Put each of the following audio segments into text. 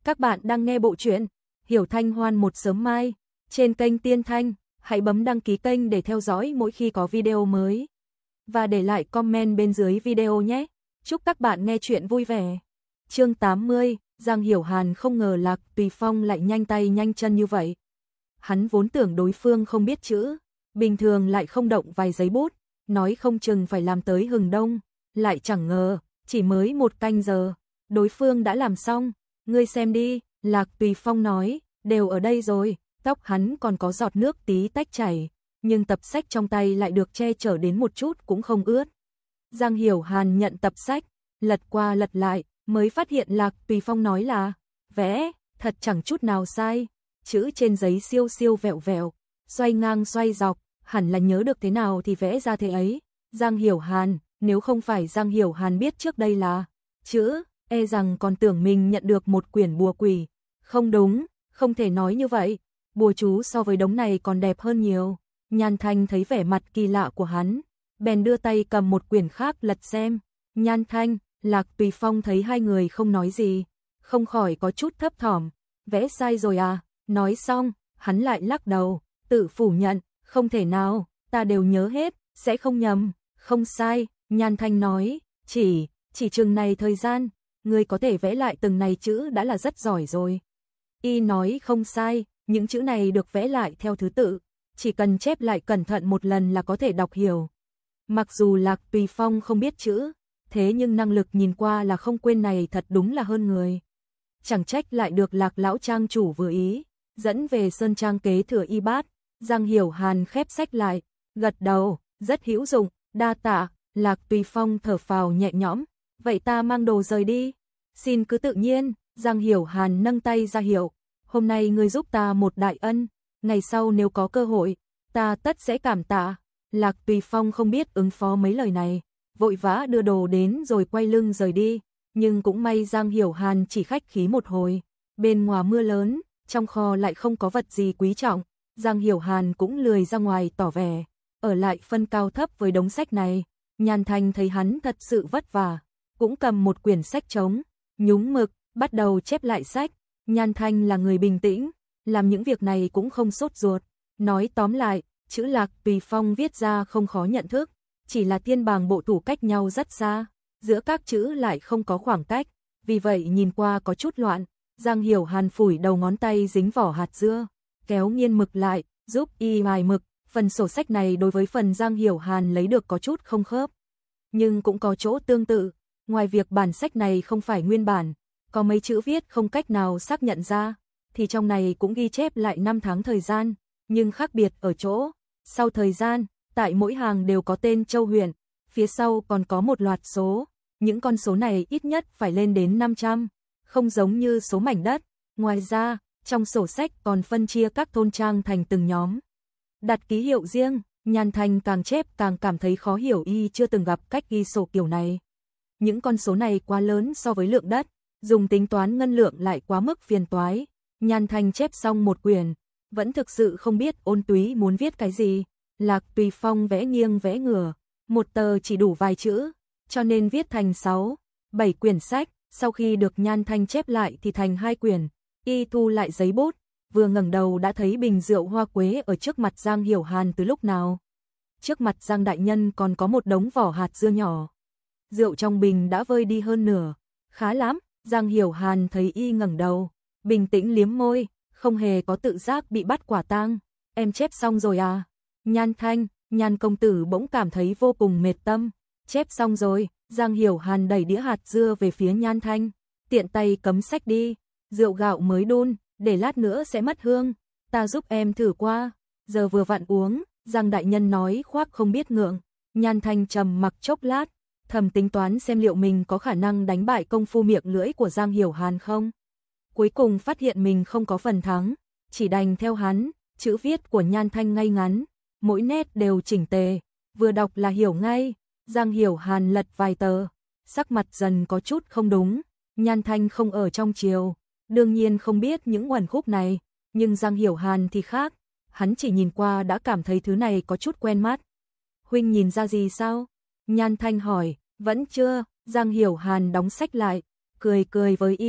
Các bạn đang nghe bộ truyện Hiểu Thanh Hoan một sớm mai trên kênh Tiên Thanh. Hãy bấm đăng ký kênh để theo dõi mỗi khi có video mới. Và để lại comment bên dưới video nhé. Chúc các bạn nghe chuyện vui vẻ. Chương 80, Giang Hiểu Hàn không ngờ Lạc Tùy Phong lại nhanh tay nhanh chân như vậy. Hắn vốn tưởng đối phương không biết chữ, bình thường lại không động vài giấy bút, nói không chừng phải làm tới hừng đông, lại chẳng ngờ, chỉ mới 1 canh giờ, đối phương đã làm xong. Ngươi xem đi, Lạc Tùy Phong nói, đều ở đây rồi, tóc hắn còn có giọt nước tí tách chảy, nhưng tập sách trong tay lại được che chở đến một chút cũng không ướt. Giang Hiểu Hàn nhận tập sách, lật qua lật lại, mới phát hiện Lạc Tùy Phong nói là, vẽ, thật chẳng chút nào sai, chữ trên giấy siêu siêu vẹo vẹo, xoay ngang xoay dọc, hẳn là nhớ được thế nào thì vẽ ra thế ấy. Giang Hiểu Hàn, nếu không phải Giang Hiểu Hàn biết trước đây là chữ, e rằng còn tưởng mình nhận được một quyển bùa quỷ. Không đúng, không thể nói như vậy, bùa chú so với đống này còn đẹp hơn nhiều. Nhan Thanh thấy vẻ mặt kỳ lạ của hắn, bèn đưa tay cầm một quyển khác lật xem. Nhan Thanh, Lạc Tùy Phong thấy hai người không nói gì, không khỏi có chút thấp thỏm, vẽ sai rồi à? Nói xong, hắn lại lắc đầu, tự phủ nhận, không thể nào, ta đều nhớ hết, sẽ không nhầm, không sai. Nhan Thanh nói, chỉ chừng này thời gian, ngươi có thể vẽ lại từng này chữ đã là rất giỏi rồi. Y nói không sai, những chữ này được vẽ lại theo thứ tự, chỉ cần chép lại cẩn thận một lần là có thể đọc hiểu. Mặc dù Lạc Tùy Phong không biết chữ, thế nhưng năng lực nhìn qua là không quên này thật đúng là hơn người. Chẳng trách lại được Lạc lão trang chủ vừa ý, dẫn về sơn trang kế thừa y bát. Giang Hiểu Hàn khép sách lại, gật đầu, rất hữu dụng, đa tạ. Lạc Tùy Phong thở phào nhẹ nhõm, vậy ta mang đồ rời đi. Xin cứ tự nhiên. Giang Hiểu Hàn nâng tay ra hiệu, hôm nay ngươi giúp ta một đại ân, ngày sau nếu có cơ hội, ta tất sẽ cảm tạ. Lạc Tùy Phong không biết ứng phó mấy lời này, vội vã đưa đồ đến rồi quay lưng rời đi, nhưng cũng may Giang Hiểu Hàn chỉ khách khí một hồi, bên ngoài mưa lớn, trong kho lại không có vật gì quý trọng, Giang Hiểu Hàn cũng lười ra ngoài tỏ vẻ, ở lại phân cao thấp với đống sách này. Nhan Thanh thấy hắn thật sự vất vả, cũng cầm một quyển sách trống, nhúng mực, bắt đầu chép lại sách. Nhan Thanh là người bình tĩnh, làm những việc này cũng không sốt ruột. Nói tóm lại, chữ Lạc Tùy Phong viết ra không khó nhận thức, chỉ là thiên bảng bộ thủ cách nhau rất xa, giữa các chữ lại không có khoảng cách, vì vậy nhìn qua có chút loạn. Giang Hiểu Hàn phủi đầu ngón tay dính vỏ hạt dưa, kéo nghiên mực lại, giúp y mài mực. Phần sổ sách này đối với phần Giang Hiểu Hàn lấy được có chút không khớp, nhưng cũng có chỗ tương tự. Ngoài việc bản sách này không phải nguyên bản, có mấy chữ viết không cách nào xác nhận ra, thì trong này cũng ghi chép lại năm tháng thời gian, nhưng khác biệt ở chỗ, sau thời gian, tại mỗi hàng đều có tên châu huyện, phía sau còn có một loạt số, những con số này ít nhất phải lên đến 500, không giống như số mảnh đất. Ngoài ra, trong sổ sách còn phân chia các thôn trang thành từng nhóm, đặt ký hiệu riêng. Nhan Thanh càng chép càng cảm thấy khó hiểu, y chưa từng gặp cách ghi sổ kiểu này. Những con số này quá lớn so với lượng đất, dùng tính toán ngân lượng lại quá mức phiền toái. Nhan Thanh chép xong một quyển, vẫn thực sự không biết Ôn Túy muốn viết cái gì. Lạc Tùy Phong vẽ nghiêng vẽ ngửa, một tờ chỉ đủ vài chữ, cho nên viết thành 6, 7 quyển sách. Sau khi được Nhan Thanh chép lại thì thành 2 quyển. Y thu lại giấy bút, vừa ngẩng đầu đã thấy bình rượu hoa quế ở trước mặt Giang Hiểu Hàn từ lúc nào. Trước mặt Giang đại nhân còn có một đống vỏ hạt dưa nhỏ. Rượu trong bình đã vơi đi hơn nửa. Khá lắm. Giang Hiểu Hàn thấy y ngẩng đầu, bình tĩnh liếm môi, không hề có tự giác bị bắt quả tang. Em chép xong rồi à? Nhan Thanh, Nhan công tử bỗng cảm thấy vô cùng mệt tâm. Chép xong rồi. Giang Hiểu Hàn đẩy đĩa hạt dưa về phía Nhan Thanh, tiện tay cấm sách đi. Rượu gạo mới đun, để lát nữa sẽ mất hương, ta giúp em thử qua, giờ vừa vặn uống. Giang đại nhân nói khoác không biết ngượng. Nhan Thanh trầm mặc chốc lát, thầm tính toán xem liệu mình có khả năng đánh bại công phu miệng lưỡi của Giang Hiểu Hàn không. Cuối cùng phát hiện mình không có phần thắng, chỉ đành theo hắn. Chữ viết của Nhan Thanh ngay ngắn, mỗi nét đều chỉnh tề, vừa đọc là hiểu ngay. Giang Hiểu Hàn lật vài tờ, sắc mặt dần có chút không đúng. Nhan Thanh không ở trong triều, đương nhiên không biết những uẩn khúc này, nhưng Giang Hiểu Hàn thì khác, hắn chỉ nhìn qua đã cảm thấy thứ này có chút quen mắt. Huynh nhìn ra gì sao? Nhan Thanh hỏi. Vẫn chưa. Giang Hiểu Hàn đóng sách lại, cười cười với y,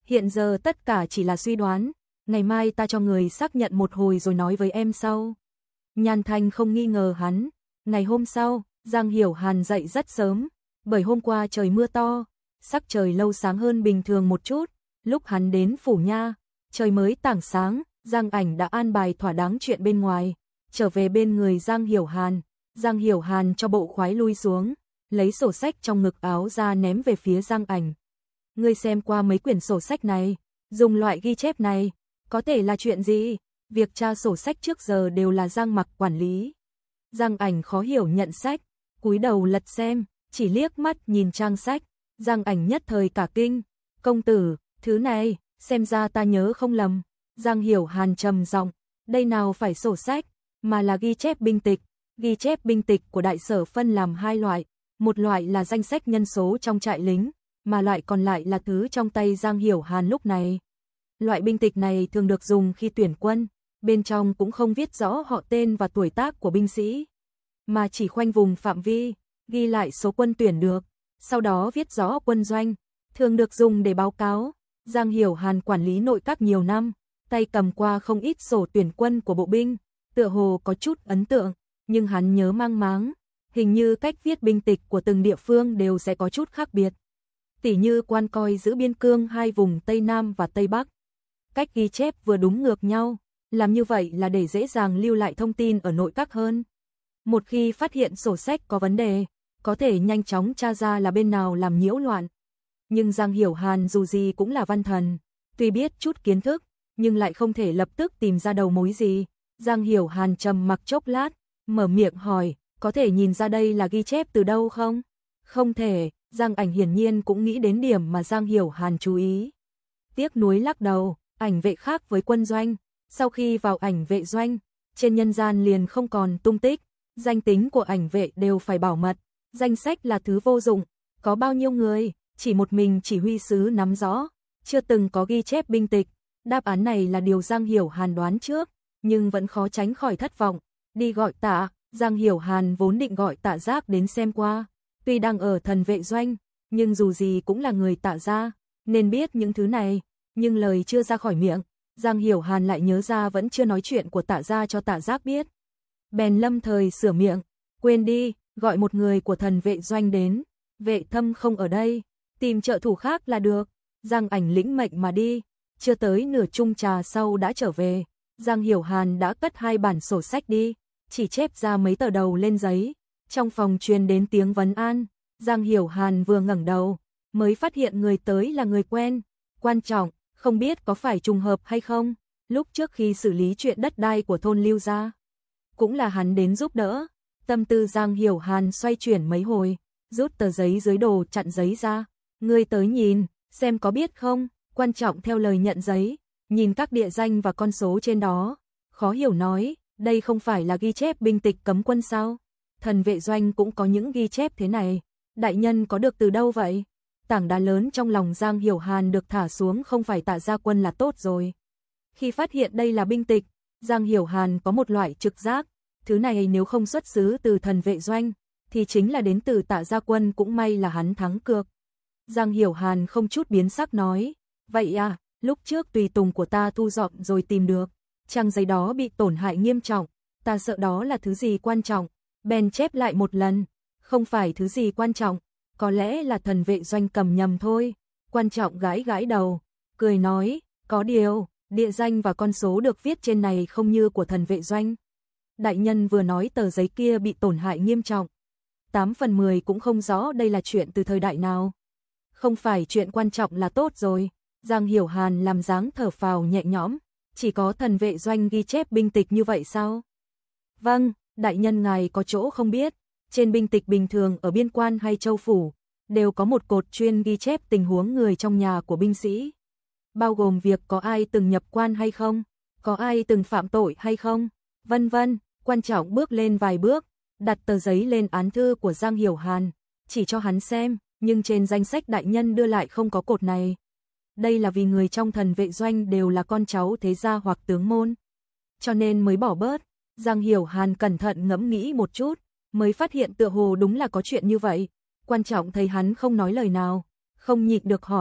Hiện giờ tất cả chỉ là suy đoán, ngày mai ta cho người xác nhận một hồi rồi nói với em sau. Nhan Thanh không nghi ngờ hắn. Ngày hôm sau, Giang Hiểu Hàn dậy rất sớm, bởi hôm qua trời mưa to, sắc trời lâu sáng hơn bình thường một chút. Lúc hắn đến phủ nha, trời mới tảng sáng, Giang Ảnh đã an bài thỏa đáng chuyện bên ngoài, trở về bên người Giang Hiểu Hàn. Giang Hiểu Hàn cho bộ khoái lui xuống, lấy sổ sách trong ngực áo ra ném về phía Giang Ảnh. Ngươi xem qua mấy quyển sổ sách này, dùng loại ghi chép này, có thể là chuyện gì? Việc tra sổ sách trước giờ đều là Giang Mặc quản lý. Giang Ảnh khó hiểu nhận sách, cúi đầu lật xem, chỉ liếc mắt nhìn trang sách. Giang Ảnh nhất thời cả kinh. Công tử, thứ này, xem ra ta nhớ không lầm. Giang Hiểu Hàn trầm giọng, đây nào phải sổ sách, mà là ghi chép binh tịch. Ghi chép binh tịch của đại sở phân làm hai loại, một loại là danh sách nhân số trong trại lính, mà loại còn lại là thứ trong tay Giang Hiểu Hàn lúc này. Loại binh tịch này thường được dùng khi tuyển quân, bên trong cũng không viết rõ họ tên và tuổi tác của binh sĩ, mà chỉ khoanh vùng phạm vi, ghi lại số quân tuyển được, sau đó viết rõ quân doanh, thường được dùng để báo cáo. Giang Hiểu Hàn quản lý nội các nhiều năm, tay cầm qua không ít sổ tuyển quân của bộ binh, tựa hồ có chút ấn tượng, nhưng hắn nhớ mang máng, hình như cách viết binh tịch của từng địa phương đều sẽ có chút khác biệt. Tỉ như quan coi giữ biên cương hai vùng Tây Nam và Tây Bắc, cách ghi chép vừa đúng ngược nhau, làm như vậy là để dễ dàng lưu lại thông tin ở nội các hơn. Một khi phát hiện sổ sách có vấn đề, có thể nhanh chóng tra ra là bên nào làm nhiễu loạn. Nhưng Giang Hiểu Hàn dù gì cũng là văn thần, tuy biết chút kiến thức, nhưng lại không thể lập tức tìm ra đầu mối gì. Giang Hiểu Hàn trầm mặc chốc lát, mở miệng hỏi, có thể nhìn ra đây là ghi chép từ đâu không? Không thể. Giang Ảnh hiển nhiên cũng nghĩ đến điểm mà Giang Hiểu Hàn chú ý. Tiếc nuối lắc đầu, ảnh vệ khác với quân doanh, sau khi vào ảnh vệ doanh, trên nhân gian liền không còn tung tích, danh tính của ảnh vệ đều phải bảo mật, danh sách là thứ vô dụng, có bao nhiêu người, chỉ một mình chỉ huy sứ nắm rõ, chưa từng có ghi chép binh tịch. Đáp án này là điều Giang Hiểu Hàn đoán trước, nhưng vẫn khó tránh khỏi thất vọng. Đi gọi Tạ. Giang Hiểu Hàn vốn định gọi Tạ Giác đến xem qua, tuy đang ở thần vệ doanh, nhưng dù gì cũng là người Tạ gia, nên biết những thứ này, nhưng lời chưa ra khỏi miệng, Giang Hiểu Hàn lại nhớ ra vẫn chưa nói chuyện của Tạ gia cho Tạ Giác biết. Bèn lâm thời sửa miệng, quên đi, gọi một người của thần vệ doanh đến, Vệ Thâm không ở đây, tìm trợ thủ khác là được. Giang Ảnh lĩnh mệnh mà đi, chưa tới nửa chung trà sau đã trở về. Giang Hiểu Hàn đã cất hai bản sổ sách đi, chỉ chép ra mấy tờ đầu lên giấy. Trong phòng truyền đến tiếng vấn an, Giang Hiểu Hàn vừa ngẩng đầu, mới phát hiện người tới là người quen, quan trọng, không biết có phải trùng hợp hay không, lúc trước khi xử lý chuyện đất đai của thôn Lưu gia, cũng là hắn đến giúp đỡ. Tâm tư Giang Hiểu Hàn xoay chuyển mấy hồi, rút tờ giấy dưới đồ chặn giấy ra, người tới nhìn, xem có biết không, quan trọng theo lời nhận giấy, nhìn các địa danh và con số trên đó, khó hiểu nói, đây không phải là ghi chép binh tịch cấm quân sao? Thần vệ doanh cũng có những ghi chép thế này, đại nhân có được từ đâu vậy? Tảng đá lớn trong lòng Giang Hiểu Hàn được thả xuống không phải Tạ gia quân là tốt rồi. Khi phát hiện đây là binh tịch, Giang Hiểu Hàn có một loại trực giác, thứ này nếu không xuất xứ từ thần vệ doanh, thì chính là đến từ Tạ gia quân, cũng may là hắn thắng cược. Giang Hiểu Hàn không chút biến sắc nói, vậy à, lúc trước tùy tùng của ta thu dọn rồi tìm được, trang giấy đó bị tổn hại nghiêm trọng, ta sợ đó là thứ gì quan trọng, bèn chép lại một lần, không phải thứ gì quan trọng, có lẽ là thần vệ doanh cầm nhầm thôi. Quan trọng gãi gãi đầu, cười nói, có điều, địa danh và con số được viết trên này không như của thần vệ doanh. Đại nhân vừa nói tờ giấy kia bị tổn hại nghiêm trọng, 8 phần 10 cũng không rõ đây là chuyện từ thời đại nào. Không phải chuyện quan trọng là tốt rồi. Giang Hiểu Hàn làm dáng thở phào nhẹ nhõm, chỉ có thần vệ doanh ghi chép binh tịch như vậy sao? Vâng, đại nhân ngài có chỗ không biết, trên binh tịch bình thường ở biên quan hay châu phủ, đều có một cột chuyên ghi chép tình huống người trong nhà của binh sĩ, bao gồm việc có ai từng nhập quan hay không, có ai từng phạm tội hay không, vân vân. Quan trọng bước lên vài bước, đặt tờ giấy lên án thư của Giang Hiểu Hàn, chỉ cho hắn xem, nhưng trên danh sách đại nhân đưa lại không có cột này. Đây là vì người trong thần vệ doanh đều là con cháu thế gia hoặc tướng môn, cho nên mới bỏ bớt. Giang Hiểu Hàn cẩn thận ngẫm nghĩ một chút, mới phát hiện tựa hồ đúng là có chuyện như vậy. Quan trọng thấy hắn không nói lời nào, không nhịn được hỏi,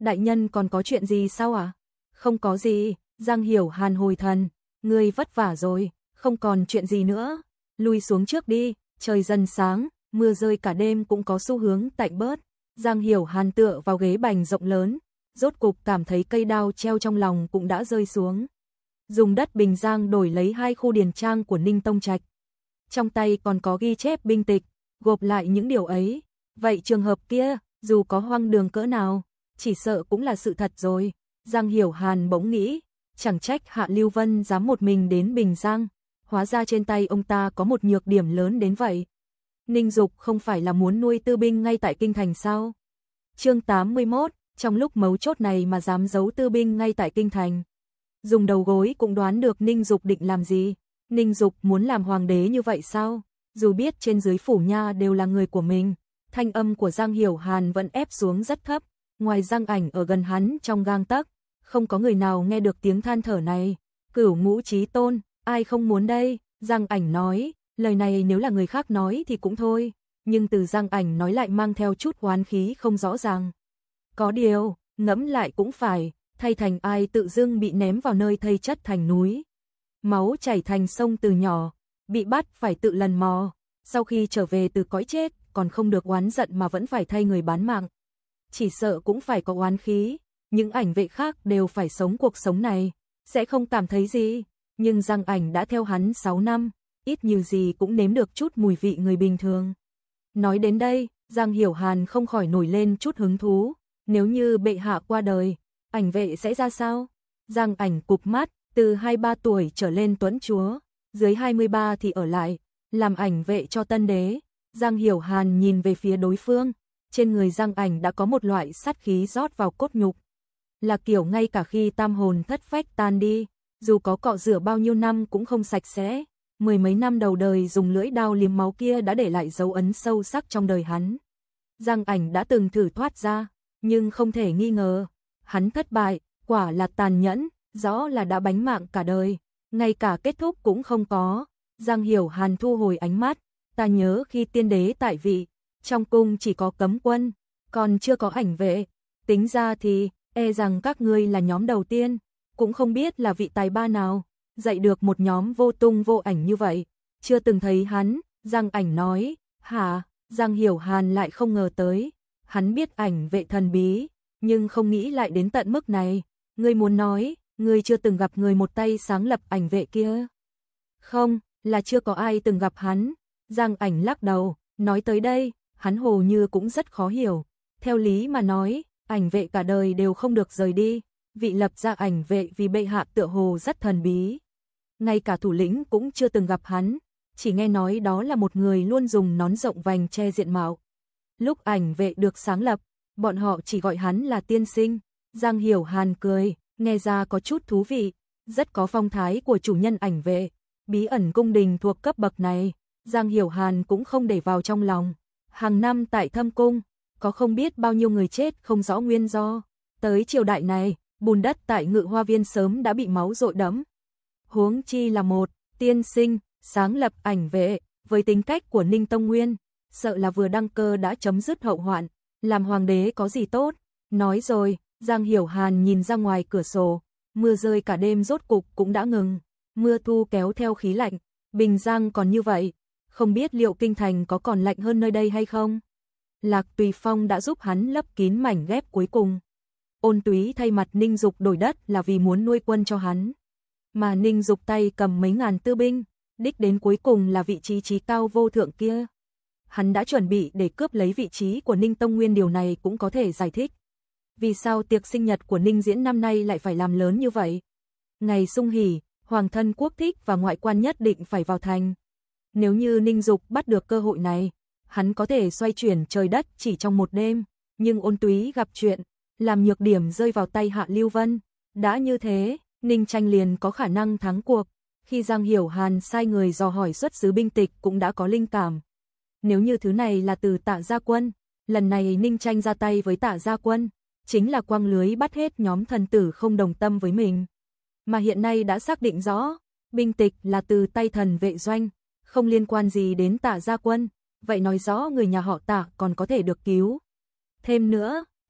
đại nhân còn có chuyện gì sao ạ? Không có gì, Giang Hiểu Hàn hồi thần, ngươi vất vả rồi, không còn chuyện gì nữa, lui xuống trước đi, trời dần sáng, mưa rơi cả đêm cũng có xu hướng tạnh bớt. Giang Hiểu Hàn tựa vào ghế bành rộng lớn, rốt cục cảm thấy cây đao treo trong lòng cũng đã rơi xuống. Dùng đất Bình Giang đổi lấy 2 khu điền trang của Ninh Tông Trạch. Trong tay còn có ghi chép binh tịch, gộp lại những điều ấy. Vậy trường hợp kia, dù có hoang đường cỡ nào, chỉ sợ cũng là sự thật rồi. Giang Hiểu Hàn bỗng nghĩ, chẳng trách Hạ Lưu Vân dám một mình đến Bình Giang, hóa ra trên tay ông ta có một nhược điểm lớn đến vậy. Ninh Dục không phải là muốn nuôi tư binh ngay tại kinh thành sao? Chương 81, trong lúc mấu chốt này mà dám giấu tư binh ngay tại kinh thành. Dùng đầu gối cũng đoán được Ninh Dục định làm gì. Ninh Dục muốn làm hoàng đế như vậy sao? Dù biết trên dưới phủ nha đều là người của mình, thanh âm của Giang Hiểu Hàn vẫn ép xuống rất thấp, ngoài Giang Ảnh ở gần hắn trong gang tấc, không có người nào nghe được tiếng than thở này. Cửu Ngũ Chí Tôn, ai không muốn đây? Giang Ảnh nói, lời này nếu là người khác nói thì cũng thôi, nhưng từ Giang Ảnh nói lại mang theo chút oán khí không rõ ràng. Có điều, ngẫm lại cũng phải, thay thành ai tự dưng bị ném vào nơi thây chất thành núi. Máu chảy thành sông từ nhỏ, bị bắt phải tự lần mò, sau khi trở về từ cõi chết còn không được oán giận mà vẫn phải thay người bán mạng. Chỉ sợ cũng phải có oán khí, những ảnh vệ khác đều phải sống cuộc sống này, sẽ không cảm thấy gì, nhưng Giang Ảnh đã theo hắn 6 năm, ít nhiều gì cũng nếm được chút mùi vị người bình thường. Nói đến đây, Giang Hiểu Hàn không khỏi nổi lên chút hứng thú, nếu như bệ hạ qua đời, ảnh vệ sẽ ra sao? Giang Ảnh cụp mắt, từ 23 tuổi trở lên tuấn chúa, dưới 23 thì ở lại, làm ảnh vệ cho tân đế. Giang Hiểu Hàn nhìn về phía đối phương, trên người Giang Ảnh đã có một loại sát khí rót vào cốt nhục. Là kiểu ngay cả khi tam hồn thất phách tan đi, dù có cọ rửa bao nhiêu năm cũng không sạch sẽ, 10 mấy năm đầu đời dùng lưỡi đao liếm máu kia đã để lại dấu ấn sâu sắc trong đời hắn. Giang Ảnh đã từng thử thoát ra, nhưng không thể nghi ngờ, hắn thất bại, quả là tàn nhẫn, rõ là đã bánh mạng cả đời, ngay cả kết thúc cũng không có. Giang Hiểu Hàn thu hồi ánh mắt, ta nhớ khi tiên đế tại vị, trong cung chỉ có cấm quân, còn chưa có ảnh vệ, tính ra thì e rằng các ngươi là nhóm đầu tiên, cũng không biết là vị tài ba nào dạy được một nhóm vô tung vô ảnh như vậy, chưa từng thấy hắn. Giang Ảnh nói, hả? Giang Hiểu Hàn lại không ngờ tới, hắn biết ảnh vệ thần bí, nhưng không nghĩ lại đến tận mức này. Ngươi muốn nói, ngươi chưa từng gặp người một tay sáng lập ảnh vệ kia? Không, là chưa có ai từng gặp hắn. Giang Ảnh lắc đầu, nói tới đây, hắn hồ như cũng rất khó hiểu. Theo lý mà nói, ảnh vệ cả đời đều không được rời đi, vị lập ra ảnh vệ vì bệ hạ tựa hồ rất thần bí. Ngay cả thủ lĩnh cũng chưa từng gặp hắn, chỉ nghe nói đó là một người luôn dùng nón rộng vành che diện mạo. Lúc ảnh vệ được sáng lập, bọn họ chỉ gọi hắn là tiên sinh. Giang Hiểu Hàn cười, nghe ra có chút thú vị, rất có phong thái của chủ nhân ảnh vệ. Bí ẩn cung đình thuộc cấp bậc này, Giang Hiểu Hàn cũng không để vào trong lòng. Hàng năm tại Thâm Cung, có không biết bao nhiêu người chết không rõ nguyên do. Tới triều đại này, bùn đất tại Ngự Hoa Viên sớm đã bị máu dội đẫm. Huống chi là một tiên sinh sáng lập ảnh vệ, với tính cách của Ninh Tông Nguyên, sợ là vừa đăng cơ đã chấm dứt hậu hoạn, làm hoàng đế có gì tốt. Nói rồi, Giang Hiểu Hàn nhìn ra ngoài cửa sổ, mưa rơi cả đêm rốt cục cũng đã ngừng, mưa thu kéo theo khí lạnh, Bình Giang còn như vậy, không biết liệu kinh thành có còn lạnh hơn nơi đây hay không. Lạc Tùy Phong đã giúp hắn lấp kín mảnh ghép cuối cùng. Ôn Túy thay mặt Ninh Dục đổi đất là vì muốn nuôi quân cho hắn, mà Ninh Dục tay cầm mấy ngàn tư binh, đích đến cuối cùng là vị trí trí cao vô thượng kia. Hắn đã chuẩn bị để cướp lấy vị trí của Ninh Tông Nguyên, điều này cũng có thể giải thích vì sao tiệc sinh nhật của Ninh Diễn năm nay lại phải làm lớn như vậy. Ngày sung hỉ, hoàng thân quốc thích và ngoại quan nhất định phải vào thành. Nếu như Ninh Dục bắt được cơ hội này, hắn có thể xoay chuyển trời đất chỉ trong một đêm, nhưng Ôn Túy gặp chuyện, làm nhược điểm rơi vào tay Hạ Lưu Vân. Đã như thế, Ninh Tranh liền có khả năng thắng cuộc. Khi Giang Hiểu Hàn sai người dò hỏi xuất xứ binh tịch cũng đã có linh cảm. Nếu như thứ này là từ Tạ Gia Quân, lần này Ninh Tranh ra tay với Tạ Gia Quân, chính là quăng lưới bắt hết nhóm thần tử không đồng tâm với mình. Mà hiện nay đã xác định rõ, binh tịch là từ tay thần vệ doanh, không liên quan gì đến Tạ Gia Quân, vậy nói rõ người nhà họ Tạ còn có thể được cứu. Thêm nữa,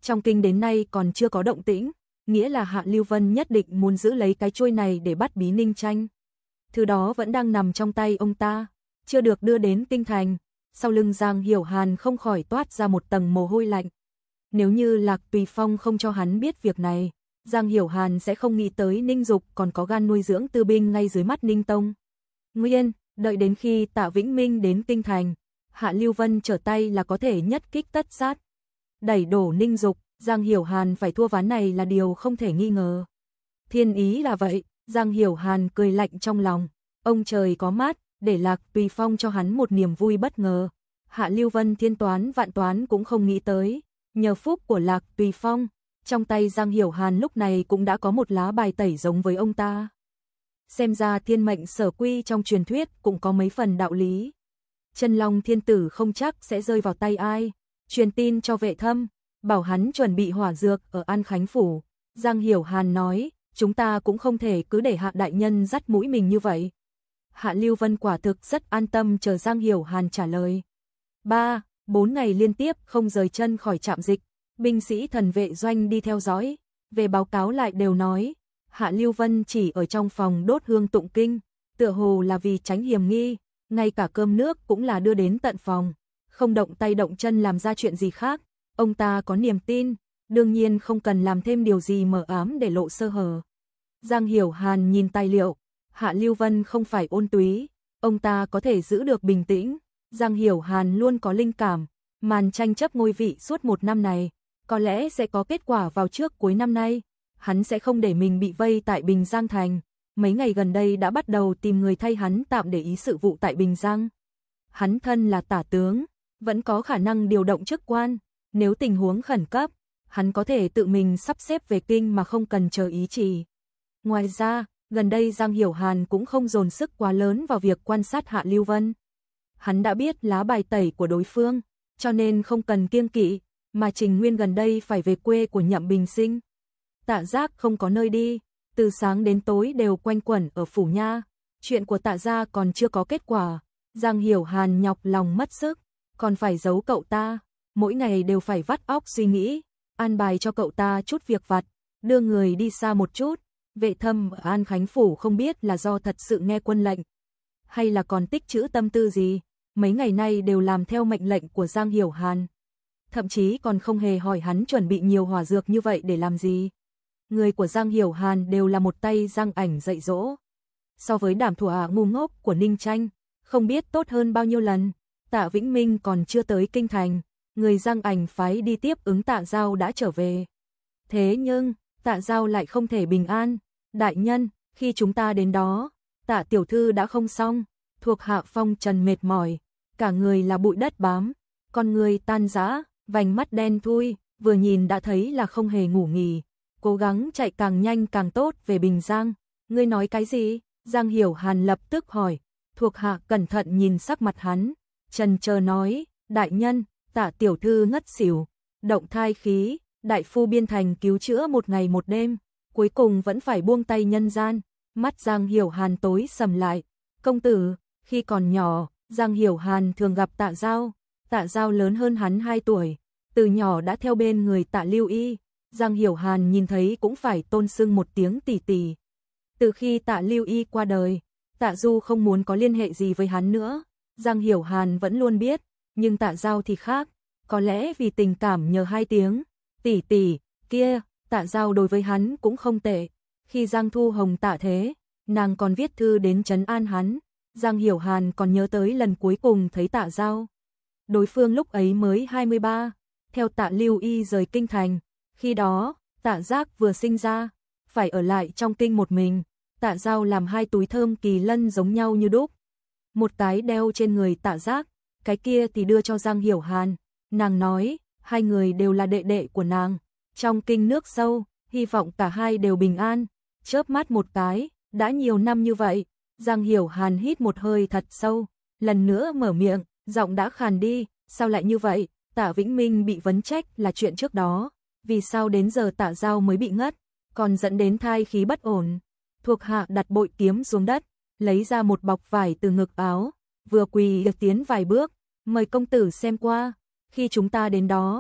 Trong kinh đến nay còn chưa có động tĩnh, nghĩa là Hạ Lưu Vân nhất định muốn giữ lấy cái chuôi này để bắt Bí Ninh Tranh. Thứ đó vẫn đang nằm trong tay ông ta, chưa được đưa đến kinh thành. Sau lưng Giang Hiểu Hàn không khỏi toát ra một tầng mồ hôi lạnh. Nếu như Lạc Tùy Phong không cho hắn biết việc này, Giang Hiểu Hàn sẽ không nghĩ tới Ninh Dục còn có gan nuôi dưỡng tư binh ngay dưới mắt Ninh Tông. Nguyên, đợi đến khi Tạ Vĩnh Minh đến kinh thành, Hạ Lưu Vân trở tay là có thể nhất kích tất sát. Đẩy đổ Ninh Dục, Giang Hiểu Hàn phải thua ván này là điều không thể nghi ngờ. Thiên ý là vậy, Giang Hiểu Hàn cười lạnh trong lòng. Ông trời có mắt, để Lạc Tùy Phong cho hắn một niềm vui bất ngờ. Hạ Lưu Vân thiên toán vạn toán cũng không nghĩ tới. Nhờ phúc của Lạc Tùy Phong, trong tay Giang Hiểu Hàn lúc này cũng đã có một lá bài tẩy giống với ông ta. Xem ra thiên mệnh sở quy trong truyền thuyết cũng có mấy phần đạo lý. Chân Long Thiên Tử không chắc sẽ rơi vào tay ai. Truyền tin cho Vệ Thâm, bảo hắn chuẩn bị hỏa dược ở An Khánh Phủ. Giang Hiểu Hàn nói, chúng ta cũng không thể cứ để Hạ đại nhân dắt mũi mình như vậy. Hạ Lưu Vân quả thực rất an tâm chờ Giang Hiểu Hàn trả lời. 3-4 ngày liên tiếp không rời chân khỏi trạm dịch, binh sĩ thần vệ doanh đi theo dõi, về báo cáo lại đều nói, Hạ Lưu Vân chỉ ở trong phòng đốt hương tụng kinh, tựa hồ là vì tránh hiểm nghi, ngay cả cơm nước cũng là đưa đến tận phòng, không động tay động chân làm ra chuyện gì khác, ông ta có niềm tin, đương nhiên không cần làm thêm điều gì mờ ám để lộ sơ hở. Giang Hiểu Hàn nhìn tài liệu, Hạ Lưu Vân không phải ôn túy, ông ta có thể giữ được bình tĩnh. Giang Hiểu Hàn luôn có linh cảm, màn tranh chấp ngôi vị suốt một năm này, có lẽ sẽ có kết quả vào trước cuối năm nay. Hắn sẽ không để mình bị vây tại Bình Giang Thành. Mấy ngày gần đây đã bắt đầu tìm người thay hắn tạm để ý sự vụ tại Bình Giang. Hắn thân là tả tướng, vẫn có khả năng điều động chức quan. Nếu tình huống khẩn cấp, hắn có thể tự mình sắp xếp về kinh mà không cần chờ ý chỉ. Ngoài ra, gần đây Giang Hiểu Hàn cũng không dồn sức quá lớn vào việc quan sát Hạ Lưu Vân. Hắn đã biết lá bài tẩy của đối phương, cho nên không cần kiêng kỵ, mà Trình Nguyên gần đây phải về quê của Nhậm Bình Sinh. Tạ Giác không có nơi đi, từ sáng đến tối đều quanh quẩn ở phủ nha, chuyện của Tạ gia còn chưa có kết quả, Giang Hiểu Hàn nhọc lòng mất sức, còn phải giấu cậu ta, mỗi ngày đều phải vắt óc suy nghĩ, an bài cho cậu ta chút việc vặt, đưa người đi xa một chút. Vệ Thâm ở An Khánh Phủ không biết là do thật sự nghe quân lệnh, hay là còn tích trữ tâm tư gì, mấy ngày nay đều làm theo mệnh lệnh của Giang Hiểu Hàn. Thậm chí còn không hề hỏi hắn chuẩn bị nhiều hỏa dược như vậy để làm gì. Người của Giang Hiểu Hàn đều là một tay Giang Ảnh dạy dỗ. So với Đàm Thủ ngu ngốc của Ninh Tranh, không biết tốt hơn bao nhiêu lần. Tạ Vĩnh Minh còn chưa tới kinh thành, người Giang Ảnh phái đi tiếp ứng Tạ Giao đã trở về. Thế nhưng, Tạ Giao lại không thể bình an. Đại nhân, khi chúng ta đến đó, Tạ tiểu thư đã không xong, thuộc hạ phong trần mệt mỏi, cả người là bụi đất bám, con người tan rã, vành mắt đen thui, vừa nhìn đã thấy là không hề ngủ nghỉ, cố gắng chạy càng nhanh càng tốt về Bình Giang. Ngươi nói cái gì? Giang Hiểu Hàn lập tức hỏi, thuộc hạ cẩn thận nhìn sắc mặt hắn, trần chờ nói, đại nhân, Tạ tiểu thư ngất xỉu, động thai khí, đại phu biên thành cứu chữa một ngày một đêm, cuối cùng vẫn phải buông tay nhân gian. Mắt Giang Hiểu Hàn tối sầm lại, công tử, khi còn nhỏ, Giang Hiểu Hàn thường gặp Tạ Giao, Tạ Giao lớn hơn hắn 2 tuổi, từ nhỏ đã theo bên người Tạ Lưu Y, Giang Hiểu Hàn nhìn thấy cũng phải tôn xưng một tiếng tỷ tỷ. Từ khi Tạ Lưu Y qua đời, Tạ Du không muốn có liên hệ gì với hắn nữa, Giang Hiểu Hàn vẫn luôn biết, nhưng Tạ Giao thì khác, có lẽ vì tình cảm nhờ 2 tiếng tỷ tỷ kia, Tạ Giao đối với hắn cũng không tệ. Khi Giang Thu Hồng tạ thế, nàng còn viết thư đến trấn an hắn. Giang Hiểu Hàn còn nhớ tới lần cuối cùng thấy Tạ Giao. Đối phương lúc ấy mới 23, theo Tạ Lưu Y rời kinh thành. Khi đó, Tạ Giác vừa sinh ra, phải ở lại trong kinh một mình. Tạ Giao làm 2 túi thơm kỳ lân giống nhau như đúc. Một cái đeo trên người Tạ Giác, cái kia thì đưa cho Giang Hiểu Hàn. Nàng nói, 2 người đều là đệ đệ của nàng. Trong kinh nước sâu, hy vọng cả hai đều bình an. Chớp mắt một cái, đã nhiều năm như vậy. Giang Hiểu Hàn hít một hơi thật sâu, lần nữa mở miệng, giọng đã khàn đi, sao lại như vậy? Tạ Vĩnh Minh bị vấn trách là chuyện trước đó, vì sao đến giờ Tạ Giao mới bị ngất, còn dẫn đến thai khí bất ổn. Thuộc hạ đặt bội kiếm xuống đất, lấy ra một bọc vải từ ngực áo, vừa quỳ được tiến vài bước, mời công tử xem qua. Khi chúng ta đến đó,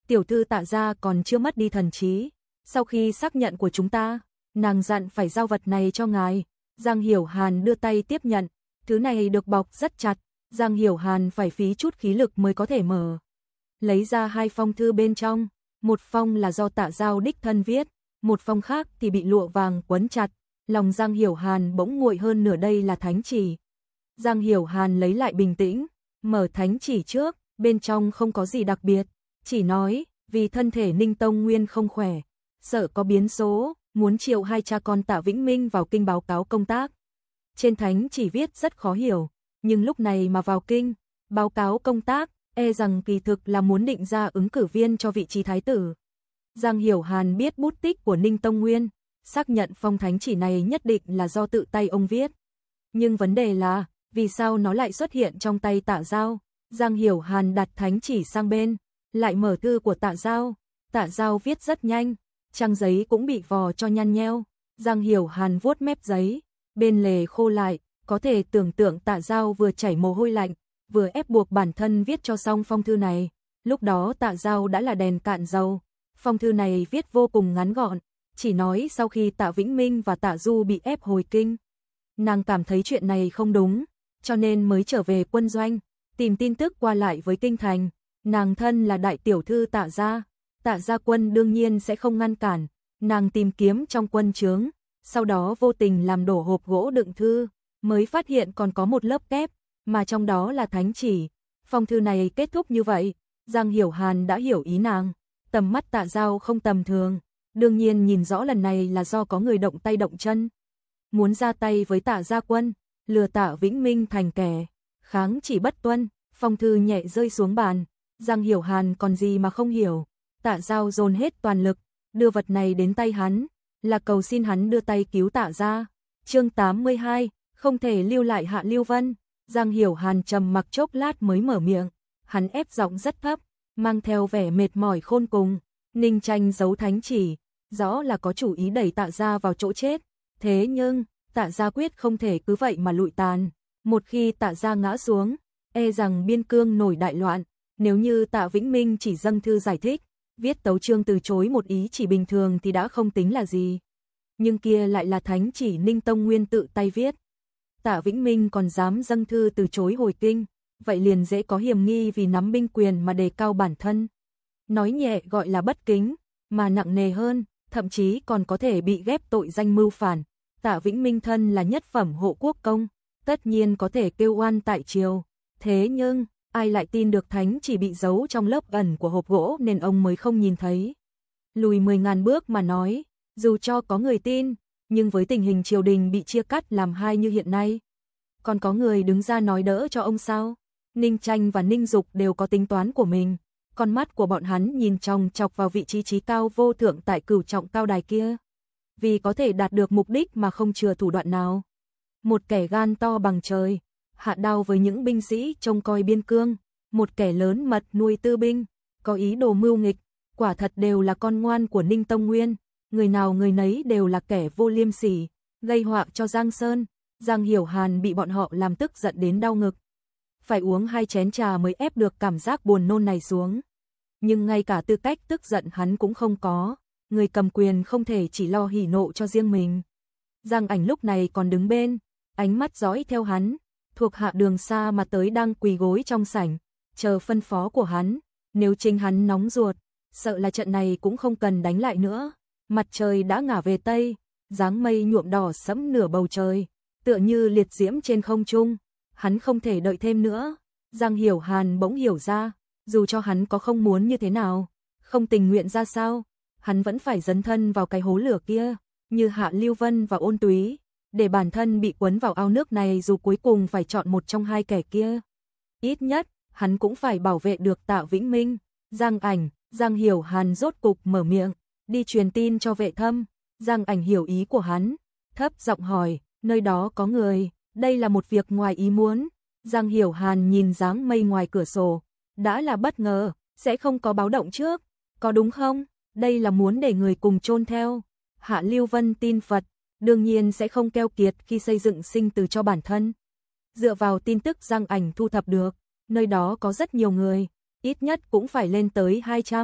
tiểu thư Tạ gia còn chưa mất đi thần trí. Sau khi xác nhận của chúng ta, nàng dặn phải giao vật này cho ngài. Giang Hiểu Hàn đưa tay tiếp nhận, thứ này được bọc rất chặt, Giang Hiểu Hàn phải phí chút khí lực mới có thể mở. Lấy ra 2 phong thư bên trong, một phong là do Tạ Giao đích thân viết, một phong khác thì bị lụa vàng quấn chặt, lòng Giang Hiểu Hàn bỗng nguội hơn nửa, đây là thánh chỉ. Giang Hiểu Hàn lấy lại bình tĩnh, mở thánh chỉ trước, bên trong không có gì đặc biệt, chỉ nói, vì thân thể Ninh Tông Nguyên không khỏe, sợ có biến số, muốn triệu 2 cha con Tạ Vĩnh Minh vào kinh báo cáo công tác. Trên thánh chỉ viết rất khó hiểu, nhưng lúc này mà vào kinh, báo cáo công tác, e rằng kỳ thực là muốn định ra ứng cử viên cho vị trí thái tử. Giang Hiểu Hàn biết bút tích của Ninh Tông Nguyên, xác nhận phong thánh chỉ này nhất định là do tự tay ông viết. Nhưng vấn đề là, vì sao nó lại xuất hiện trong tay Tạ Giao? Giang Hiểu Hàn đặt thánh chỉ sang bên, lại mở thư của Tạ Giao. Tạ Giao viết rất nhanh, trang giấy cũng bị vò cho nhăn nheo. Giang Hiểu Hàn vuốt mép giấy, bên lề khô lại, có thể tưởng tượng Tạ Giao vừa chảy mồ hôi lạnh, vừa ép buộc bản thân viết cho xong phong thư này. Lúc đó Tạ Giao đã là đèn cạn dầu. Phong thư này viết vô cùng ngắn gọn, chỉ nói sau khi Tạ Vĩnh Minh và Tạ Du bị ép hồi kinh. Nàng cảm thấy chuyện này không đúng, cho nên mới trở về quân doanh, tìm tin tức qua lại với kinh thành. Nàng thân là đại tiểu thư Tạ gia, Tạ gia quân đương nhiên sẽ không ngăn cản. Nàng tìm kiếm trong quân trướng, sau đó vô tình làm đổ hộp gỗ đựng thư, mới phát hiện còn có một lớp kép, mà trong đó là thánh chỉ. Phong thư này kết thúc như vậy, Giang Hiểu Hàn đã hiểu ý nàng. Tầm mắt Tạ Giao không tầm thường, đương nhiên nhìn rõ lần này là do có người động tay động chân. Muốn ra tay với Tạ gia quân, lừa Tạ Vĩnh Minh thành kẻ kháng chỉ bất tuân. Phong thư nhẹ rơi xuống bàn, Giang Hiểu Hàn còn gì mà không hiểu. Tạ Giao dồn hết toàn lực, đưa vật này đến tay hắn, là cầu xin hắn đưa tay cứu Tạ gia. Chương 82, không thể lưu lại Hạ Lưu Vân. Giang Hiểu Hàn trầm mặc chốc lát mới mở miệng, hắn ép giọng rất thấp, mang theo vẻ mệt mỏi khôn cùng. Ninh Tranh giấu thánh chỉ, rõ là có chủ ý đẩy Tạ gia vào chỗ chết. Thế nhưng, Tạ gia quyết không thể cứ vậy mà lụi tàn. Một khi Tạ gia ngã xuống, e rằng biên cương nổi đại loạn. Nếu như Tạ Vĩnh Minh chỉ dâng thư giải thích, viết tấu chương từ chối một ý chỉ bình thường thì đã không tính là gì. Nhưng kia lại là thánh chỉ Ninh Tông Nguyên tự tay viết. Tạ Vĩnh Minh còn dám dâng thư từ chối hồi kinh, vậy liền dễ có hiểm nghi vì nắm binh quyền mà đề cao bản thân. Nói nhẹ gọi là bất kính, mà nặng nề hơn, thậm chí còn có thể bị ghép tội danh mưu phản. Tạ Vĩnh Minh thân là nhất phẩm hộ quốc công, tất nhiên có thể kêu oan tại triều. Thế nhưng, ai lại tin được thánh chỉ bị giấu trong lớp ẩn của hộp gỗ nên ông mới không nhìn thấy. Lùi 10.000 bước mà nói, dù cho có người tin, nhưng với tình hình triều đình bị chia cắt làm hai như hiện nay, còn có người đứng ra nói đỡ cho ông sao? Ninh Tranh và Ninh Dục đều có tính toán của mình, con mắt của bọn hắn nhìn chòng chọc vào vị trí trí cao vô thượng tại Cửu Trọng Cao Đài kia, vì có thể đạt được mục đích mà không chừa thủ đoạn nào. Một kẻ gan to bằng trời, hạ đao với những binh sĩ trông coi biên cương, một kẻ lớn mật nuôi tư binh, có ý đồ mưu nghịch, quả thật đều là con ngoan của Ninh Tông Nguyên, người nào người nấy đều là kẻ vô liêm sỉ, gây họa cho Giang Sơn. Giang Hiểu Hàn bị bọn họ làm tức giận đến đau ngực, phải uống 2 chén trà mới ép được cảm giác buồn nôn này xuống. Nhưng ngay cả tư cách tức giận hắn cũng không có, người cầm quyền không thể chỉ lo hỉ nộ cho riêng mình. Giang Ảnh lúc này còn đứng bên, ánh mắt dõi theo hắn, thuộc hạ đường xa mà tới đang quỳ gối trong sảnh, chờ phân phó của hắn. Nếu chính hắn nóng ruột, sợ là trận này cũng không cần đánh lại nữa. Mặt trời đã ngả về tây, dáng mây nhuộm đỏ sẫm nửa bầu trời, tựa như liệt diễm trên không trung. Hắn không thể đợi thêm nữa. Giang Hiểu Hàn bỗng hiểu ra, dù cho hắn có không muốn như thế nào, không tình nguyện ra sao, hắn vẫn phải dấn thân vào cái hố lửa kia, như Hạ Lưu Vân và Ôn Túy, để bản thân bị quấn vào ao nước này dù cuối cùng phải chọn một trong hai kẻ kia. Ít nhất, hắn cũng phải bảo vệ được Tạ Vĩnh Minh. Giang Ảnh, Giang Hiểu Hàn rốt cục mở miệng, đi truyền tin cho Vệ Thâm. Giang Ảnh hiểu ý của hắn, thấp giọng hỏi, nơi đó có người, đây là một việc ngoài ý muốn. Giang Hiểu Hàn nhìn dáng mây ngoài cửa sổ, đã là bất ngờ, sẽ không có báo động trước, có đúng không? Đây là muốn để người cùng chôn theo. Hạ Lưu Vân tin Phật, đương nhiên sẽ không keo kiệt khi xây dựng sinh từ cho bản thân. Dựa vào tin tức Giang Ảnh thu thập được, nơi đó có rất nhiều người, ít nhất cũng phải lên tới 200.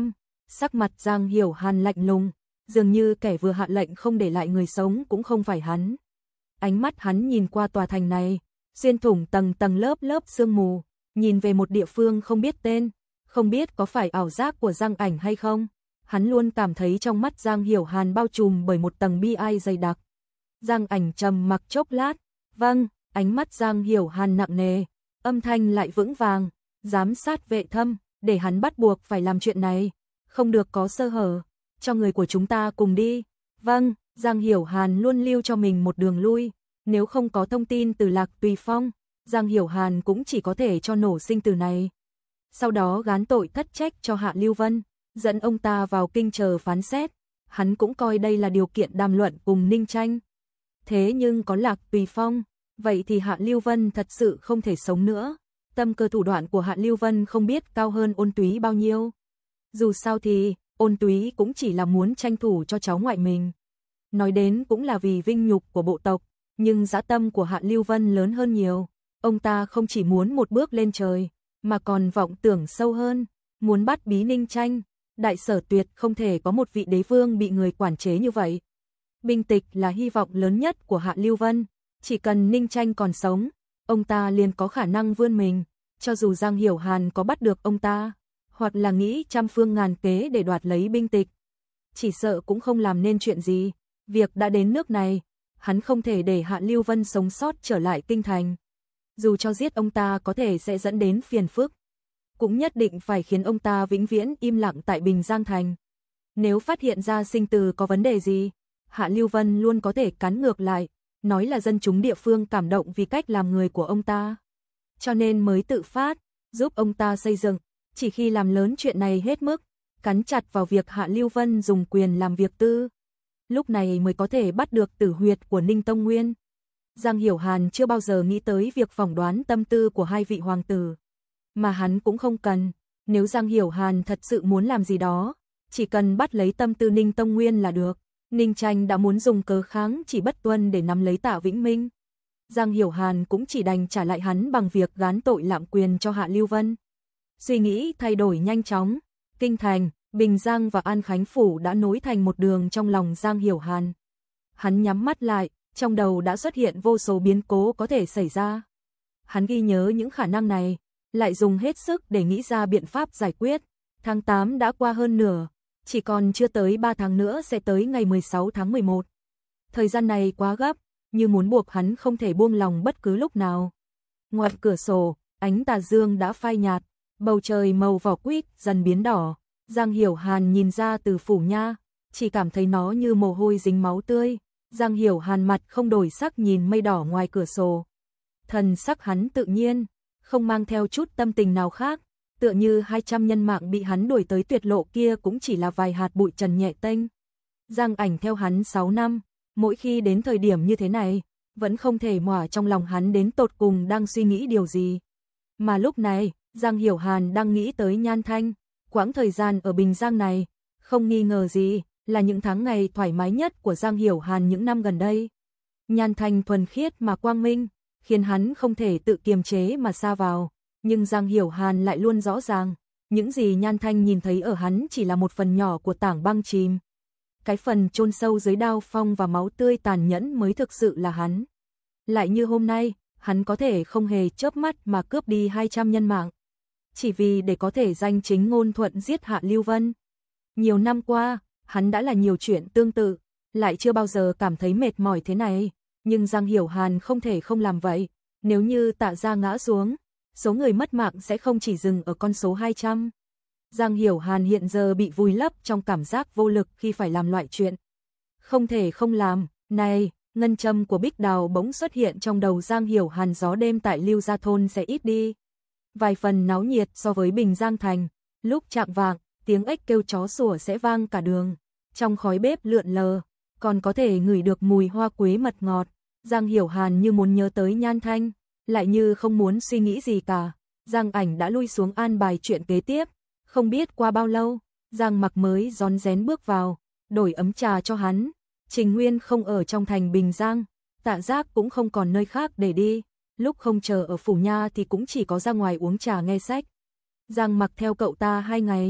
Sắc mặt Giang Hiểu Hàn lạnh lùng, dường như kẻ vừa hạ lệnh không để lại người sống cũng không phải hắn. Ánh mắt hắn nhìn qua tòa thành này, xuyên thủng tầng tầng lớp lớp sương mù, nhìn về một địa phương không biết tên, không biết có phải ảo giác của Giang Ảnh hay không. Hắn luôn cảm thấy trong mắt Giang Hiểu Hàn bao trùm bởi một tầng bi ai dày đặc. Giang Ảnh trầm mặc chốc lát, vâng, ánh mắt Giang Hiểu Hàn nặng nề, âm thanh lại vững vàng, giám sát Vệ Thâm, để hắn bắt buộc phải làm chuyện này, không được có sơ hở, cho người của chúng ta cùng đi. Vâng, Giang Hiểu Hàn luôn lưu cho mình một đường lui, nếu không có thông tin từ Lạc Tùy Phong, Giang Hiểu Hàn cũng chỉ có thể cho nổ sinh từ này. Sau đó gán tội thất trách cho Hạ Lưu Vân, dẫn ông ta vào kinh chờ phán xét, hắn cũng coi đây là điều kiện đàm luận cùng Ninh Tranh. Thế nhưng có Lạc Tùy Phong, vậy thì Hạ Lưu Vân thật sự không thể sống nữa. Tâm cơ thủ đoạn của Hạ Lưu Vân không biết cao hơn Ôn Túy bao nhiêu. Dù sao thì, Ôn Túy cũng chỉ là muốn tranh thủ cho cháu ngoại mình. Nói đến cũng là vì vinh nhục của bộ tộc, nhưng dã tâm của Hạ Lưu Vân lớn hơn nhiều. Ông ta không chỉ muốn một bước lên trời, mà còn vọng tưởng sâu hơn, muốn bắt bí Ninh Tranh. Đại Sở tuyệt không thể có một vị đế vương bị người quản chế như vậy. Bình tịch là hy vọng lớn nhất của Hạ Lưu Vân, chỉ cần Ninh Tranh còn sống, ông ta liền có khả năng vươn mình, cho dù Giang Hiểu Hàn có bắt được ông ta, hoặc là nghĩ trăm phương ngàn kế để đoạt lấy binh tịch, chỉ sợ cũng không làm nên chuyện gì. Việc đã đến nước này, hắn không thể để Hạ Lưu Vân sống sót trở lại kinh thành. Dù cho giết ông ta có thể sẽ dẫn đến phiền phức, cũng nhất định phải khiến ông ta vĩnh viễn im lặng tại Bình Giang Thành. Nếu phát hiện ra sinh tử có vấn đề gì, Hạ Lưu Vân luôn có thể cắn ngược lại, nói là dân chúng địa phương cảm động vì cách làm người của ông ta, cho nên mới tự phát, giúp ông ta xây dựng. Chỉ khi làm lớn chuyện này hết mức, cắn chặt vào việc Hạ Lưu Vân dùng quyền làm việc tư, lúc này mới có thể bắt được tử huyệt của Ninh Tông Nguyên. Giang Hiểu Hàn chưa bao giờ nghĩ tới việc phỏng đoán tâm tư của hai vị hoàng tử, mà hắn cũng không cần. Nếu Giang Hiểu Hàn thật sự muốn làm gì đó, chỉ cần bắt lấy tâm tư Ninh Tông Nguyên là được. Ninh Tranh đã muốn dùng cớ kháng chỉ bất tuân để nắm lấy Tạ Vĩnh Minh. Giang Hiểu Hàn cũng chỉ đành trả lại hắn bằng việc gán tội lạm quyền cho Hạ Lưu Vân. Suy nghĩ thay đổi nhanh chóng, Kinh Thành, Bình Giang và An Khánh Phủ đã nối thành một đường trong lòng Giang Hiểu Hàn. Hắn nhắm mắt lại, trong đầu đã xuất hiện vô số biến cố có thể xảy ra. Hắn ghi nhớ những khả năng này, lại dùng hết sức để nghĩ ra biện pháp giải quyết. Tháng 8 đã qua hơn nửa, chỉ còn chưa tới 3 tháng nữa sẽ tới ngày 16 tháng 11. Thời gian này quá gấp, như muốn buộc hắn không thể buông lòng bất cứ lúc nào. Ngoài cửa sổ, ánh tà dương đã phai nhạt, bầu trời màu vỏ quýt dần biến đỏ. Giang Hiểu Hàn nhìn ra từ phủ nha, chỉ cảm thấy nó như mồ hôi dính máu tươi. Giang Hiểu Hàn mặt không đổi sắc nhìn mây đỏ ngoài cửa sổ. Thần sắc hắn tự nhiên, không mang theo chút tâm tình nào khác, tựa như 200 nhân mạng bị hắn đuổi tới tuyệt lộ kia cũng chỉ là vài hạt bụi trần nhẹ tênh. Giang Ảnh theo hắn 6 năm, mỗi khi đến thời điểm như thế này, vẫn không thể mỏa trong lòng hắn đến tột cùng đang suy nghĩ điều gì. Mà lúc này, Giang Hiểu Hàn đang nghĩ tới Nhan Thanh. Quãng thời gian ở Bình Giang này, không nghi ngờ gì, là những tháng ngày thoải mái nhất của Giang Hiểu Hàn những năm gần đây. Nhan Thanh thuần khiết mà quang minh, khiến hắn không thể tự kiềm chế mà sa vào. Nhưng Giang Hiểu Hàn lại luôn rõ ràng, những gì Nhan Thanh nhìn thấy ở hắn chỉ là một phần nhỏ của tảng băng chìm. Cái phần chôn sâu dưới đao phong và máu tươi tàn nhẫn mới thực sự là hắn. Lại như hôm nay, hắn có thể không hề chớp mắt mà cướp đi 200 nhân mạng, chỉ vì để có thể danh chính ngôn thuận giết Hạ Lưu Vân. Nhiều năm qua, hắn đã là nhiều chuyện tương tự, lại chưa bao giờ cảm thấy mệt mỏi thế này. Nhưng Giang Hiểu Hàn không thể không làm vậy. Nếu như Tạ gia ngã xuống, số người mất mạng sẽ không chỉ dừng ở con số 200. Giang Hiểu Hàn hiện giờ bị vùi lấp trong cảm giác vô lực khi phải làm loại chuyện không thể không làm. Này, ngân châm của Bích Đào bỗng xuất hiện trong đầu Giang Hiểu Hàn. Gió đêm tại Lưu Gia Thôn sẽ ít đi vài phần náo nhiệt so với Bình Giang Thành. Lúc chạng vạng, tiếng ếch kêu chó sủa sẽ vang cả đường. Trong khói bếp lượn lờ, còn có thể ngửi được mùi hoa quế mật ngọt. Giang Hiểu Hàn như muốn nhớ tới Nhan Thanh, lại như không muốn suy nghĩ gì cả. Giang Ảnh đã lui xuống an bài chuyện kế tiếp. Không biết qua bao lâu, Giang Mặc mới rón rén bước vào, đổi ấm trà cho hắn. Trình Nguyên không ở trong thành Bình Giang, Tạ Giác cũng không còn nơi khác để đi. Lúc không chờ ở phủ nha thì cũng chỉ có ra ngoài uống trà nghe sách. Giang Mặc theo cậu ta 2 ngày,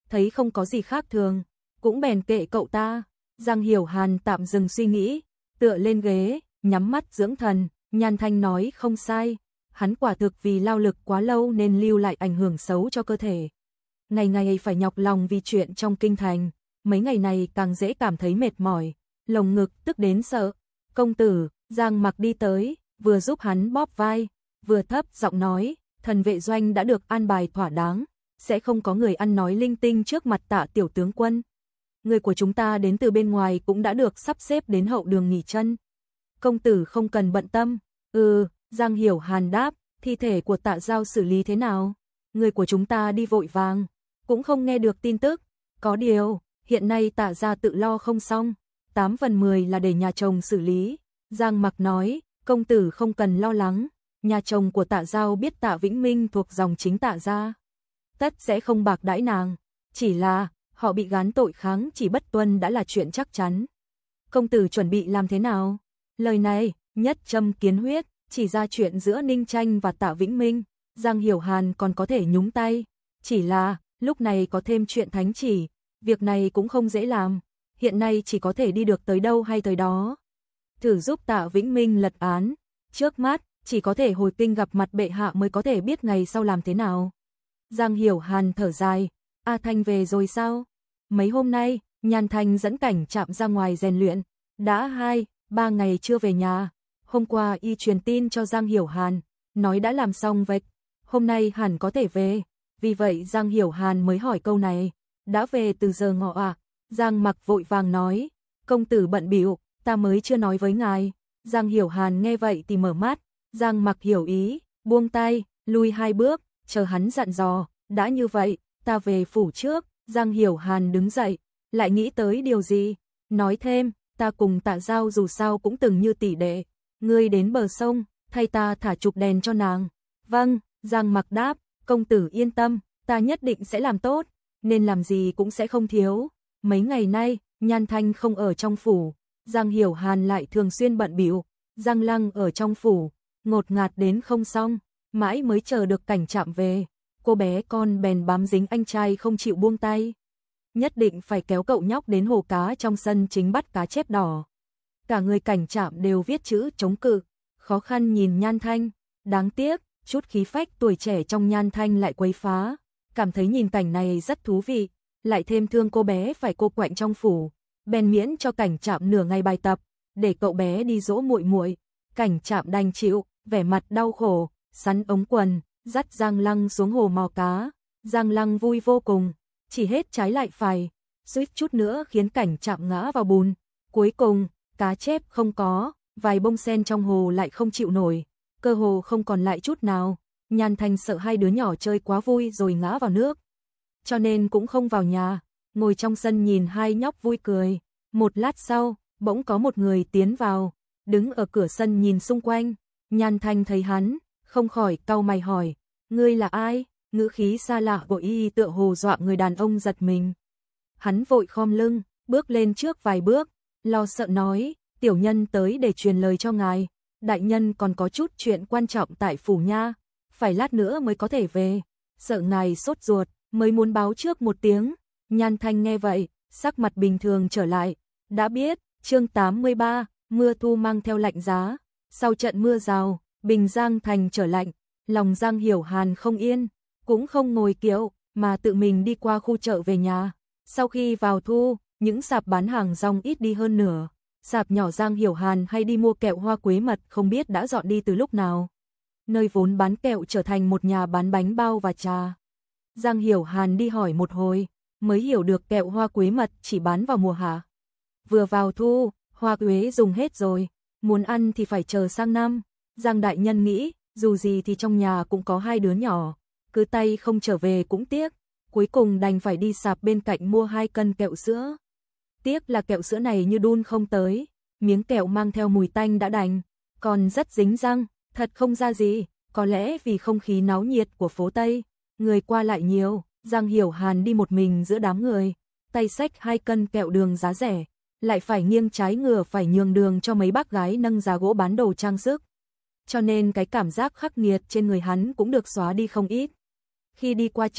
thấy không có gì khác thường, cũng bèn kệ cậu ta. Giang Hiểu Hàn tạm dừng suy nghĩ, tựa lên ghế, nhắm mắt dưỡng thần. Nhan Thanh nói không sai, hắn quả thực vì lao lực quá lâu nên lưu lại ảnh hưởng xấu cho cơ thể. Ngày ngày phải nhọc lòng vì chuyện trong kinh thành, mấy ngày này càng dễ cảm thấy mệt mỏi, lồng ngực tức đến sợ. Công tử, Giang Mặc đi tới, vừa giúp hắn bóp vai, vừa thấp giọng nói, thần vệ doanh đã được an bài thỏa đáng, sẽ không có người ăn nói linh tinh trước mặt Tạ tiểu tướng quân. Người của chúng ta đến từ bên ngoài cũng đã được sắp xếp đến hậu đường nghỉ chân. Công tử không cần bận tâm. Giang Hiểu Hàn đáp, thi thể của Tạ Giao xử lý thế nào? Người của chúng ta đi vội vàng, cũng không nghe được tin tức. Có điều, hiện nay Tạ gia tự lo không xong, 8 phần 10 là để nhà chồng xử lý. Giang Mặc nói, công tử không cần lo lắng, nhà chồng của Tạ Giao biết Tạ Vĩnh Minh thuộc dòng chính Tạ gia, tất sẽ không bạc đãi nàng, chỉ là họ bị gán tội kháng chỉ bất tuân đã là chuyện chắc chắn. Công tử chuẩn bị làm thế nào? Lời này, nhất châm kiến huyết, chỉ ra chuyện giữa Ninh Tranh và Tạ Vĩnh Minh, Giang Hiểu Hàn còn có thể nhúng tay, chỉ là lúc này có thêm chuyện thánh chỉ, việc này cũng không dễ làm, hiện nay chỉ có thể đi được tới đâu hay tới đó. Thử giúp Tạ Vĩnh Minh lật án, trước mắt chỉ có thể hồi kinh gặp mặt bệ hạ mới có thể biết ngày sau làm thế nào. Giang Hiểu Hàn thở dài, A Thanh về rồi sao? Mấy hôm nay, Nhan Thanh dẫn Cảnh Trạm ra ngoài rèn luyện, đã 2-3 ngày chưa về nhà. Hôm qua y truyền tin cho Giang Hiểu Hàn, nói đã làm xong vậy, hôm nay hẳn có thể về. Vì vậy Giang Hiểu Hàn mới hỏi câu này, đã về từ giờ ngọ à? Giang Mặc vội vàng nói, công tử bận bịu, ta mới chưa nói với ngài. Giang Hiểu Hàn nghe vậy thì mở mắt, Giang Mặc hiểu ý, buông tay, lui 2 bước, chờ hắn dặn dò, đã như vậy, ta về phủ trước. Giang Hiểu Hàn đứng dậy, lại nghĩ tới điều gì, nói thêm, ta cùng Tạ Giao dù sao cũng từng như tỷ đệ, ngươi đến bờ sông, thay ta thả chụp đèn cho nàng. Vâng, Giang Mặc đáp, công tử yên tâm, ta nhất định sẽ làm tốt, nên làm gì cũng sẽ không thiếu. Mấy ngày nay, Nhan Thanh không ở trong phủ, Giang Hiểu Hàn lại thường xuyên bận bịu, Giang Lăng ở trong phủ, ngột ngạt đến không xong, mãi mới chờ được Cảnh Trạm về. Cô bé con bèn bám dính anh trai không chịu buông tay. Nhất định phải kéo cậu nhóc đến hồ cá trong sân chính bắt cá chép đỏ. Cả người Cảnh Trạm đều viết chữ chống cự, khó khăn nhìn Nhan Thanh, đáng tiếc, chút khí phách tuổi trẻ trong Nhan Thanh lại quấy phá, cảm thấy nhìn cảnh này rất thú vị, lại thêm thương cô bé phải cô quạnh trong phủ, bèn miễn cho Cảnh Trạm nửa ngày bài tập, để cậu bé đi dỗ muội muội. Cảnh Trạm đành chịu, vẻ mặt đau khổ, sắn ống quần, dắt Giang Lăng xuống hồ mò cá. Giang Lăng vui vô cùng, chỉ hết trái lại phải, suýt chút nữa khiến Cảnh Trạm ngã vào bùn. Cuối cùng, cá chép không có, vài bông sen trong hồ lại không chịu nổi, cơ hồ không còn lại chút nào. Nhan Thanh sợ hai đứa nhỏ chơi quá vui rồi ngã vào nước, cho nên cũng không vào nhà, ngồi trong sân nhìn hai nhóc vui cười. Một lát sau, bỗng có một người tiến vào, đứng ở cửa sân nhìn xung quanh. Nhan Thanh thấy hắn, không khỏi cau mày hỏi, ngươi là ai? Ngữ khí xa lạ của y tựa hồ dọa người đàn ông giật mình. Hắn vội khom lưng, bước lên trước vài bước, lo sợ nói, tiểu nhân tới để truyền lời cho ngài, đại nhân còn có chút chuyện quan trọng tại phủ nha, phải lát nữa mới có thể về, sợ ngài sốt ruột, mới muốn báo trước một tiếng. Nhan Thanh nghe vậy, sắc mặt bình thường trở lại, đã biết. Chương 83, mưa thu mang theo lạnh giá. Sau trận mưa rào, Bình Giang thành trở lạnh, lòng Giang Hiểu Hàn không yên, cũng không ngồi kiệu, mà tự mình đi qua khu chợ về nhà. Sau khi vào thu, những sạp bán hàng rong ít đi hơn nửa. Sạp nhỏ Giang Hiểu Hàn hay đi mua kẹo hoa quế mật không biết đã dọn đi từ lúc nào. Nơi vốn bán kẹo trở thành một nhà bán bánh bao và trà. Giang Hiểu Hàn đi hỏi một hồi, mới hiểu được kẹo hoa quế mật chỉ bán vào mùa hạ. Vừa vào thu, hoa quế dùng hết rồi, muốn ăn thì phải chờ sang năm. Giang đại nhân nghĩ, dù gì thì trong nhà cũng có hai đứa nhỏ, cứ tay không trở về cũng tiếc, cuối cùng đành phải đi sạp bên cạnh mua 2 cân kẹo sữa. Tiếc là kẹo sữa này như đun không tới, miếng kẹo mang theo mùi tanh đã đành, còn rất dính răng, thật không ra gì, có lẽ vì không khí náo nhiệt của phố Tây, người qua lại nhiều. Giang Hiểu Hàn đi một mình giữa đám người, tay xách 2 cân kẹo đường giá rẻ, lại phải nghiêng trái ngửa phải nhường đường cho mấy bác gái nâng giá gỗ bán đồ trang sức. Cho nên cái cảm giác khắc nghiệt trên người hắn cũng được xóa đi không ít. Khi đi qua chợ,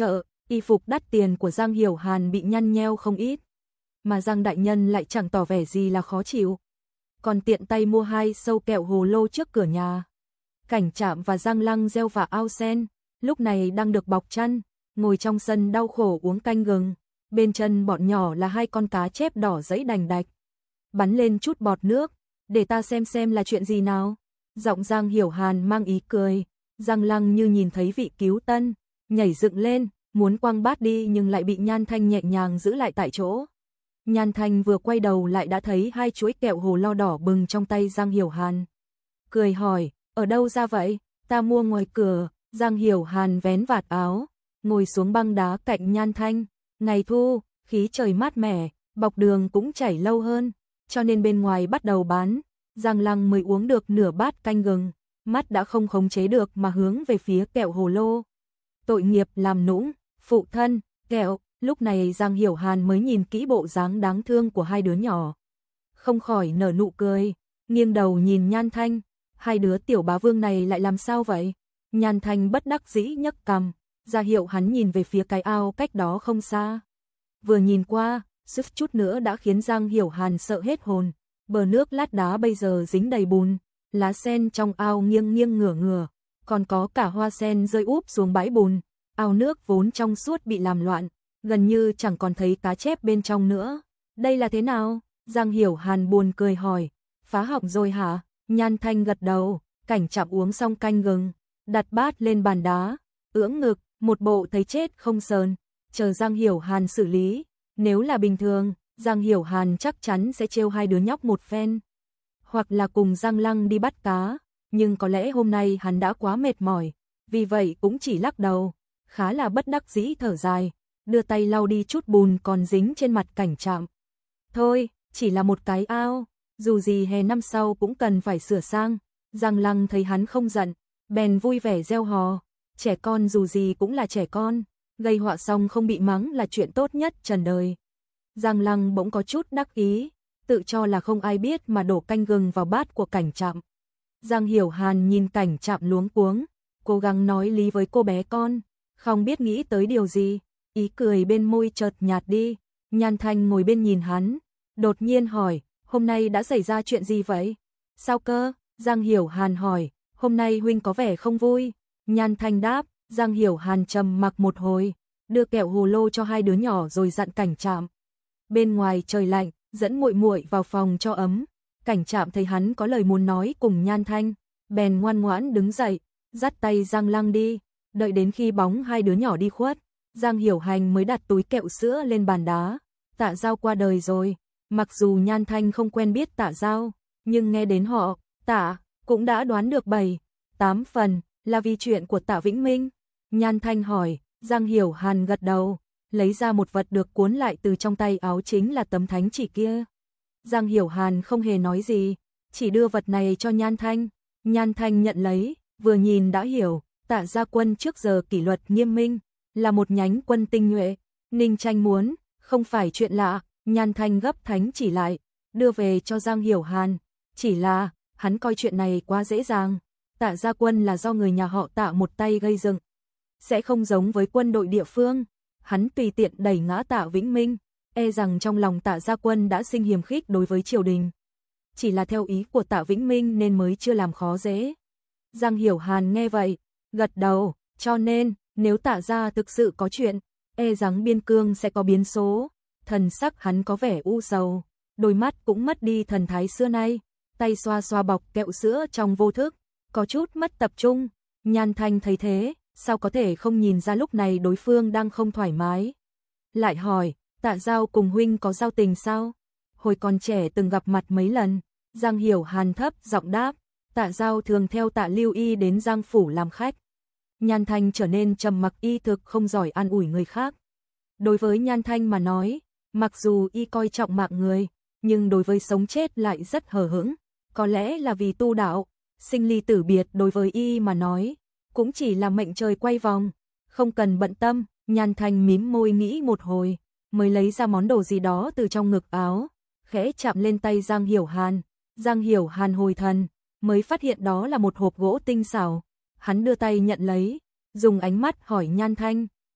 Y phục đắt tiền của Giang Hiểu Hàn bị nhăn nheo không ít, mà Giang đại nhân lại chẳng tỏ vẻ gì là khó chịu, còn tiện tay mua 2 sâu kẹo hồ lô trước cửa nhà. Cảnh Trạm và Giang Lăng Gieo và Ao Sen lúc này đang được bọc chăn, ngồi trong sân đau khổ uống canh gừng, bên chân bọn nhỏ là 2 con cá chép đỏ dẫy đành đạch, bắn lên chút bọt nước, để ta xem là chuyện gì nào. Giọng Giang Hiểu Hàn mang ý cười, Giang Lăng như nhìn thấy vị cứu tân, nhảy dựng lên, muốn quăng bát đi nhưng lại bị Nhan Thanh nhẹ nhàng giữ lại tại chỗ. Nhan Thanh vừa quay đầu lại đã thấy 2 chuỗi kẹo hồ lo đỏ bừng trong tay Giang Hiểu Hàn. Cười hỏi, ở đâu ra vậy? Ta mua ngoài cửa. Giang Hiểu Hàn vén vạt áo, ngồi xuống băng đá cạnh Nhan Thanh. Ngày thu, khí trời mát mẻ, bọc đường cũng chảy lâu hơn, cho nên bên ngoài bắt đầu bán. Giang Lăng mới uống được nửa bát canh gừng, mắt đã không khống chế được mà hướng về phía kẹo hồ lô. Tội nghiệp làm nũng, phụ thân, kẹo. Lúc này Giang Hiểu Hàn mới nhìn kỹ bộ dáng đáng thương của 2 đứa nhỏ, không khỏi nở nụ cười, nghiêng đầu nhìn Nhan Thanh, 2 đứa tiểu bá vương này lại làm sao vậy? Nhan Thanh bất đắc dĩ nhấc cằm, ra hiệu hắn nhìn về phía cái ao cách đó không xa. Vừa nhìn qua, suýt chút nữa đã khiến Giang Hiểu Hàn sợ hết hồn, bờ nước lát đá bây giờ dính đầy bùn, lá sen trong ao nghiêng nghiêng ngửa ngửa, còn có cả hoa sen rơi úp xuống bãi bùn, ao nước vốn trong suốt bị làm loạn, gần như chẳng còn thấy cá chép bên trong nữa. Đây là thế nào? Giang Hiểu Hàn buồn cười hỏi, phá hỏng rồi hả? Nhan Thanh gật đầu, Cảnh Trạm uống xong canh gừng, đặt bát lên bàn đá, ưỡn ngực, một bộ thấy chết không sờn, chờ Giang Hiểu Hàn xử lý. Nếu là bình thường, Giang Hiểu Hàn chắc chắn sẽ trêu 2 đứa nhóc một phen, hoặc là cùng Giang Lăng đi bắt cá, nhưng có lẽ hôm nay hắn đã quá mệt mỏi, vì vậy cũng chỉ lắc đầu, khá là bất đắc dĩ thở dài, đưa tay lau đi chút bùn còn dính trên mặt Cảnh Trạm. Thôi, chỉ là một cái ao, dù gì hè năm sau cũng cần phải sửa sang. Giang Lăng thấy hắn không giận, bèn vui vẻ reo hò, trẻ con dù gì cũng là trẻ con, gây họa xong không bị mắng là chuyện tốt nhất trần đời. Giang Lăng bỗng có chút đắc ý, tự cho là không ai biết mà đổ canh gừng vào bát của Cảnh Trạm. Giang Hiểu Hàn nhìn Cảnh Trạm luống cuống, cố gắng nói lý với cô bé con, không biết nghĩ tới điều gì, ý cười bên môi chợt nhạt đi. Nhan Thanh ngồi bên nhìn hắn, đột nhiên hỏi, hôm nay đã xảy ra chuyện gì vậy? Sao cơ? Giang Hiểu Hàn hỏi, hôm nay huynh có vẻ không vui. Nhan Thanh đáp. Giang Hiểu Hàn trầm mặc một hồi, đưa kẹo hồ lô cho 2 đứa nhỏ rồi dặn Cảnh Trạm. Bên ngoài trời lạnh, dẫn muội muội vào phòng cho ấm. Cảnh Trạm thấy hắn có lời muốn nói cùng Nhan Thanh, bèn ngoan ngoãn đứng dậy, dắt tay Giang Lăng đi, đợi đến khi bóng 2 đứa nhỏ đi khuất, Giang Hiểu Hành mới đặt túi kẹo sữa lên bàn đá. Tạ Giao qua đời rồi, mặc dù Nhan Thanh không quen biết Tạ Giao, nhưng nghe đến họ, Tạ cũng đã đoán được 7-8 phần là vì chuyện của Tạ Vĩnh Minh. Nhan Thanh hỏi, Giang Hiểu Hàn gật đầu, lấy ra một vật được cuốn lại từ trong tay áo, chính là tấm thánh chỉ kia. Giang Hiểu Hàn không hề nói gì, chỉ đưa vật này cho Nhan Thanh. Nhan Thanh nhận lấy, vừa nhìn đã hiểu, Tạ gia quân trước giờ kỷ luật nghiêm minh, là một nhánh quân tinh nhuệ. Ninh Tranh muốn, không phải chuyện lạ. Nhan Thanh gấp thánh chỉ lại, đưa về cho Giang Hiểu Hàn, chỉ là hắn coi chuyện này quá dễ dàng. Tạ gia quân là do người nhà họ Tạ một tay gây dựng, sẽ không giống với quân đội địa phương. Hắn tùy tiện đẩy ngã Tạ Vĩnh Minh, e rằng trong lòng Tạ gia quân đã sinh hiềm khích đối với triều đình. Chỉ là theo ý của Tạ Vĩnh Minh nên mới chưa làm khó dễ. Giang Hiểu Hàn nghe vậy, gật đầu, cho nên nếu Tạ gia thực sự có chuyện, e rằng biên cương sẽ có biến số. Thần sắc hắn có vẻ u sầu, đôi mắt cũng mất đi thần thái xưa nay, tay xoa xoa bọc kẹo sữa trong vô thức, có chút mất tập trung. Nhan Thanh thấy thế, sao có thể không nhìn ra lúc này đối phương đang không thoải mái. Lại hỏi, Tạ Giao cùng huynh có giao tình sao? Hồi còn trẻ từng gặp mặt mấy lần. Giang Hiểu Hàn thấp giọng đáp, Tạ Giao thường theo Tạ Lưu Y đến Giang phủ làm khách. Nhan Thanh trở nên trầm mặc, y thực không giỏi an ủi người khác. Đối với Nhan Thanh mà nói, mặc dù y coi trọng mạng người, nhưng đối với sống chết lại rất hờ hững. Có lẽ là vì tu đạo, sinh ly tử biệt đối với y mà nói, cũng chỉ là mệnh trời quay vòng, không cần bận tâm. Nhan Thanh mím môi nghĩ một hồi, mới lấy ra món đồ gì đó từ trong ngực áo, khẽ chạm lên tay Giang Hiểu Hàn. Giang Hiểu Hàn hồi thần, mới phát hiện đó là một hộp gỗ tinh xảo. Hắn đưa tay nhận lấy, dùng ánh mắt hỏi Nhan Thanh,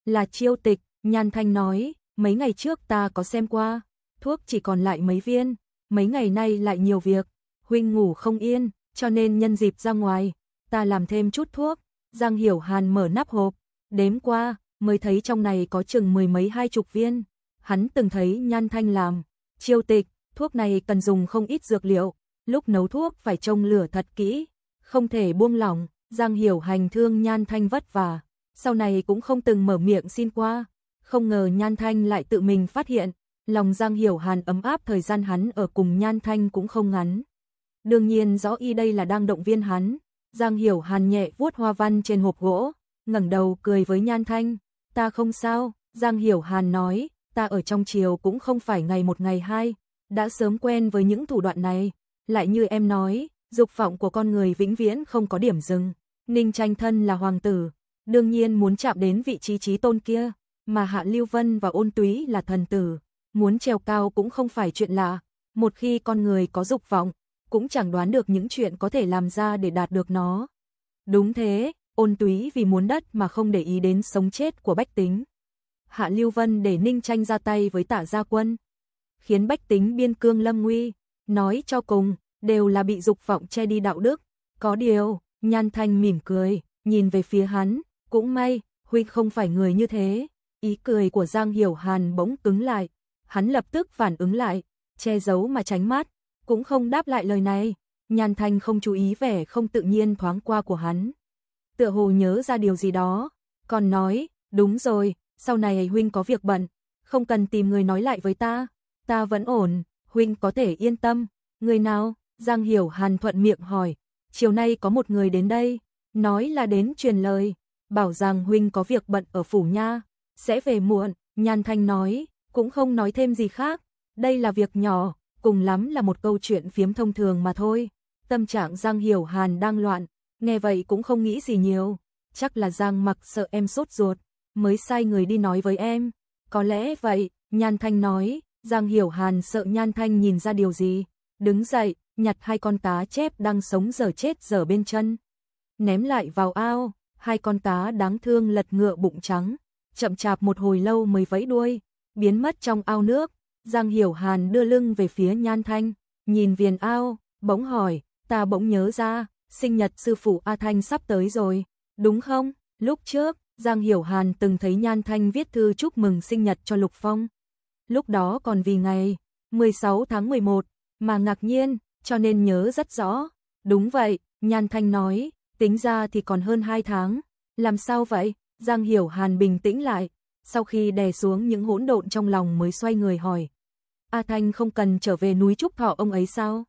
Là chiêu tịch, Nhan Thanh nói, mấy ngày trước ta có xem qua, thuốc chỉ còn lại mấy viên, mấy ngày nay lại nhiều việc, huynh ngủ không yên, cho nên nhân dịp ra ngoài, ta làm thêm chút thuốc. Giang Hiểu Hàn mở nắp hộp, đếm qua, mới thấy trong này có chừng 10 mấy 20 viên. Hắn từng thấy Nhan Thanh làm, chiêu tịch, thuốc này cần dùng không ít dược liệu, lúc nấu thuốc phải trông lửa thật kỹ, không thể buông lỏng. Giang Hiểu Hành thương Nhan Thanh vất vả, sau này cũng không từng mở miệng xin qua, không ngờ Nhan Thanh lại tự mình phát hiện, lòng Giang Hiểu Hàn ấm áp. Thời gian hắn ở cùng Nhan Thanh cũng không ngắn, đương nhiên rõ y đây là đang động viên hắn. Giang Hiểu Hàn nhẹ vuốt hoa văn trên hộp gỗ, ngẩng đầu cười với Nhan Thanh, ta không sao. Giang Hiểu Hàn nói, ta ở trong triều cũng không phải ngày một ngày hai, đã sớm quen với những thủ đoạn này, lại như em nói, dục vọng của con người vĩnh viễn không có điểm dừng. Ninh Tranh thân là hoàng tử, đương nhiên muốn chạm đến vị trí chí tôn kia, mà Hạ Lưu Vân và Ôn Túy là thần tử, muốn trèo cao cũng không phải chuyện lạ. Một khi con người có dục vọng, cũng chẳng đoán được những chuyện có thể làm ra để đạt được nó. Đúng thế, Ôn Túy vì muốn đất mà không để ý đến sống chết của bách tính. Hạ Lưu Vân để Ninh Tranh ra tay với Tả Gia Quân, khiến bách tính biên cương lâm nguy, nói cho cùng, đều là bị dục vọng che đi đạo đức. Có điều, Nhan Thanh mỉm cười, nhìn về phía hắn, cũng may, huynh không phải người như thế. Ý cười của Giang Hiểu Hàn bỗng cứng lại, hắn lập tức phản ứng lại, che giấu mà tránh mắt, cũng không đáp lại lời này. Nhan Thanh không chú ý vẻ không tự nhiên thoáng qua của hắn, tựa hồ nhớ ra điều gì đó, còn nói, đúng rồi, sau này huynh có việc bận, không cần tìm người nói lại với ta vẫn ổn, huynh có thể yên tâm. Người nào? Giang Hiểu Hàn thuận miệng hỏi, chiều nay có một người đến đây, nói là đến truyền lời, bảo rằng huynh có việc bận ở phủ nha, sẽ về muộn. Nhan Thanh nói, cũng không nói thêm gì khác, đây là việc nhỏ, cùng lắm là một câu chuyện phiếm thông thường mà thôi. Tâm trạng Giang Hiểu Hàn đang loạn, nghe vậy cũng không nghĩ gì nhiều, chắc là Giang Mặc sợ em sốt ruột, mới sai người đi nói với em. Có lẽ vậy, Nhan Thanh nói. Giang Hiểu Hàn sợ Nhan Thanh nhìn ra điều gì, đứng dậy, nhặt 2 con cá chép đang sống dở chết dở bên chân, ném lại vào ao. 2 con cá đáng thương lật ngựa bụng trắng, chậm chạp một hồi lâu mới vẫy đuôi, biến mất trong ao nước. Giang Hiểu Hàn đưa lưng về phía Nhan Thanh, nhìn viền ao, bỗng hỏi, ta bỗng nhớ ra, sinh nhật sư phụ A Thanh sắp tới rồi, đúng không? Lúc trước, Giang Hiểu Hàn từng thấy Nhan Thanh viết thư chúc mừng sinh nhật cho Lục Phong. Lúc đó còn vì ngày 16 tháng 11 mà ngạc nhiên, cho nên nhớ rất rõ. Đúng vậy, Nhan Thanh nói, tính ra thì còn hơn 2 tháng. Làm sao vậy? Giang Hiểu Hàn bình tĩnh lại, sau khi đè xuống những hỗn độn trong lòng mới xoay người hỏi. A Thanh không cần trở về núi Trúc Thọ ông ấy sao?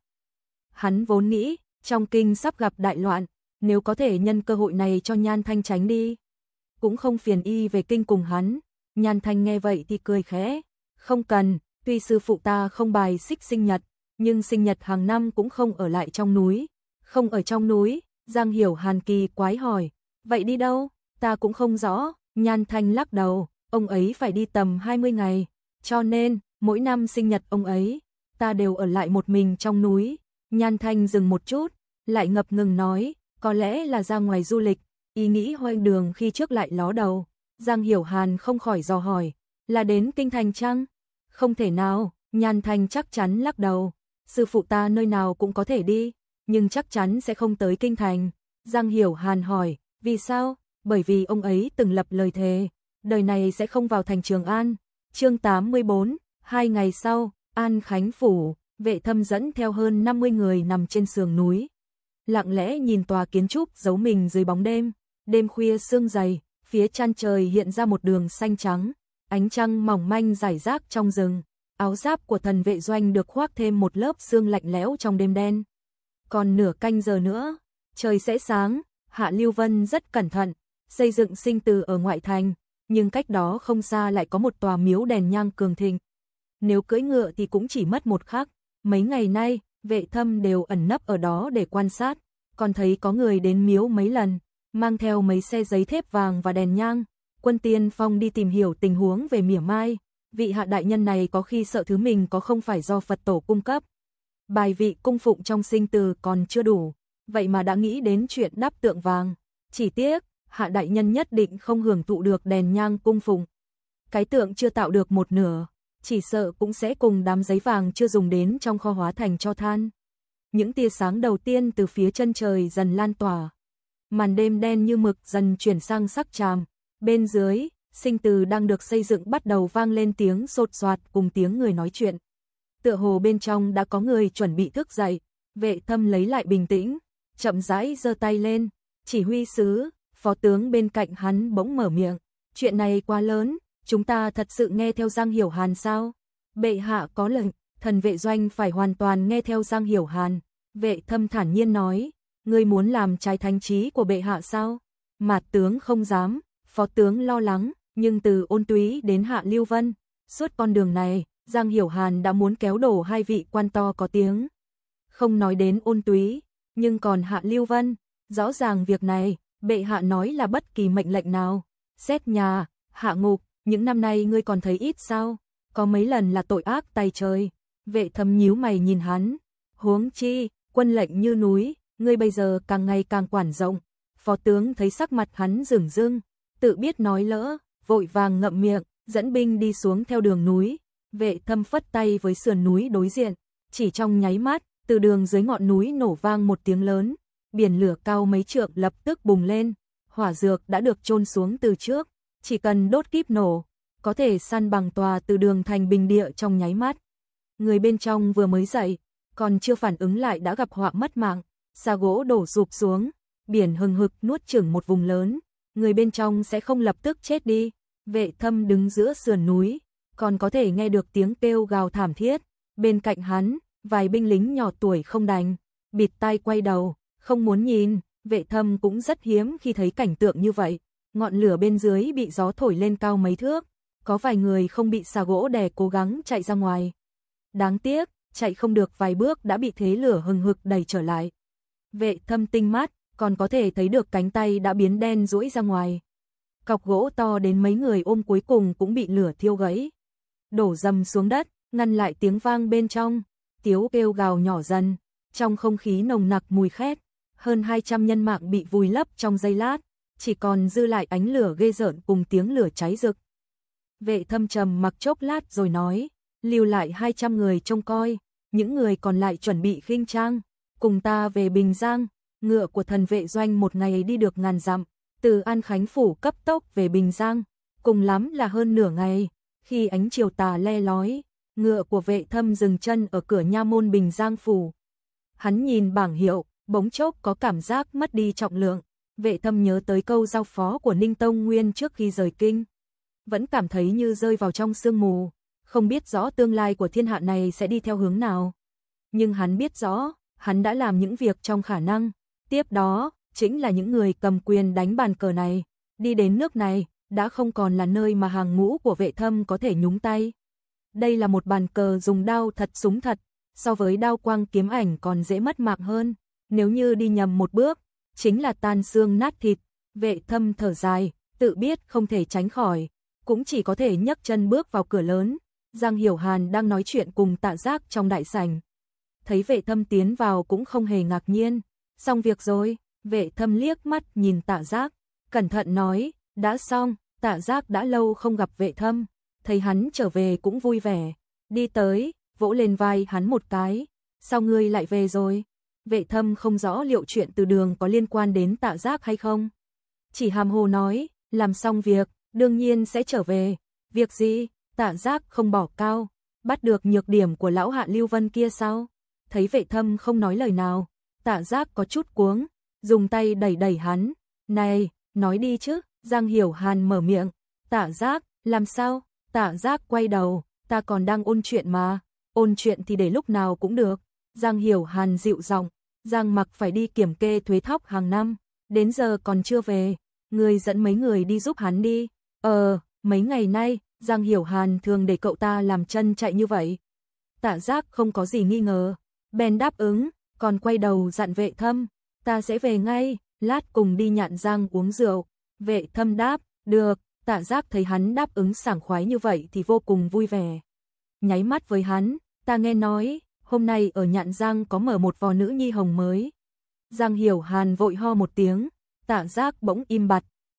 Hắn vốn nghĩ, trong kinh sắp gặp đại loạn, nếu có thể nhân cơ hội này cho Nhan Thanh tránh đi, cũng không phiền y về kinh cùng hắn. Nhan Thanh nghe vậy thì cười khẽ. Không cần, tuy sư phụ ta không bài xích sinh nhật, nhưng sinh nhật hàng năm cũng không ở lại trong núi. Không ở trong núi, Giang Hiểu Hàn kỳ quái hỏi, vậy đi đâu? Ta cũng không rõ. Nhan Thanh lắc đầu, ông ấy phải đi tầm 20 ngày, cho nên, mỗi năm sinh nhật ông ấy, ta đều ở lại một mình trong núi. Nhan Thanh dừng một chút, lại ngập ngừng nói, có lẽ là ra ngoài du lịch. Ý nghĩ hoang đường khi trước lại ló đầu. Giang Hiểu Hàn không khỏi dò hỏi, là đến kinh thành chăng? Không thể nào, Nhan Thanh chắc chắn lắc đầu. Sư phụ ta nơi nào cũng có thể đi, nhưng chắc chắn sẽ không tới kinh thành. Giang Hiểu Hàn hỏi, vì sao? Bởi vì ông ấy từng lập lời thề, đời này sẽ không vào thành Trường An. Chương 84, 2 ngày sau, An Khánh Phủ, Vệ Thâm dẫn theo hơn 50 người nằm trên sườn núi, lặng lẽ nhìn tòa kiến trúc giấu mình dưới bóng đêm. Đêm khuya sương dày, phía chân trời hiện ra một đường xanh trắng, ánh trăng mỏng manh rải rác trong rừng. Áo giáp của thần vệ doanh được khoác thêm một lớp sương lạnh lẽo trong đêm đen. Còn nửa canh giờ nữa, trời sẽ sáng. Hạ Lưu Vân rất cẩn thận, xây dựng sinh từ ở ngoại thành, nhưng cách đó không xa lại có một tòa miếu đèn nhang cường thịnh. Nếu cưỡi ngựa thì cũng chỉ mất một khắc. Mấy ngày nay, Vệ Thâm đều ẩn nấp ở đó để quan sát, còn thấy có người đến miếu mấy lần, mang theo mấy xe giấy thép vàng và đèn nhang. Quân Tiên Phong đi tìm hiểu tình huống về Mỉa Mai, vị hạ đại nhân này có khi sợ thứ mình có không phải do Phật tổ cung cấp. Bài vị cung phụng trong sinh từ còn chưa đủ, vậy mà đã nghĩ đến chuyện đắp tượng vàng. Chỉ tiếc, Hạ đại nhân nhất định không hưởng thụ được đèn nhang cung phụng. Cái tượng chưa tạo được một nửa, chỉ sợ cũng sẽ cùng đám giấy vàng chưa dùng đến trong kho hóa thành tro than. Những tia sáng đầu tiên từ phía chân trời dần lan tỏa. Màn đêm đen như mực dần chuyển sang sắc tràm. Bên dưới, sinh từ đang được xây dựng bắt đầu vang lên tiếng sột soạt cùng tiếng người nói chuyện. Tựa hồ bên trong đã có người chuẩn bị thức dậy. Vệ Thâm lấy lại bình tĩnh, chậm rãi giơ tay lên. Chỉ huy sứ, phó tướng bên cạnh hắn bỗng mở miệng. Chuyện này quá lớn, chúng ta thật sự nghe theo Giang Hiểu Hàn sao? Bệ hạ có lệnh, thần vệ doanh phải hoàn toàn nghe theo Giang Hiểu Hàn. Vệ Thâm thản nhiên nói, ngươi muốn làm trái thánh chí của bệ hạ sao? Mạt tướng không dám, phó tướng lo lắng, nhưng từ Ôn Túy đến Hạ Lưu Vân, suốt con đường này, Giang Hiểu Hàn đã muốn kéo đổ hai vị quan to có tiếng. Không nói đến Ôn Túy, nhưng còn Hạ Lưu Vân, rõ ràng việc này, bệ hạ nói là bất kỳ mệnh lệnh nào, xét nhà, hạ ngục, những năm nay ngươi còn thấy ít sao? Có mấy lần là tội ác tày trời. Vệ Thâm nhíu mày nhìn hắn, huống chi, quân lệnh như núi, ngươi bây giờ càng ngày càng quản rộng. Phó tướng thấy sắc mặt hắn rừng rưng, tự biết nói lỡ, vội vàng ngậm miệng, dẫn binh đi xuống theo đường núi. Vệ Thâm phất tay với sườn núi đối diện, chỉ trong nháy mắt, từ đường dưới ngọn núi nổ vang một tiếng lớn, biển lửa cao mấy trượng lập tức bùng lên, hỏa dược đã được chôn xuống từ trước, chỉ cần đốt kíp nổ, có thể san bằng tòa từ đường thành bình địa trong nháy mắt. Người bên trong vừa mới dậy, còn chưa phản ứng lại đã gặp họa mất mạng, xà gỗ đổ sụp xuống, biển hừng hực nuốt chửng một vùng lớn, người bên trong sẽ không lập tức chết đi. Vệ Thâm đứng giữa sườn núi, còn có thể nghe được tiếng kêu gào thảm thiết, bên cạnh hắn, vài binh lính nhỏ tuổi không đành, bịt tai quay đầu, không muốn nhìn. Vệ Thâm cũng rất hiếm khi thấy cảnh tượng như vậy, ngọn lửa bên dưới bị gió thổi lên cao mấy thước, có vài người không bị xà gỗ đè cố gắng chạy ra ngoài. Đáng tiếc, chạy không được vài bước đã bị thế lửa hừng hực đẩy trở lại. Vệ Thâm tinh mắt, còn có thể thấy được cánh tay đã biến đen duỗi ra ngoài. Cọc gỗ to đến mấy người ôm cuối cùng cũng bị lửa thiêu gãy, đổ rầm xuống đất, ngăn lại tiếng vang bên trong. Tiếng kêu gào nhỏ dần, trong không khí nồng nặc mùi khét, hơn 200 nhân mạng bị vùi lấp trong giây lát, chỉ còn dư lại ánh lửa ghê rợn cùng tiếng lửa cháy rực. Vệ Thâm trầm mặc chốc lát rồi nói, lưu lại 200 người trông coi, những người còn lại chuẩn bị khinh trang, cùng ta về Bình Giang. Ngựa của thần vệ doanh một ngày đi được ngàn dặm, từ An Khánh phủ cấp tốc về Bình Giang, cùng lắm là hơn nửa ngày. Khi ánh chiều tà le lói, ngựa của Vệ Thâm dừng chân ở cửa nha môn Bình Giang phủ. Hắn nhìn bảng hiệu, bỗng chốc có cảm giác mất đi trọng lượng. Vệ Thâm nhớ tới câu giao phó của Ninh Tông Nguyên trước khi rời kinh, vẫn cảm thấy như rơi vào trong sương mù, không biết rõ tương lai của thiên hạ này sẽ đi theo hướng nào. Nhưng hắn biết rõ, hắn đã làm những việc trong khả năng, tiếp đó chính là những người cầm quyền đánh bàn cờ này, đi đến nước này đã không còn là nơi mà hàng ngũ của Vệ Thâm có thể nhúng tay. Đây là một bàn cờ dùng đao thật súng thật, so với đao quang kiếm ảnh còn dễ mất mạng hơn, nếu như đi nhầm một bước, chính là tan xương nát thịt. Vệ Thâm thở dài, tự biết không thể tránh khỏi, cũng chỉ có thể nhấc chân bước vào cửa lớn. Giang Hiểu Hàn đang nói chuyện cùng Tạ Giác trong đại sảnh, thấy Vệ Thâm tiến vào cũng không hề ngạc nhiên. Xong việc rồi? Vệ Thâm liếc mắt nhìn Tạ Giác, cẩn thận nói, đã xong. Tạ Giác đã lâu không gặp Vệ Thâm, thấy hắn trở về cũng vui vẻ, đi tới, vỗ lên vai hắn một cái, sao ngươi lại về rồi? Vệ Thâm không rõ liệu chuyện từ đường có liên quan đến Tạ Giác hay không, chỉ hàm hồ nói, làm xong việc, đương nhiên sẽ trở về. Việc gì? Tạ Giác không bỏ cao, bắt được nhược điểm của lão Hạ Lưu Vân kia sao? Thấy Vệ Thâm không nói lời nào, Tạ Giác có chút cuống, dùng tay đẩy đẩy hắn, này, nói đi chứ. Giang Hiểu Hàn mở miệng, Tạ Giác, làm sao? Tạ Giác quay đầu, ta còn đang ôn chuyện mà, ôn chuyện thì để lúc nào cũng được. Giang Hiểu Hàn dịu giọng, Giang Mặc phải đi kiểm kê thuế thóc hàng năm, đến giờ còn chưa về, ngươi dẫn mấy người đi giúp hắn đi. Mấy ngày nay, Giang Hiểu Hàn thường để cậu ta làm chân chạy như vậy. Tạ Giác không có gì nghi ngờ, bèn đáp ứng, còn quay đầu dặn Vệ Thâm, ta sẽ về ngay, lát cùng đi Nhạn Giang uống rượu. Vệ Thâm đáp, được. Tạ Giác thấy hắn đáp ứng sảng khoái như vậy thì vô cùng vui vẻ. Nháy mắt với hắn, ta nghe nói, hôm nay ở Nhạn Giang có mở một vò nữ nhi hồng mới. Giang Hiểu Hàn vội ho một tiếng, Tạ Giác bỗng im bặt,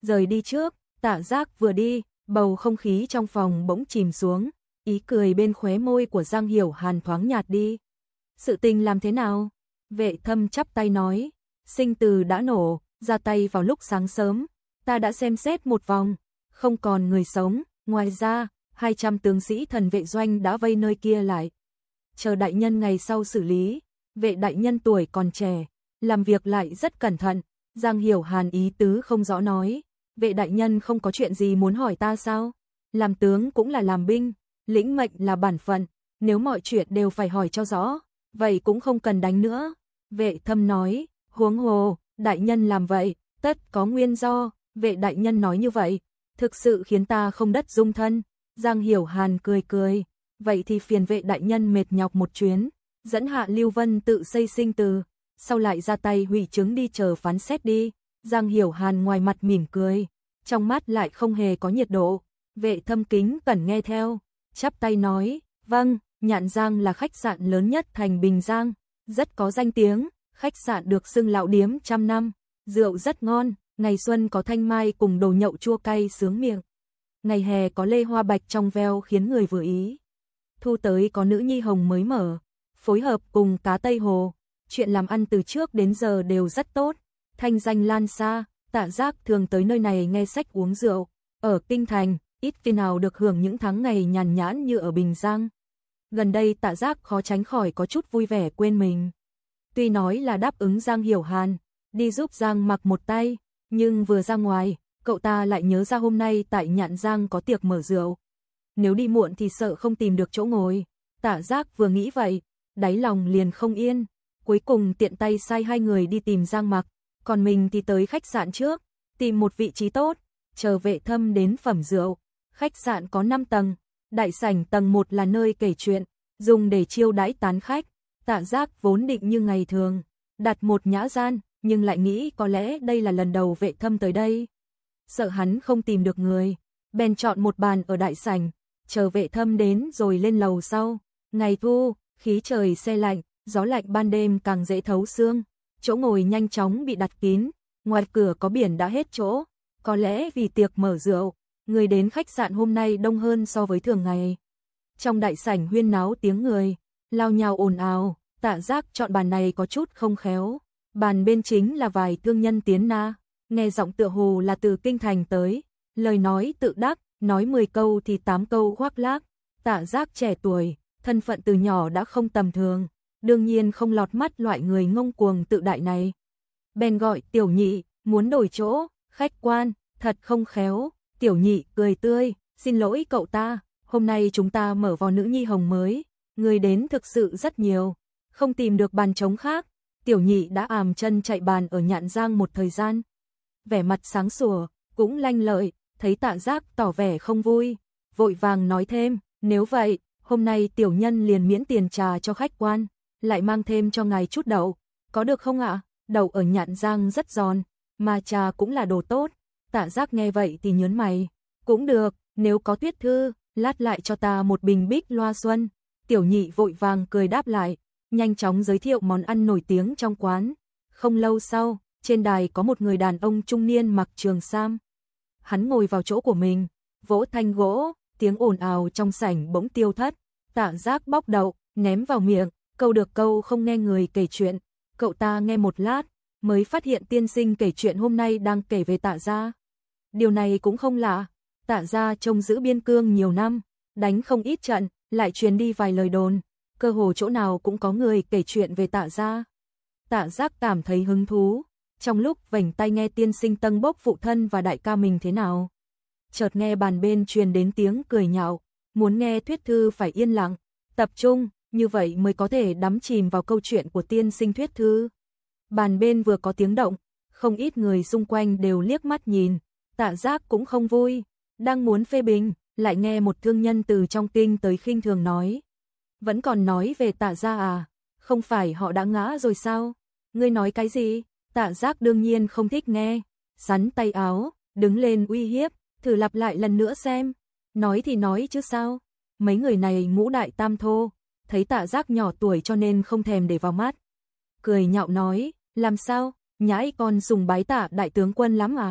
rời đi trước. Tạ Giác vừa đi, bầu không khí trong phòng bỗng chìm xuống, ý cười bên khóe môi của Giang Hiểu Hàn thoáng nhạt đi. Sự tình làm thế nào? Vệ Thâm chắp tay nói, sinh từ đã nổ, ra tay vào lúc sáng sớm, ta đã xem xét một vòng, không còn người sống, ngoài ra, 200 tướng sĩ thần vệ doanh đã vây nơi kia lại. Chờ đại nhân ngày sau xử lý, vệ đại nhân tuổi còn trẻ, làm việc lại rất cẩn thận. Giang Hiểu Hàn ý tứ không rõ nói, vệ đại nhân không có chuyện gì muốn hỏi ta sao? Làm tướng cũng là làm binh, lĩnh mệnh là bản phận, nếu mọi chuyện đều phải hỏi cho rõ, vậy cũng không cần đánh nữa. Vệ Thâm nói, huống hồ, đại nhân làm vậy, tất có nguyên do, vệ đại nhân nói như vậy, thực sự khiến ta không đất dung thân. Giang Hiểu Hàn cười cười, vậy thì phiền vệ đại nhân mệt nhọc một chuyến, dẫn Hạ Lưu Vân tự xây sinh từ, sau lại ra tay hủy chứng đi chờ phán xét đi. Giang Hiểu Hàn ngoài mặt mỉm cười, trong mắt lại không hề có nhiệt độ. Vệ Thâm kính cẩn nghe theo, chắp tay nói, vâng, Nhạn Giang là khách sạn lớn nhất thành Bình Giang, rất có danh tiếng, khách sạn được xưng lão điếm trăm năm, rượu rất ngon, ngày xuân có thanh mai cùng đồ nhậu chua cay sướng miệng. Ngày hè có lê hoa bạch trong veo khiến người vừa ý. Thu tới có nữ nhi hồng mới mở, phối hợp cùng cá Tây Hồ, chuyện làm ăn từ trước đến giờ đều rất tốt, thanh danh lan xa. Tạ Giác thường tới nơi này nghe sách uống rượu, ở kinh thành, ít khi nào được hưởng những tháng ngày nhàn nhãn như ở Bình Giang. Gần đây Tạ Giác khó tránh khỏi có chút vui vẻ quên mình. Tuy nói là đáp ứng Giang Hiểu Hàn, đi giúp Giang Mặc một tay, nhưng vừa ra ngoài, cậu ta lại nhớ ra hôm nay tại Nhạn Giang có tiệc mở rượu. Nếu đi muộn thì sợ không tìm được chỗ ngồi. Tạ Giác vừa nghĩ vậy, đáy lòng liền không yên. Cuối cùng tiện tay sai hai người đi tìm Giang Mặc, còn mình thì tới khách sạn trước, tìm một vị trí tốt, chờ Vệ Thâm đến phẩm rượu. Khách sạn có 5 tầng, đại sảnh tầng 1 là nơi kể chuyện, dùng để chiêu đãi tán khách. Tạ Giác vốn định như ngày thường, đặt một nhã gian, nhưng lại nghĩ có lẽ đây là lần đầu Vệ Thâm tới đây. Sợ hắn không tìm được người, bèn chọn một bàn ở đại sảnh, chờ Vệ Thâm đến rồi lên lầu sau. Ngày thu, khí trời se lạnh, gió lạnh ban đêm càng dễ thấu xương, chỗ ngồi nhanh chóng bị đặt kín, ngoài cửa có biển đã hết chỗ, có lẽ vì tiệc mở rượu, người đến khách sạn hôm nay đông hơn so với thường ngày. Trong đại sảnh huyên náo tiếng người, lao nhào ồn ào. Tạ Giác chọn bàn này có chút không khéo, bàn bên chính là vài thương nhân tiến na, nghe giọng tựa hồ là từ kinh thành tới, lời nói tự đắc, nói 10 câu thì 8 câu khoác lác. Tạ Giác trẻ tuổi, thân phận từ nhỏ đã không tầm thường, đương nhiên không lọt mắt loại người ngông cuồng tự đại này. Bèn gọi Tiểu Nhị, muốn đổi chỗ. Khách quan, thật không khéo. Tiểu Nhị cười tươi, xin lỗi cậu ta, hôm nay chúng ta mở vò nữ nhi hồng mới, người đến thực sự rất nhiều, không tìm được bàn trống khác. Tiểu Nhị đã àm chân chạy bàn ở Nhạn Giang một thời gian, vẻ mặt sáng sủa, cũng lanh lợi. Thấy Tạ Giác tỏ vẻ không vui, vội vàng nói thêm, nếu vậy, hôm nay tiểu nhân liền miễn tiền trà cho khách quan, lại mang thêm cho ngài chút đậu, có được không ạ? Đậu ở Nhạn Giang rất giòn, mà trà cũng là đồ tốt. Tạ Giác nghe vậy thì nhớn mày, cũng được, nếu có Tuyết Thư, lát lại cho ta một bình Bích Loa Xuân. Tiểu Nhị vội vàng cười đáp lại, nhanh chóng giới thiệu món ăn nổi tiếng trong quán. Không lâu sau, trên đài có một người đàn ông trung niên mặc trường sam. Hắn ngồi vào chỗ của mình, vỗ thanh gỗ, tiếng ồn ào trong sảnh bỗng tiêu thất. Tạ Giác bóc đậu, ném vào miệng, câu được câu không nghe người kể chuyện. Cậu ta nghe một lát, mới phát hiện tiên sinh kể chuyện hôm nay đang kể về Tạ gia. Điều này cũng không lạ, Tạ gia trông giữ biên cương nhiều năm, đánh không ít trận, lại truyền đi vài lời đồn, cơ hồ chỗ nào cũng có người kể chuyện về Tạ gia. Tạ Giác cảm thấy hứng thú, trong lúc vểnh tai nghe tiên sinh tâng bốc phụ thân và đại ca mình thế nào. Chợt nghe bàn bên truyền đến tiếng cười nhạo, muốn nghe thuyết thư phải yên lặng, tập trung, như vậy mới có thể đắm chìm vào câu chuyện của tiên sinh thuyết thư. Bàn bên vừa có tiếng động, không ít người xung quanh đều liếc mắt nhìn. Tạ Giác cũng không vui, đang muốn phê bình, lại nghe một thương nhân từ trong kinh tới khinh thường nói. Vẫn còn nói về Tạ gia à, không phải họ đã ngã rồi sao? Ngươi nói cái gì? Tạ Giác đương nhiên không thích nghe, sắn tay áo, đứng lên uy hiếp, thử lặp lại lần nữa xem. Nói thì nói chứ sao? Mấy người này ngũ đại tam thô, thấy Tạ Giác nhỏ tuổi cho nên không thèm để vào mắt. Cười nhạo nói, làm sao? Nhãi con sùng bái Tạ đại tướng quân lắm à?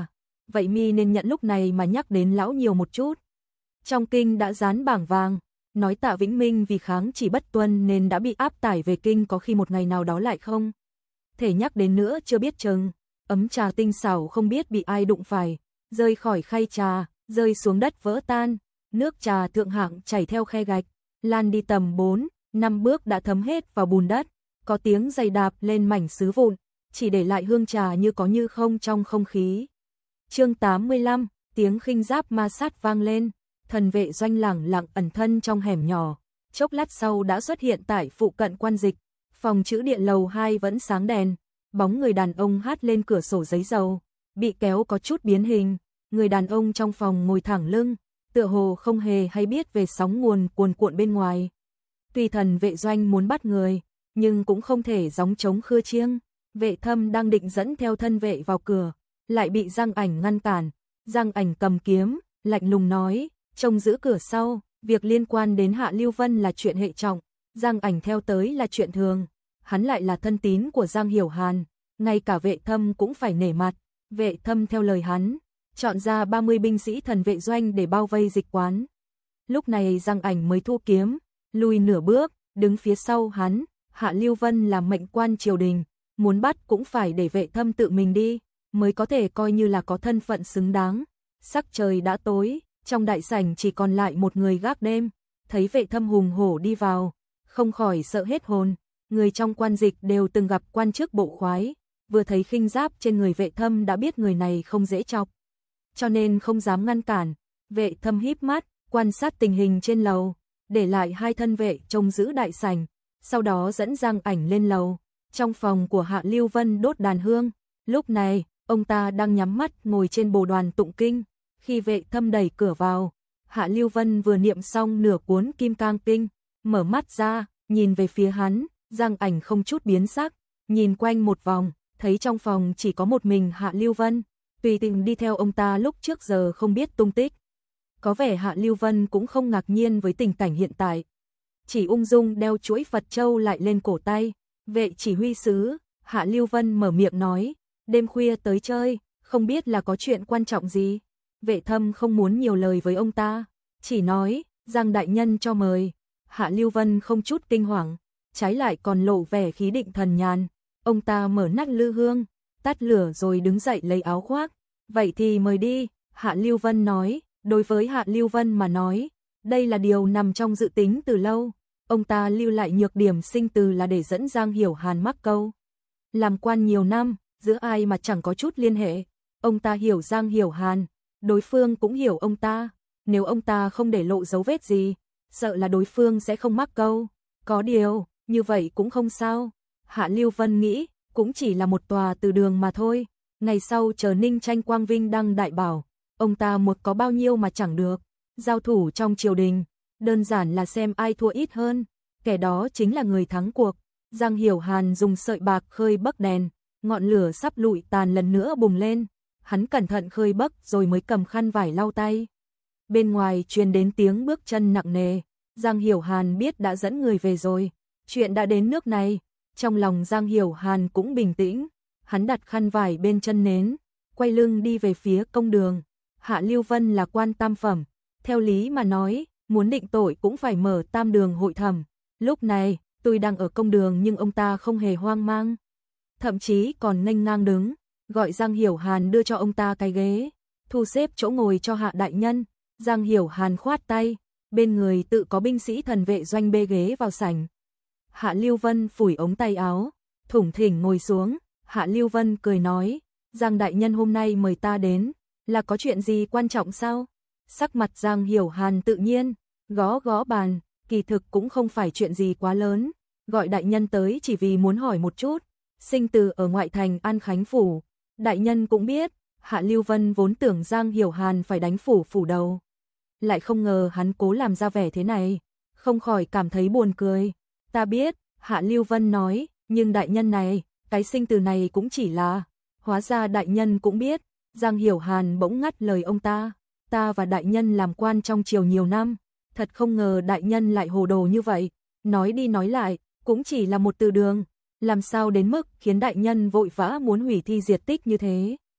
vậy mi nên nhận lúc này mà nhắc đến lão nhiều một chút. Trong kinh đã dán bảng vàng, nói Tạ Vĩnh Minh vì kháng chỉ bất tuân nên đã bị áp tải về kinh, có khi một ngày nào đó lại không thể nhắc đến nữa chưa biết chừng. Ấm trà tinh xảo không biết bị ai đụng phải, rơi khỏi khay trà, rơi xuống đất vỡ tan, nước trà thượng hạng chảy theo khe gạch, lan đi tầm 4-5 bước đã thấm hết vào bùn đất, có tiếng giày đạp lên mảnh sứ vụn, chỉ để lại hương trà như có như không trong không khí. Chương 85, tiếng khinh giáp ma sát vang lên, thần vệ Doanh lẳng lặng ẩn thân trong hẻm nhỏ, chốc lát sau đã xuất hiện tại phụ cận quan dịch, phòng trữ điện lầu 2 vẫn sáng đèn, bóng người đàn ông hát lên cửa sổ giấy dầu, bị kéo có chút biến hình, người đàn ông trong phòng ngồi thẳng lưng, tựa hồ không hề hay biết về sóng nguồn cuồn cuộn bên ngoài. Tuy thần vệ Doanh muốn bắt người, nhưng cũng không thể gióng trống khưa chiêng. Vệ Thâm đang định dẫn theo thân vệ vào cửa, lại bị Giang Ảnh ngăn cản. Giang Ảnh cầm kiếm, lạnh lùng nói, trông giữ cửa sau, việc liên quan đến Hạ Lưu Vân là chuyện hệ trọng, Giang Ảnh theo tới là chuyện thường. Hắn lại là thân tín của Giang Hiểu Hàn, ngay cả Vệ Thâm cũng phải nể mặt. Vệ Thâm theo lời hắn, chọn ra 30 binh sĩ thần vệ Doanh để bao vây dịch quán. Lúc này Giang Ảnh mới thu kiếm, lùi nửa bước, đứng phía sau hắn. Hạ Lưu Vân là mệnh quan triều đình, muốn bắt cũng phải để Vệ Thâm tự mình đi, mới có thể coi như là có thân phận xứng đáng. Sắc trời đã tối, trong đại sảnh chỉ còn lại một người gác đêm, thấy Vệ Thâm hùng hổ đi vào, không khỏi sợ hết hồn. Người trong quan dịch đều từng gặp quan chức bộ khoái, vừa thấy khinh giáp trên người Vệ Thâm đã biết người này không dễ chọc, cho nên không dám ngăn cản. Vệ Thâm híp mắt, quan sát tình hình trên lầu, để lại 2 thân vệ trông giữ đại sảnh, sau đó dẫn Giang Ảnh lên lầu. Trong phòng của Hạ Lưu Vân đốt đàn hương, lúc này, ông ta đang nhắm mắt ngồi trên bồ đoàn tụng kinh. Khi Vệ Thâm đẩy cửa vào, Hạ Lưu Vân vừa niệm xong nửa cuốn Kim Cang Kinh, mở mắt ra, nhìn về phía hắn. Giang Ảnh không chút biến sắc, nhìn quanh một vòng, thấy trong phòng chỉ có một mình Hạ Lưu Vân, tùy tiện đi theo ông ta lúc trước giờ không biết tung tích. Có vẻ Hạ Lưu Vân cũng không ngạc nhiên với tình cảnh hiện tại, chỉ ung dung đeo chuỗi Phật châu lại lên cổ tay. Vệ chỉ huy sứ, Hạ Lưu Vân mở miệng nói, đêm khuya tới chơi, không biết là có chuyện quan trọng gì. Vệ Thâm không muốn nhiều lời với ông ta, chỉ nói, Giang đại nhân cho mời. Hạ Lưu Vân không chút kinh hoàng, trái lại còn lộ vẻ khí định thần nhàn. Ông ta mở nắp lư hương, tắt lửa rồi đứng dậy lấy áo khoác. Vậy thì mời đi, Hạ Lưu Vân nói. Đối với Hạ Lưu Vân mà nói, đây là điều nằm trong dự tính từ lâu. Ông ta lưu lại nhược điểm sinh từ là để dẫn Giang Hiểu Hàn mắc câu. Làm quan nhiều năm, giữa ai mà chẳng có chút liên hệ. Ông ta hiểu Giang Hiểu Hàn, đối phương cũng hiểu ông ta. Nếu ông ta không để lộ dấu vết gì, sợ là đối phương sẽ không mắc câu. Có điều, như vậy cũng không sao. Hạ Lưu Vân nghĩ, cũng chỉ là một tòa từ đường mà thôi. Ngày sau chờ Ninh Tranh Quang Vinh đăng đại bảo, ông ta một có bao nhiêu mà chẳng được. Giao thủ trong triều đình, đơn giản là xem ai thua ít hơn, kẻ đó chính là người thắng cuộc. Giang Hiểu Hàn dùng sợi bạc khơi bấc đèn, ngọn lửa sắp lụi tàn lần nữa bùng lên. Hắn cẩn thận khơi bấc rồi mới cầm khăn vải lau tay. Bên ngoài truyền đến tiếng bước chân nặng nề. Giang Hiểu Hàn biết đã dẫn người về rồi, chuyện đã đến nước này. Trong lòng Giang Hiểu Hàn cũng bình tĩnh, hắn đặt khăn vải bên chân nến, quay lưng đi về phía công đường. Hạ Lưu Vân là quan tam phẩm, theo lý mà nói, muốn định tội cũng phải mở tam đường hội thẩm. Lúc này, tôi đang ở công đường nhưng ông ta không hề hoang mang, thậm chí còn nghênh ngang đứng, gọi Giang Hiểu Hàn đưa cho ông ta cái ghế, thu xếp chỗ ngồi cho Hạ đại nhân. Giang Hiểu Hàn khoát tay, bên người tự có binh sĩ thần vệ Doanh bê ghế vào sảnh. Hạ Lưu Vân phủi ống tay áo, thủng thỉnh ngồi xuống. Hạ Lưu Vân cười nói, Giang đại nhân hôm nay mời ta đến, là có chuyện gì quan trọng sao? Sắc mặt Giang Hiểu Hàn tự nhiên, gõ gõ bàn, kỳ thực cũng không phải chuyện gì quá lớn, gọi đại nhân tới chỉ vì muốn hỏi một chút, sinh tử ở ngoại thành An Khánh phủ, đại nhân cũng biết. Hạ Lưu Vân vốn tưởng Giang Hiểu Hàn phải đánh phủ đầu, lại không ngờ hắn cố làm ra vẻ thế này, không khỏi cảm thấy buồn cười. Ta biết, Hạ Lưu Vân nói, nhưng đại nhân này, cái sinh từ này cũng chỉ là, hóa ra đại nhân cũng biết. Giang Hiểu Hàn bỗng ngắt lời ông ta, ta và đại nhân làm quan trong triều nhiều năm, thật không ngờ đại nhân lại hồ đồ như vậy, nói đi nói lại, cũng chỉ là một từ đường, làm sao đến mức khiến đại nhân vội vã muốn hủy thi diệt tích như thế.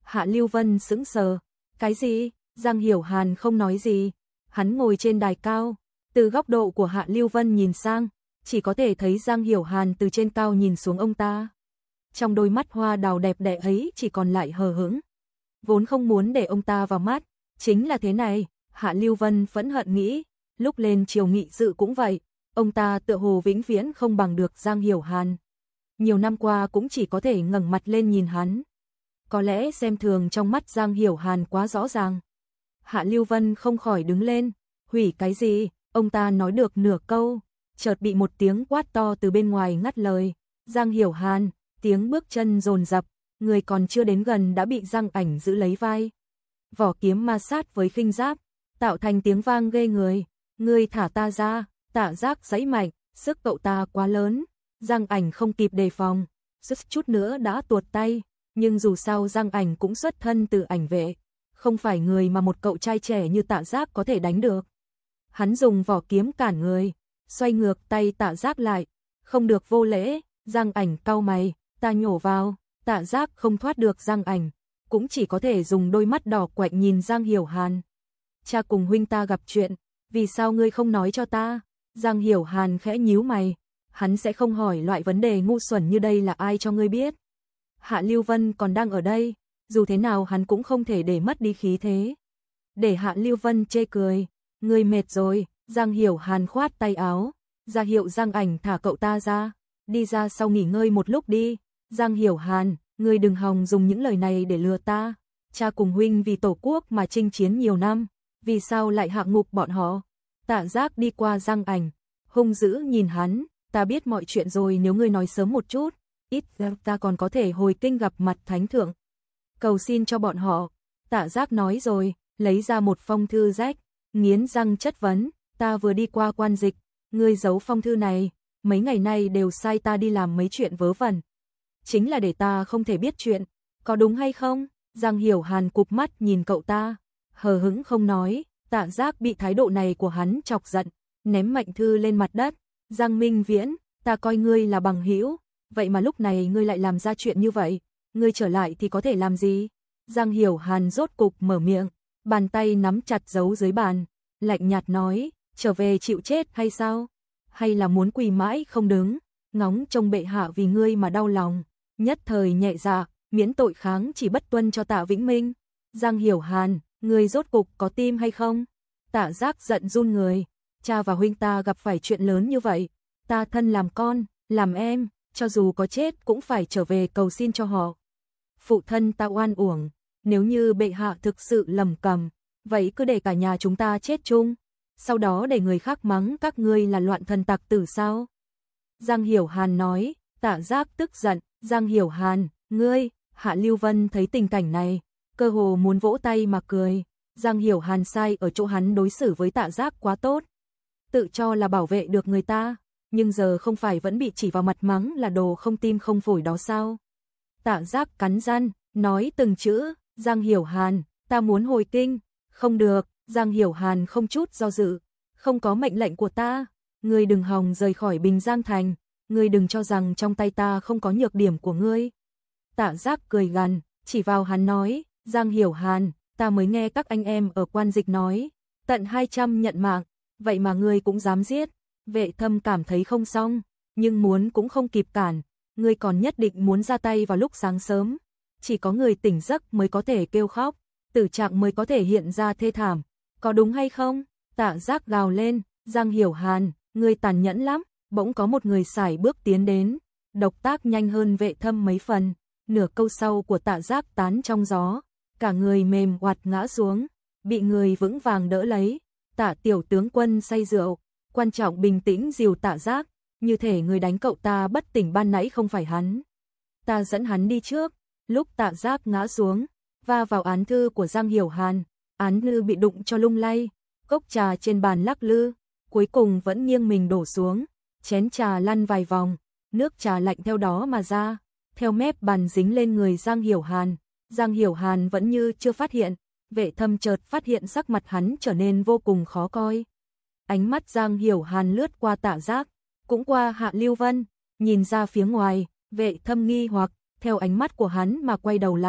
Hạ Lưu Vân sững sờ. Cái gì? Giang Hiểu Hàn không nói gì. Hắn ngồi trên đài cao. Từ góc độ của Hạ Lưu Vân nhìn sang, chỉ có thể thấy Giang Hiểu Hàn từ trên cao nhìn xuống ông ta. Trong đôi mắt hoa đào đẹp đẽ ấy chỉ còn lại hờ hững. Vốn không muốn để ông ta vào mắt, chính là thế này, Hạ Lưu Vân phẫn hận nghĩ, lúc lên triều nghị sự cũng vậy, ông ta tựa hồ vĩnh viễn không bằng được Giang Hiểu Hàn. Nhiều năm qua cũng chỉ có thể ngẩng mặt lên nhìn hắn. Có lẽ xem thường trong mắt Giang Hiểu Hàn quá rõ ràng. Hạ Lưu Vân không khỏi đứng lên, hủy cái gì, ông ta nói được nửa câu, chợt bị một tiếng quát to từ bên ngoài ngắt lời. Giang Hiểu Hàn, tiếng bước chân dồn dập, người còn chưa đến gần đã bị Giang Ảnh giữ lấy vai. Vỏ kiếm ma sát với khinh giáp, tạo thành tiếng vang ghê người. Ngươi thả ta ra, Tạ Giác giãy mạnh, sức cậu ta quá lớn. Giang Ảnh không kịp đề phòng, suýt chút nữa đã tuột tay, nhưng dù sao Giang Ảnh cũng xuất thân từ ảnh vệ, không phải người mà một cậu trai trẻ như Tạ Giác có thể đánh được. Hắn dùng vỏ kiếm cản người, xoay ngược tay Tạ Giác lại, không được vô lễ. Giang Ảnh cau mày, ta nhổ vào. Tạ Giác không thoát được Giang Ảnh, cũng chỉ có thể dùng đôi mắt đỏ quạnh nhìn Giang Hiểu Hàn. Cha cùng huynh ta gặp chuyện, vì sao ngươi không nói cho ta? Giang Hiểu Hàn khẽ nhíu mày, hắn sẽ không hỏi loại vấn đề ngu xuẩn như đây là ai cho ngươi biết. Hạ Lưu Vân còn đang ở đây, dù thế nào hắn cũng không thể để mất đi khí thế. Để Hạ Lưu Vân chê cười, ngươi mệt rồi. Giang Hiểu Hàn khoát tay áo, ra hiệu Giang Ảnh thả cậu ta ra, đi ra sau nghỉ ngơi một lúc đi. Giang Hiểu Hàn, ngươi đừng hòng dùng những lời này để lừa ta. Cha cùng huynh vì tổ quốc mà chinh chiến nhiều năm, vì sao lại hạ ngục bọn họ? Tạ Giác đi qua Giang Ảnh, hung dữ nhìn hắn, ta biết mọi chuyện rồi, nếu ngươi nói sớm một chút, ít ra ta còn có thể hồi kinh gặp mặt thánh thượng. Cầu xin cho bọn họ. Tạ Giác nói rồi, lấy ra một phong thư rách, nghiến răng chất vấn, ta vừa đi qua quan dịch, ngươi giấu phong thư này, mấy ngày nay đều sai ta đi làm mấy chuyện vớ vẩn. Chính là để ta không thể biết chuyện, có đúng hay không? Giang Hiểu Hàn cụp mắt nhìn cậu ta, hờ hững không nói. Tạ Giác bị thái độ này của hắn chọc giận, ném mạnh thư lên mặt đất. Giang Minh Viễn, ta coi ngươi là bằng hữu, vậy mà lúc này ngươi lại làm ra chuyện như vậy, ngươi trở lại thì có thể làm gì? Giang Hiểu Hàn rốt cục mở miệng, bàn tay nắm chặt giấu dưới bàn, lạnh nhạt nói, trở về chịu chết hay sao? Hay là muốn quỳ mãi không đứng, ngóng trông bệ hạ vì ngươi mà đau lòng, nhất thời nhẹ dạ, miễn tội kháng chỉ bất tuân cho Tạ Vĩnh Minh. Giang Hiểu Hàn, ngươi rốt cục có tim hay không? Tạ Giác giận run người, cha và huynh ta gặp phải chuyện lớn như vậy, ta thân làm con, làm em, cho dù có chết cũng phải trở về cầu xin cho họ. Phụ thân ta oan uổng, nếu như bệ hạ thực sự lầm cầm, vậy cứ để cả nhà chúng ta chết chung, sau đó để người khác mắng các ngươi là loạn thần tặc tử sao? Giang Hiểu Hàn nói. Tạ Giác tức giận, Giang Hiểu Hàn, ngươi. Hạ Lưu Vân thấy tình cảnh này, cơ hồ muốn vỗ tay mà cười. Giang Hiểu Hàn sai ở chỗ hắn đối xử với Tạ Giác quá tốt, tự cho là bảo vệ được người ta, nhưng giờ không phải vẫn bị chỉ vào mặt mắng là đồ không tim không phổi đó sao? Tạ Giác cắn răng, nói từng chữ, Giang Hiểu Hàn, ta muốn hồi kinh. Không được. Giang Hiểu Hàn không chút do dự, không có mệnh lệnh của ta, ngươi đừng hòng rời khỏi Bình Giang Thành, ngươi đừng cho rằng trong tay ta không có nhược điểm của ngươi. Tạ Giác cười gằn, chỉ vào hắn nói, Giang Hiểu Hàn, ta mới nghe các anh em ở quan dịch nói, tận 200 nhận mạng, vậy mà ngươi cũng dám giết. Vệ Thâm cảm thấy không xong, nhưng muốn cũng không kịp cản, ngươi còn nhất định muốn ra tay vào lúc sáng sớm, chỉ có người tỉnh giấc mới có thể kêu khóc, tử trạng mới có thể hiện ra thê thảm, có đúng hay không? Tạ Giác gào lên, Giang Hiểu Hàn, ngươi tàn nhẫn lắm. Bỗng có một người sải bước tiến đến, động tác nhanh hơn Vệ Thâm mấy phần, nửa câu sau của Tạ Giác tán trong gió, cả người mềm oặt ngã xuống, bị người vững vàng đỡ lấy. Tạ tiểu tướng quân say rượu, quan trọng bình tĩnh dìu Tạ Giác, như thể người đánh cậu ta bất tỉnh ban nãy không phải hắn. Ta dẫn hắn đi trước. Lúc Tạ Giác ngã xuống, va vào án thư của Giang Hiểu Hàn, án thư bị đụng cho lung lay, cốc trà trên bàn lắc lư, cuối cùng vẫn nghiêng mình đổ xuống, chén trà lăn vài vòng, nước trà lạnh theo đó mà ra, theo mép bàn dính lên người Giang Hiểu Hàn. Giang Hiểu Hàn vẫn như chưa phát hiện, Vệ Thâm chợt phát hiện sắc mặt hắn trở nên vô cùng khó coi. Ánh mắt Giang Hiểu Hàn lướt qua Tạ Giác, cũng qua Hạ Lưu Vân, nhìn ra phía ngoài, Vệ Thâm nghi hoặc, theo ánh mắt của hắn mà quay đầu lại,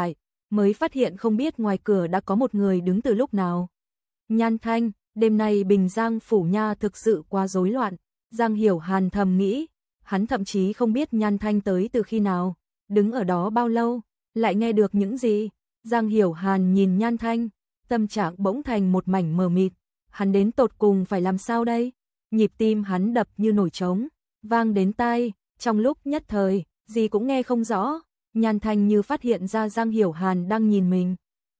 mới phát hiện không biết ngoài cửa đã có một người đứng từ lúc nào. Nhan Thanh, đêm nay Bình Giang phủ nha thực sự quá rối loạn, Giang Hiểu Hàn thầm nghĩ, hắn thậm chí không biết Nhan Thanh tới từ khi nào, đứng ở đó bao lâu, lại nghe được những gì. Giang Hiểu Hàn nhìn Nhan Thanh, tâm trạng bỗng thành một mảnh mờ mịt, hắn đến tột cùng phải làm sao đây? Nhịp tim hắn đập như nổi trống, vang đến tai, trong lúc nhất thời, gì cũng nghe không rõ. Nhan Thanh như phát hiện ra Giang Hiểu Hàn đang nhìn mình.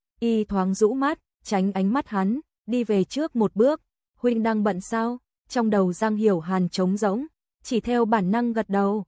Y thoáng rũ mắt, tránh ánh mắt hắn, đi về trước một bước. Huynh đang bận sao? Trong đầu Giang Hiểu Hàn trống rỗng, chỉ theo bản năng gật đầu.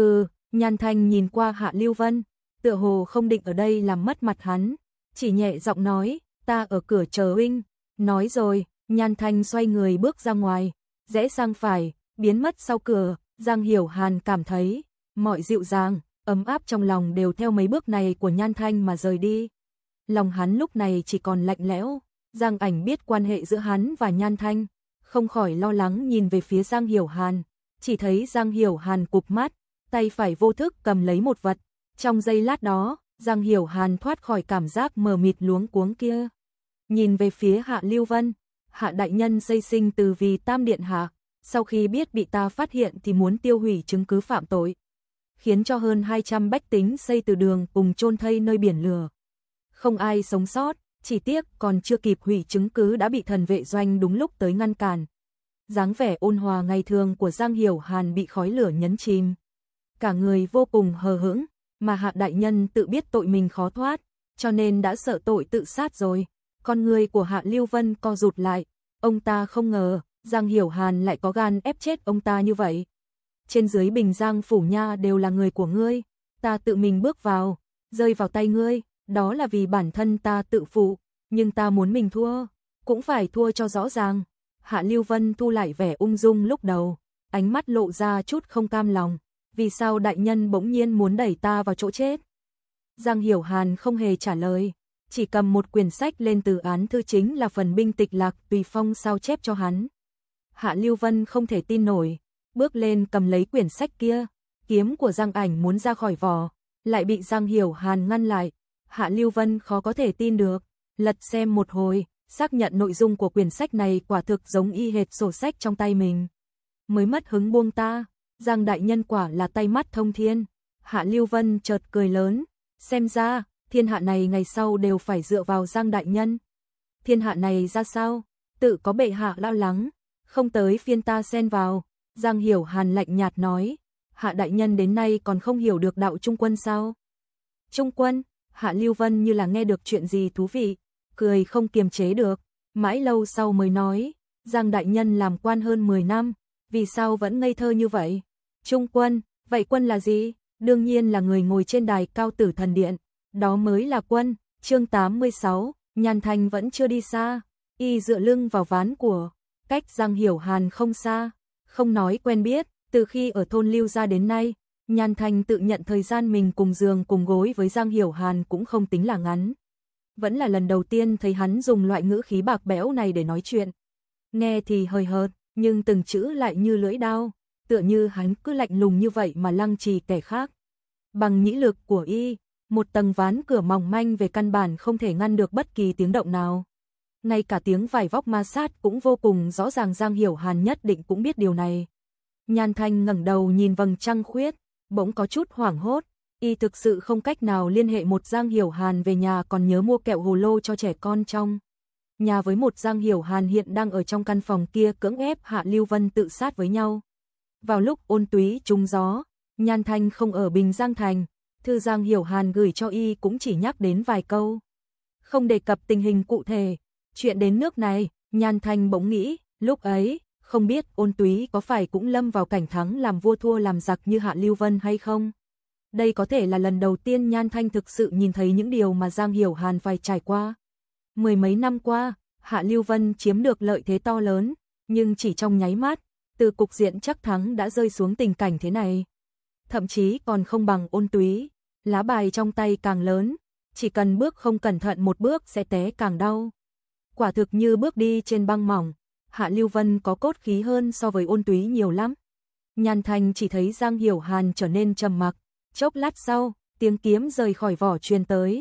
Nhan Thanh nhìn qua Hạ Lưu Vân, tựa hồ không định ở đây làm mất mặt hắn, chỉ nhẹ giọng nói, ta ở cửa chờ huynh. Nói rồi, Nhan Thanh xoay người bước ra ngoài, rẽ sang phải, biến mất sau cửa. Giang Hiểu Hàn cảm thấy mọi dịu dàng, ấm áp trong lòng đều theo mấy bước này của Nhan Thanh mà rời đi. Lòng hắn lúc này chỉ còn lạnh lẽo. Giang Ảnh biết quan hệ giữa hắn và Nhan Thanh, không khỏi lo lắng nhìn về phía Giang Hiểu Hàn, chỉ thấy Giang Hiểu Hàn cụp mắt, tay phải vô thức cầm lấy một vật. Trong giây lát đó, Giang Hiểu Hàn thoát khỏi cảm giác mờ mịt luống cuống kia. Nhìn về phía Hạ Lưu Vân, Hạ đại nhân xây sinh từ vì Tam điện hạ, sau khi biết bị ta phát hiện thì muốn tiêu hủy chứng cứ phạm tội, khiến cho hơn 200 bách tính xây từ đường cùng chôn thây nơi biển lửa. Không ai sống sót, chỉ tiếc còn chưa kịp hủy chứng cứ đã bị thần vệ doanh đúng lúc tới ngăn cản. Dáng vẻ ôn hòa ngày thường của Giang Hiểu Hàn bị khói lửa nhấn chìm. Cả người vô cùng hờ hững, mà Hạ đại nhân tự biết tội mình khó thoát, cho nên đã sợ tội tự sát rồi. Con người của Hạ Lưu Vân co rụt lại, ông ta không ngờ Giang Hiểu Hàn lại có gan ép chết ông ta như vậy. Trên dưới Bình Giang phủ nha đều là người của ngươi, ta tự mình bước vào, rơi vào tay ngươi, đó là vì bản thân ta tự phụ, nhưng ta muốn mình thua, cũng phải thua cho rõ ràng. Hạ Lưu Vân thu lại vẻ ung dung lúc đầu, ánh mắt lộ ra chút không cam lòng, vì sao đại nhân bỗng nhiên muốn đẩy ta vào chỗ chết? Giang Hiểu Hàn không hề trả lời, chỉ cầm một quyển sách lên từ án thư, chính là phần binh tịch lạc Tùy Phong sao chép cho hắn. Hạ Lưu Vân không thể tin nổi, bước lên cầm lấy quyển sách kia, kiếm của Giang Ảnh muốn ra khỏi vỏ, lại bị Giang Hiểu Hàn ngăn lại. Hạ Lưu Vân khó có thể tin được, lật xem một hồi, xác nhận nội dung của quyển sách này quả thực giống y hệt sổ sách trong tay mình. Mới mất hứng buông ta, Giang đại nhân quả là tay mắt thông thiên. Hạ Lưu Vân chợt cười lớn, xem ra, thiên hạ này ngày sau đều phải dựa vào Giang đại nhân. Thiên hạ này ra sao? Tự có bệ hạ lo lắng, không tới phiên ta xen vào. Giang Hiểu Hàn lạnh nhạt nói, Hạ đại nhân đến nay còn không hiểu được đạo trung quân sao? Trung quân? Hạ Lưu Vân như là nghe được chuyện gì thú vị, cười không kiềm chế được, mãi lâu sau mới nói, Giang đại nhân làm quan hơn 10 năm, vì sao vẫn ngây thơ như vậy? Trung quân, vậy quân là gì? Đương nhiên là người ngồi trên đài cao tử thần điện, đó mới là quân. Chương 86, Nhan Thanh vẫn chưa đi xa, y dựa lưng vào ván của, cách Giang Hiểu Hàn không xa, không nói quen biết, từ khi ở thôn Lưu gia đến nay, Nhan Thanh tự nhận thời gian mình cùng giường cùng gối với Giang Hiểu Hàn cũng không tính là ngắn. Vẫn là lần đầu tiên thấy hắn dùng loại ngữ khí bạc bẽo này để nói chuyện. Nghe thì hơi hợt, nhưng từng chữ lại như lưỡi dao, tựa như hắn cứ lạnh lùng như vậy mà lăng trì kẻ khác. Bằng nhĩ lực của y, một tầng ván cửa mỏng manh về căn bản không thể ngăn được bất kỳ tiếng động nào. Ngay cả tiếng vải vóc ma sát cũng vô cùng rõ ràng, Giang Hiểu Hàn nhất định cũng biết điều này. Nhan Thanh ngẩng đầu nhìn vầng trăng khuyết, bỗng có chút hoảng hốt, y thực sự không cách nào liên hệ một Giang Hiểu Hàn về nhà, còn nhớ mua kẹo hồ lô cho trẻ con trong nhà với một Giang Hiểu Hàn hiện đang ở trong căn phòng kia cưỡng ép Hạ Lưu Vân tự sát với nhau. Vào lúc ôn túy trúng gió, Nhan Thanh không ở Bình Giang Thành, thư Giang Hiểu Hàn gửi cho y cũng chỉ nhắc đến vài câu, không đề cập tình hình cụ thể. Chuyện đến nước này, Nhan Thanh bỗng nghĩ, lúc ấy, không biết ôn túy có phải cũng lâm vào cảnh thắng làm vua thua làm giặc như Hạ Lưu Vân hay không? Đây có thể là lần đầu tiên Nhan Thanh thực sự nhìn thấy những điều mà Giang Hiểu Hàn phải trải qua. Mười mấy năm qua, Hạ Lưu Vân chiếm được lợi thế to lớn, nhưng chỉ trong nháy mắt, từ cục diện chắc thắng đã rơi xuống tình cảnh thế này. Thậm chí còn không bằng ôn túy, lá bài trong tay càng lớn, chỉ cần bước không cẩn thận một bước sẽ té càng đau. Quả thực như bước đi trên băng mỏng. Hạ Lưu Vân có cốt khí hơn so với ôn túy nhiều lắm. Nhan Thanh chỉ thấy Giang Hiểu Hàn trở nên trầm mặc, chốc lát sau, tiếng kiếm rời khỏi vỏ truyền tới,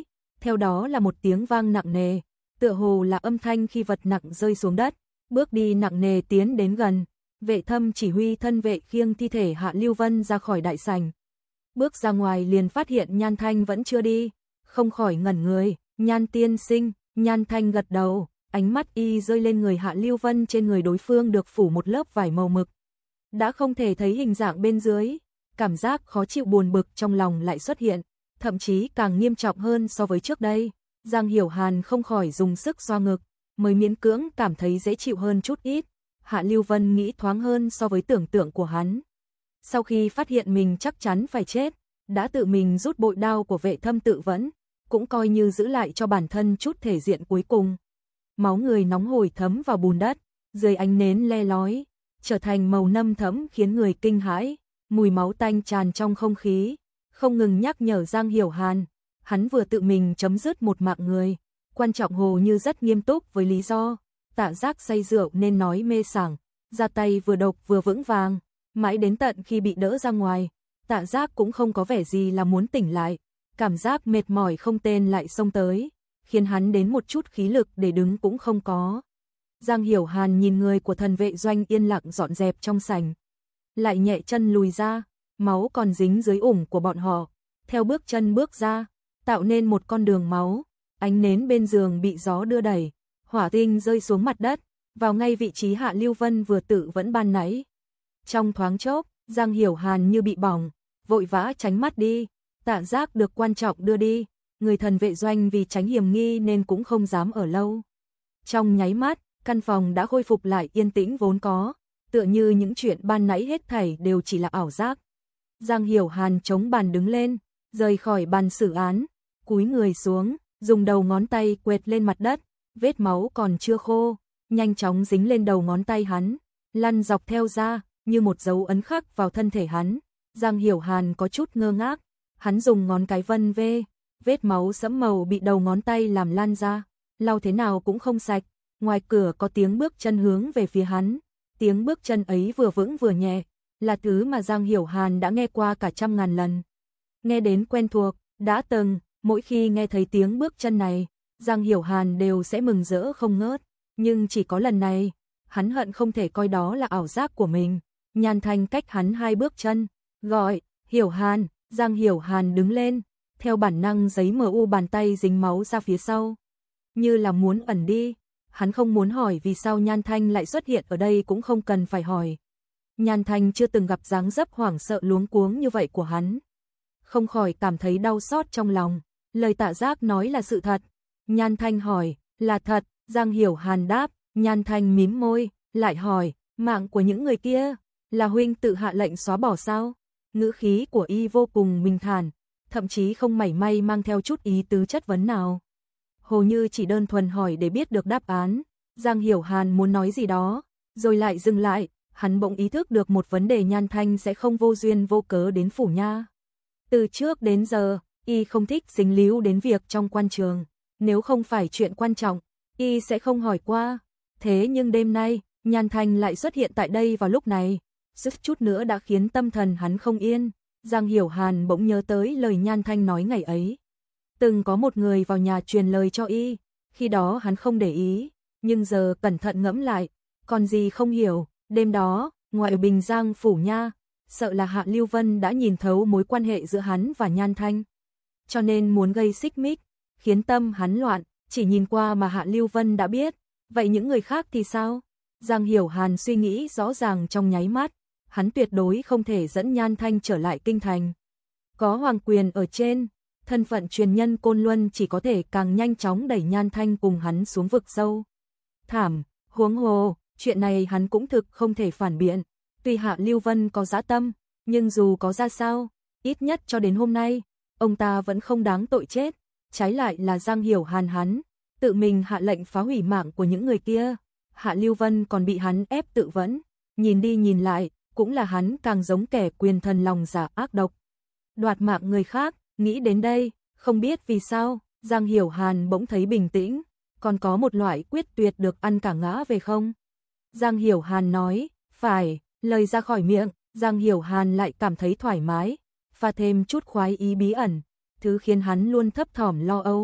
theo đó là một tiếng vang nặng nề, tựa hồ là âm thanh khi vật nặng rơi xuống đất, bước đi nặng nề tiến đến gần. Vệ Thâm chỉ huy thân vệ khiêng thi thể Hạ Lưu Vân ra khỏi đại sảnh. Bước ra ngoài liền phát hiện Nhan Thanh vẫn chưa đi, không khỏi ngẩn người. Nhan tiên sinh, Nhan Thanh gật đầu, ánh mắt y rơi lên người Hạ Lưu Vân, trên người đối phương được phủ một lớp vải màu mực. Đã không thể thấy hình dạng bên dưới, cảm giác khó chịu buồn bực trong lòng lại xuất hiện, thậm chí càng nghiêm trọng hơn so với trước đây. Giang Hiểu Hàn không khỏi dùng sức xoa ngực, mới miễn cưỡng cảm thấy dễ chịu hơn chút ít. Hạ Lưu Vân nghĩ thoáng hơn so với tưởng tượng của hắn. Sau khi phát hiện mình chắc chắn phải chết, đã tự mình rút bội đao của Vệ Thâm tự vẫn, cũng coi như giữ lại cho bản thân chút thể diện cuối cùng. Máu người nóng hổi thấm vào bùn đất, dưới ánh nến le lói, trở thành màu nâm thẫm khiến người kinh hãi, mùi máu tanh tràn trong không khí, không ngừng nhắc nhở Giang Hiểu Hàn, hắn vừa tự mình chấm dứt một mạng người, quan trọng hồ như rất nghiêm túc với lý do. Tạ Giác say rượu nên nói mê sảng, ra tay vừa độc vừa vững vàng, mãi đến tận khi bị đỡ ra ngoài, Tạ Giác cũng không có vẻ gì là muốn tỉnh lại, cảm giác mệt mỏi không tên lại xông tới, khiến hắn đến một chút khí lực để đứng cũng không có. Giang Hiểu Hàn nhìn người của thần vệ doanh yên lặng dọn dẹp trong sảnh, lại nhẹ chân lùi ra, máu còn dính dưới ủng của bọn họ, theo bước chân bước ra, tạo nên một con đường máu, ánh nến bên giường bị gió đưa đẩy. Hỏa tinh rơi xuống mặt đất, vào ngay vị trí Hạ Lưu Vân vừa tự vẫn ban nãy. Trong thoáng chốc, Giang Hiểu Hàn như bị bỏng, vội vã tránh mắt đi. Tạ Giác được quan trọng đưa đi, người thần vệ doanh vì tránh hiểm nghi nên cũng không dám ở lâu. Trong nháy mắt, căn phòng đã khôi phục lại yên tĩnh vốn có, tựa như những chuyện ban nãy hết thảy đều chỉ là ảo giác. Giang Hiểu Hàn chống bàn đứng lên, rời khỏi bàn xử án, cúi người xuống, dùng đầu ngón tay quệt lên mặt đất. Vết máu còn chưa khô, nhanh chóng dính lên đầu ngón tay hắn, lăn dọc theo da, như một dấu ấn khắc vào thân thể hắn. Giang Hiểu Hàn có chút ngơ ngác, hắn dùng ngón cái vân ve, vết máu sẫm màu bị đầu ngón tay làm lan ra, lau thế nào cũng không sạch. Ngoài cửa có tiếng bước chân hướng về phía hắn, tiếng bước chân ấy vừa vững vừa nhẹ, là thứ mà Giang Hiểu Hàn đã nghe qua cả trăm ngàn lần. Nghe đến quen thuộc, đã từng, mỗi khi nghe thấy tiếng bước chân này, Giang Hiểu Hàn đều sẽ mừng rỡ không ngớt, nhưng chỉ có lần này, hắn hận không thể coi đó là ảo giác của mình. Nhan Thanh cách hắn 2 bước chân, gọi, Hiểu Hàn. Giang Hiểu Hàn đứng lên, theo bản năng giấy mờ u bàn tay dính máu ra phía sau, như là muốn ẩn đi. Hắn không muốn hỏi vì sao Nhan Thanh lại xuất hiện ở đây, cũng không cần phải hỏi. Nhan Thanh chưa từng gặp dáng dấp hoảng sợ luống cuống như vậy của hắn, không khỏi cảm thấy đau xót trong lòng. Lời Tạ Giác nói là sự thật. Nhan Thanh hỏi, là thật. Giang Hiểu Hàn đáp. Nhan Thanh mím môi, lại hỏi, mạng của những người kia, là huynh tự hạ lệnh xóa bỏ sao? Ngữ khí của y vô cùng bình thản, thậm chí không mảy may mang theo chút ý tứ chất vấn nào. Hồ như chỉ đơn thuần hỏi để biết được đáp án. Giang Hiểu Hàn muốn nói gì đó, rồi lại dừng lại, hắn bỗng ý thức được một vấn đề. Nhan Thanh sẽ không vô duyên vô cớ đến phủ nha. Từ trước đến giờ, y không thích dính líu đến việc trong quan trường, nếu không phải chuyện quan trọng, y sẽ không hỏi qua. Thế nhưng đêm nay, Nhan Thanh lại xuất hiện tại đây vào lúc này, suýt chút nữa đã khiến tâm thần hắn không yên. Giang Hiểu Hàn bỗng nhớ tới lời Nhan Thanh nói ngày ấy. Từng có một người vào nhà truyền lời cho y, khi đó hắn không để ý, nhưng giờ cẩn thận ngẫm lại, còn gì không hiểu. Đêm đó, ngoài Bình Giang phủ nha, sợ là Hạ Lưu Vân đã nhìn thấu mối quan hệ giữa hắn và Nhan Thanh, cho nên muốn gây xích mích, khiến tâm hắn loạn. Chỉ nhìn qua mà Hạ Lưu Vân đã biết, vậy những người khác thì sao? Giang Hiểu Hàn suy nghĩ rõ ràng trong nháy mắt, hắn tuyệt đối không thể dẫn Nhan Thanh trở lại kinh thành. Có hoàng quyền ở trên, thân phận truyền nhân Côn Luân chỉ có thể càng nhanh chóng đẩy Nhan Thanh cùng hắn xuống vực sâu thảm. Huống hồ, chuyện này hắn cũng thực không thể phản biện. Tuy Hạ Lưu Vân có dã tâm, nhưng dù có ra sao, ít nhất cho đến hôm nay, ông ta vẫn không đáng tội chết. Trái lại là Giang Hiểu Hàn hắn tự mình hạ lệnh phá hủy mạng của những người kia. Hạ Lưu Vân còn bị hắn ép tự vẫn, nhìn đi nhìn lại, cũng là hắn càng giống kẻ quyền thần lòng dạ ác độc, đoạt mạng người khác. Nghĩ đến đây, không biết vì sao, Giang Hiểu Hàn bỗng thấy bình tĩnh, còn có một loại quyết tuyệt được ăn cả ngã về không. Giang Hiểu Hàn nói, phải, lời ra khỏi miệng, Giang Hiểu Hàn lại cảm thấy thoải mái, pha thêm chút khoái ý bí ẩn, thứ khiến hắn luôn thấp thỏm lo âu.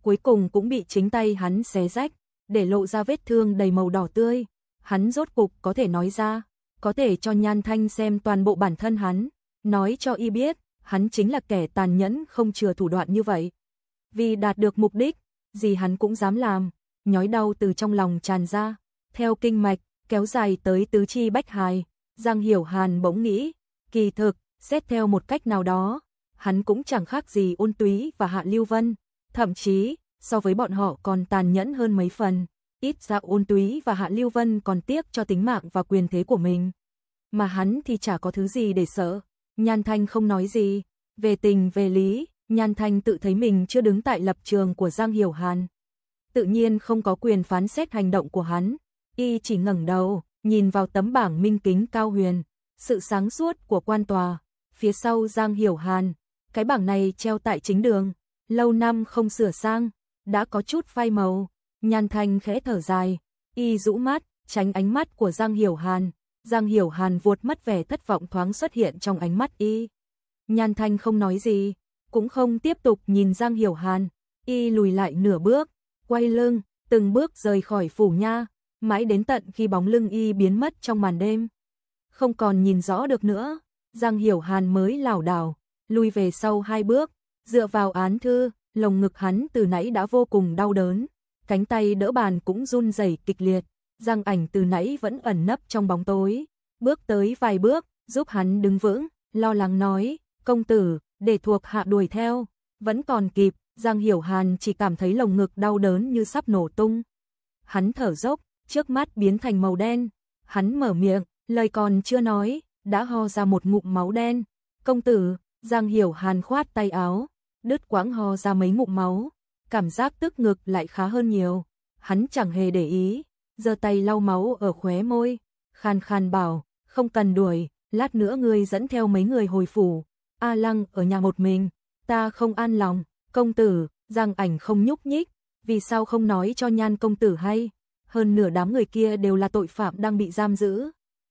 cuối cùng cũng bị chính tay hắn xé rách, để lộ ra vết thương đầy màu đỏ tươi. Hắn rốt cục có thể nói ra, có thể cho Nhan Thanh xem toàn bộ bản thân hắn, nói cho y biết, hắn chính là kẻ tàn nhẫn không chừa thủ đoạn như vậy. Vì đạt được mục đích, gì hắn cũng dám làm, nhói đau từ trong lòng tràn ra, theo kinh mạch, kéo dài tới tứ chi bách hài. Giang Hiểu Hàn bỗng nghĩ, kỳ thực, xét theo một cách nào đó, hắn cũng chẳng khác gì Ôn Túy và Hạ Lưu Vân, thậm chí, so với bọn họ còn tàn nhẫn hơn mấy phần. Ít ra Ôn Túy và Hạ Lưu Vân còn tiếc cho tính mạng và quyền thế của mình. Mà hắn thì chả có thứ gì để sợ. Nhan Thanh không nói gì. Về tình về lý, Nhan Thanh tự thấy mình chưa đứng tại lập trường của Giang Hiểu Hàn. Tự nhiên không có quyền phán xét hành động của hắn. Y chỉ ngẩng đầu, nhìn vào tấm bảng minh kính cao huyền. Sự sáng suốt của quan tòa. Phía sau Giang Hiểu Hàn. Cái bảng này treo tại chính đường. Lâu năm không sửa sang. Đã có chút phai màu. Nhan Thanh khẽ thở dài. Y rũ mắt, tránh ánh mắt của Giang Hiểu Hàn. Giang Hiểu Hàn vuột mất vẻ thất vọng thoáng xuất hiện trong ánh mắt y. Nhan Thanh không nói gì, cũng không tiếp tục nhìn Giang Hiểu Hàn. Y lùi lại nửa bước, quay lưng, từng bước rời khỏi phủ nha, mãi đến tận khi bóng lưng y biến mất trong màn đêm. Không còn nhìn rõ được nữa, Giang Hiểu Hàn mới lảo đảo, lùi về sau 2 bước, dựa vào án thư, lồng ngực hắn từ nãy đã vô cùng đau đớn, cánh tay đỡ bàn cũng run rẩy kịch liệt. Giang Ảnh từ nãy vẫn ẩn nấp trong bóng tối, bước tới vài bước, giúp hắn đứng vững, lo lắng nói, công tử, để thuộc hạ đuổi theo, vẫn còn kịp. Giang Hiểu Hàn chỉ cảm thấy lồng ngực đau đớn như sắp nổ tung. Hắn thở dốc, trước mắt biến thành màu đen, hắn mở miệng, lời còn chưa nói, đã ho ra một ngụm máu đen. Công tử, Giang Hiểu Hàn khoát tay áo, đứt quãng ho ra mấy ngụm máu, cảm giác tức ngực lại khá hơn nhiều. Hắn chẳng hề để ý, giơ tay lau máu ở khóe môi, khàn khàn bảo, không cần đuổi, lát nữa ngươi dẫn theo mấy người hồi phủ. A Lăng ở nhà một mình, ta không an lòng. Công tử, Giang Ảnh không nhúc nhích, vì sao không nói cho Nhan công tử hay? Hơn nửa đám người kia đều là tội phạm đang bị giam giữ.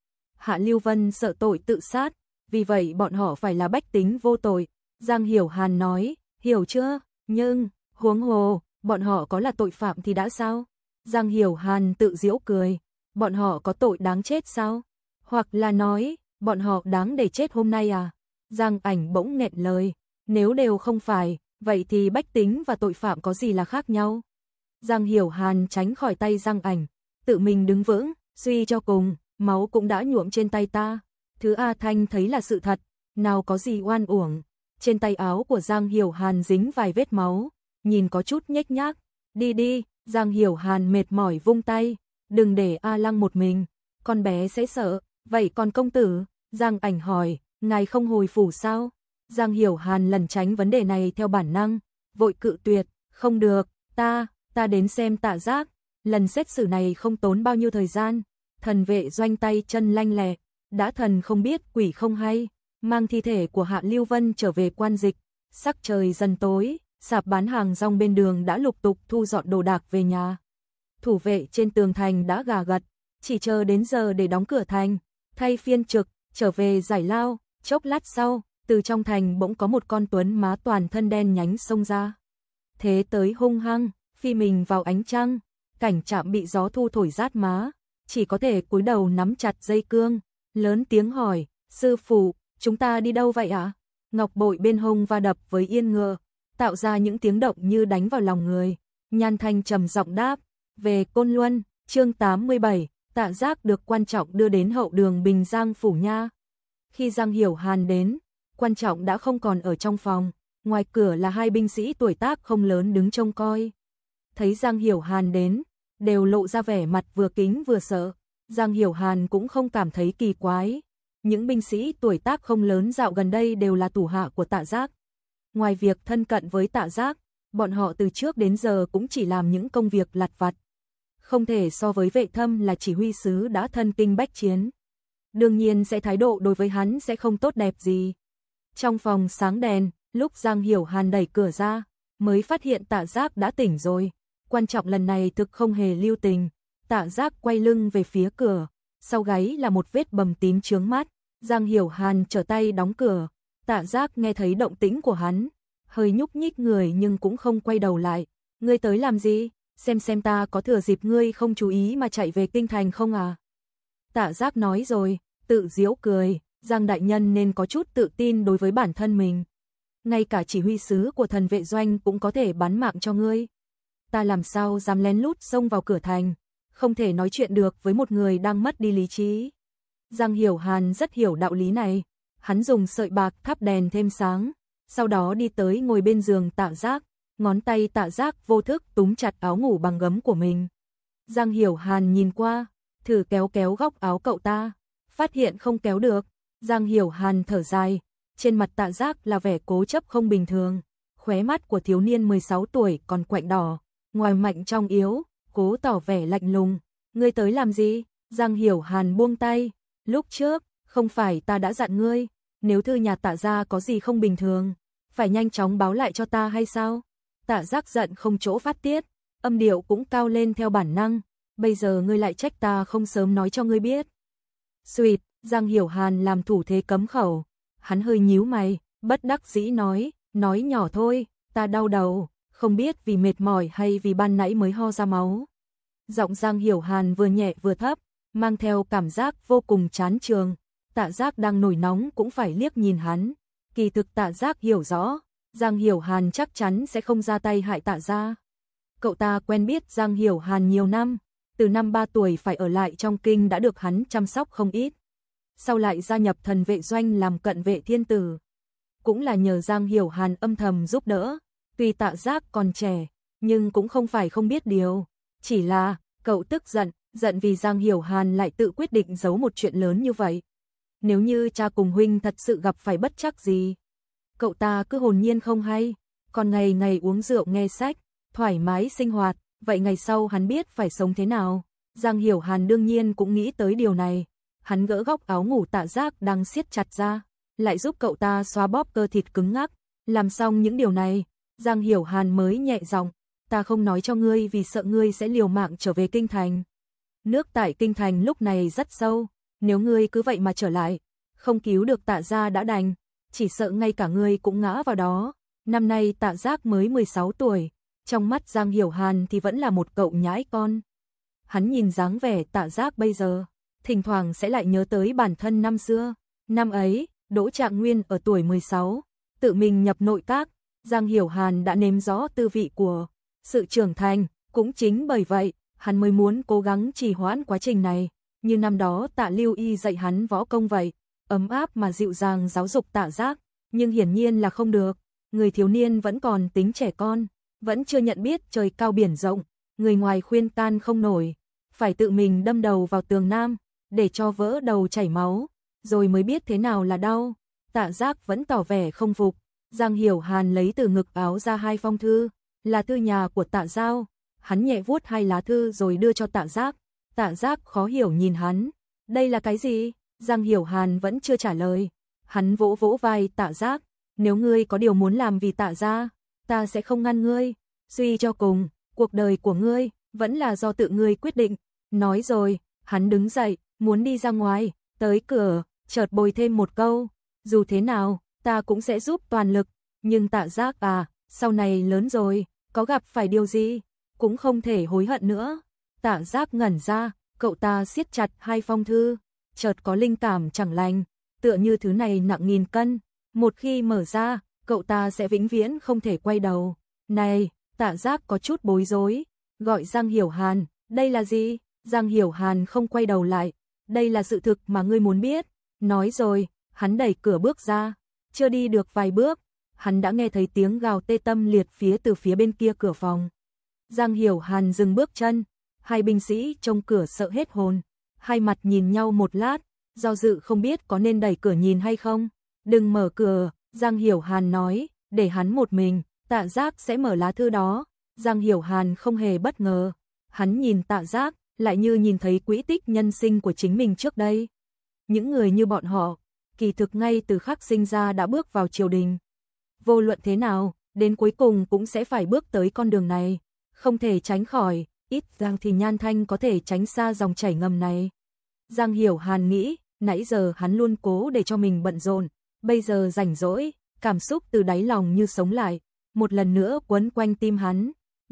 Hạ Lưu Vân sợ tội tự sát, vì vậy bọn họ phải là bách tính vô tội. Giang Hiểu Hàn nói, hiểu chưa? Nhưng, huống hồ, bọn họ có là tội phạm thì đã sao? Giang Hiểu Hàn tự giễu cười, bọn họ có tội đáng chết sao? Hoặc là nói, bọn họ đáng để chết hôm nay à? Giang Ảnh bỗng nghẹn lời, nếu đều không phải, vậy thì bách tính và tội phạm có gì là khác nhau? Giang Hiểu Hàn tránh khỏi tay Giang Ảnh, tự mình đứng vững, suy cho cùng, máu cũng đã nhuộm trên tay ta. Thứ A Thanh thấy là sự thật, nào có gì oan uổng. Trên tay áo của Giang Hiểu Hàn dính vài vết máu, nhìn có chút nhếch nhác. Đi đi, Giang Hiểu Hàn mệt mỏi vung tay, đừng để A Lăng một mình, con bé sẽ sợ. Vậy còn công tử? Giang Ảnh hỏi, ngài không hồi phủ sao? Giang Hiểu Hàn lẩn tránh vấn đề này theo bản năng, vội cự tuyệt, không được, ta đến xem Tạ Giác, lần xét xử này không tốn bao nhiêu thời gian. Thần vệ doanh tay chân lanh lẹ, đã thần không biết quỷ không hay, mang thi thể của Hạ Lưu Vân trở về quan dịch. Sắc trời dần tối, sạp bán hàng rong bên đường đã lục tục thu dọn đồ đạc về nhà. Thủ vệ trên tường thành đã gà gật, chỉ chờ đến giờ để đóng cửa thành, thay phiên trực, trở về giải lao. Chốc lát sau, từ trong thành bỗng có một con tuấn má toàn thân đen nhánh xông ra. Thế tới hung hăng, phi mình vào ánh trăng, Cảnh Trạm bị gió thu thổi rát má, chỉ có thể cúi đầu nắm chặt dây cương, lớn tiếng hỏi, sư phụ, chúng ta đi đâu vậy ạ? Ngọc bội bên hông va đập với yên ngựa, tạo ra những tiếng động như đánh vào lòng người. Nhan Thanh trầm giọng đáp, về Côn Luân. Chương 87, Tạ Giác được Quan Trọng đưa đến hậu đường Bình Giang phủ nha. Khi Giang Hiểu Hàn đến, Quan Trọng đã không còn ở trong phòng, ngoài cửa là 2 binh sĩ tuổi tác không lớn đứng trông coi. Thấy Giang Hiểu Hàn đến, đều lộ ra vẻ mặt vừa kính vừa sợ. Giang Hiểu Hàn cũng không cảm thấy kỳ quái. Những binh sĩ tuổi tác không lớn dạo gần đây đều là thủ hạ của Tạ Giác. Ngoài việc thân cận với Tạ Giác, bọn họ từ trước đến giờ cũng chỉ làm những công việc lặt vặt. Không thể so với Vệ Thâm là chỉ huy sứ đã thân kinh bách chiến. Đương nhiên sẽ thái độ đối với hắn sẽ không tốt đẹp gì. Trong phòng sáng đèn, lúc Giang Hiểu Hàn đẩy cửa ra, mới phát hiện Tạ Giác đã tỉnh rồi. Quan Trọng lần này thực không hề lưu tình. Tạ Giác quay lưng về phía cửa, sau gáy là một vết bầm tím chướng mắt. Giang Hiểu Hàn trở tay đóng cửa. Tạ Giác nghe thấy động tĩnh của hắn, hơi nhúc nhích người nhưng cũng không quay đầu lại. Ngươi tới làm gì? Xem ta có thừa dịp ngươi không chú ý mà chạy về kinh thành không à? Tạ Giác nói rồi, tự giễu cười, Giang đại nhân nên có chút tự tin đối với bản thân mình. Ngay cả chỉ huy sứ của thần vệ doanh cũng có thể bán mạng cho ngươi. Ta làm sao dám lén lút xông vào cửa thành, không thể nói chuyện được với một người đang mất đi lý trí. Giang Hiểu Hàn rất hiểu đạo lý này, hắn dùng sợi bạc thắp đèn thêm sáng, sau đó đi tới ngồi bên giường Tạ Giác, ngón tay Tạ Giác vô thức túm chặt áo ngủ bằng gấm của mình. Giang Hiểu Hàn nhìn qua, thử kéo kéo góc áo cậu ta, phát hiện không kéo được. Giang Hiểu Hàn thở dài, trên mặt Tạ Giác là vẻ cố chấp không bình thường, khóe mắt của thiếu niên 16 tuổi còn quạnh đỏ, ngoài mạnh trong yếu, cố tỏ vẻ lạnh lùng. Ngươi tới làm gì? Giang Hiểu Hàn buông tay, lúc trước, không phải ta đã dặn ngươi, nếu thư nhà Tạ gia có gì không bình thường, phải nhanh chóng báo lại cho ta hay sao? Tạ Giác giận không chỗ phát tiết, âm điệu cũng cao lên theo bản năng, bây giờ ngươi lại trách ta không sớm nói cho ngươi biết. Xuyệt, Giang Hiểu Hàn làm thủ thế cấm khẩu, hắn hơi nhíu mày, bất đắc dĩ nói nhỏ thôi, ta đau đầu, không biết vì mệt mỏi hay vì ban nãy mới ho ra máu. Giọng Giang Hiểu Hàn vừa nhẹ vừa thấp, mang theo cảm giác vô cùng chán chường. Tạ Giác đang nổi nóng cũng phải liếc nhìn hắn. Kỳ thực Tạ Giác hiểu rõ, Giang Hiểu Hàn chắc chắn sẽ không ra tay hại Tạ gia. Cậu ta quen biết Giang Hiểu Hàn nhiều năm, từ năm 3 tuổi phải ở lại trong kinh đã được hắn chăm sóc không ít. Sau lại gia nhập thần vệ doanh làm cận vệ thiên tử. Cũng là nhờ Giang Hiểu Hàn âm thầm giúp đỡ, tuy Tạ Giác còn trẻ, nhưng cũng không phải không biết điều. Chỉ là, cậu tức giận vì Giang Hiểu Hàn lại tự quyết định giấu một chuyện lớn như vậy. Nếu như cha cùng huynh thật sự gặp phải bất trắc gì, cậu ta cứ hồn nhiên không hay, còn ngày ngày uống rượu nghe sách, thoải mái sinh hoạt, vậy ngày sau hắn biết phải sống thế nào. Giang Hiểu Hàn đương nhiên cũng nghĩ tới điều này, hắn gỡ góc áo ngủ Tạ Giác đang siết chặt ra, lại giúp cậu ta xoa bóp cơ thịt cứng ngắc, làm xong những điều này, Giang Hiểu Hàn mới nhẹ giọng, ta không nói cho ngươi vì sợ ngươi sẽ liều mạng trở về kinh thành. Nước tại kinh thành lúc này rất sâu, nếu ngươi cứ vậy mà trở lại, không cứu được Tạ gia đã đành, chỉ sợ ngay cả ngươi cũng ngã vào đó. Năm nay Tạ Giác mới 16 tuổi, trong mắt Giang Hiểu Hàn thì vẫn là một cậu nhãi con. Hắn nhìn dáng vẻ Tạ Giác bây giờ, thỉnh thoảng sẽ lại nhớ tới bản thân năm xưa. Năm ấy, Đỗ Trạng Nguyên ở tuổi 16, tự mình nhập nội các, Giang Hiểu Hàn đã nếm rõ tư vị của sự trưởng thành, cũng chính bởi vậy, hắn mới muốn cố gắng trì hoãn quá trình này, như năm đó Tạ Lưu Y dạy hắn võ công vậy, ấm áp mà dịu dàng giáo dục Tạ Giác, nhưng hiển nhiên là không được, người thiếu niên vẫn còn tính trẻ con, vẫn chưa nhận biết trời cao biển rộng, người ngoài khuyên can không nổi, phải tự mình đâm đầu vào tường nam, để cho vỡ đầu chảy máu, rồi mới biết thế nào là đau. Tạ Giác vẫn tỏ vẻ không phục, Giang Hiểu Hàn lấy từ ngực áo ra 2 phong thư, là thư nhà của Tạ Giao, hắn nhẹ vuốt 2 lá thư rồi đưa cho Tạ Giác. Tạ Giác khó hiểu nhìn hắn, đây là cái gì? Giang Hiểu Hàn vẫn chưa trả lời, hắn vỗ vỗ vai Tạ Giác, nếu ngươi có điều muốn làm vì Tạ gia, ta sẽ không ngăn ngươi, suy cho cùng, cuộc đời của ngươi vẫn là do tự ngươi quyết định. Nói rồi, hắn đứng dậy, muốn đi ra ngoài, tới cửa, chợt bồi thêm một câu, dù thế nào, ta cũng sẽ giúp toàn lực, nhưng Tạ Giác à, sau này lớn rồi, có gặp phải điều gì, cũng không thể hối hận nữa. Tạ Giác ngẩn ra, cậu ta siết chặt 2 phong thư, chợt có linh cảm chẳng lành, tựa như thứ này nặng nghìn cân, một khi mở ra, cậu ta sẽ vĩnh viễn không thể quay đầu. Này, Tạ Giác có chút bối rối, gọi Giang Hiểu Hàn, đây là gì? Giang Hiểu Hàn không quay đầu lại, đây là sự thực mà ngươi muốn biết. Nói rồi, hắn đẩy cửa bước ra, chưa đi được vài bước, hắn đã nghe thấy tiếng gào tê tâm liệt từ phía bên kia cửa phòng. Giang Hiểu Hàn dừng bước chân, 2 binh sĩ trông cửa sợ hết hồn, hai mặt nhìn nhau một lát, do dự không biết có nên đẩy cửa nhìn hay không. Đừng mở cửa, Giang Hiểu Hàn nói, để hắn một mình, Tạ Giác sẽ mở lá thư đó. Giang Hiểu Hàn không hề bất ngờ, hắn nhìn Tạ Giác, lại như nhìn thấy quỹ tích nhân sinh của chính mình trước đây. Những người như bọn họ, kỳ thực ngay từ khắc sinh ra đã bước vào triều đình. Vô luận thế nào, đến cuối cùng cũng sẽ phải bước tới con đường này, không thể tránh khỏi, ít Giang thì Nhan Thanh có thể tránh xa dòng chảy ngầm này. Giang Hiểu Hàn nghĩ, nãy giờ hắn luôn cố để cho mình bận rộn, bây giờ rảnh rỗi, cảm xúc từ đáy lòng như sống lại, một lần nữa quấn quanh tim hắn.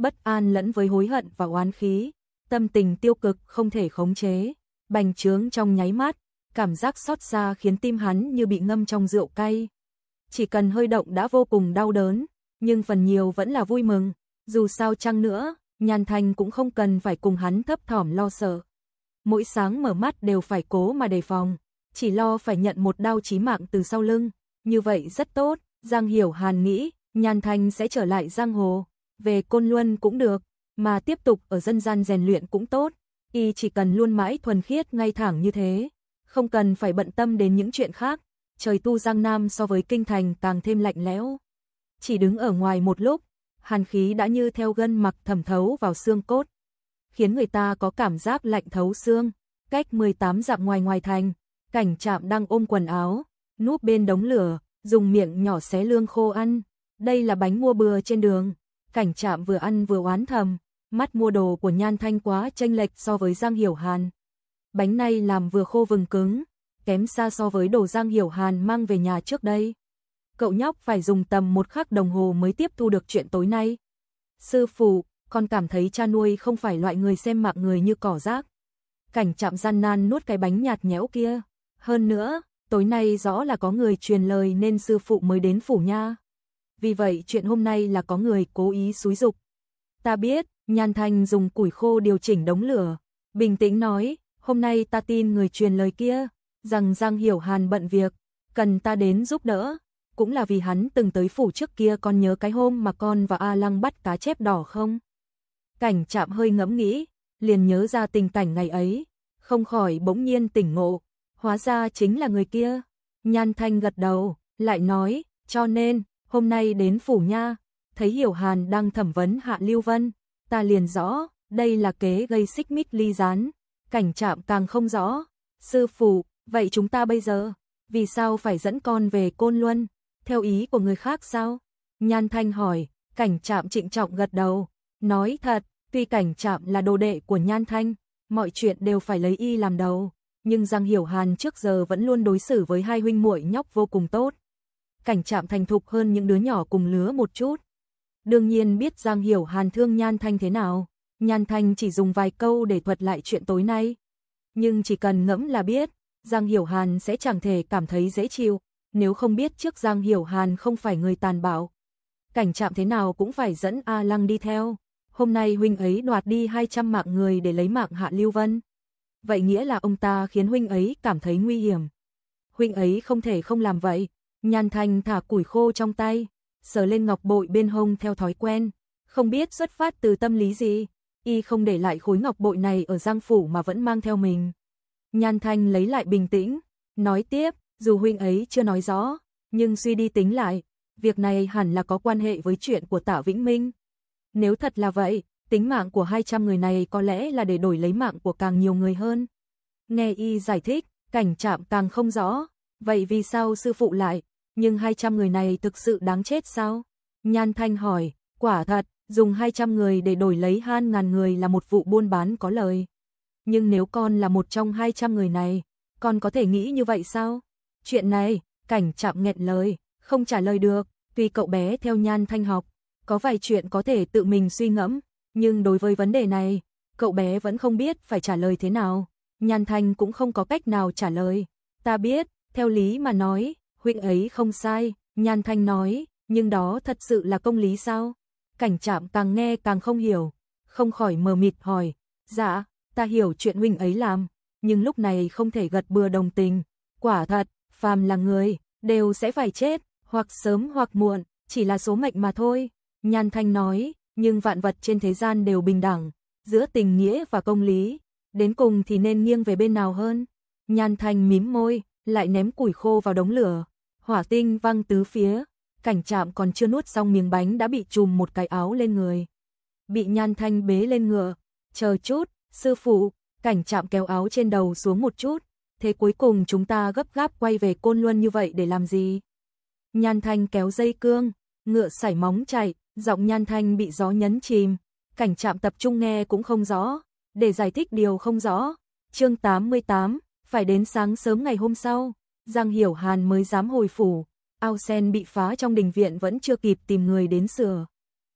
bất an lẫn với hối hận và oán khí, tâm tình tiêu cực không thể khống chế, bành trướng trong nháy mắt, cảm giác xót xa khiến tim hắn như bị ngâm trong rượu cay. Chỉ cần hơi động đã vô cùng đau đớn, nhưng phần nhiều vẫn là vui mừng, dù sao chăng nữa, Nhan Thanh cũng không cần phải cùng hắn thấp thỏm lo sợ. Mỗi sáng mở mắt đều phải cố mà đề phòng, chỉ lo phải nhận một đau chí mạng từ sau lưng, như vậy rất tốt. Giang Hiểu Hàn nghĩ, Nhan Thanh sẽ trở lại giang hồ, về Côn Luân cũng được, mà tiếp tục ở dân gian rèn luyện cũng tốt, y chỉ cần luôn mãi thuần khiết ngay thẳng như thế, không cần phải bận tâm đến những chuyện khác. Trời tu Giang Nam so với kinh thành càng thêm lạnh lẽo. Chỉ đứng ở ngoài một lúc, hàn khí đã như theo gân mặc thẩm thấu vào xương cốt, khiến người ta có cảm giác lạnh thấu xương. Cách 18 dặm ngoài thành, Cảnh Trạm đang ôm quần áo, núp bên đống lửa, dùng miệng nhỏ xé lương khô ăn. Đây là bánh mua bừa trên đường. Cảnh Trạm vừa ăn vừa oán thầm, mắt mua đồ của Nhan Thanh quá chênh lệch so với Giang Hiểu Hàn. Bánh này làm vừa khô vừng cứng, kém xa so với đồ Giang Hiểu Hàn mang về nhà trước đây. Cậu nhóc phải dùng tầm 1 khắc đồng hồ mới tiếp thu được chuyện tối nay. Sư phụ, con cảm thấy cha nuôi không phải loại người xem mạng người như cỏ rác. Cảnh Trạm gian nan nuốt cái bánh nhạt nhẽo kia. Hơn nữa, tối nay rõ là có người truyền lời nên sư phụ mới đến phủ nha. Vì vậy chuyện hôm nay là có người cố ý xúi giục. Ta biết. Nhan Thanh dùng củi khô điều chỉnh đống lửa, bình tĩnh nói, hôm nay ta tin người truyền lời kia, rằng Giang Hiểu Hàn bận việc, cần ta đến giúp đỡ, cũng là vì hắn từng tới phủ trước kia. Con nhớ cái hôm mà con và A Lăng bắt cá chép đỏ không? Cảnh Trạm hơi ngẫm nghĩ, liền nhớ ra tình cảnh ngày ấy, không khỏi bỗng nhiên tỉnh ngộ, hóa ra chính là người kia. Nhan Thanh gật đầu, lại nói, cho nên, hôm nay đến phủ nha, thấy Hiểu Hàn đang thẩm vấn Hạ Lưu Vân, ta liền rõ, đây là kế gây xích mích ly gián. Cảnh Trạm càng không rõ, sư phụ, vậy chúng ta bây giờ, vì sao phải dẫn con về Côn Luân, theo ý của người khác sao? Nhan Thanh hỏi. Cảnh Trạm trịnh trọng gật đầu, nói thật, tuy Cảnh Trạm là đồ đệ của Nhan Thanh, mọi chuyện đều phải lấy y làm đầu, nhưng Giang Hiểu Hàn trước giờ vẫn luôn đối xử với hai huynh muội nhóc vô cùng tốt. Cảnh Trạm thành thục hơn những đứa nhỏ cùng lứa một chút. Đương nhiên biết Giang Hiểu Hàn thương Nhan Thanh thế nào, Nhan Thanh chỉ dùng vài câu để thuật lại chuyện tối nay. Nhưng chỉ cần ngẫm là biết, Giang Hiểu Hàn sẽ chẳng thể cảm thấy dễ chịu, nếu không biết trước Giang Hiểu Hàn không phải người tàn bạo. Cảnh Trạm thế nào cũng phải dẫn A Lăng đi theo, hôm nay huynh ấy đoạt đi 200 mạng người để lấy mạng Hạ Lưu Vân. Vậy nghĩa là ông ta khiến huynh ấy cảm thấy nguy hiểm. Huynh ấy không thể không làm vậy. Nhan Thanh thả củi khô trong tay, sờ lên ngọc bội bên hông theo thói quen, không biết xuất phát từ tâm lý gì, y không để lại khối ngọc bội này ở Giang phủ mà vẫn mang theo mình. Nhan Thanh lấy lại bình tĩnh, nói tiếp, dù huynh ấy chưa nói rõ, nhưng suy đi tính lại, việc này hẳn là có quan hệ với chuyện của Tạ Vĩnh Minh. Nếu thật là vậy, tính mạng của 200 người này có lẽ là để đổi lấy mạng của càng nhiều người hơn. Nghe y giải thích, Cảnh Trạm càng không rõ, vậy vì sao sư phụ lại, nhưng 200 người này thực sự đáng chết sao? Nhan Thanh hỏi, quả thật, dùng 200 người để đổi lấy 2.000 người là một vụ buôn bán có lời. Nhưng nếu con là một trong 200 người này, con có thể nghĩ như vậy sao? Chuyện này, Cảnh Trạm nghẹn lời, không trả lời được, tuy cậu bé theo Nhan Thanh học, có vài chuyện có thể tự mình suy ngẫm, nhưng đối với vấn đề này, cậu bé vẫn không biết phải trả lời thế nào. Nhan Thanh cũng không có cách nào trả lời. Ta biết, theo lý mà nói, huynh ấy không sai, Nhan Thanh nói, nhưng đó thật sự là công lý sao? Cảnh Trạm càng nghe càng không hiểu, không khỏi mờ mịt hỏi, dạ, ta hiểu chuyện huynh ấy làm, nhưng lúc này không thể gật bừa đồng tình. Quả thật, phàm là người, đều sẽ phải chết, hoặc sớm hoặc muộn, chỉ là số mệnh mà thôi. Nhan Thanh nói, nhưng vạn vật trên thế gian đều bình đẳng, giữa tình nghĩa và công lý, đến cùng thì nên nghiêng về bên nào hơn? Nhan Thanh mím môi, lại ném củi khô vào đống lửa, hỏa tinh văng tứ phía. Cảnh Trạm còn chưa nuốt xong miếng bánh đã bị trùm một cái áo lên người, bị Nhan Thanh bế lên ngựa. Chờ chút, sư phụ. Cảnh Trạm kéo áo trên đầu xuống một chút, thế cuối cùng chúng ta gấp gáp quay về Côn Luân như vậy để làm gì? Nhan Thanh kéo dây cương, ngựa sải móng chạy, giọng Nhan Thanh bị gió nhấn chìm. Cảnh Trạm tập trung nghe cũng không rõ, để giải thích điều không rõ. Chương 88, phải đến sáng sớm ngày hôm sau, Giang Hiểu Hàn mới dám hồi phủ. Ao sen bị phá trong đình viện vẫn chưa kịp tìm người đến sửa.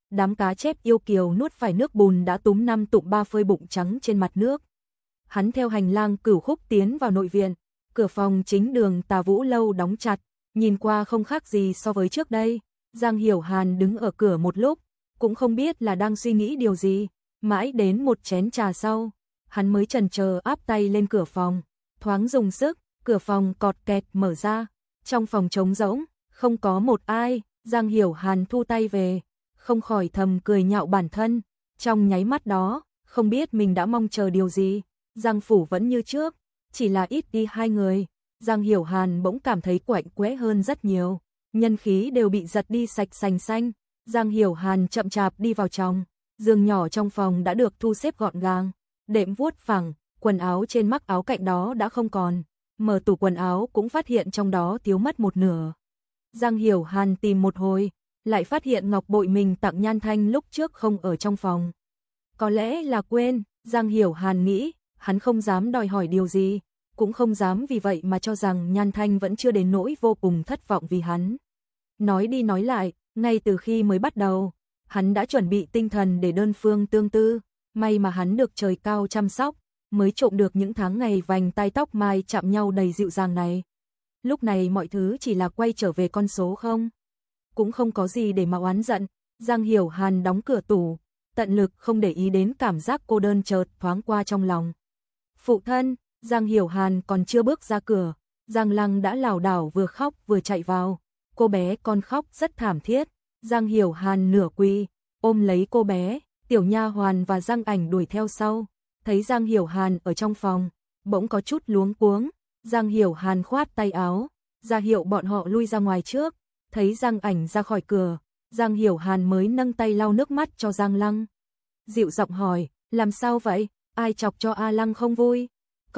Đám cá chép yêu kiều nuốt phải nước bùn đã túm năm tụm ba phơi bụng trắng trên mặt nước. Hắn theo hành lang cửu khúc tiến vào nội viện, cửa phòng chính đường Tà Vũ lâu đóng chặt, nhìn qua không khác gì so với trước đây. Giang Hiểu Hàn đứng ở cửa một lúc, cũng không biết là đang suy nghĩ điều gì, mãi đến một chén trà sau, hắn mới chần chờ áp tay lên cửa phòng, thoáng dùng sức, cửa phòng cọt kẹt mở ra, trong phòng trống rỗng, không có một ai. Giang Hiểu Hàn thu tay về, không khỏi thầm cười nhạo bản thân, trong nháy mắt đó, không biết mình đã mong chờ điều gì. Giang phủ vẫn như trước, chỉ là ít đi hai người. Giang Hiểu Hàn bỗng cảm thấy quạnh quẽ hơn rất nhiều, nhân khí đều bị giật đi sạch sành xanh. Giang Hiểu Hàn chậm chạp đi vào trong, giường nhỏ trong phòng đã được thu xếp gọn gàng, đệm vuốt phẳng, quần áo trên mắc áo cạnh đó đã không còn, mở tủ quần áo cũng phát hiện trong đó thiếu mất một nửa. Giang Hiểu Hàn tìm một hồi, lại phát hiện ngọc bội mình tặng Nhan Thanh lúc trước không ở trong phòng. Có lẽ là quên, Giang Hiểu Hàn nghĩ, hắn không dám đòi hỏi điều gì, cũng không dám vì vậy mà cho rằng Nhan Thanh vẫn chưa đến nỗi vô cùng thất vọng vì hắn. Nói đi nói lại, ngay từ khi mới bắt đầu, hắn đã chuẩn bị tinh thần để đơn phương tương tư, may mà hắn được trời cao chăm sóc, mới trộm được những tháng ngày vành tai tóc mai chạm nhau đầy dịu dàng này. Lúc này mọi thứ chỉ là quay trở về con số không. Cũng không có gì để mà oán giận. Giang Hiểu Hàn đóng cửa tủ, tận lực không để ý đến cảm giác cô đơn chợt thoáng qua trong lòng. Phụ thân, Giang Hiểu Hàn còn chưa bước ra cửa, Giang Lăng đã lảo đảo vừa khóc vừa chạy vào. Cô bé con khóc rất thảm thiết. Giang Hiểu Hàn nửa quỳ, ôm lấy cô bé, Tiểu Nha Hoàn và Giang Ảnh đuổi theo sau. Thấy Giang Hiểu Hàn ở trong phòng, bỗng có chút luống cuống. Giang Hiểu Hàn khoát tay áo, ra hiệu bọn họ lui ra ngoài trước. Thấy Giang Ảnh ra khỏi cửa, Giang Hiểu Hàn mới nâng tay lau nước mắt cho Giang Lăng. Dịu giọng hỏi, làm sao vậy, ai chọc cho A Lăng không vui?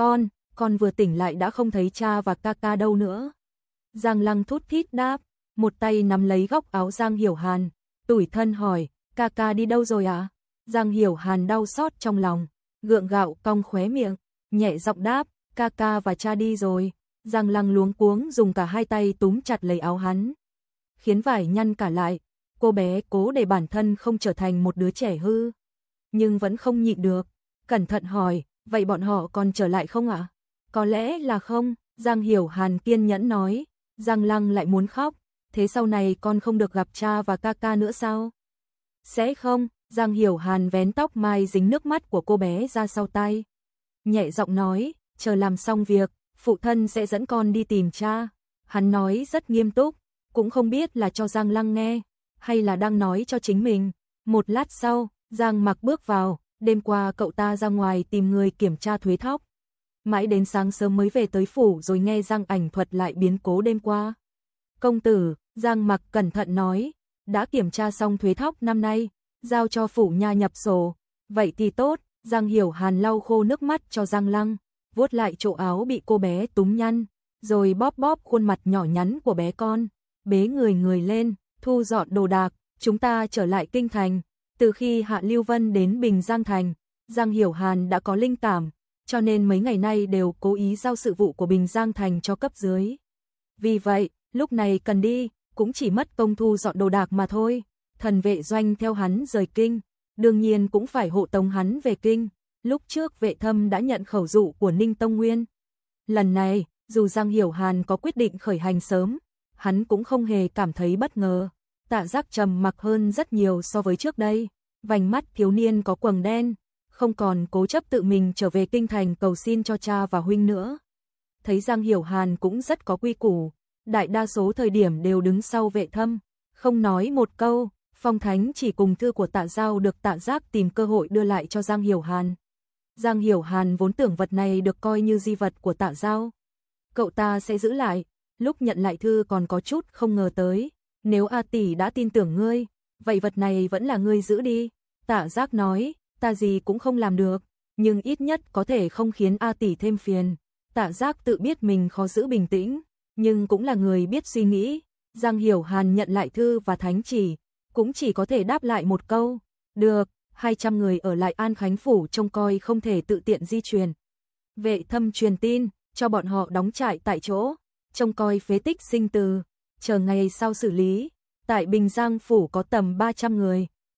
Con vừa tỉnh lại đã không thấy cha và ca ca đâu nữa. Giang Lăng thút thít đáp, một tay nắm lấy góc áo Giang Hiểu Hàn, tủi thân hỏi, ca ca đi đâu rồi ạ? Giang Hiểu Hàn đau xót trong lòng, gượng gạo cong khóe miệng, nhẹ giọng đáp, ca ca và cha đi rồi. Giang Lăng luống cuống dùng cả hai tay túm chặt lấy áo hắn, khiến vải nhăn cả lại. Cô bé cố để bản thân không trở thành một đứa trẻ hư, nhưng vẫn không nhịn được, cẩn thận hỏi, vậy bọn họ còn trở lại không ạ? Có lẽ là không, Giang Hiểu Hàn kiên nhẫn nói. Giang Lăng lại muốn khóc, thế sau này con không được gặp cha và ca ca nữa sao? Sẽ không, Giang Hiểu Hàn vén tóc mai dính nước mắt của cô bé ra sau tay, nhẹ giọng nói, chờ làm xong việc, phụ thân sẽ dẫn con đi tìm cha. Hắn nói rất nghiêm túc, cũng không biết là cho Giang Lăng nghe, hay là đang nói cho chính mình. Một lát sau, Giang Mặc bước vào, đêm qua cậu ta ra ngoài tìm người kiểm tra thuế thóc. Mãi đến sáng sớm mới về tới phủ rồi nghe Giang Ảnh thuật lại biến cố đêm qua. Công tử, Giang Mặc cẩn thận nói, đã kiểm tra xong thuế thóc năm nay, giao cho phủ nha nhập sổ. Vậy thì tốt, Giang Hiểu Hàn lau khô nước mắt cho Giang Lăng, vuốt lại chỗ áo bị cô bé túm nhăn, rồi bóp bóp khuôn mặt nhỏ nhắn của bé con, bế người lên, thu dọn đồ đạc, chúng ta trở lại kinh thành. Từ khi Hạ Lưu Vân đến Bình Giang Thành, Giang Hiểu Hàn đã có linh cảm, cho nên mấy ngày nay đều cố ý giao sự vụ của Bình Giang Thành cho cấp dưới. Vì vậy, lúc này cần đi, cũng chỉ mất công thu dọn đồ đạc mà thôi. Thần vệ doanh theo hắn rời kinh, đương nhiên cũng phải hộ tống hắn về kinh. Lúc trước Vệ Thâm đã nhận khẩu dụ của Ninh Tông Nguyên. Lần này, dù Giang Hiểu Hàn có quyết định khởi hành sớm, hắn cũng không hề cảm thấy bất ngờ. Tạ Giác trầm mặc hơn rất nhiều so với trước đây, vành mắt thiếu niên có quầng đen, không còn cố chấp tự mình trở về kinh thành cầu xin cho cha và huynh nữa. Thấy Giang Hiểu Hàn cũng rất có quy củ, đại đa số thời điểm đều đứng sau Vệ Thâm, không nói một câu. Phong Thánh chỉ cùng thư của Tạ Giao được Tạ Giác tìm cơ hội đưa lại cho Giang Hiểu Hàn. Giang Hiểu Hàn vốn tưởng vật này được coi như di vật của Tạ Giao, cậu ta sẽ giữ lại. Lúc nhận lại thư còn có chút không ngờ tới, nếu A tỷ đã tin tưởng ngươi, vậy vật này vẫn là ngươi giữ đi. Tạ Giác nói, ta gì cũng không làm được, nhưng ít nhất có thể không khiến A tỷ thêm phiền. Tạ Giác tự biết mình khó giữ bình tĩnh, nhưng cũng là người biết suy nghĩ. Giang Hiểu Hàn nhận lại thư và thánh chỉ, cũng chỉ có thể đáp lại một câu, được. 200 người ở lại An Khánh phủ trông coi không thể tự tiện di chuyển. Vệ Thâm truyền tin, cho bọn họ đóng trại tại chỗ, trông coi phế tích sinh từ, chờ ngày sau xử lý. Tại Bình Giang phủ có tầm 300 người,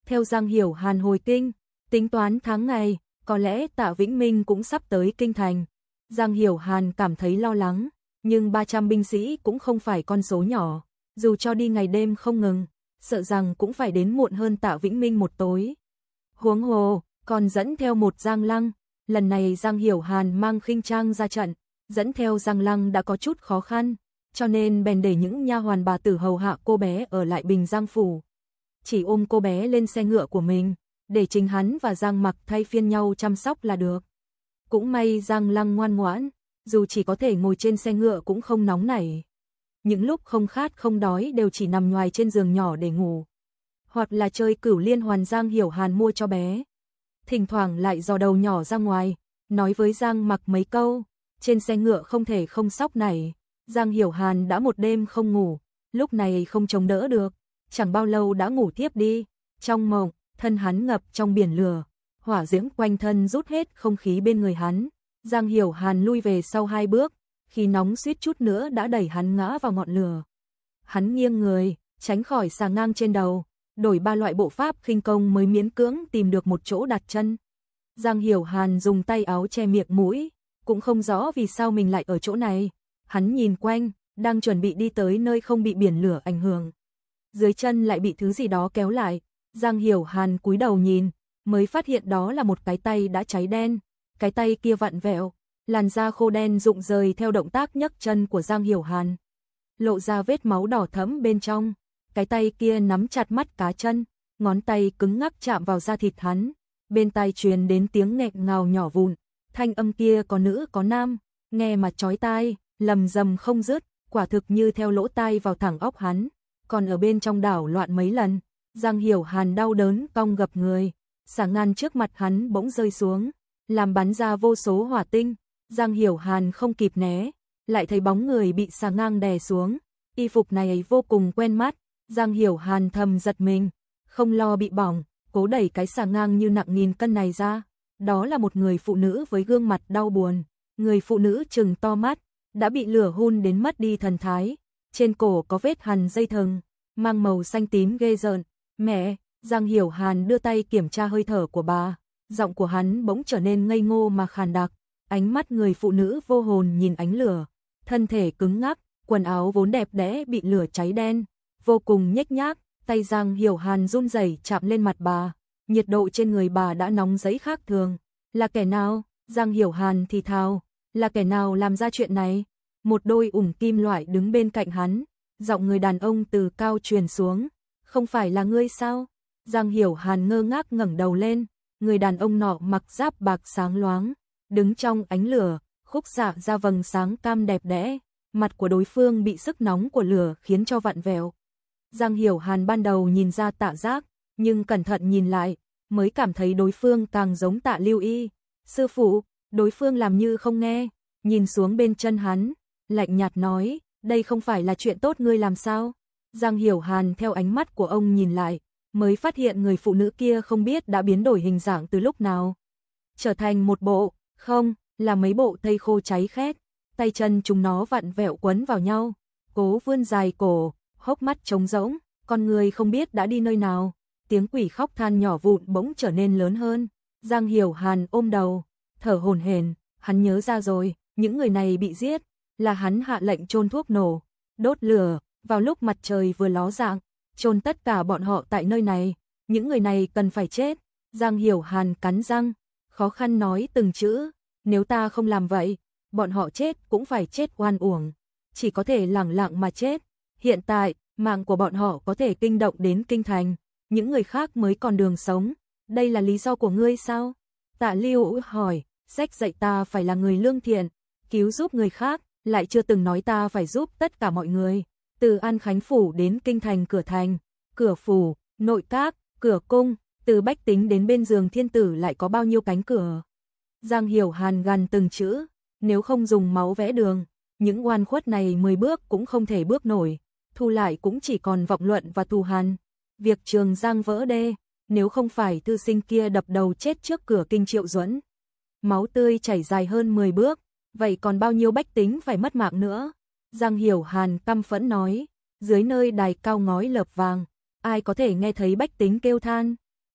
Theo Giang Hiểu Hàn hồi kinh, tính toán tháng ngày, có lẽ Tạ Vĩnh Minh cũng sắp tới kinh thành. Giang Hiểu Hàn cảm thấy lo lắng, nhưng 300 binh sĩ cũng không phải con số nhỏ, dù cho đi ngày đêm không ngừng, sợ rằng cũng phải đến muộn hơn Tạ Vĩnh Minh một tối. Huống hồ, còn dẫn theo một Giang Lăng, lần này Giang Hiểu Hàn mang khinh trang ra trận, dẫn theo Giang Lăng đã có chút khó khăn, cho nên bèn để những nha hoàn bà tử hầu hạ cô bé ở lại Bình Giang phủ. Chỉ ôm cô bé lên xe ngựa của mình, để chính hắn và Giang Mặc thay phiên nhau chăm sóc là được. Cũng may Giang Lăng ngoan ngoãn, dù chỉ có thể ngồi trên xe ngựa cũng không nóng nảy. Những lúc không khát không đói đều chỉ nằm nhoài trên giường nhỏ để ngủ. Hoặc là chơi cửu liên hoàn Giang Hiểu Hàn mua cho bé. Thỉnh thoảng lại dò đầu nhỏ ra ngoài, nói với Giang Mặc mấy câu, trên xe ngựa không thể không sóc nảy. Giang Hiểu Hàn đã một đêm không ngủ, lúc này không chống đỡ được, chẳng bao lâu đã ngủ thiếp đi. Trong mộng, thân hắn ngập trong biển lửa, hỏa diễm quanh thân rút hết không khí bên người hắn. Giang Hiểu Hàn lui về sau 2 bước, khí nóng suýt chút nữa đã đẩy hắn ngã vào ngọn lửa. Hắn nghiêng người, tránh khỏi xà ngang trên đầu, đổi 3 loại bộ pháp khinh công mới miễn cưỡng tìm được một chỗ đặt chân. Giang Hiểu Hàn dùng tay áo che miệng mũi, cũng không rõ vì sao mình lại ở chỗ này. Hắn nhìn quanh, đang chuẩn bị đi tới nơi không bị biển lửa ảnh hưởng. Dưới chân lại bị thứ gì đó kéo lại. Giang Hiểu Hàn cúi đầu nhìn, mới phát hiện đó là một cái tay đã cháy đen. Cái tay kia vặn vẹo, làn da khô đen rụng rời theo động tác nhấc chân của Giang Hiểu Hàn. Lộ ra vết máu đỏ thẫm bên trong. Cái tay kia nắm chặt mắt cá chân, ngón tay cứng ngắc chạm vào da thịt hắn. Bên tai truyền đến tiếng nghẹn ngào nhỏ vụn, thanh âm kia có nữ có nam, nghe mà chói tai, lầm rầm không dứt, quả thực như theo lỗ tai vào thẳng óc hắn. Còn ở bên trong đảo loạn mấy lần, Giang Hiểu Hàn đau đớn cong gập người, xà ngang trước mặt hắn bỗng rơi xuống, làm bắn ra vô số hỏa tinh. Giang Hiểu Hàn không kịp né, lại thấy bóng người bị xà ngang đè xuống. Y phục này vô cùng quen mắt, Giang Hiểu Hàn thầm giật mình, không lo bị bỏng, cố đẩy cái xà ngang như nặng nghìn cân này ra. Đó là một người phụ nữ với gương mặt đau buồn, người phụ nữ trừng to mắt, đã bị lửa hun đến mất đi thần thái. Trên cổ có vết hằn dây thừng, mang màu xanh tím ghê rợn. Mẹ, Giang Hiểu Hàn đưa tay kiểm tra hơi thở của bà, giọng của hắn bỗng trở nên ngây ngô mà khàn đặc, ánh mắt người phụ nữ vô hồn nhìn ánh lửa, thân thể cứng ngắc, quần áo vốn đẹp đẽ bị lửa cháy đen, vô cùng nhếch nhác, tay Giang Hiểu Hàn run rẩy chạm lên mặt bà, nhiệt độ trên người bà đã nóng giấy khác thường. Là kẻ nào? Giang Hiểu Hàn thì thào, là kẻ nào làm ra chuyện này? Một đôi ủng kim loại đứng bên cạnh hắn, giọng người đàn ông từ cao truyền xuống, không phải là ngươi sao? Giang Hiểu Hàn ngơ ngác ngẩng đầu lên, người đàn ông nọ mặc giáp bạc sáng loáng, đứng trong ánh lửa, khúc xạ ra vầng sáng cam đẹp đẽ, mặt của đối phương bị sức nóng của lửa khiến cho vặn vẹo. Giang Hiểu Hàn ban đầu nhìn ra Tạ Giác, nhưng cẩn thận nhìn lại, mới cảm thấy đối phương càng giống Tạ Lưu Y. Sư phụ, đối phương làm như không nghe, nhìn xuống bên chân hắn, lạnh nhạt nói, đây không phải là chuyện tốt ngươi làm sao? Giang Hiểu Hàn theo ánh mắt của ông nhìn lại, mới phát hiện người phụ nữ kia không biết đã biến đổi hình dạng từ lúc nào. Trở thành một bộ, không, là mấy bộ tây khô cháy khét, tay chân chúng nó vặn vẹo quấn vào nhau, cố vươn dài cổ, hốc mắt trống rỗng, con người không biết đã đi nơi nào. Tiếng quỷ khóc than nhỏ vụn bỗng trở nên lớn hơn. Giang Hiểu Hàn ôm đầu, thở hổn hển, hắn nhớ ra rồi, những người này bị giết, là hắn hạ lệnh chôn thuốc nổ, đốt lửa, vào lúc mặt trời vừa ló dạng, chôn tất cả bọn họ tại nơi này, những người này cần phải chết. Giang Hiểu Hàn cắn răng, khó khăn nói từng chữ, nếu ta không làm vậy, bọn họ chết cũng phải chết oan uổng, chỉ có thể lẳng lặng mà chết. Hiện tại, mạng của bọn họ có thể kinh động đến kinh thành, những người khác mới còn đường sống, đây là lý do của ngươi sao? Tạ Lưu hỏi, sách dạy ta phải là người lương thiện, cứu giúp người khác, lại chưa từng nói ta phải giúp tất cả mọi người. Từ An Khánh Phủ đến kinh thành cửa thành, cửa phủ, nội các, cửa cung, từ bách tính đến bên giường thiên tử lại có bao nhiêu cánh cửa. Giang Hiểu Hàn gằn từng chữ, nếu không dùng máu vẽ đường, những oan khuất này 10 bước cũng không thể bước nổi, thu lại cũng chỉ còn vọng luận và thù hằn. Việc Trường Giang vỡ đê, nếu không phải thư sinh kia đập đầu chết trước cửa kinh Triệu Duẫn, máu tươi chảy dài hơn 10 bước, vậy còn bao nhiêu bách tính phải mất mạng nữa? Giang Hiểu Hàn căm phẫn nói, dưới nơi đài cao ngói lợp vàng, ai có thể nghe thấy bách tính kêu than?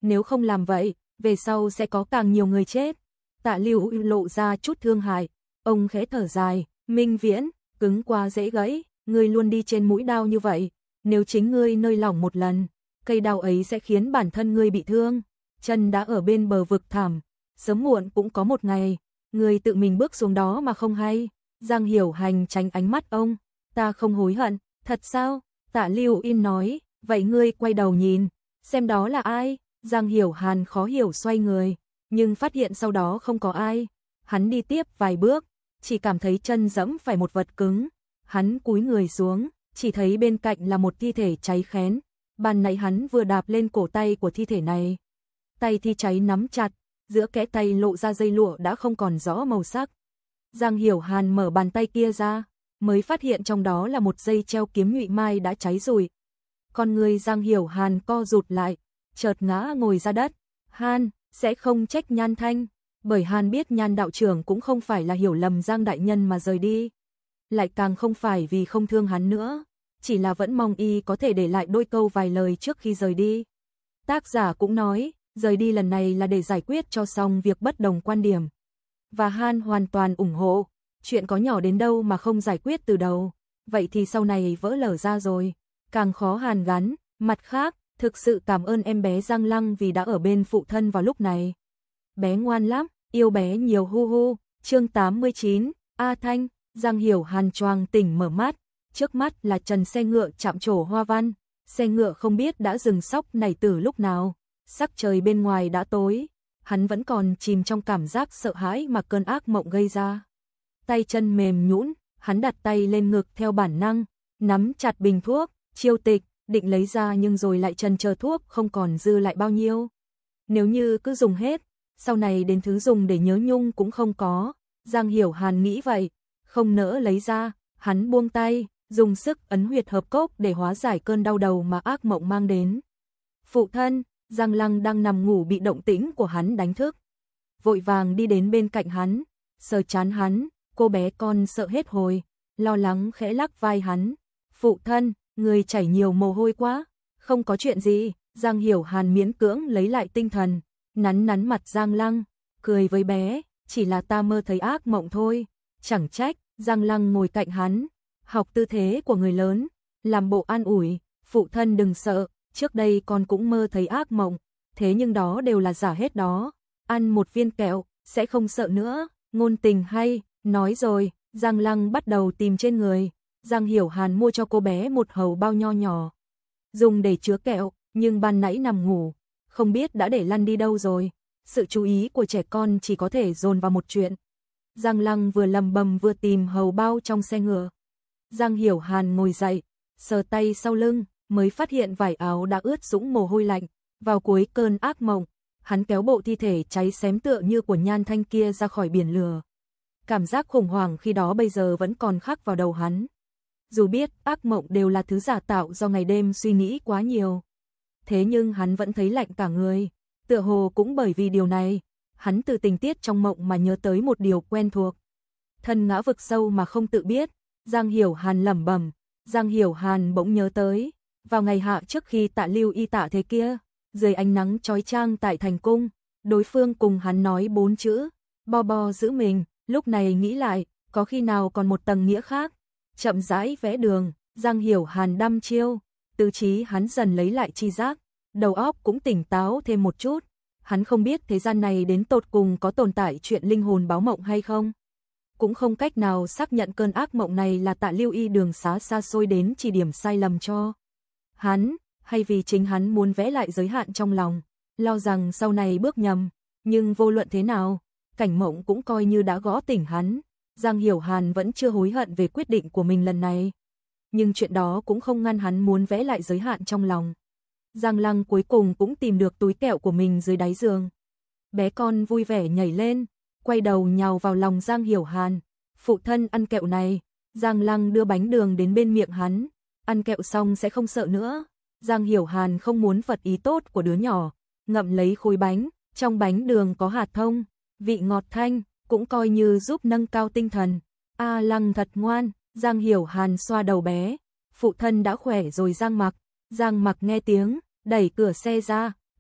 nếu không làm vậy, về sau sẽ có càng nhiều người chết. Tạ Lưu lộ ra chút thương hại, ông khẽ thở dài, Minh Viễn, cứng quá dễ gãy, ngươi luôn đi trên mũi đao như vậy, nếu chính ngươi nơi lỏng một lần, cây đao ấy sẽ khiến bản thân ngươi bị thương. Chân đã ở bên bờ vực thẳm, sớm muộn cũng có một ngày, ngươi tự mình bước xuống đó mà không hay. Giang Hiểu Hành tránh ánh mắt ông, ta không hối hận, thật sao? Tạ Lưu Yên nói, vậy ngươi quay đầu nhìn, xem đó là ai? Giang Hiểu Hàn khó hiểu xoay người, nhưng phát hiện sau đó không có ai. Hắn đi tiếp vài bước, chỉ cảm thấy chân dẫm phải một vật cứng. Hắn cúi người xuống, chỉ thấy bên cạnh là một thi thể cháy khét. Ban nãy hắn vừa đạp lên cổ tay của thi thể này. Tay thi cháy nắm chặt, giữa kẽ tay lộ ra dây lụa đã không còn rõ màu sắc. Giang Hiểu Hàn mở bàn tay kia ra, mới phát hiện trong đó là một dây treo kiếm nhụy mai đã cháy rụi. Con người Giang Hiểu Hàn co rụt lại, chợt ngã ngồi ra đất. Hàn sẽ không trách Nhan Thanh, bởi Hàn biết Nhan đạo trưởng cũng không phải là hiểu lầm Giang đại nhân mà rời đi, lại càng không phải vì không thương hắn nữa, chỉ là vẫn mong y có thể để lại đôi câu vài lời trước khi rời đi. Tác giả cũng nói, rời đi lần này là để giải quyết cho xong việc bất đồng quan điểm. Và Han hoàn toàn ủng hộ, chuyện có nhỏ đến đâu mà không giải quyết từ đầu, vậy thì sau này vỡ lở ra rồi, càng khó hàn gắn. Mặt khác, thực sự cảm ơn em bé Giang Lăng vì đã ở bên phụ thân vào lúc này. Bé ngoan lắm, yêu bé nhiều hu hu. Chương 89, A Thanh. Giang Hiểu Hàn choàng tỉnh mở mắt, trước mắt là trần xe ngựa chạm trổ hoa văn, xe ngựa không biết đã dừng sóc này từ lúc nào, sắc trời bên ngoài đã tối, hắn vẫn còn chìm trong cảm giác sợ hãi mà cơn ác mộng gây ra. Tay chân mềm nhũn, hắn đặt tay lên ngực theo bản năng, nắm chặt bình thuốc, chiêu tịch, định lấy ra nhưng rồi lại chần chờ thuốc không còn dư lại bao nhiêu. Nếu như cứ dùng hết, sau này đến thứ dùng để nhớ nhung cũng không có. Giang Hiểu Hàn nghĩ vậy, không nỡ lấy ra, hắn buông tay, dùng sức ấn huyệt hợp cốc để hóa giải cơn đau đầu mà ác mộng mang đến. Phụ thân, Giang Lăng đang nằm ngủ bị động tĩnh của hắn đánh thức. Vội vàng đi đến bên cạnh hắn, sờ trán hắn, cô bé con sợ hết hồn, lo lắng khẽ lắc vai hắn. Phụ thân, người chảy nhiều mồ hôi quá. Không có chuyện gì. Giang Hiểu Hàn miễn cưỡng lấy lại tinh thần, nắn nắn mặt Giang Lăng, cười với bé, chỉ là ta mơ thấy ác mộng thôi. Chẳng trách. Giang Lăng ngồi cạnh hắn, học tư thế của người lớn, làm bộ an ủi, phụ thân đừng sợ, trước đây con cũng mơ thấy ác mộng, thế nhưng đó đều là giả hết đó, ăn một viên kẹo, sẽ không sợ nữa. Ngôn tình hay, nói rồi. Giang Lăng bắt đầu tìm trên người. Giang Hiểu Hàn mua cho cô bé một hầu bao nho nhỏ, dùng để chứa kẹo, nhưng ban nãy nằm ngủ, không biết đã để lăn đi đâu rồi. Sự chú ý của trẻ con chỉ có thể dồn vào một chuyện. Giang Lăng vừa lầm bầm vừa tìm hầu bao trong xe ngựa. Giang Hiểu Hàn ngồi dậy, sờ tay sau lưng, mới phát hiện vải áo đã ướt sũng mồ hôi lạnh. Vào cuối cơn ác mộng, hắn kéo bộ thi thể cháy xém tựa như của Nhan Thanh kia ra khỏi biển lửa. Cảm giác khủng hoảng khi đó bây giờ vẫn còn khắc vào đầu hắn. Dù biết ác mộng đều là thứ giả tạo do ngày đêm suy nghĩ quá nhiều, thế nhưng hắn vẫn thấy lạnh cả người. Tựa hồ cũng bởi vì điều này, hắn từ tình tiết trong mộng mà nhớ tới một điều quen thuộc. Thân ngã vực sâu mà không tự biết. Giang Hiểu Hàn lẩm bẩm. Giang Hiểu Hàn bỗng nhớ tới, vào ngày hạ trước khi Tạ Lưu Y tạ thế kia, dưới ánh nắng chói chang tại thành cung, đối phương cùng hắn nói 4 chữ, bo bo giữ mình. Lúc này nghĩ lại, có khi nào còn một tầng nghĩa khác. Chậm rãi vẽ đường, Giang Hiểu Hàn đăm chiêu, tứ trí hắn dần lấy lại tri giác, đầu óc cũng tỉnh táo thêm một chút. Hắn không biết thế gian này đến tột cùng có tồn tại chuyện linh hồn báo mộng hay không. Cũng không cách nào xác nhận cơn ác mộng này là Tạ Lưu Y đường xá xa xôi đến chỉ điểm sai lầm cho hắn, hay vì chính hắn muốn vẽ lại giới hạn trong lòng, lo rằng sau này bước nhầm. Nhưng vô luận thế nào, cảnh mộng cũng coi như đã gõ tỉnh hắn. Giang Hiểu Hàn vẫn chưa hối hận về quyết định của mình lần này, nhưng chuyện đó cũng không ngăn hắn muốn vẽ lại giới hạn trong lòng. Giang Lăng cuối cùng cũng tìm được túi kẹo của mình dưới đáy giường. Bé con vui vẻ nhảy lên, quay đầu nhào vào lòng Giang Hiểu Hàn. Phụ thân ăn kẹo này. Giang Lăng đưa bánh đường đến bên miệng hắn. Ăn kẹo xong sẽ không sợ nữa. Giang Hiểu Hàn không muốn phật ý tốt của đứa nhỏ, ngậm lấy khối bánh, trong bánh đường có hạt thông, vị ngọt thanh, cũng coi như giúp nâng cao tinh thần. A Lăng thật ngoan. Giang Hiểu Hàn xoa đầu bé. Phụ thân đã khỏe rồi. Giang Mặc nghe tiếng, đẩy cửa xe ra,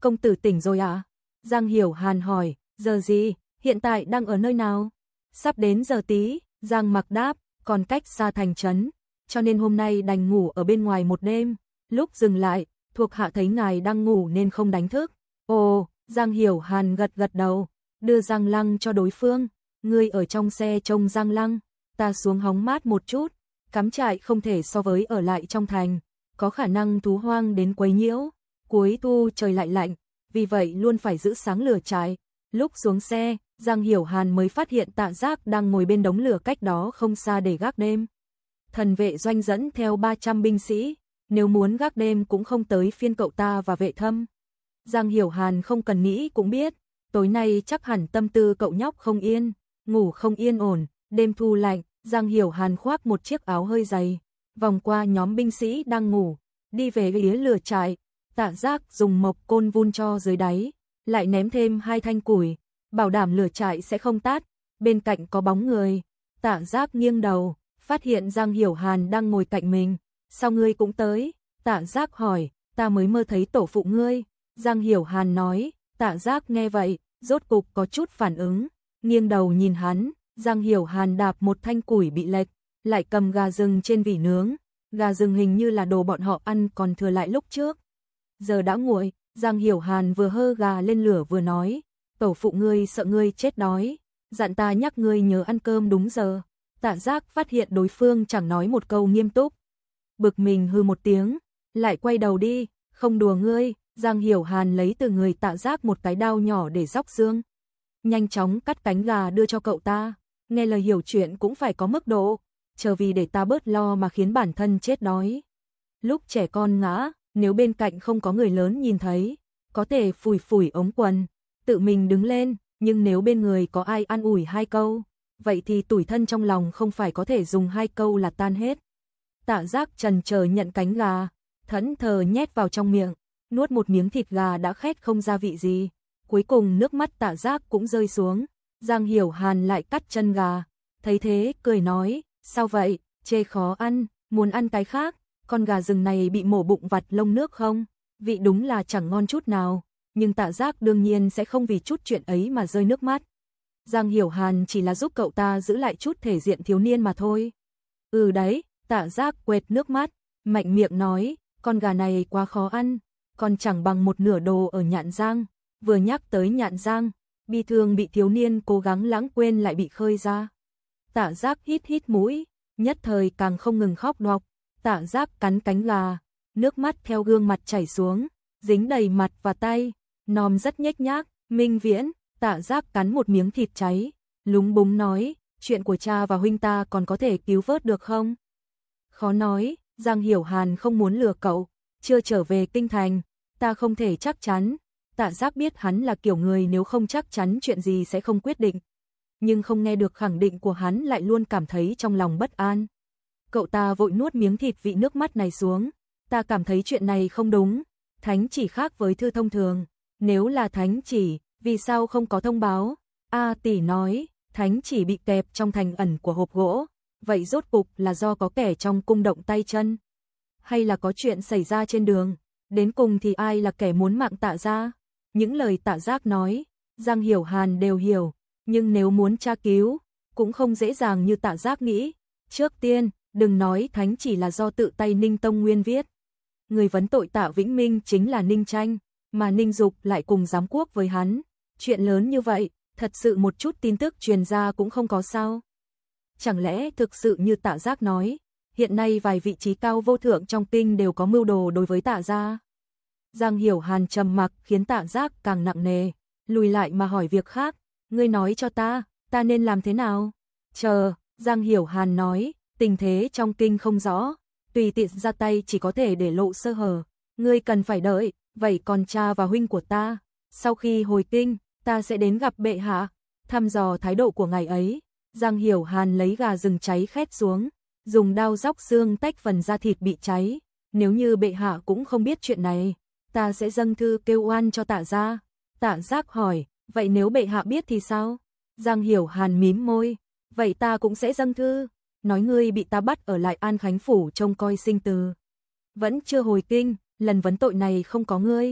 công tử tỉnh rồi à? Giang Hiểu Hàn hỏi, giờ gì, hiện tại đang ở nơi nào? Sắp đến giờ tí, Giang Mặc đáp, còn cách xa thành trấn, cho nên hôm nay đành ngủ ở bên ngoài một đêm. Lúc dừng lại, thuộc hạ thấy ngài đang ngủ nên không đánh thức. Ồ, Giang Hiểu Hàn gật gật đầu, đưa Giang Lăng cho đối phương. Ngươi ở trong xe trông Giang Lăng, ta xuống hóng mát một chút. Cắm trại không thể so với ở lại trong thành, có khả năng thú hoang đến quấy nhiễu. Cuối thu trời lại lạnh, vì vậy luôn phải giữ sáng lửa trại. Lúc xuống xe, Giang Hiểu Hàn mới phát hiện Tạ Giác đang ngồi bên đống lửa cách đó không xa để gác đêm. Thần vệ doanh dẫn theo 300 binh sĩ, nếu muốn gác đêm cũng không tới phiên cậu ta và vệ thâm. Giang Hiểu Hàn không cần nghĩ cũng biết, tối nay chắc hẳn tâm tư cậu nhóc không yên, ngủ không yên ổn. Đêm thu lạnh, Giang Hiểu Hàn khoác một chiếc áo hơi dày, vòng qua nhóm binh sĩ đang ngủ, đi về phía lửa trại. Tạ Giác dùng mộc côn vun cho dưới đáy, lại ném thêm 2 thanh củi, bảo đảm lửa trại sẽ không tắt. Bên cạnh có bóng người, Tạ Giác nghiêng đầu, phát hiện Giang Hiểu Hàn đang ngồi cạnh mình. Sao ngươi cũng tới? Tạ Giác hỏi, ta mới mơ thấy tổ phụ ngươi. Giang Hiểu Hàn nói. Tạ Giác nghe vậy, rốt cục có chút phản ứng, nghiêng đầu nhìn hắn. Giang Hiểu Hàn đạp một thanh củi bị lệch, lại cầm gà rừng trên vỉ nướng. Gà rừng hình như là đồ bọn họ ăn còn thừa lại lúc trước. Giờ đã nguội, Giang Hiểu Hàn vừa hơ gà lên lửa vừa nói, tổ phụ ngươi sợ ngươi chết đói, dặn ta nhắc ngươi nhớ ăn cơm đúng giờ. Tạ Giác phát hiện đối phương chẳng nói một câu nghiêm túc, bực mình hư một tiếng, lại quay đầu đi, không đùa ngươi. Giang Hiểu Hàn lấy từ người Tạ Giác một cái đao nhỏ để róc xương, nhanh chóng cắt cánh gà đưa cho cậu ta. Nghe lời hiểu chuyện cũng phải có mức độ, chờ vì để ta bớt lo mà khiến bản thân chết đói. Lúc trẻ con ngã, nếu bên cạnh không có người lớn nhìn thấy, có thể phủi phủi ống quần, tự mình đứng lên, nhưng nếu bên người có ai an ủi 2 câu, vậy thì tủi thân trong lòng không phải có thể dùng 2 câu là tan hết. Tạ Giác chần chờ nhận cánh gà, thẫn thờ nhét vào trong miệng, nuốt một miếng thịt gà đã khét không gia vị gì. Cuối cùng nước mắt Tạ Giác cũng rơi xuống. Giang Hiểu Hàn lại cắt chân gà, thấy thế cười nói, sao vậy, chê khó ăn, muốn ăn cái khác. Con gà rừng này bị mổ bụng vặt lông nước không? Vị đúng là chẳng ngon chút nào, nhưng Tạ Giác đương nhiên sẽ không vì chút chuyện ấy mà rơi nước mắt. Giang Hiểu Hàn chỉ là giúp cậu ta giữ lại chút thể diện thiếu niên mà thôi. Ừ đấy, Tạ Giác quệt nước mắt, mạnh miệng nói, con gà này quá khó ăn, còn chẳng bằng một nửa đồ ở Nhạn Giang. Vừa nhắc tới Nhạn Giang, bi thương bị thiếu niên cố gắng lãng quên lại bị khơi ra. Tạ Giác hít hít mũi, nhất thời càng không ngừng khóc đọc. Tạ Giác cắn cánh gà, nước mắt theo gương mặt chảy xuống, dính đầy mặt và tay, nòm rất nhếch nhác. Minh Viễn, Tạ Giác cắn một miếng thịt cháy, lúng búng nói, chuyện của cha và huynh ta còn có thể cứu vớt được không? Khó nói, Giang Hiểu Hàn không muốn lừa cậu, chưa trở về kinh thành, ta không thể chắc chắn. Tạ Giác biết hắn là kiểu người nếu không chắc chắn chuyện gì sẽ không quyết định, nhưng không nghe được khẳng định của hắn lại luôn cảm thấy trong lòng bất an. Cậu ta vội nuốt miếng thịt vị nước mắt này xuống, ta cảm thấy chuyện này không đúng, thánh chỉ khác với thư thông thường, nếu là thánh chỉ, vì sao không có thông báo? A tỷ nói, thánh chỉ bị kẹp trong thành ẩn của hộp gỗ, vậy rốt cục là do có kẻ trong cung động tay chân, hay là có chuyện xảy ra trên đường, đến cùng thì ai là kẻ muốn mạng Tạ gia? Những lời Tạ Giác nói, Giang Hiểu Hàn đều hiểu, nhưng nếu muốn tra cứu, cũng không dễ dàng như Tạ Giác nghĩ. Trước tiên, đừng nói thánh chỉ là do tự tay Ninh Tông Nguyên viết. Người vấn tội Tạ Vĩnh Minh chính là Ninh Tranh, mà Ninh Dục lại cùng giám quốc với hắn. Chuyện lớn như vậy, thật sự một chút tin tức truyền ra cũng không có sao. Chẳng lẽ thực sự như Tạ Giác nói, hiện nay vài vị trí cao vô thượng trong kinh đều có mưu đồ đối với Tạ gia? Giang Hiểu Hàn trầm mặc khiến Tạ Giác càng nặng nề, lùi lại mà hỏi việc khác, ngươi nói cho ta nên làm thế nào? Chờ, Giang Hiểu Hàn nói, tình thế trong kinh không rõ, tùy tiện ra tay chỉ có thể để lộ sơ hở, ngươi cần phải đợi, vậy còn cha và huynh của ta, sau khi hồi kinh, ta sẽ đến gặp bệ hạ, thăm dò thái độ của ngài ấy. Giang Hiểu Hàn lấy gà rừng cháy khét xuống, dùng đao róc xương tách phần da thịt bị cháy, nếu như bệ hạ cũng không biết chuyện này, ta sẽ dâng thư kêu oan cho Tạ gia. Tạ Giác hỏi, vậy nếu bệ hạ biết thì sao? Giang Hiểu Hàn mím môi, vậy ta cũng sẽ dâng thư, nói ngươi bị ta bắt ở lại An Khánh phủ trông coi sinh tử, vẫn chưa hồi kinh, lần vấn tội này không có ngươi,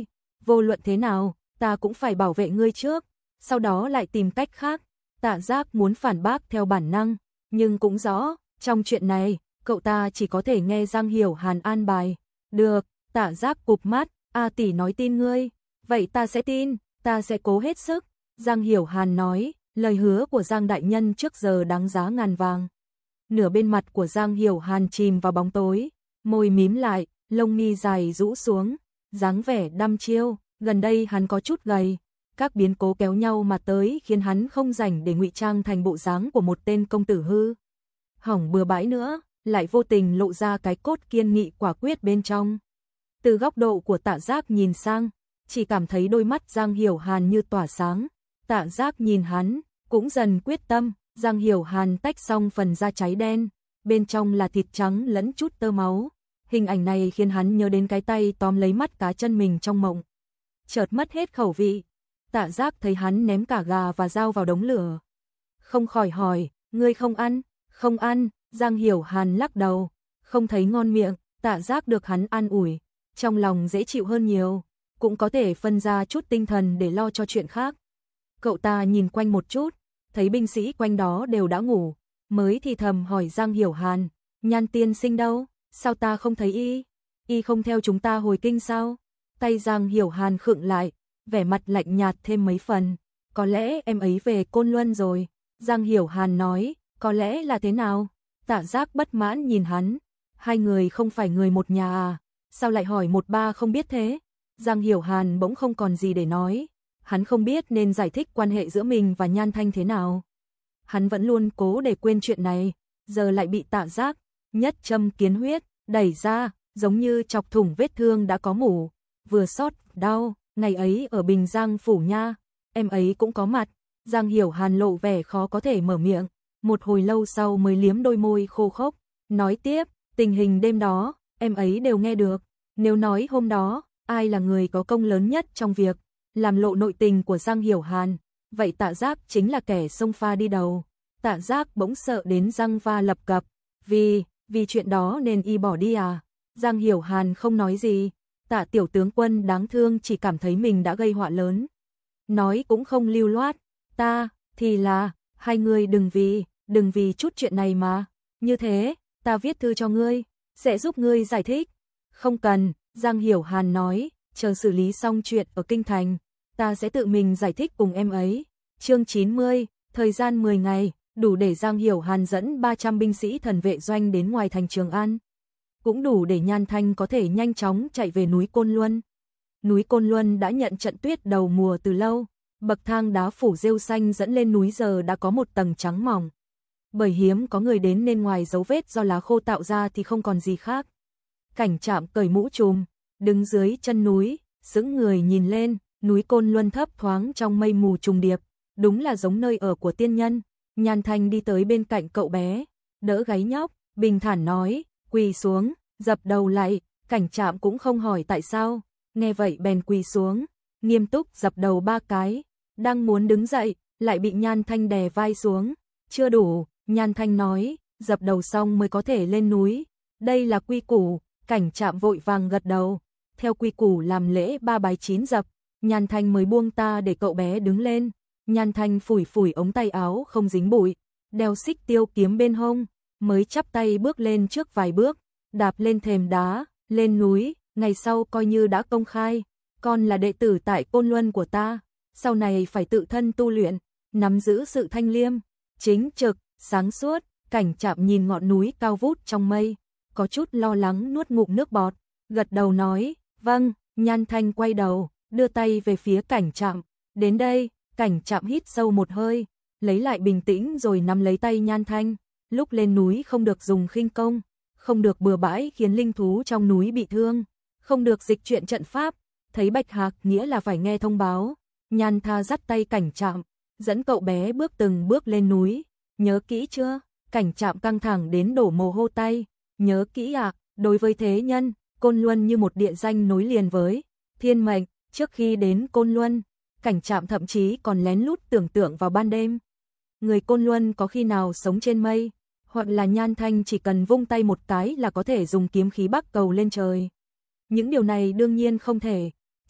vô luận thế nào, ta cũng phải bảo vệ ngươi trước, sau đó lại tìm cách khác. Tạ Giác muốn phản bác theo bản năng, nhưng cũng rõ, trong chuyện này, cậu ta chỉ có thể nghe Giang Hiểu Hàn an bài. Được, Tạ Giác cụp mắt, A tỷ nói tin ngươi, vậy ta sẽ tin, ta sẽ cố hết sức. Giang Hiểu Hàn nói, lời hứa của Giang đại nhân trước giờ đáng giá ngàn vàng. Nửa bên mặt của Giang Hiểu Hàn chìm vào bóng tối, môi mím lại, lông mi dài rũ xuống, dáng vẻ đăm chiêu, gần đây hắn có chút gầy, các biến cố kéo nhau mà tới khiến hắn không rảnh để ngụy trang thành bộ dáng của một tên công tử hư hỏng bừa bãi nữa, lại vô tình lộ ra cái cốt kiên nghị quả quyết bên trong. Từ góc độ của Tạ Giác nhìn sang, chỉ cảm thấy đôi mắt Giang Hiểu Hàn như tỏa sáng. Tạ Giác nhìn hắn, cũng dần quyết tâm. Giang Hiểu Hàn tách xong phần da cháy đen, bên trong là thịt trắng lẫn chút tơ máu. Hình ảnh này khiến hắn nhớ đến cái tay tóm lấy mắt cá chân mình trong mộng. Chợt mất hết khẩu vị. Tạ Giác thấy hắn ném cả gà và dao vào đống lửa, không khỏi hỏi, ngươi không ăn? Không ăn. Giang Hiểu Hàn lắc đầu, không thấy ngon miệng. Tạ Giác được hắn an ủi, trong lòng dễ chịu hơn nhiều, cũng có thể phân ra chút tinh thần để lo cho chuyện khác. Cậu ta nhìn quanh một chút, thấy binh sĩ quanh đó đều đã ngủ, mới thì thầm hỏi Giang Hiểu Hàn, Nhan tiên sinh đâu, sao ta không thấy y? Y không theo chúng ta hồi kinh sao? Tay Giang Hiểu Hàn khựng lại, vẻ mặt lạnh nhạt thêm mấy phần, có lẽ em ấy về Côn Luân rồi. Giang Hiểu Hàn nói, có lẽ là thế nào? Tạ Giác bất mãn nhìn hắn, hai người không phải người một nhà à, sao lại hỏi một ba không biết thế? Giang Hiểu Hàn bỗng không còn gì để nói, hắn không biết nên giải thích quan hệ giữa mình và Nhan Thanh thế nào. Hắn vẫn luôn cố để quên chuyện này, giờ lại bị Tạ Giác nhất châm kiến huyết đẩy ra, giống như chọc thủng vết thương đã có mủ, vừa xót đau. Ngày ấy ở Bình Giang phủ nha, em ấy cũng có mặt. Giang Hiểu Hàn lộ vẻ khó có thể mở miệng, một hồi lâu sau mới liếm đôi môi khô khốc, nói tiếp, tình hình đêm đó, em ấy đều nghe được. Nếu nói hôm đó, ai là người có công lớn nhất trong việc làm lộ nội tình của Giang Hiểu Hàn, vậy Tạ Giác chính là kẻ xông pha đi đầu. Tạ Giác bỗng sợ đến răng va lập cập, vì chuyện đó nên y bỏ đi à? Giang Hiểu Hàn không nói gì. Tạ tiểu tướng quân đáng thương chỉ cảm thấy mình đã gây họa lớn. Nói cũng không lưu loát, ta, thì là, hai người đừng vì chút chuyện này mà. Như thế, ta viết thư cho ngươi, sẽ giúp ngươi giải thích. Không cần, Giang Hiểu Hàn nói, chờ xử lý xong chuyện ở Kinh Thành, ta sẽ tự mình giải thích cùng em ấy. Chương 90, thời gian 10 ngày, đủ để Giang Hiểu Hàn dẫn 300 binh sĩ thần vệ doanh đến ngoài thành Trường An. Cũng đủ để Nhan Thanh có thể nhanh chóng chạy về núi Côn Luân. Núi Côn Luân đã nhận trận tuyết đầu mùa từ lâu, bậc thang đá phủ rêu xanh dẫn lên núi giờ đã có một tầng trắng mỏng. Bởi hiếm có người đến nên ngoài dấu vết do lá khô tạo ra thì không còn gì khác. Cảnh Trạm cởi mũ trùm, đứng dưới chân núi, sững người nhìn lên, núi Côn Luân thấp thoáng trong mây mù trùng điệp, đúng là giống nơi ở của tiên nhân. Nhan Thanh đi tới bên cạnh cậu bé, đỡ gáy nhóc, bình thản nói, quỳ xuống, dập đầu lại. Cảnh Trạm cũng không hỏi tại sao, nghe vậy bèn quỳ xuống, nghiêm túc dập đầu 3 cái, đang muốn đứng dậy, lại bị Nhan Thanh đè vai xuống. Chưa đủ, Nhan Thanh nói, dập đầu xong mới có thể lên núi, đây là quy củ. Cảnh Trạm vội vàng gật đầu, theo quy củ làm lễ 3 bái 9 dập, Nhan Thanh mới buông ta để cậu bé đứng lên. Nhan Thanh phủi phủi ống tay áo không dính bụi, đeo xích tiêu kiếm bên hông, mới chắp tay bước lên trước vài bước, đạp lên thềm đá, lên núi. Ngày sau coi như đã công khai, con là đệ tử tại Côn Luân của ta, sau này phải tự thân tu luyện, nắm giữ sự thanh liêm, chính trực, sáng suốt. Cảnh Trạm nhìn ngọn núi cao vút trong mây, có chút lo lắng nuốt ngụm nước bọt, gật đầu nói, vâng. Nhan Thanh quay đầu, đưa tay về phía Cảnh Trạm, đến đây. Cảnh Trạm hít sâu một hơi, lấy lại bình tĩnh rồi nắm lấy tay Nhan Thanh, lúc lên núi không được dùng khinh công, không được bừa bãi khiến linh thú trong núi bị thương, không được dịch chuyển trận pháp, thấy Bạch Hạc nghĩa là phải nghe thông báo. Nhan Tha dắt tay Cảnh Trạm, dẫn cậu bé bước từng bước lên núi, nhớ kỹ chưa? Cảnh Trạm căng thẳng đến đổ mồ hôi tay, nhớ kỹ ạ. Đối với thế nhân, Côn Luân như một địa danh nối liền với thiên mệnh. Trước khi đến Côn Luân, Cảnh Trạm thậm chí còn lén lút tưởng tượng vào ban đêm, người Côn Luân có khi nào sống trên mây, hoặc là Nhan Thanh chỉ cần vung tay một cái là có thể dùng kiếm khí bắc cầu lên trời. Những điều này đương nhiên không thể,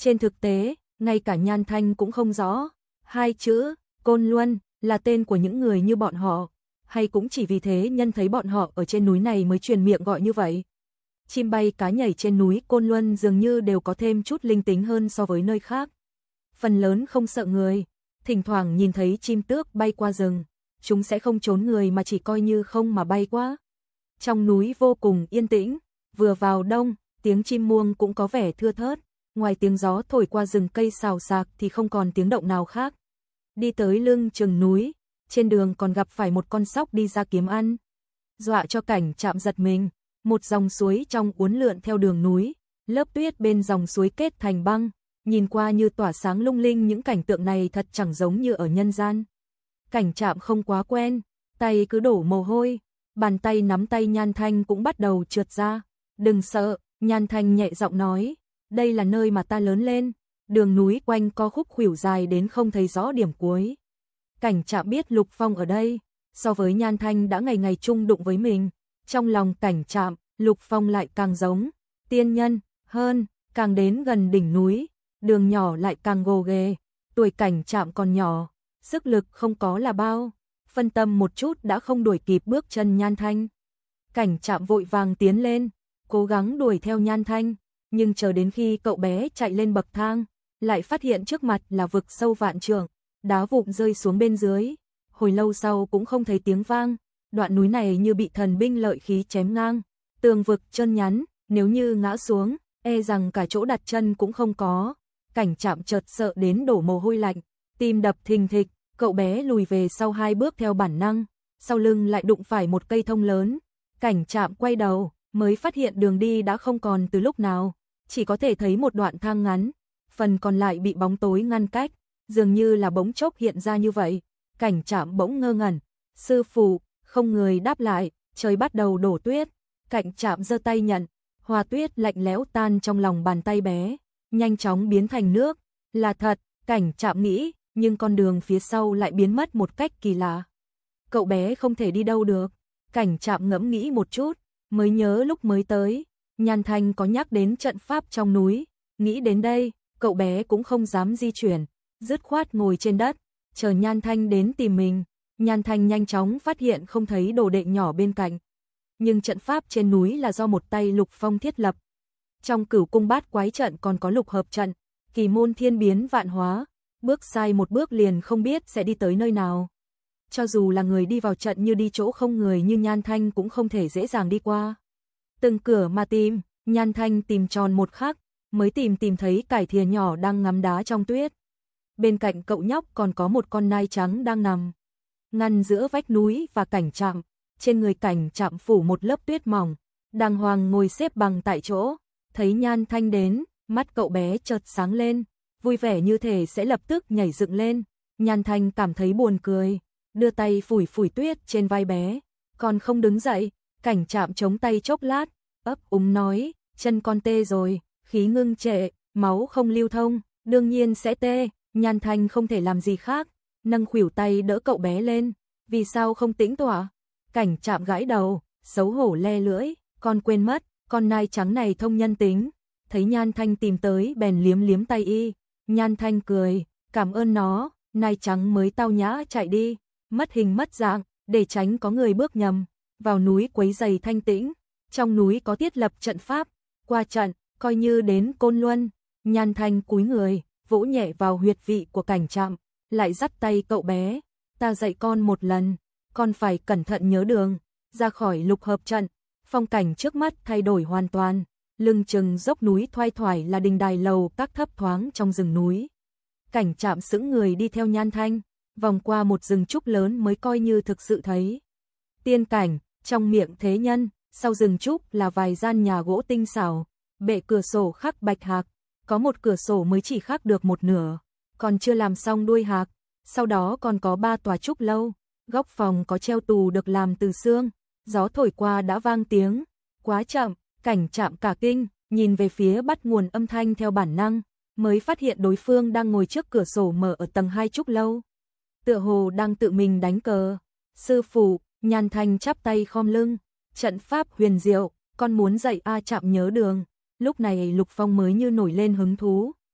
Trên thực tế, ngay cả Nhan Thanh cũng không rõ, hai chữ Côn Luân là tên của những người như bọn họ, hay cũng chỉ vì thế nhân thấy bọn họ ở trên núi này mới truyền miệng gọi như vậy. Chim bay cá nhảy trên núi Côn Luân dường như đều có thêm chút linh tính hơn so với nơi khác. Phần lớn không sợ người, thỉnh thoảng nhìn thấy chim tước bay qua rừng, chúng sẽ không trốn người mà chỉ coi như không mà bay qua. Trong núi vô cùng yên tĩnh, vừa vào đông, tiếng chim muông cũng có vẻ thưa thớt, ngoài tiếng gió thổi qua rừng cây xào xạc thì không còn tiếng động nào khác. Đi tới lưng chừng núi, trên đường còn gặp phải một con sóc đi ra kiếm ăn. Dọa cho Cảnh Trạm giật mình, một dòng suối trong uốn lượn theo đường núi, lớp tuyết bên dòng suối kết thành băng, nhìn qua như tỏa sáng lung linh, những cảnh tượng này thật chẳng giống như ở nhân gian. Cảnh Trạm không quá quen, tay cứ đổ mồ hôi, bàn tay nắm tay Nhan Thanh cũng bắt đầu trượt ra. Đừng sợ, Nhan Thanh nhẹ giọng nói, đây là nơi mà ta lớn lên, đường núi quanh co khúc khuỷu dài đến không thấy rõ điểm cuối. Cảnh Trạm biết Lục Phong ở đây, so với Nhan Thanh đã ngày ngày chung đụng với mình, trong lòng Cảnh Trạm, Lục Phong lại càng giống tiên nhân hơn, càng đến gần đỉnh núi, đường nhỏ lại càng gồ ghề, tuổi Cảnh Trạm còn nhỏ, sức lực không có là bao, phân tâm một chút đã không đuổi kịp bước chân Nhan Thanh. Cảnh Trạm vội vàng tiến lên, cố gắng đuổi theo Nhan Thanh, nhưng chờ đến khi cậu bé chạy lên bậc thang, lại phát hiện trước mặt là vực sâu vạn trượng, đá vụn rơi xuống bên dưới, hồi lâu sau cũng không thấy tiếng vang, đoạn núi này như bị thần binh lợi khí chém ngang, tường vực chân nhắn, nếu như ngã xuống, e rằng cả chỗ đặt chân cũng không có. Cảnh Trạm chợt sợ đến đổ mồ hôi lạnh, tim đập thình thịch, cậu bé lùi về sau 2 bước theo bản năng, sau lưng lại đụng phải một cây thông lớn. Cảnh Trạm quay đầu, mới phát hiện đường đi đã không còn từ lúc nào, chỉ có thể thấy một đoạn thang ngắn, phần còn lại bị bóng tối ngăn cách, dường như là bỗng chốc hiện ra như vậy. Cảnh Trạm bỗng ngơ ngẩn, sư phụ, không người đáp lại, trời bắt đầu đổ tuyết. Cảnh Trạm giơ tay nhận, hoa tuyết lạnh lẽo tan trong lòng bàn tay bé, nhanh chóng biến thành nước, là thật, Cảnh Trạm nghĩ, nhưng con đường phía sau lại biến mất một cách kỳ lạ. Cậu bé không thể đi đâu được. Cảnh Trạm ngẫm nghĩ một chút, mới nhớ lúc mới tới, Nhan Thanh có nhắc đến trận pháp trong núi, nghĩ đến đây, cậu bé cũng không dám di chuyển, dứt khoát ngồi trên đất, chờ Nhan Thanh đến tìm mình. Nhan Thanh nhanh chóng phát hiện không thấy đồ đệ nhỏ bên cạnh, nhưng trận pháp trên núi là do một tay Lục Phong thiết lập. Trong Cửu Cung Bát Quái trận còn có lục hợp trận, kỳ môn thiên biến vạn hóa, bước sai một bước liền không biết sẽ đi tới nơi nào. Cho dù là người đi vào trận như đi chỗ không người như Nhan Thanh cũng không thể dễ dàng đi qua. Từng cửa mà tìm, Nhan Thanh tìm tròn một khắc, mới tìm thấy cải thìa nhỏ đang ngắm đá trong tuyết. Bên cạnh cậu nhóc còn có một con nai trắng đang nằm, ngăn giữa vách núi và Cảnh Trạm. Trên người Cảnh Trạm phủ một lớp tuyết mỏng, đàng hoàng ngồi xếp bằng tại chỗ. Thấy Nhan Thanh đến, mắt cậu bé chợt sáng lên, vui vẻ như thể sẽ lập tức nhảy dựng lên. Nhan Thanh cảm thấy buồn cười, đưa tay phủi phủi tuyết trên vai bé, còn không đứng dậy. Cảnh Trạm chống tay chốc lát, ấp úng nói, chân con tê rồi, khí ngưng trệ, máu không lưu thông, đương nhiên sẽ tê. Nhan Thanh không thể làm gì khác, nâng khuỷu tay đỡ cậu bé lên, vì sao không tĩnh tọa? Cảnh Trạm gãi đầu, xấu hổ le lưỡi, con quên mất, con nai trắng này thông nhân tính. Thấy Nhan Thanh tìm tới bèn liếm liếm tay y. Nhan Thanh cười, cảm ơn nó, nai trắng mới tao nhã chạy đi, mất hình mất dạng, để tránh có người bước nhầm vào núi quấy rầy thanh tĩnh. Trong núi có thiết lập trận pháp, qua trận coi như đến Côn Luân. Nhan Thanh cúi người, vỗ nhẹ vào huyệt vị của Cảnh Trạm, lại dắt tay cậu bé, ta dạy con một lần, con phải cẩn thận nhớ đường. Ra khỏi lục hợp trận, phong cảnh trước mắt thay đổi hoàn toàn, lưng chừng dốc núi thoai thoải là đình đài lầu các thấp thoáng trong rừng núi. Cảnh Trạm sững người đi theo Nhan Thanh, vòng qua một rừng trúc lớn mới coi như thực sự thấy tiên cảnh. Trong miệng thế nhân, sau rừng trúc là vài gian nhà gỗ tinh xảo, bệ cửa sổ khắc bạch hạc, có một cửa sổ mới chỉ khắc được một nửa, còn chưa làm xong đuôi hạc. Sau đó còn có 3 tòa trúc lâu, góc phòng có treo tù được làm từ xương, gió thổi qua đã vang tiếng, quá chậm. Cảnh Trạm cả kinh, nhìn về phía bắt nguồn âm thanh theo bản năng, mới phát hiện đối phương đang ngồi trước cửa sổ mở ở tầng 2 trúc lâu, tựa hồ đang tự mình đánh cờ. Sư phụ, Nhan Thanh chắp tay khom lưng, trận pháp huyền diệu, con muốn dạy A Trạm nhớ đường. Lúc này Lục Phong mới như nổi lên hứng thú,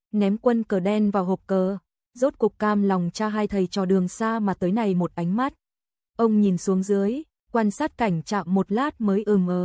ném quân cờ đen vào hộp cờ, rốt cục cam lòng tra hai thầy trò Đường xa mà tới này một ánh mắt. Ông nhìn xuống dưới, quan sát Cảnh Trạm một lát mới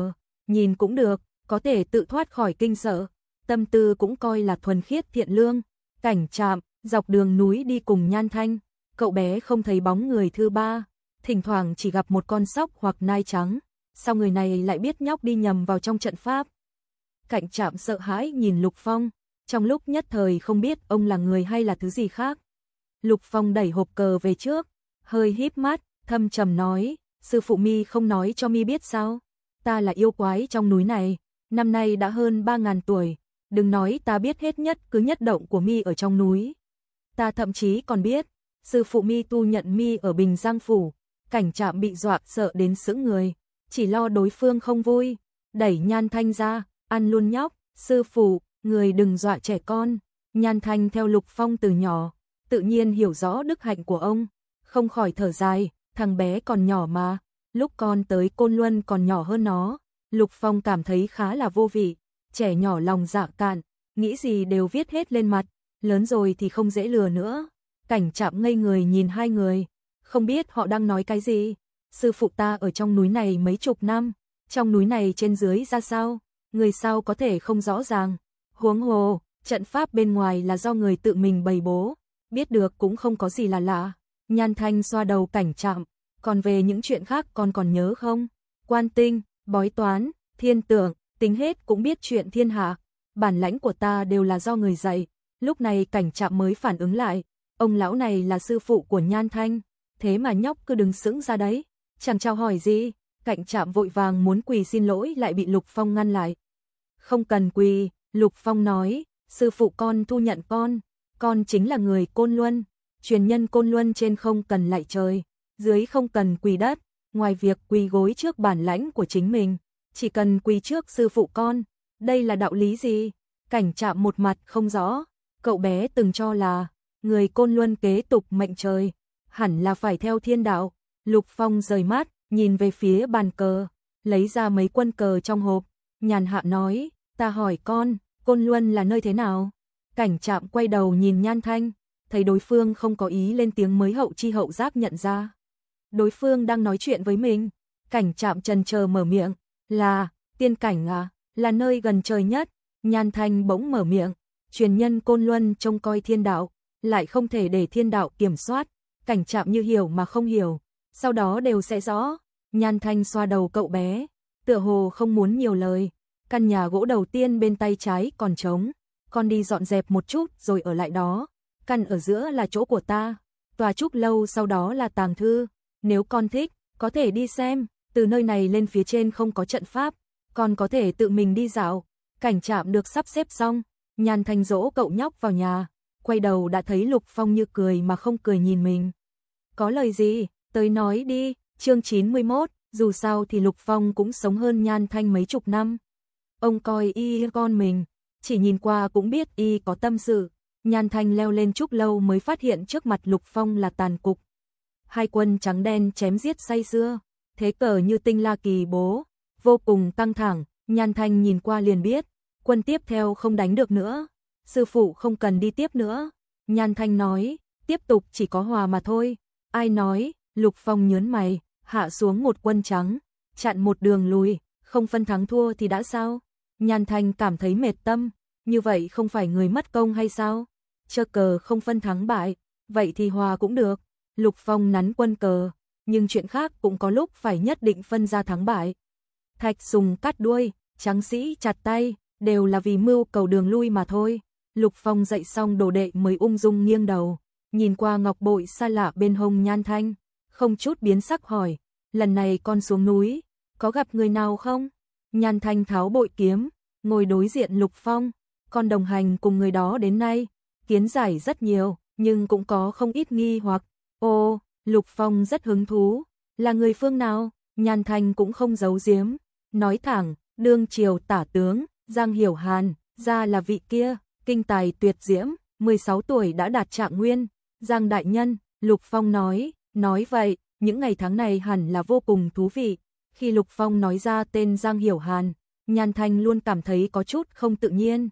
nhìn cũng được, có thể tự thoát khỏi kinh sợ, tâm tư cũng coi là thuần khiết thiện lương. Cảnh Trạm, dọc đường núi đi cùng Nhan Thanh, cậu bé không thấy bóng người thứ ba, thỉnh thoảng chỉ gặp một con sóc hoặc nai trắng, sao người này lại biết nhóc đi nhầm vào trong trận pháp. Cảnh Trạm sợ hãi nhìn Lục Phong, trong lúc nhất thời không biết ông là người hay là thứ gì khác. Lục Phong đẩy hộp cờ về trước, hơi híp mắt, thâm trầm nói, sư phụ mi không nói cho mi biết sao? Ta là yêu quái trong núi này, năm nay đã hơn 3.000 tuổi, đừng nói ta biết hết nhất cứ nhất động của mi ở trong núi. Ta thậm chí còn biết, sư phụ mi tu nhận mi ở Bình Giang Phủ. Cảnh Trạm bị dọa sợ đến sững người, chỉ lo đối phương không vui, đẩy Nhan Thanh ra, ăn luôn nhóc, sư phụ, người đừng dọa trẻ con. Nhan Thanh theo Lục Phong từ nhỏ, tự nhiên hiểu rõ đức hạnh của ông, không khỏi thở dài, thằng bé còn nhỏ mà, lúc con tới Côn Luân còn nhỏ hơn nó. Lục Phong cảm thấy khá là vô vị, trẻ nhỏ lòng dạ cạn, nghĩ gì đều viết hết lên mặt, lớn rồi thì không dễ lừa nữa. Cảnh Trạm ngây người nhìn hai người, không biết họ đang nói cái gì. Sư phụ ta ở trong núi này mấy chục năm, trong núi này trên dưới ra sao, người sao có thể không rõ ràng. Huống hồ, trận pháp bên ngoài là do người tự mình bày bố, biết được cũng không có gì là lạ. Nhan Thanh xoa đầu Cảnh Trạm, còn về những chuyện khác con còn nhớ không? Quan tinh, bói toán, thiên tượng, tính hết cũng biết chuyện thiên hạ. Bản lãnh của ta đều là do người dạy. Lúc này Cảnh Trạm mới phản ứng lại, ông lão này là sư phụ của Nhan Thanh, thế mà nhóc cứ đứng sững ra đấy, chẳng chào hỏi gì. Cảnh Trạm vội vàng muốn quỳ xin lỗi lại bị Lục Phong ngăn lại. Không cần quỳ, Lục Phong nói, sư phụ con thu nhận con chính là người Côn Luân, truyền nhân Côn Luân trên không cần lạy trời, dưới không cần quỳ đất, ngoài việc quỳ gối trước bản lãnh của chính mình, chỉ cần quỳ trước sư phụ con, đây là đạo lý gì? Cảnh Trạm một mặt không rõ, cậu bé từng cho là người Côn Luân kế tục mệnh trời, hẳn là phải theo thiên đạo. Lục Phong rời mắt, nhìn về phía bàn cờ, lấy ra mấy quân cờ trong hộp, nhàn hạ nói, ta hỏi con, Côn Luân là nơi thế nào? Cảnh Trạm quay đầu nhìn Nhan Thanh, thấy đối phương không có ý lên tiếng mới hậu chi hậu giác nhận ra. Đối phương đang nói chuyện với mình. Cảnh Trạm chần chờ mở miệng, là, tiên cảnh à, là nơi gần trời nhất. Nhan Thanh bỗng mở miệng, truyền nhân Côn Luân trông coi thiên đạo, lại không thể để thiên đạo kiểm soát. Cảnh Trạm như hiểu mà không hiểu, sau đó đều sẽ rõ. Nhan Thanh xoa đầu cậu bé, tựa hồ không muốn nhiều lời. Căn nhà gỗ đầu tiên bên tay trái còn trống, con đi dọn dẹp một chút rồi ở lại đó. Căn ở giữa là chỗ của ta, tòa trúc lâu sau đó là tàng thư. Nếu con thích, có thể đi xem, từ nơi này lên phía trên không có trận pháp, con có thể tự mình đi dạo. Cảnh Trạm được sắp xếp xong, Nhan Thanh dỗ cậu nhóc vào nhà, quay đầu đã thấy Lục Phong như cười mà không cười nhìn mình. Có lời gì, tới nói đi. Chương 91, dù sao thì Lục Phong cũng sống hơn Nhan Thanh mấy chục năm. Ông coi y con mình, chỉ nhìn qua cũng biết y có tâm sự. Nhan Thanh leo lên trúc lâu mới phát hiện trước mặt Lục Phong là tàn cục. Hai quân trắng đen chém giết say sưa, thế cờ như tinh la kỳ bố, vô cùng căng thẳng. Nhan Thanh nhìn qua liền biết, quân tiếp theo không đánh được nữa, sư phụ không cần đi tiếp nữa. Nhan Thanh nói, tiếp tục chỉ có hòa mà thôi. Ai nói? Lục Phong nhớn mày, hạ xuống một quân trắng, chặn một đường lùi, không phân thắng thua thì đã sao? Nhan Thanh cảm thấy mệt tâm, như vậy không phải người mất công hay sao? Chơ cờ không phân thắng bại, vậy thì hòa cũng được. Lục Phong nắn quân cờ, nhưng chuyện khác cũng có lúc phải nhất định phân ra thắng bại. Thạch sùng cắt đuôi, tráng sĩ chặt tay, đều là vì mưu cầu đường lui mà thôi. Lục Phong dạy xong đồ đệ mới ung dung nghiêng đầu, nhìn qua ngọc bội xa lạ bên hông Nhan Thanh, không chút biến sắc hỏi, lần này con xuống núi, có gặp người nào không? Nhan Thanh tháo bội kiếm, ngồi đối diện Lục Phong, con đồng hành cùng người đó đến nay, kiến giải rất nhiều, nhưng cũng có không ít nghi hoặc. Ồ, Lục Phong rất hứng thú, là người phương nào? Nhan Thanh cũng không giấu giếm, nói thẳng, đương triều tả tướng, Giang Hiểu Hàn, ra là vị kia, kinh tài tuyệt diễm, 16 tuổi đã đạt trạng nguyên. Giang đại nhân, Lục Phong nói vậy, những ngày tháng này hẳn là vô cùng thú vị. Khi Lục Phong nói ra tên Giang Hiểu Hàn, Nhan Thanh luôn cảm thấy có chút không tự nhiên,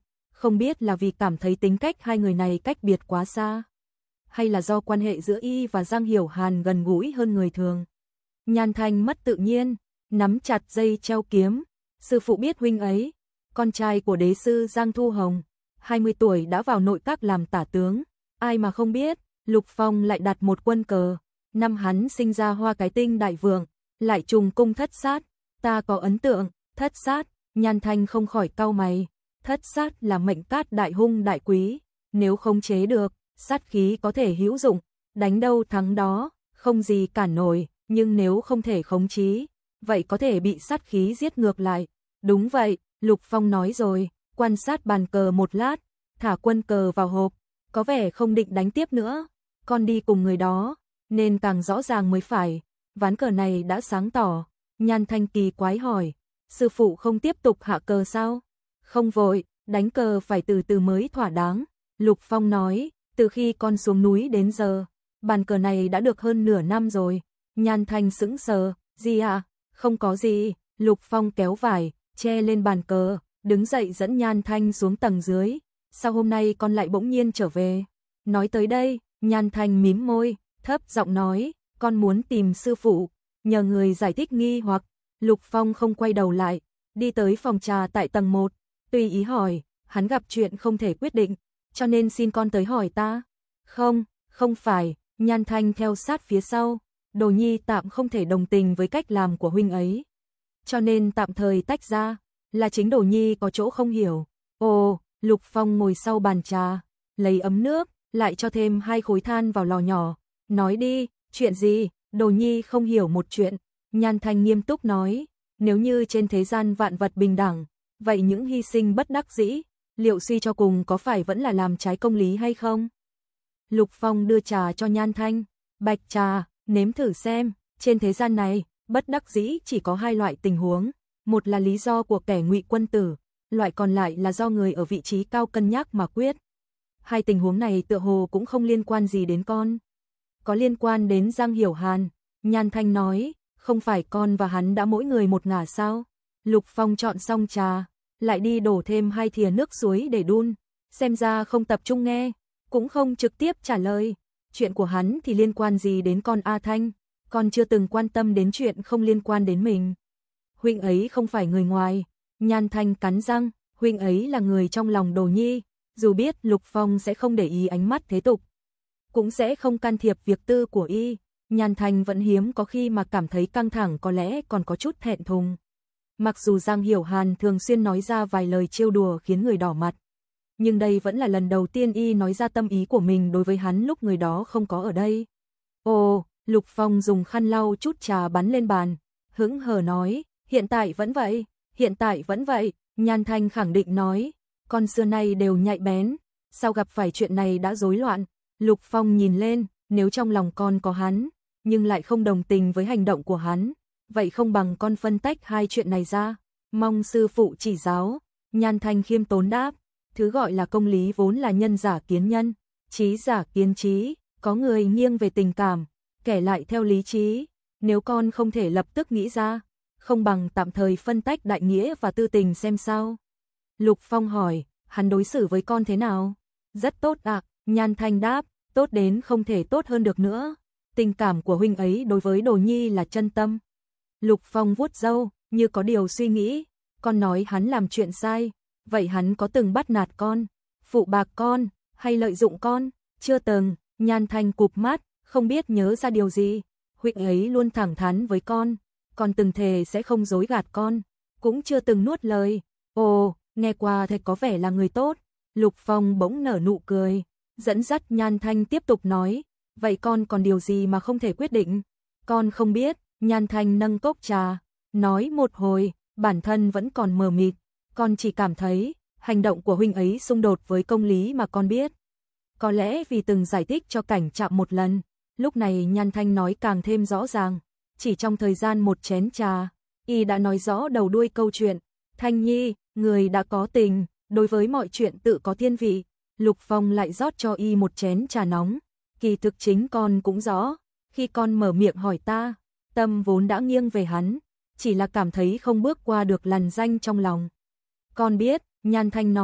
không biết là vì cảm thấy tính cách hai người này cách biệt quá xa, hay là do quan hệ giữa y và Giang Hiểu Hàn gần gũi hơn người thường. Nhan Thanh mất tự nhiên, nắm chặt dây treo kiếm. Sư phụ biết huynh ấy, con trai của đế sư Giang Thu Hồng, 20 tuổi đã vào nội các làm tả tướng, ai mà không biết. Lục Phong lại đặt một quân cờ, năm hắn sinh ra Hoa Cái Tinh đại vượng, lại trùng cung thất sát, ta có ấn tượng, thất sát. Nhan Thanh không khỏi cau mày, thất sát là mệnh cát đại hung đại quý, nếu không chế được, sát khí có thể hữu dụng, đánh đâu thắng đó, không gì cản nổi, nhưng nếu không thể khống chế, vậy có thể bị sát khí giết ngược lại. Đúng vậy, Lục Phong nói rồi, quan sát bàn cờ một lát, thả quân cờ vào hộp, có vẻ không định đánh tiếp nữa, con đi cùng người đó, nên càng rõ ràng mới phải, ván cờ này đã sáng tỏ. Nhan Thanh kỳ quái hỏi, sư phụ không tiếp tục hạ cờ sao? Không vội, đánh cờ phải từ từ mới thỏa đáng. Lục Phong nói, từ khi con xuống núi đến giờ, bàn cờ này đã được hơn nửa năm rồi. Nhan Thanh sững sờ, gì à? Không có gì. Lục Phong kéo vải, che lên bàn cờ, đứng dậy dẫn Nhan Thanh xuống tầng dưới. Sao hôm nay con lại bỗng nhiên trở về? Nói tới đây, Nhan Thanh mím môi, thấp giọng nói, con muốn tìm sư phụ, nhờ người giải thích nghi hoặc. Lục Phong không quay đầu lại, đi tới phòng trà tại tầng 1, tùy ý hỏi, hắn gặp chuyện không thể quyết định, cho nên xin con tới hỏi ta. Không, không phải. Nhan Thanh theo sát phía sau, Đồ Nhi tạm không thể đồng tình với cách làm của huynh ấy, cho nên tạm thời tách ra, là chính Đồ Nhi có chỗ không hiểu. Ồ, Lục Phong ngồi sau bàn trà, lấy ấm nước, lại cho thêm 2 khối than vào lò nhỏ, nói đi, chuyện gì? Đồ Nhi không hiểu một chuyện. Nhan Thanh nghiêm túc nói, nếu như trên thế gian vạn vật bình đẳng, vậy những hy sinh bất đắc dĩ, liệu suy cho cùng có phải vẫn là làm trái công lý hay không? Lục Phong đưa trà cho Nhan Thanh, bạch trà, nếm thử xem, trên thế gian này, bất đắc dĩ chỉ có 2 loại tình huống, một là lý do của kẻ ngụy quân tử, loại còn lại là do người ở vị trí cao cân nhắc mà quyết. 2 tình huống này tựa hồ cũng không liên quan gì đến con. Có liên quan đến Giang Hiểu Hàn. Nhan Thanh nói, không phải con và hắn đã mỗi người một ngả sao? Lục Phong chọn xong trà, lại đi đổ thêm 2 thìa nước suối để đun, xem ra không tập trung nghe, cũng không trực tiếp trả lời. Chuyện của hắn thì liên quan gì đến con A Thanh, con chưa từng quan tâm đến chuyện không liên quan đến mình. Huynh ấy không phải người ngoài. Nhan Thanh cắn răng, huynh ấy là người trong lòng Đồ Nhi, dù biết Lục Phong sẽ không để ý ánh mắt thế tục, cũng sẽ không can thiệp việc tư của y. Nhan Thanh vẫn hiếm có khi mà cảm thấy căng thẳng, có lẽ còn có chút thẹn thùng. Mặc dù Giang Hiểu Hàn thường xuyên nói ra vài lời trêu đùa khiến người đỏ mặt, nhưng đây vẫn là lần đầu tiên y nói ra tâm ý của mình đối với hắn lúc người đó không có ở đây. Ồ, Lục Phong dùng khăn lau chút trà bắn lên bàn, hững hờ nói, hiện tại vẫn vậy, hiện tại vẫn vậy. Nhan Thanh khẳng định nói, con xưa nay đều nhạy bén, sao gặp phải chuyện này đã rối loạn. Lục Phong nhìn lên, nếu trong lòng con có hắn, nhưng lại không đồng tình với hành động của hắn, vậy không bằng con phân tách 2 chuyện này ra, mong sư phụ chỉ giáo. Nhan Thanh khiêm tốn đáp, thứ gọi là công lý vốn là nhân giả kiến nhân, trí giả kiến trí, có người nghiêng về tình cảm, kẻ lại theo lý trí, nếu con không thể lập tức nghĩ ra, không bằng tạm thời phân tách đại nghĩa và tư tình xem sao. Lục Phong hỏi, hắn đối xử với con thế nào? Rất tốt ạ. Nhan Thanh đáp, tốt đến không thể tốt hơn được nữa. Tình cảm của huynh ấy đối với Đồ Nhi là chân tâm. Lục Phong vuốt râu, như có điều suy nghĩ, con nói hắn làm chuyện sai, vậy hắn có từng bắt nạt con, phụ bạc con, hay lợi dụng con? Chưa từng. Nhan Thanh cụp mắt, không biết nhớ ra điều gì. Huynh ấy luôn thẳng thắn với con từng thề sẽ không dối gạt con, cũng chưa từng nuốt lời. Ồ, nghe qua thấy có vẻ là người tốt. Lục Phong bỗng nở nụ cười, dẫn dắt Nhan Thanh tiếp tục nói, vậy con còn điều gì mà không thể quyết định? Con không biết. Nhan Thanh nâng cốc trà, nói một hồi, bản thân vẫn còn mờ mịt, con chỉ cảm thấy hành động của huynh ấy xung đột với công lý mà con biết. Có lẽ vì từng giải thích cho Cảnh Trạm một lần, lúc này Nhan Thanh nói càng thêm rõ ràng, chỉ trong thời gian một chén trà, y đã nói rõ đầu đuôi câu chuyện. Thanh Nhi, người đã có tình, đối với mọi chuyện tự có thiên vị. Lục Phong lại rót cho y một chén trà nóng, kỳ thực chính con cũng rõ, khi con mở miệng hỏi ta, tâm vốn đã nghiêng về hắn, chỉ là cảm thấy không bước qua được lằn ranh trong lòng. Con biết. Nhan Thanh nói,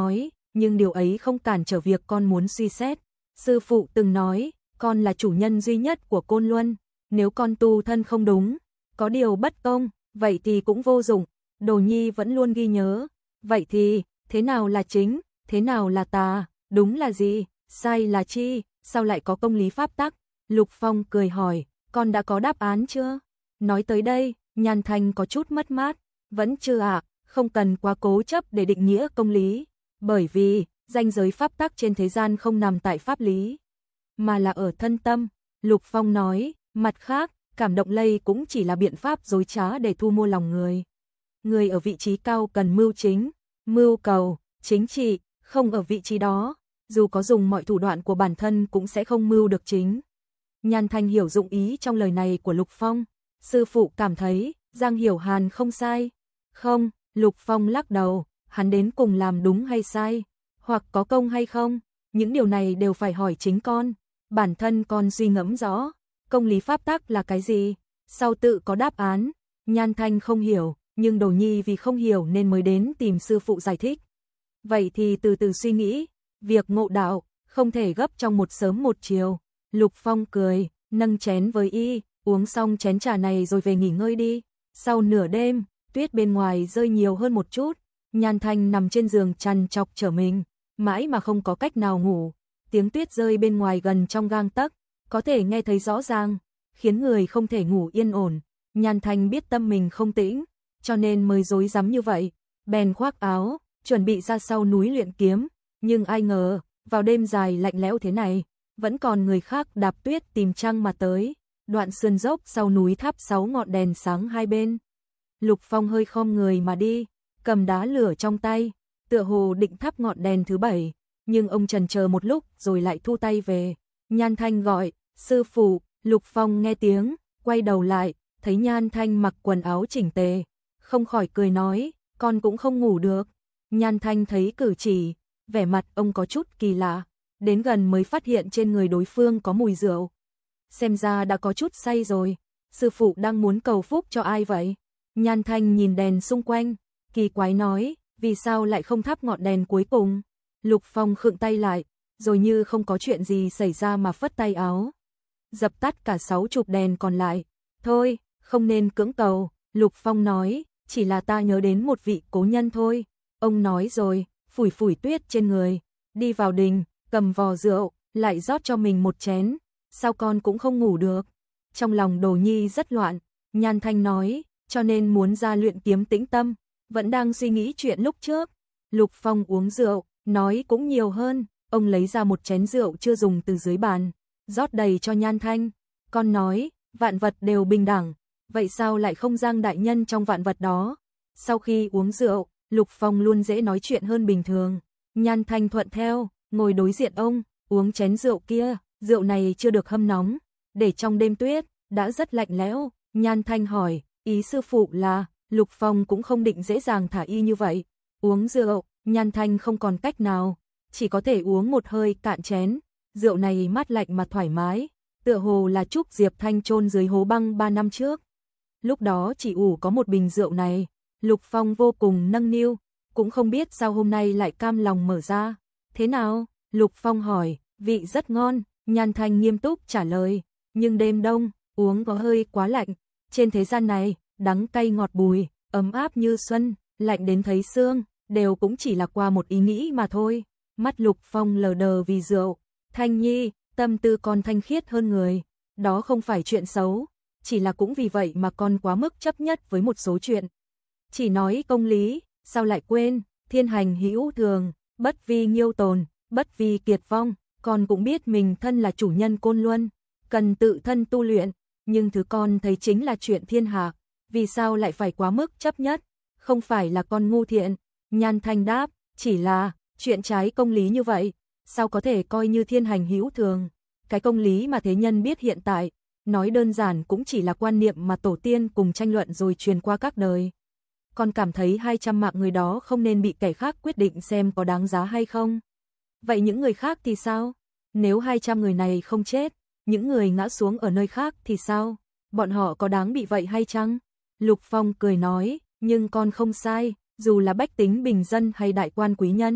nhưng điều ấy không cản trở việc con muốn suy xét. Sư phụ từng nói, con là chủ nhân duy nhất của Côn Luân, nếu con tu thân không đúng, có điều bất công, vậy thì cũng vô dụng. Đồ Nhi vẫn luôn ghi nhớ. Vậy thì, thế nào là chính, thế nào là tà, đúng là gì, sai là chi, sao lại có công lý pháp tắc? Lục Phong cười hỏi, con đã có đáp án chưa? Nói tới đây, Nhan Thanh có chút mất mát, vẫn chưa ạ, không cần quá cố chấp để định nghĩa công lý, bởi vì ranh giới pháp tắc trên thế gian không nằm tại pháp lý, mà là ở thân tâm. Lục Phong nói, mặt khác, cảm động lây cũng chỉ là biện pháp dối trá để thu mua lòng người. Người ở vị trí cao cần mưu chính, mưu cầu, chính trị, không ở vị trí đó, dù có dùng mọi thủ đoạn của bản thân cũng sẽ không mưu được chính. Nhan Thanh hiểu dụng ý trong lời này của Lục Phong. Sư phụ cảm thấy Giang Hiểu Hàn không sai. Không, Lục Phong lắc đầu, hắn đến cùng làm đúng hay sai, hoặc có công hay không, những điều này đều phải hỏi chính con. Bản thân con suy ngẫm rõ, công lý pháp tắc là cái gì, sau tự có đáp án. Nhan Thanh không hiểu, nhưng Đồ Nhi vì không hiểu nên mới đến tìm sư phụ giải thích. Vậy thì từ từ suy nghĩ, việc ngộ đạo không thể gấp trong một sớm một chiều. Lục Phong cười, nâng chén với y, uống xong chén trà này rồi về nghỉ ngơi đi. Sau nửa đêm, tuyết bên ngoài rơi nhiều hơn một chút, Nhan Thanh nằm trên giường trằn trọc trở mình, mãi mà không có cách nào ngủ. Tiếng tuyết rơi bên ngoài gần trong gang tấc, có thể nghe thấy rõ ràng, khiến người không thể ngủ yên ổn. Nhan Thanh biết tâm mình không tĩnh, cho nên mới rối rắm như vậy, bèn khoác áo, chuẩn bị ra sau núi luyện kiếm, nhưng ai ngờ, vào đêm dài lạnh lẽo thế này, vẫn còn người khác đạp tuyết tìm trăng mà tới. Đoạn sườn dốc sau núi thắp 6 ngọn đèn sáng hai bên. Lục Phong hơi khom người mà đi, cầm đá lửa trong tay, tựa hồ định thắp ngọn đèn thứ 7, nhưng ông chần chờ một lúc rồi lại thu tay về. Nhan Thanh gọi, sư phụ. Lục Phong nghe tiếng, quay đầu lại, thấy Nhan Thanh mặc quần áo chỉnh tề, không khỏi cười nói, con cũng không ngủ được. Nhan Thanh thấy cử chỉ, vẻ mặt ông có chút kỳ lạ, đến gần mới phát hiện trên người đối phương có mùi rượu. Xem ra đã có chút say rồi, sư phụ đang muốn cầu phúc cho ai vậy? Nhan Thanh nhìn đèn xung quanh, kỳ quái nói, vì sao lại không thắp ngọn đèn cuối cùng? Lục Phong khựng tay lại, rồi như không có chuyện gì xảy ra mà phất tay áo, dập tắt cả 60 đèn còn lại. Thôi, không nên cưỡng cầu, Lục Phong nói, chỉ là ta nhớ đến một vị cố nhân thôi. Ông nói rồi, phủi phủi tuyết trên người, đi vào đình, cầm vò rượu, lại rót cho mình một chén. Sao con cũng không ngủ được? Trong lòng Đồ Nhi rất loạn. Nhan Thanh nói, cho nên muốn ra luyện kiếm tĩnh tâm, vẫn đang suy nghĩ chuyện lúc trước. Lục Phong uống rượu, nói cũng nhiều hơn, ông lấy ra một chén rượu chưa dùng từ dưới bàn, rót đầy cho Nhan Thanh. Con nói, vạn vật đều bình đẳng, vậy sao lại không Giang đại nhân trong vạn vật đó? Sau khi uống rượu, Lục Phong luôn dễ nói chuyện hơn bình thường. Nhan Thanh thuận theo, ngồi đối diện ông, uống chén rượu kia. Rượu này chưa được hâm nóng, để trong đêm tuyết, đã rất lạnh lẽo. Nhan Thanh hỏi, ý sư phụ là, Lục Phong cũng không định dễ dàng thả y như vậy. Uống rượu, Nhan Thanh không còn cách nào, chỉ có thể uống một hơi cạn chén. Rượu này mát lạnh mà thoải mái, tựa hồ là Trúc Diệp Thanh chôn dưới hố băng 3 năm trước. Lúc đó chỉ ủ có một bình rượu này, Lục Phong vô cùng nâng niu, cũng không biết sao hôm nay lại cam lòng mở ra. Thế nào? Lục Phong hỏi, vị rất ngon. Nhan Thanh nghiêm túc trả lời, nhưng đêm đông, uống có hơi quá lạnh. Trên thế gian này, đắng cay ngọt bùi, ấm áp như xuân, lạnh đến thấy xương, đều cũng chỉ là qua một ý nghĩ mà thôi. Mắt Lục Phong lờ đờ vì rượu. Thanh Nhi, tâm tư con thanh khiết hơn người, đó không phải chuyện xấu, chỉ là cũng vì vậy mà con quá mức chấp nhất với một số chuyện. Chỉ nói công lý, sao lại quên, thiên hành hữu thường, bất vi nghiêu tồn, bất vi kiệt vong. Con cũng biết mình thân là chủ nhân Côn Luân, cần tự thân tu luyện, nhưng thứ con thấy chính là chuyện thiên hạ, vì sao lại phải quá mức chấp nhất? Không phải là con ngu thiện. Nhan Thanh đáp, chỉ là chuyện trái công lý như vậy, sao có thể coi như thiên hành hữu thường? Cái công lý mà thế nhân biết hiện tại, nói đơn giản cũng chỉ là quan niệm mà tổ tiên cùng tranh luận rồi truyền qua các đời. Con cảm thấy 200 mạng người đó không nên bị kẻ khác quyết định xem có đáng giá hay không? Vậy những người khác thì sao? Nếu 200 người này không chết, những người ngã xuống ở nơi khác thì sao? Bọn họ có đáng bị vậy hay chăng? Lục Phong cười nói, nhưng con không sai, dù là bách tính bình dân hay đại quan quý nhân,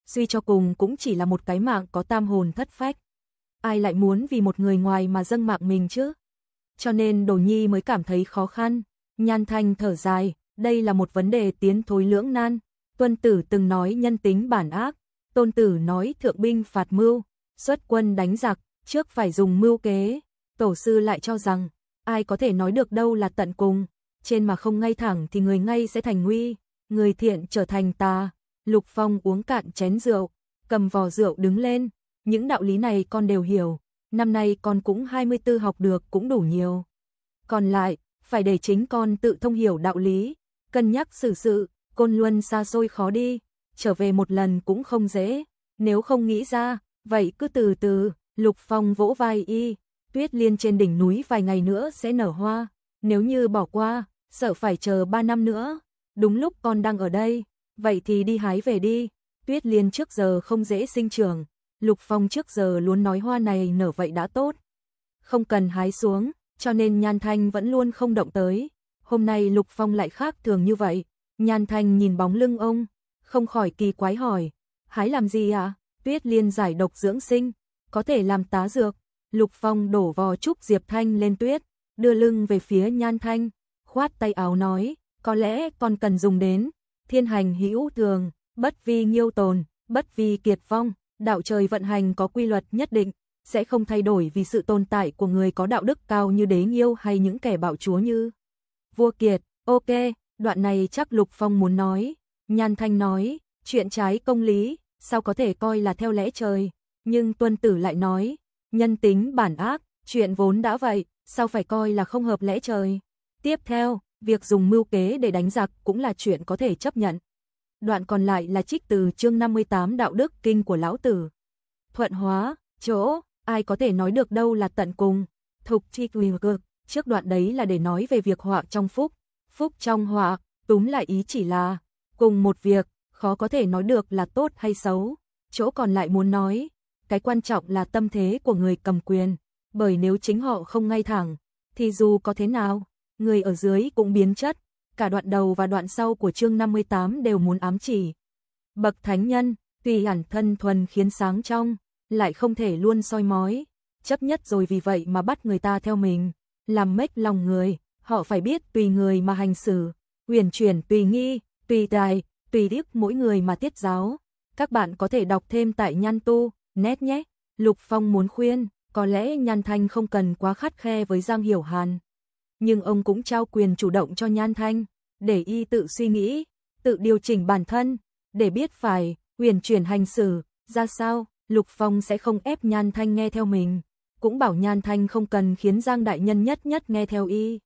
suy cho cùng cũng chỉ là một cái mạng có tam hồn thất phách. Ai lại muốn vì một người ngoài mà dâng mạng mình chứ? Cho nên Đồ Nhi mới cảm thấy khó khăn. Nhan Thanh thở dài, đây là một vấn đề tiến thối lưỡng nan. Tuân Tử từng nói nhân tính bản ác, Tôn Tử nói thượng binh phạt mưu, xuất quân đánh giặc, trước phải dùng mưu kế. Tổ sư lại cho rằng, ai có thể nói được đâu là tận cùng, trên mà không ngay thẳng thì người ngay sẽ thành nguy, người thiện trở thành tà. Lục Phong uống cạn chén rượu, cầm vò rượu đứng lên, những đạo lý này con đều hiểu, năm nay con cũng 24 học được cũng đủ nhiều. Còn lại, phải để chính con tự thông hiểu đạo lý, cân nhắc xử sự, Côn Luân xa xôi khó đi, trở về một lần cũng không dễ, nếu không nghĩ ra, vậy cứ từ từ. Lục Phong vỗ vai y, tuyết liên trên đỉnh núi vài ngày nữa sẽ nở hoa, nếu như bỏ qua, sợ phải chờ 3 năm nữa, đúng lúc con đang ở đây, vậy thì đi hái về đi, tuyết liên trước giờ không dễ sinh trưởng, Lục Phong trước giờ luôn nói hoa này nở vậy đã tốt, không cần hái xuống, cho nên Nhan Thanh vẫn luôn không động tới, hôm nay Lục Phong lại khác thường như vậy, Nhan Thanh nhìn bóng lưng ông, không khỏi kỳ quái hỏi, hái làm gì ạ? Tuyết liên giải độc dưỡng sinh, có thể làm tá dược. Lục Phong đổ vò trúc diệp thanh lên tuyết, đưa lưng về phía Nhan Thanh, khoát tay áo nói, có lẽ con cần dùng đến, thiên hành hữu thường, bất vi nghiêu tồn, bất vi kiệt vong, đạo trời vận hành có quy luật nhất định, sẽ không thay đổi vì sự tồn tại của người có đạo đức cao như Đế Nghiêu hay những kẻ bạo chúa như Vua Kiệt. Ok, đoạn này chắc Lục Phong muốn nói. Nhan Thanh nói, chuyện trái công lý, sao có thể coi là theo lẽ trời, nhưng Tuân Tử lại nói, nhân tính bản ác, chuyện vốn đã vậy, sao phải coi là không hợp lẽ trời. Tiếp theo, việc dùng mưu kế để đánh giặc cũng là chuyện có thể chấp nhận. Đoạn còn lại là trích từ chương 58 Đạo Đức Kinh của Lão Tử. Thuận hóa, chỗ, ai có thể nói được đâu là tận cùng. Thục chi cực, trước đoạn đấy là để nói về việc họa trong phúc, phúc trong họa, túm lại ý chỉ là, cùng một việc, khó có thể nói được là tốt hay xấu. Chỗ còn lại muốn nói, cái quan trọng là tâm thế của người cầm quyền, bởi nếu chính họ không ngay thẳng, thì dù có thế nào, người ở dưới cũng biến chất. Cả đoạn đầu và đoạn sau của chương 58 đều muốn ám chỉ. Bậc thánh nhân, tuy ẩn thân thuần khiến sáng trong, lại không thể luôn soi mói, chấp nhất rồi vì vậy mà bắt người ta theo mình, làm mếch lòng người, họ phải biết tùy người mà hành xử, uyển chuyển tùy nghi, tùy tài, tùy đức mỗi người mà tiết giáo. Các bạn có thể đọc thêm tại Nhan Tu, net nhé. Lục Phong muốn khuyên, có lẽ Nhan Thanh không cần quá khắt khe với Giang Hiểu Hàn. Nhưng ông cũng trao quyền chủ động cho Nhan Thanh, để y tự suy nghĩ, tự điều chỉnh bản thân, để biết phải, uyển chuyển hành xử, ra sao, Lục Phong sẽ không ép Nhan Thanh nghe theo mình, cũng bảo Nhan Thanh không cần khiến Giang Đại Nhân nhất nhất nghe theo y.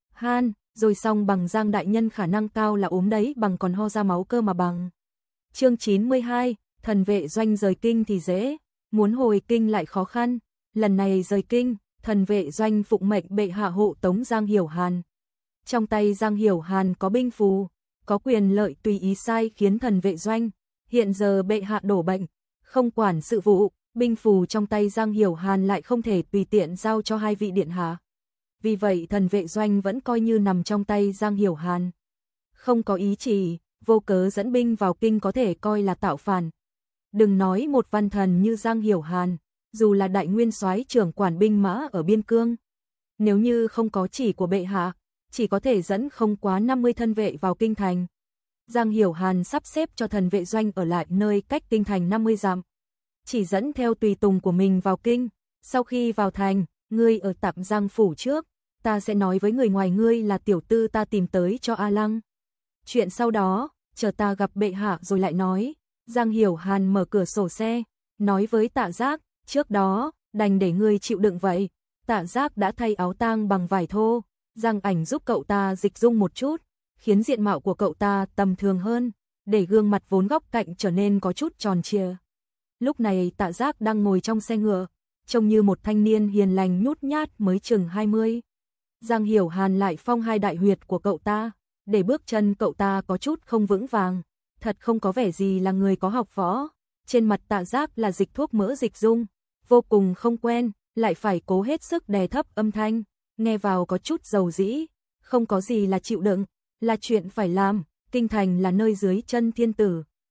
Rồi xong bằng Giang Đại Nhân khả năng cao là ốm đấy bằng còn ho ra máu cơ mà bằng. Chương 92, thần vệ doanh rời kinh thì dễ, muốn hồi kinh lại khó khăn, lần này rời kinh, thần vệ doanh phụng mệnh bệ hạ hộ tống Giang Hiểu Hàn. Trong tay Giang Hiểu Hàn có binh phù, có quyền lợi tùy ý sai khiến thần vệ doanh, hiện giờ bệ hạ đổ bệnh, không quản sự vụ, binh phù trong tay Giang Hiểu Hàn lại không thể tùy tiện giao cho hai vị điện hạ. Vì vậy thần vệ doanh vẫn coi như nằm trong tay Giang Hiểu Hàn. Không có ý chỉ, vô cớ dẫn binh vào kinh có thể coi là tạo phản. Đừng nói một văn thần như Giang Hiểu Hàn, dù là đại nguyên soái trưởng quản binh mã ở biên cương, nếu như không có chỉ của bệ hạ, chỉ có thể dẫn không quá 50 thân vệ vào kinh thành. Giang Hiểu Hàn sắp xếp cho thần vệ doanh ở lại nơi cách kinh thành 50 dặm, chỉ dẫn theo tùy tùng của mình vào kinh. Sau khi vào thành, ngươi ở tạm Giang phủ trước, ta sẽ nói với người ngoài ngươi là tiểu tư ta tìm tới cho A Lăng. Chuyện sau đó, chờ ta gặp bệ hạ rồi lại nói. Giang Hiểu Hàn mở cửa sổ xe, nói với Tạ Giác, trước đó, đành để ngươi chịu đựng vậy. Tạ Giác đã thay áo tang bằng vải thô, Giang Ảnh giúp cậu ta dịch dung một chút, khiến diện mạo của cậu ta tầm thường hơn, để gương mặt vốn góc cạnh trở nên có chút tròn trịa. Lúc này Tạ Giác đang ngồi trong xe ngựa, trông như một thanh niên hiền lành nhút nhát mới chừng 20. Giang Hiểu Hàn lại phong hai đại huyệt của cậu ta, để bước chân cậu ta có chút không vững vàng, thật không có vẻ gì là người có học võ. Trên mặt Tạ Giác là dịch thuốc mỡ dịch dung, vô cùng không quen, lại phải cố hết sức đè thấp âm thanh, nghe vào có chút dầu dĩ, không có gì là chịu đựng, là chuyện phải làm, kinh thành là nơi dưới chân thiên tử,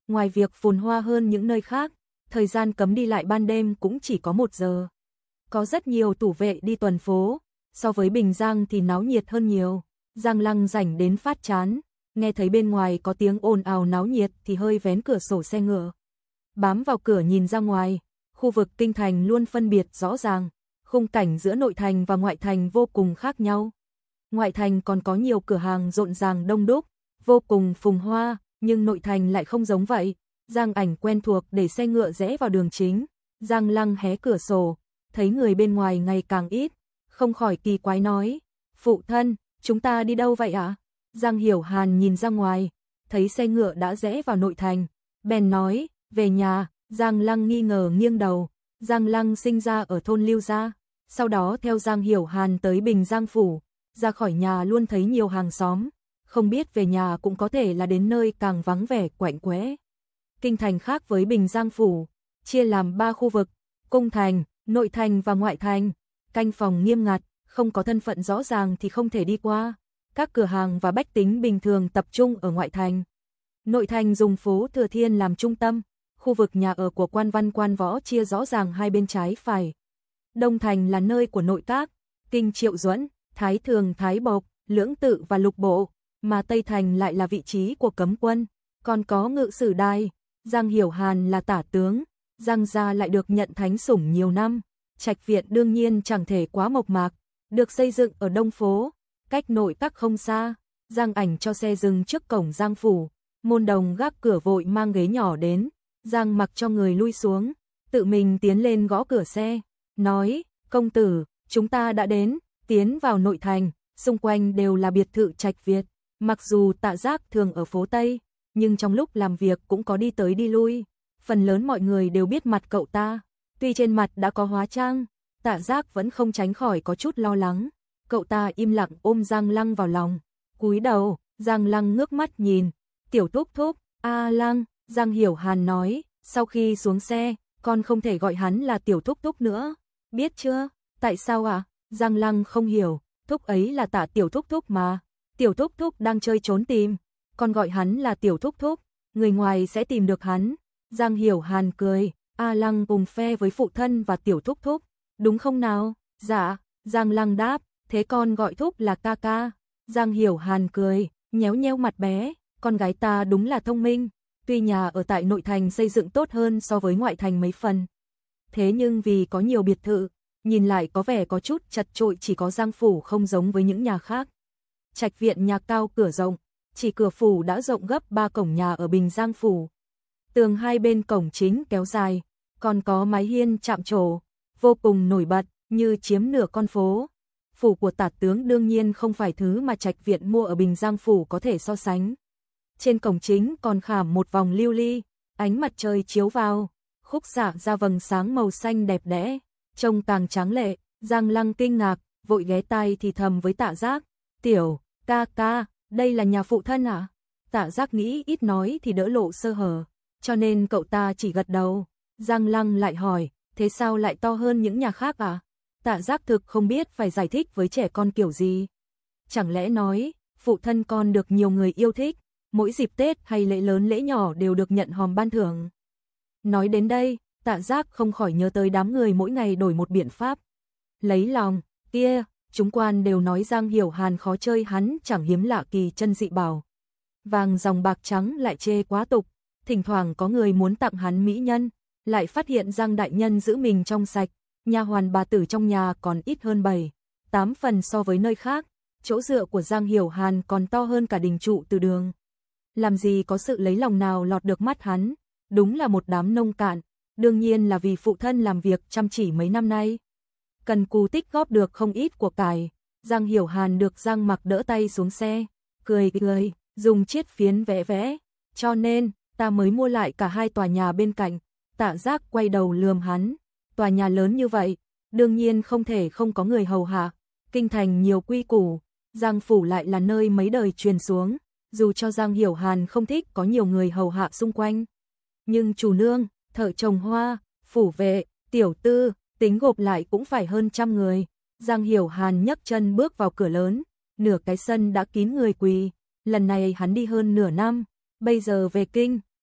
Ngoài việc phồn hoa hơn những nơi khác, thời gian cấm đi lại ban đêm cũng chỉ có 1 giờ. Có rất nhiều tủ vệ đi tuần phố, so với Bình Giang thì náo nhiệt hơn nhiều. Giang Lăng rảnh đến phát chán, nghe thấy bên ngoài có tiếng ồn ào náo nhiệt thì hơi vén cửa sổ xe ngựa. Bám vào cửa nhìn ra ngoài, khu vực kinh thành luôn phân biệt rõ ràng, khung cảnh giữa nội thành và ngoại thành vô cùng khác nhau. Ngoại thành còn có nhiều cửa hàng rộn ràng đông đúc, vô cùng phùng hoa, nhưng nội thành lại không giống vậy. Giang Ảnh quen thuộc để xe ngựa rẽ vào đường chính, Giang Lăng hé cửa sổ, thấy người bên ngoài ngày càng ít, không khỏi kỳ quái nói, phụ thân, chúng ta đi đâu vậy ạ? Giang Hiểu Hàn nhìn ra ngoài, thấy xe ngựa đã rẽ vào nội thành, bèn nói, về nhà. Giang Lăng nghi ngờ nghiêng đầu. Giang Lăng sinh ra ở thôn Lưu Gia, sau đó theo Giang Hiểu Hàn tới Bình Giang Phủ, ra khỏi nhà luôn thấy nhiều hàng xóm, không biết về nhà cũng có thể là đến nơi càng vắng vẻ quạnh quẽ. Kinh thành khác với Bình Giang Phủ, chia làm 3 khu vực, cung thành, nội thành và ngoại thành, canh phòng nghiêm ngặt, không có thân phận rõ ràng thì không thể đi qua. Các cửa hàng và bách tính bình thường tập trung ở ngoại thành. Nội thành dùng phố Thừa Thiên làm trung tâm, khu vực nhà ở của quan văn quan võ chia rõ ràng hai bên trái phải. Đông thành là nơi của nội các, Kinh Triệu Duẫn, Thái Thường Thái Bộc, Lưỡng Tự và Lục Bộ, mà Tây thành lại là vị trí của cấm quân, còn có ngự sử đài. Giang Hiểu Hàn là tả tướng, Giang gia lại được nhận thánh sủng nhiều năm, trạch viện đương nhiên chẳng thể quá mộc mạc, được xây dựng ở Đông phố, cách nội các không xa. Giang Ảnh cho xe dừng trước cổng Giang phủ, môn đồng gác cửa vội mang ghế nhỏ đến, Giang mặc cho người lui xuống, tự mình tiến lên gõ cửa xe, nói, công tử, chúng ta đã đến. Tiến vào nội thành, xung quanh đều là biệt thự trạch Việt, mặc dù Tạ Giác thường ở phố Tây, nhưng trong lúc làm việc cũng có đi tới đi lui, phần lớn mọi người đều biết mặt cậu ta, tuy trên mặt đã có hóa trang, Tạ Giác vẫn không tránh khỏi có chút lo lắng. Cậu ta im lặng ôm Giang Lăng vào lòng, cúi đầu. Giang Lăng ngước mắt nhìn, tiểu thúc thúc, a Lăng. Giang Hiểu Hàn nói, sau khi xuống xe, con không thể gọi hắn là tiểu thúc thúc nữa, biết chưa? Tại sao ạ? Giang Lăng không hiểu, thúc ấy là Tạ tiểu thúc thúc mà, tiểu thúc thúc đang chơi trốn tìm, con gọi hắn là tiểu thúc thúc, người ngoài sẽ tìm được hắn. Giang Hiểu Hàn cười, A Lăng cùng phe với phụ thân và tiểu thúc thúc, đúng không nào? Dạ. Giang Lăng đáp, thế con gọi thúc là ca ca. Giang Hiểu Hàn cười, nhéo nhéo mặt bé, con gái ta đúng là thông minh, tuy nhà ở tại nội thành xây dựng tốt hơn so với ngoại thành mấy phần. Thế nhưng vì có nhiều biệt thự, nhìn lại có vẻ có chút chật chội, chỉ có Giang phủ không giống với những nhà khác. Trạch viện nhà cao cửa rộng, chỉ cửa phủ đã rộng gấp 3 cổng nhà ở Bình Giang phủ. Tường hai bên cổng chính kéo dài, còn có mái hiên chạm trổ, vô cùng nổi bật, như chiếm nửa con phố. Phủ của Tả tướng đương nhiên không phải thứ mà trạch viện mua ở Bình Giang phủ có thể so sánh. Trên cổng chính còn khảm một vòng lưu ly, ánh mặt trời chiếu vào, khúc xạ ra vầng sáng màu xanh đẹp đẽ, trông càng tráng lệ. Giang Lăng kinh ngạc, vội ghé tai thì thầm với Tạ Giác, tiểu ca ca, đây là nhà phụ thân à? Tạ Giác nghĩ ít nói thì đỡ lộ sơ hở, cho nên cậu ta chỉ gật đầu. Giang Lăng lại hỏi, thế sao lại to hơn những nhà khác à? Tạ Giác thực không biết phải giải thích với trẻ con kiểu gì. Chẳng lẽ nói, phụ thân con được nhiều người yêu thích, mỗi dịp Tết hay lễ lớn lễ nhỏ đều được nhận hòm ban thưởng. Nói đến đây, Tạ Giác không khỏi nhớ tới đám người mỗi ngày đổi một biện pháp lấy lòng, kia, chúng quan đều nói Giang Hiểu Hàn khó chơi, hắn chẳng hiếm lạ kỳ chân dị bảo. Vàng dòng bạc trắng lại chê quá tục, thỉnh thoảng có người muốn tặng hắn mỹ nhân, lại phát hiện Giang đại nhân giữ mình trong sạch, nha hoàn bà tử trong nhà còn ít hơn 7-8 phần so với nơi khác, chỗ dựa của Giang Hiểu Hàn còn to hơn cả đình trụ từ đường. Làm gì có sự lấy lòng nào lọt được mắt hắn, đúng là một đám nông cạn, đương nhiên là vì phụ thân làm việc chăm chỉ mấy năm nay. Cần cù tích góp được không ít của cải, Giang Hiểu Hàn được Giang Mặc đỡ tay xuống xe, cười cười, dùng chiết phiến vẽ vẽ, cho nên, ta mới mua lại cả 2 tòa nhà bên cạnh. Tạ Giác quay đầu lườm hắn, tòa nhà lớn như vậy, đương nhiên không thể không có người hầu hạ, kinh thành nhiều quy củ, Giang phủ lại là nơi mấy đời truyền xuống, dù cho Giang Hiểu Hàn không thích có nhiều người hầu hạ xung quanh. Nhưng chủ nương, thợ trồng hoa, phủ vệ, tiểu tư, tính gộp lại cũng phải hơn 100 người. Giang Hiểu Hàn nhấc chân bước vào cửa lớn, nửa cái sân đã kín người quỳ, lần này hắn đi hơn nửa năm, bây giờ về kinh,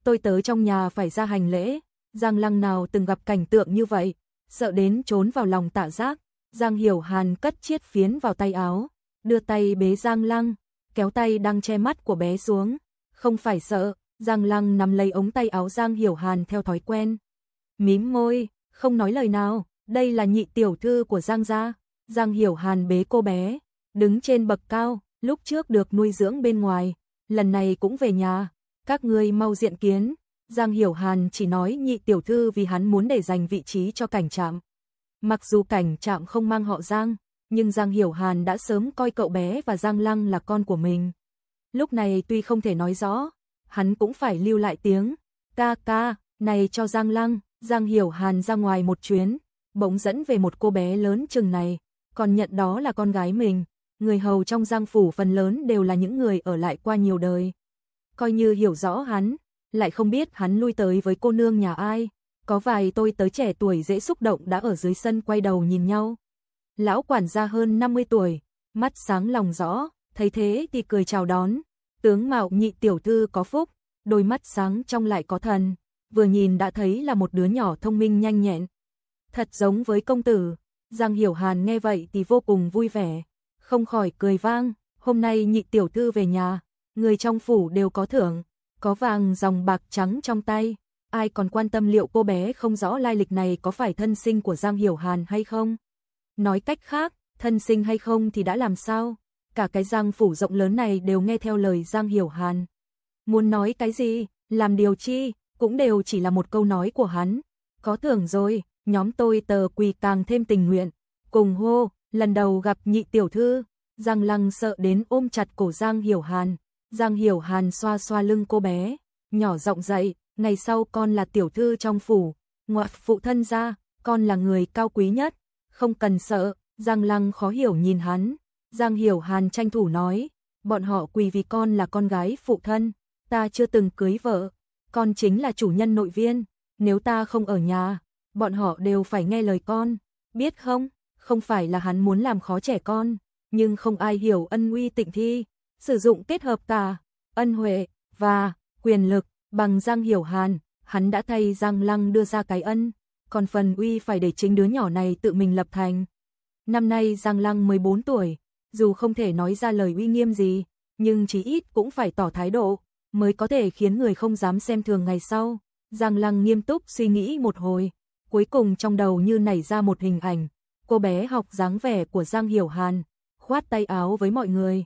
tôi tớ trong nhà phải ra hành lễ. Giang Lăng nào từng gặp cảnh tượng như vậy, sợ đến trốn vào lòng Tạ Giác. Giang Hiểu Hàn cất chiết phiến vào tay áo, đưa tay bế Giang Lăng, kéo tay đang che mắt của bé xuống. Không phải sợ, Giang Lăng nắm lấy ống tay áo Giang Hiểu Hàn theo thói quen. Mím môi, không nói lời nào, đây là nhị tiểu thư của Giang gia. Giang Hiểu Hàn bế cô bé, đứng trên bậc cao, lúc trước được nuôi dưỡng bên ngoài, lần này cũng về nhà, các ngươi mau diện kiến. Giang Hiểu Hàn chỉ nói nhị tiểu thư vì hắn muốn để dành vị trí cho Cảnh Trạm. Mặc dù Cảnh Trạm không mang họ Giang, nhưng Giang Hiểu Hàn đã sớm coi cậu bé và Giang Lăng là con của mình. Lúc này tuy không thể nói rõ, hắn cũng phải lưu lại tiếng ca ca này cho Giang Lăng. Giang Hiểu Hàn ra ngoài một chuyến, bỗng dẫn về một cô bé lớn chừng này, còn nhận đó là con gái mình. Người hầu trong Giang phủ phần lớn đều là những người ở lại qua nhiều đời. Coi như hiểu rõ hắn, lại không biết hắn lui tới với cô nương nhà ai. Có vài tôi tớ trẻ tuổi dễ xúc động đã ở dưới sân quay đầu nhìn nhau. Lão quản gia hơn 50 tuổi, mắt sáng lòng rõ, thấy thế thì cười chào đón. Tướng mạo nhị tiểu thư có phúc, đôi mắt sáng trong lại có thần, vừa nhìn đã thấy là một đứa nhỏ thông minh nhanh nhẹn. Thật giống với công tử. Giang Hiểu Hàn nghe vậy thì vô cùng vui vẻ, không khỏi cười vang. Hôm nay nhị tiểu thư về nhà, người trong phủ đều có thưởng, có vàng dòng bạc trắng trong tay. Ai còn quan tâm liệu cô bé không rõ lai lịch này có phải thân sinh của Giang Hiểu Hàn hay không? Nói cách khác, thân sinh hay không thì đã làm sao? Cả cái Giang phủ rộng lớn này đều nghe theo lời Giang Hiểu Hàn. Muốn nói cái gì, làm điều chi, cũng đều chỉ là một câu nói của hắn. Có thưởng rồi, nhóm tôi tờ quỳ càng thêm tình nguyện. Cùng hô, lần đầu gặp nhị tiểu thư. Giang Lăng sợ đến ôm chặt cổ Giang Hiểu Hàn. Giang Hiểu Hàn xoa xoa lưng cô bé, nhỏ giọng dậy, ngày sau con là tiểu thư trong phủ, ngoại phụ thân ra, con là người cao quý nhất, không cần sợ. Giang Lăng khó hiểu nhìn hắn. Giang Hiểu Hàn tranh thủ nói, bọn họ quỳ vì con là con gái phụ thân, ta chưa từng cưới vợ, con chính là chủ nhân nội viên, nếu ta không ở nhà, bọn họ đều phải nghe lời con, biết không? Không phải là hắn muốn làm khó trẻ con, nhưng không ai hiểu ân uy tịnh thi, sử dụng kết hợp cả ân huệ và quyền lực bằng Giang Hiểu Hàn, hắn đã thay Giang Lăng đưa ra cái ân, còn phần uy phải để chính đứa nhỏ này tự mình lập thành. Năm nay Giang Lăng 14 tuổi, dù không thể nói ra lời uy nghiêm gì, nhưng chí ít cũng phải tỏ thái độ, mới có thể khiến người không dám xem thường ngày sau. Giang Lăng nghiêm túc suy nghĩ một hồi, cuối cùng trong đầu như nảy ra một hình ảnh, cô bé học dáng vẻ của Giang Hiểu Hàn, khoát tay áo với mọi người,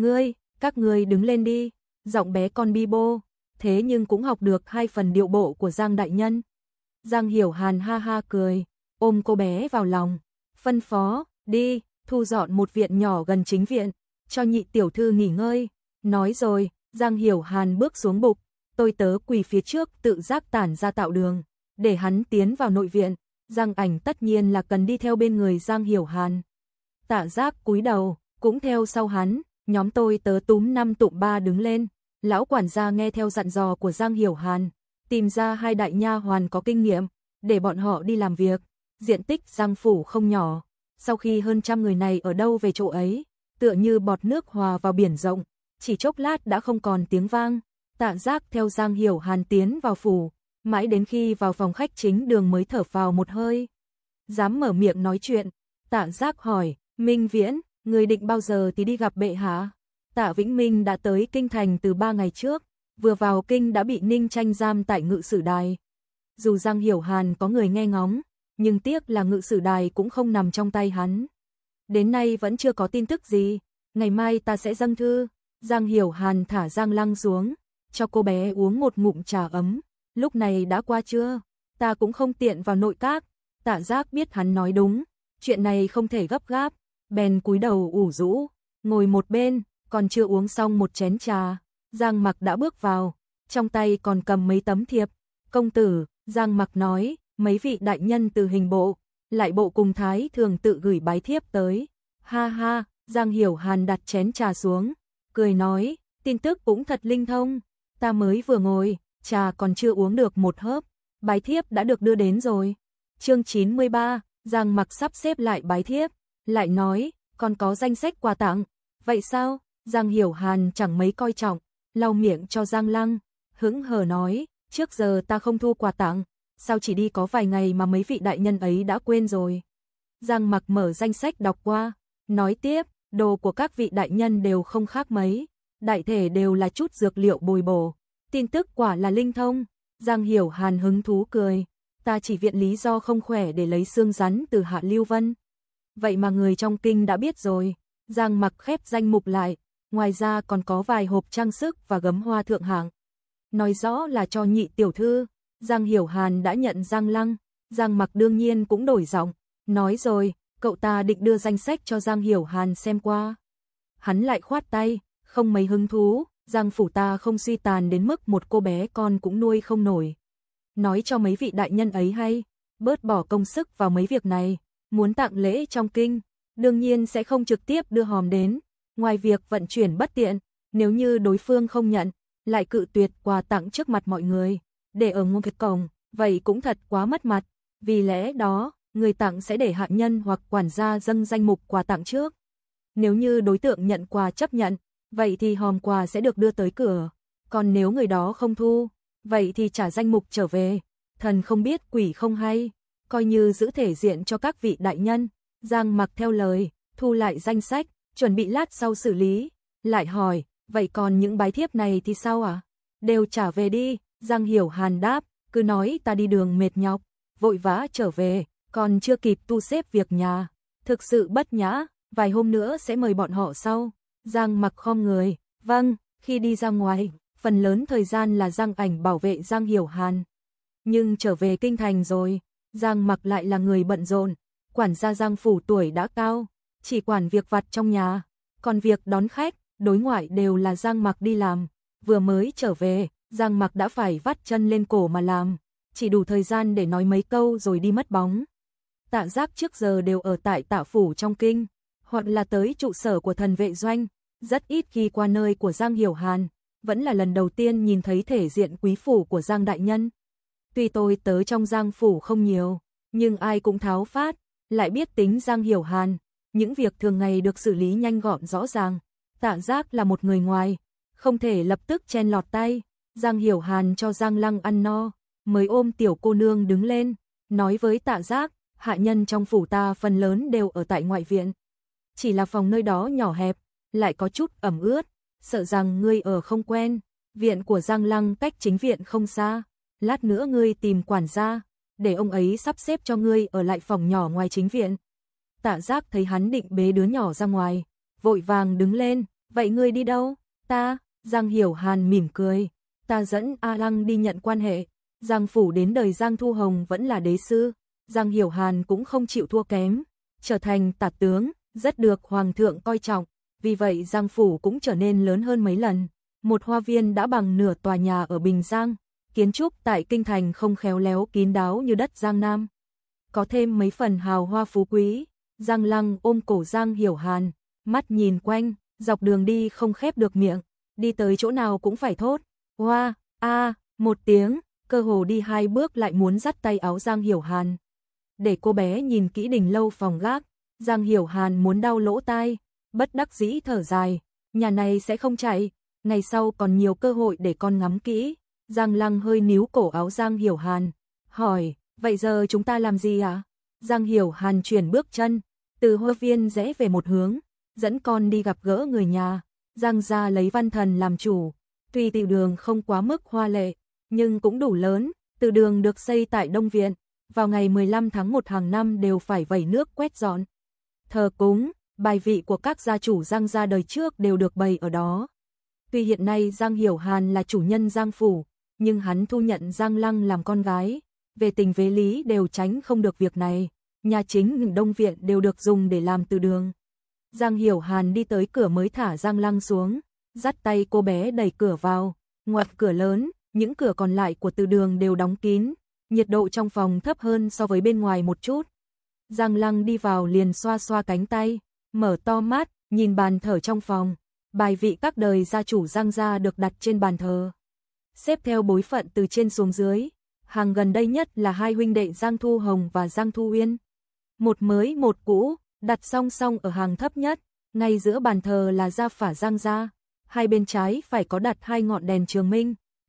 các ngươi đứng lên đi, giọng bé con bi bô, thế nhưng cũng học được 2 phần điệu bộ của Giang đại nhân. Giang Hiểu Hàn ha ha cười, ôm cô bé vào lòng, phân phó, đi, thu dọn một viện nhỏ gần chính viện, cho nhị tiểu thư nghỉ ngơi. Nói rồi, Giang Hiểu Hàn bước xuống bục, tôi tớ quỳ phía trước tự giác tản ra tạo đường, để hắn tiến vào nội viện. Giang Ảnh tất nhiên là cần đi theo bên người Giang Hiểu Hàn. Tạ Giác cúi đầu, cũng theo sau hắn, nhóm tôi tớ túm 5 tụm 3 đứng lên. Lão quản gia nghe theo dặn dò của Giang Hiểu Hàn, tìm ra 2 đại nha hoàn có kinh nghiệm, để bọn họ đi làm việc. Diện tích Giang phủ không nhỏ, sau khi hơn trăm người này ở đâu về chỗ ấy, tựa như bọt nước hòa vào biển rộng, chỉ chốc lát đã không còn tiếng vang. Tạ Giác theo Giang Hiểu Hàn tiến vào phủ, mãi đến khi vào phòng khách chính đường mới thở phào một hơi. Dám mở miệng nói chuyện, Tạ Giác hỏi, Minh Viễn, người định bao giờ thì đi gặp bệ hạ? Tạ Vĩnh Minh đã tới kinh thành từ 3 ngày trước, vừa vào kinh đã bị Ninh Tranh giam tại ngự sử đài. Dù Giang Hiểu Hàn có người nghe ngóng, nhưng tiếc là ngự sử đài cũng không nằm trong tay hắn. Đến nay vẫn chưa có tin tức gì, ngày mai ta sẽ dâng thư. Giang Hiểu Hàn thả Giang Lăng xuống, cho cô bé uống một ngụm trà ấm. Lúc này đã qua trưa, ta cũng không tiện vào nội các. Tạ Giác biết hắn nói đúng, chuyện này không thể gấp gáp, bèn cúi đầu ủ rũ, ngồi một bên, còn chưa uống xong một chén trà. Giang Mặc đã bước vào, trong tay còn cầm mấy tấm thiệp. Công tử, Giang Mặc nói, mấy vị đại nhân từ hình bộ, lại bộ cùng thái thường tự gửi bái thiếp tới. Ha ha, Giang Hiểu Hàn đặt chén trà xuống, cười nói, tin tức cũng thật linh thông, ta mới vừa ngồi, trà còn chưa uống được một hớp, bái thiếp đã được đưa đến rồi. Chương 93, Giang Mặc sắp xếp lại bái thiếp, lại nói, còn có danh sách quà tặng. Vậy sao? Giang Hiểu Hàn chẳng mấy coi trọng, lau miệng cho Giang Lăng, hững hờ nói, trước giờ ta không thu quà tặng, sao chỉ đi có vài ngày mà mấy vị đại nhân ấy đã quên rồi. Giang Mặc mở danh sách đọc qua, nói tiếp, đồ của các vị đại nhân đều không khác mấy, đại thể đều là chút dược liệu bồi bổ, tin tức quả là linh thông. Giang Hiểu Hàn hứng thú cười, ta chỉ viện lý do không khỏe để lấy xương rắn từ Hạ Lưu Vân. Vậy mà người trong kinh đã biết rồi. Giang Mặc khép danh mục lại, ngoài ra còn có vài hộp trang sức và gấm hoa thượng hạng. Nói rõ là cho nhị tiểu thư. Giang Hiểu Hàn đã nhận Giang Lăng, Giang Mặc đương nhiên cũng đổi giọng, nói rồi, cậu ta định đưa danh sách cho Giang Hiểu Hàn xem qua. Hắn lại khoát tay, không mấy hứng thú, Giang phủ ta không suy tàn đến mức một cô bé con cũng nuôi không nổi. Nói cho mấy vị đại nhân ấy hay, bớt bỏ công sức vào mấy việc này, muốn tặng lễ trong kinh, đương nhiên sẽ không trực tiếp đưa hòm đến, ngoài việc vận chuyển bất tiện, nếu như đối phương không nhận, lại cự tuyệt quà tặng trước mặt mọi người, để ở ngôi cổng, vậy cũng thật quá mất mặt, vì lẽ đó, người tặng sẽ để hạ nhân hoặc quản gia dâng danh mục quà tặng trước. Nếu như đối tượng nhận quà chấp nhận, vậy thì hòm quà sẽ được đưa tới cửa, còn nếu người đó không thu, vậy thì trả danh mục trở về, thần không biết quỷ không hay, coi như giữ thể diện cho các vị đại nhân. Giang Mặc theo lời, thu lại danh sách, chuẩn bị lát sau xử lý, lại hỏi, vậy còn những bái thiếp này thì sao ạ? Đều trả về đi, Giang Hiểu Hàn đáp, cứ nói ta đi đường mệt nhọc, vội vã trở về, còn chưa kịp tu xếp việc nhà, thực sự bất nhã, vài hôm nữa sẽ mời bọn họ sau. Giang Mặc khom người, vâng, khi đi ra ngoài, phần lớn thời gian là Giang Ảnh bảo vệ Giang Hiểu Hàn. Nhưng trở về kinh thành rồi, Giang Mặc lại là người bận rộn, quản gia Giang phủ tuổi đã cao, chỉ quản việc vặt trong nhà, còn việc đón khách, đối ngoại đều là Giang Mặc đi làm. Vừa mới trở về, Giang Mặc đã phải vắt chân lên cổ mà làm, chỉ đủ thời gian để nói mấy câu rồi đi mất bóng. Tạ Giác trước giờ đều ở tại Tạ phủ trong kinh, hoặc là tới trụ sở của Thần Vệ Doanh, rất ít khi qua nơi của Giang Hiểu Hàn, vẫn là lần đầu tiên nhìn thấy thể diện quý phủ của Giang đại nhân. Tuy tôi tới trong Giang phủ không nhiều, nhưng ai cũng tháo phát, lại biết tính Giang Hiểu Hàn, những việc thường ngày được xử lý nhanh gọn rõ ràng. Tạ Giác là một người ngoài, không thể lập tức chen lọt tay. Giang Hiểu Hàn cho Giang Lăng ăn no, mới ôm tiểu cô nương đứng lên, nói với Tạ Giác, hạ nhân trong phủ ta phần lớn đều ở tại ngoại viện. Chỉ là phòng nơi đó nhỏ hẹp, lại có chút ẩm ướt, sợ rằng ngươi ở không quen. Viện của Giang Lăng cách chính viện không xa, lát nữa ngươi tìm quản gia, để ông ấy sắp xếp cho ngươi ở lại phòng nhỏ ngoài chính viện. Tạ Giác thấy hắn định bế đứa nhỏ ra ngoài, vội vàng đứng lên, vậy ngươi đi đâu? Ta, Giang Hiểu Hàn mỉm cười, ta dẫn A Lăng đi nhận quan hệ. Giang phủ đến đời Giang Thu Hồng vẫn là đế sư, Giang Hiểu Hàn cũng không chịu thua kém, trở thành tả tướng, rất được hoàng thượng coi trọng, vì vậy Giang phủ cũng trở nên lớn hơn mấy lần. Một hoa viên đã bằng nửa tòa nhà ở Bình Giang, kiến trúc tại kinh thành không khéo léo kín đáo như đất Giang Nam, có thêm mấy phần hào hoa phú quý. Giang Lăng ôm cổ Giang Hiểu Hàn, mắt nhìn quanh, dọc đường đi không khép được miệng, đi tới chỗ nào cũng phải thốt, hoa, a, một tiếng, cơ hồ đi 2 bước lại muốn dắt tay áo Giang Hiểu Hàn. Để cô bé nhìn kỹ đỉnh lâu phòng gác, Giang Hiểu Hàn muốn đau lỗ tai, bất đắc dĩ thở dài, nhà này sẽ không chạy, ngày sau còn nhiều cơ hội để con ngắm kỹ. Giang Lăng hơi níu cổ áo Giang Hiểu Hàn, hỏi, vậy giờ chúng ta làm gì ạ? Giang Hiểu Hàn chuyển bước chân, từ hoa viên rẽ về một hướng, dẫn con đi gặp gỡ người nhà. Giang gia lấy Văn Thần làm chủ, tuy tiểu đường không quá mức hoa lệ, nhưng cũng đủ lớn. Tiểu đường được xây tại Đông Viện, vào ngày 15 tháng 1 hàng năm đều phải vẩy nước quét dọn, thờ cúng, bài vị của các gia chủ Giang gia đời trước đều được bày ở đó. Tuy hiện nay Giang Hiểu Hàn là chủ nhân Giang phủ, nhưng hắn thu nhận Giang Lăng làm con gái, về tình về lý đều tránh không được việc này. Nhà chính Đông Viện đều được dùng để làm từ đường. Giang Hiểu Hàn đi tới cửa mới thả Giang Lăng xuống, dắt tay cô bé đẩy cửa vào, ngoặt cửa lớn, những cửa còn lại của từ đường đều đóng kín, nhiệt độ trong phòng thấp hơn so với bên ngoài một chút. Giang Lăng đi vào liền xoa xoa cánh tay, mở to mắt, nhìn bàn thờ trong phòng, bài vị các đời gia chủ Giang gia được đặt trên bàn thờ, xếp theo bối phận từ trên xuống dưới. Hàng gần đây nhất là hai huynh đệ Giang Thu Hồng và Giang Thu Uyên, một mới một cũ, đặt song song ở hàng thấp nhất, ngay giữa bàn thờ là gia phả Giang gia, hai bên trái phải có đặt 2 ngọn đèn trường minh,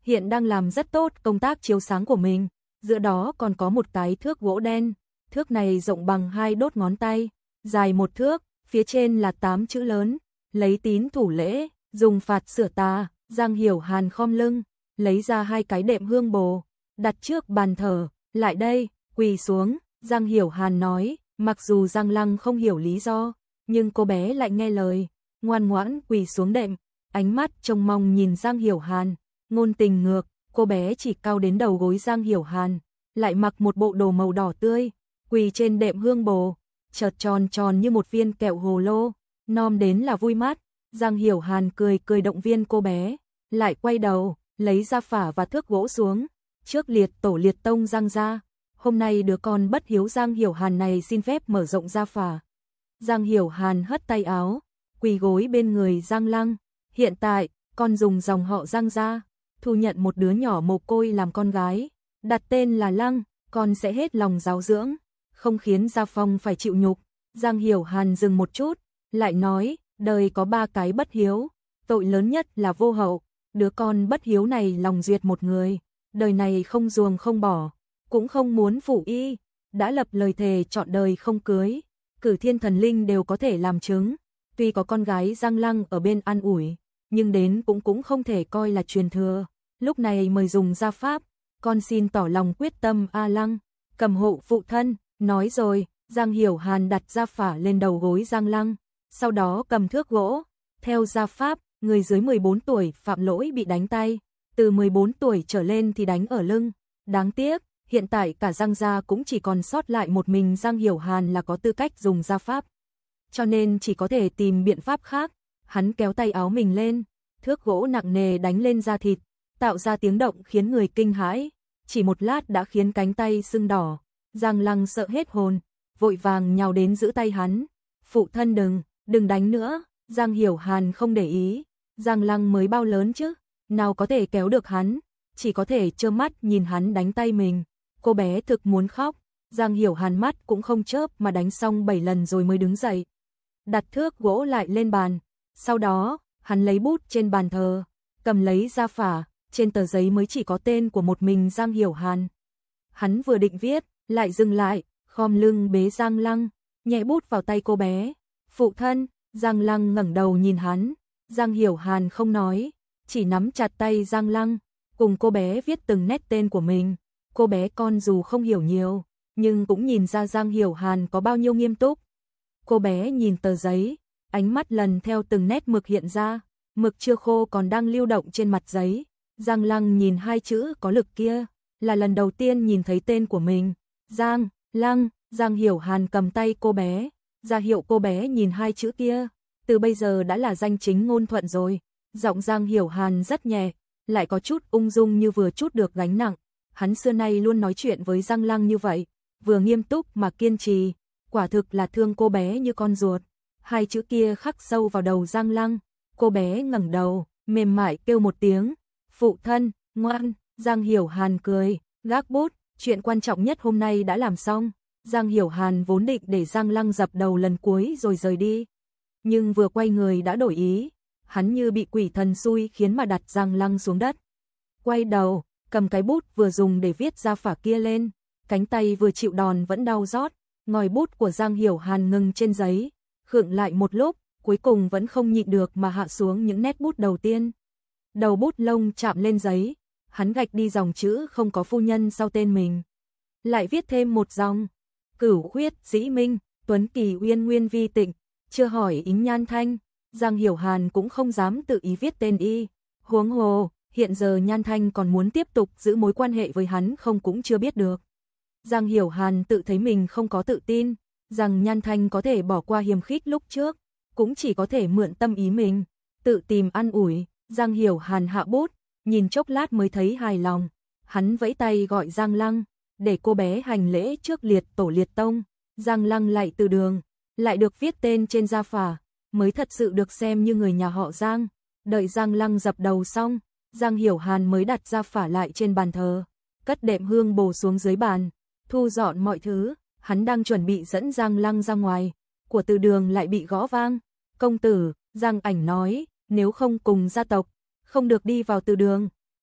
hiện đang làm rất tốt công tác chiếu sáng của mình, giữa đó còn có một cái thước gỗ đen, thước này rộng bằng 2 đốt ngón tay, dài 1 thước, phía trên là 8 chữ lớn, lấy tín thủ lễ, dùng phạt sửa tà. Giang Hiểu Hàn khom lưng, lấy ra 2 cái đệm hương bồ, đặt trước bàn thờ, lại đây, quỳ xuống. Giang Hiểu Hàn nói, mặc dù Giang Lăng không hiểu lý do, nhưng cô bé lại nghe lời, ngoan ngoãn quỳ xuống đệm, ánh mắt trông mong nhìn Giang Hiểu Hàn, ngôn tình ngược, cô bé chỉ cao đến đầu gối Giang Hiểu Hàn, lại mặc một bộ đồ màu đỏ tươi, quỳ trên đệm hương bồ, chợt tròn tròn như một viên kẹo hồ lô, nom đến là vui mắt. Giang Hiểu Hàn cười cười động viên cô bé, lại quay đầu, lấy ra phả và thước gỗ xuống, trước liệt tổ liệt tông Giang gia. Hôm nay đứa con bất hiếu Giang Hiểu Hàn này xin phép mở rộng ra phả. Giang Hiểu Hàn hất tay áo, quỳ gối bên người Giang Lăng. Hiện tại, con dùng dòng họ Giang gia, thu nhận một đứa nhỏ mồ côi làm con gái, đặt tên là Lăng, con sẽ hết lòng giáo dưỡng, không khiến Gia Phong phải chịu nhục. Giang Hiểu Hàn dừng một chút, lại nói, đời có 3 cái bất hiếu, tội lớn nhất là vô hậu, đứa con bất hiếu này lòng duyệt một người, đời này không ruồng không bỏ, cũng không muốn phụ y, đã lập lời thề chọn đời không cưới, cử thiên thần linh đều có thể làm chứng, tuy có con gái Giang Lăng ở bên an ủi, nhưng đến cũng không thể coi là truyền thừa, lúc này mời dùng gia pháp, con xin tỏ lòng quyết tâm A Lăng, cầm hộ phụ thân, nói rồi, Giang Hiểu Hàn đặt gia phả lên đầu gối Giang Lăng, sau đó cầm thước gỗ, theo gia pháp, người dưới 14 tuổi phạm lỗi bị đánh tay, từ 14 tuổi trở lên thì đánh ở lưng, đáng tiếc, hiện tại cả Giang gia cũng chỉ còn sót lại một mình Giang Hiểu Hàn là có tư cách dùng gia pháp, cho nên chỉ có thể tìm biện pháp khác. Hắn kéo tay áo mình lên, thước gỗ nặng nề đánh lên da thịt, tạo ra tiếng động khiến người kinh hãi, chỉ một lát đã khiến cánh tay sưng đỏ. Giang Lăng sợ hết hồn, vội vàng nhào đến giữ tay hắn, phụ thân đừng đánh nữa. Giang Hiểu Hàn không để ý, Giang Lăng mới bao lớn chứ, nào có thể kéo được hắn, chỉ có thể trơ mắt nhìn hắn đánh tay mình. Cô bé thực muốn khóc, Giang Hiểu Hàn mắt cũng không chớp mà đánh xong 7 lần rồi mới đứng dậy, đặt thước gỗ lại lên bàn. Sau đó, hắn lấy bút trên bàn thờ, cầm lấy gia phả, trên tờ giấy mới chỉ có tên của một mình Giang Hiểu Hàn. Hắn vừa định viết, lại dừng lại, khom lưng bế Giang Lăng, nhẹ bút vào tay cô bé. Phụ thân. Giang Lăng ngẩng đầu nhìn hắn, Giang Hiểu Hàn không nói, chỉ nắm chặt tay Giang Lăng, cùng cô bé viết từng nét tên của mình. Cô bé con dù không hiểu nhiều, nhưng cũng nhìn ra Giang Hiểu Hàn có bao nhiêu nghiêm túc. Cô bé nhìn tờ giấy, ánh mắt lần theo từng nét mực hiện ra, mực chưa khô còn đang lưu động trên mặt giấy. Giang Lăng nhìn 2 chữ có lực kia, là lần đầu tiên nhìn thấy tên của mình. Giang Lăng. Giang Hiểu Hàn cầm tay cô bé, ra hiệu cô bé nhìn 2 chữ kia, từ bây giờ đã là danh chính ngôn thuận rồi. Giọng Giang Hiểu Hàn rất nhẹ, lại có chút ung dung như vừa trút được gánh nặng. Hắn xưa nay luôn nói chuyện với Giang Lăng như vậy, vừa nghiêm túc mà kiên trì, quả thực là thương cô bé như con ruột. 2 chữ kia khắc sâu vào đầu Giang Lăng, cô bé ngẩng đầu, mềm mại kêu một tiếng, phụ thân, ngoan. Giang Hiểu Hàn cười, gác bút, chuyện quan trọng nhất hôm nay đã làm xong. Giang Hiểu Hàn vốn định để Giang Lăng dập đầu lần cuối rồi rời đi, nhưng vừa quay người đã đổi ý, hắn như bị quỷ thần xui khiến mà đặt Giang Lăng xuống đất. Quay đầu, cầm cái bút vừa dùng để viết gia phả kia lên, cánh tay vừa chịu đòn vẫn đau rót, ngòi bút của Giang Hiểu Hàn ngừng trên giấy, khựng lại một lúc, cuối cùng vẫn không nhịn được mà hạ xuống những nét bút đầu tiên. Đầu bút lông chạm lên giấy, hắn gạch đi dòng chữ không có phu nhân sau tên mình, lại viết thêm một dòng. Cửu khuyết dĩ minh, tuấn kỳ uyên nguyên vi tịnh, chưa hỏi ính nhan thanh. Giang Hiểu Hàn cũng không dám tự ý viết tên y, huống hồ, hiện giờ Nhan Thanh còn muốn tiếp tục giữ mối quan hệ với hắn không cũng chưa biết được. Giang Hiểu Hàn tự thấy mình không có tự tin, rằng Nhan Thanh có thể bỏ qua hiềm khích lúc trước, cũng chỉ có thể mượn tâm ý mình, tự tìm an ủi. Giang Hiểu Hàn hạ bút, nhìn chốc lát mới thấy hài lòng, hắn vẫy tay gọi Giang Lăng, để cô bé hành lễ trước liệt tổ liệt tông. Giang Lăng lại từ đường, lại được viết tên trên gia phả, mới thật sự được xem như người nhà họ Giang. Đợi Giang Lăng dập đầu xong, Giang Hiểu Hàn mới đặt gia phả lại trên bàn thờ, cất đệm hương bồ xuống dưới bàn, thu dọn mọi thứ. Hắn đang chuẩn bị dẫn Giang Lăng ra ngoài, của từ đường lại bị gõ vang. Công tử, Giang Ảnh nói, nếu không cùng gia tộc, không được đi vào từ đường.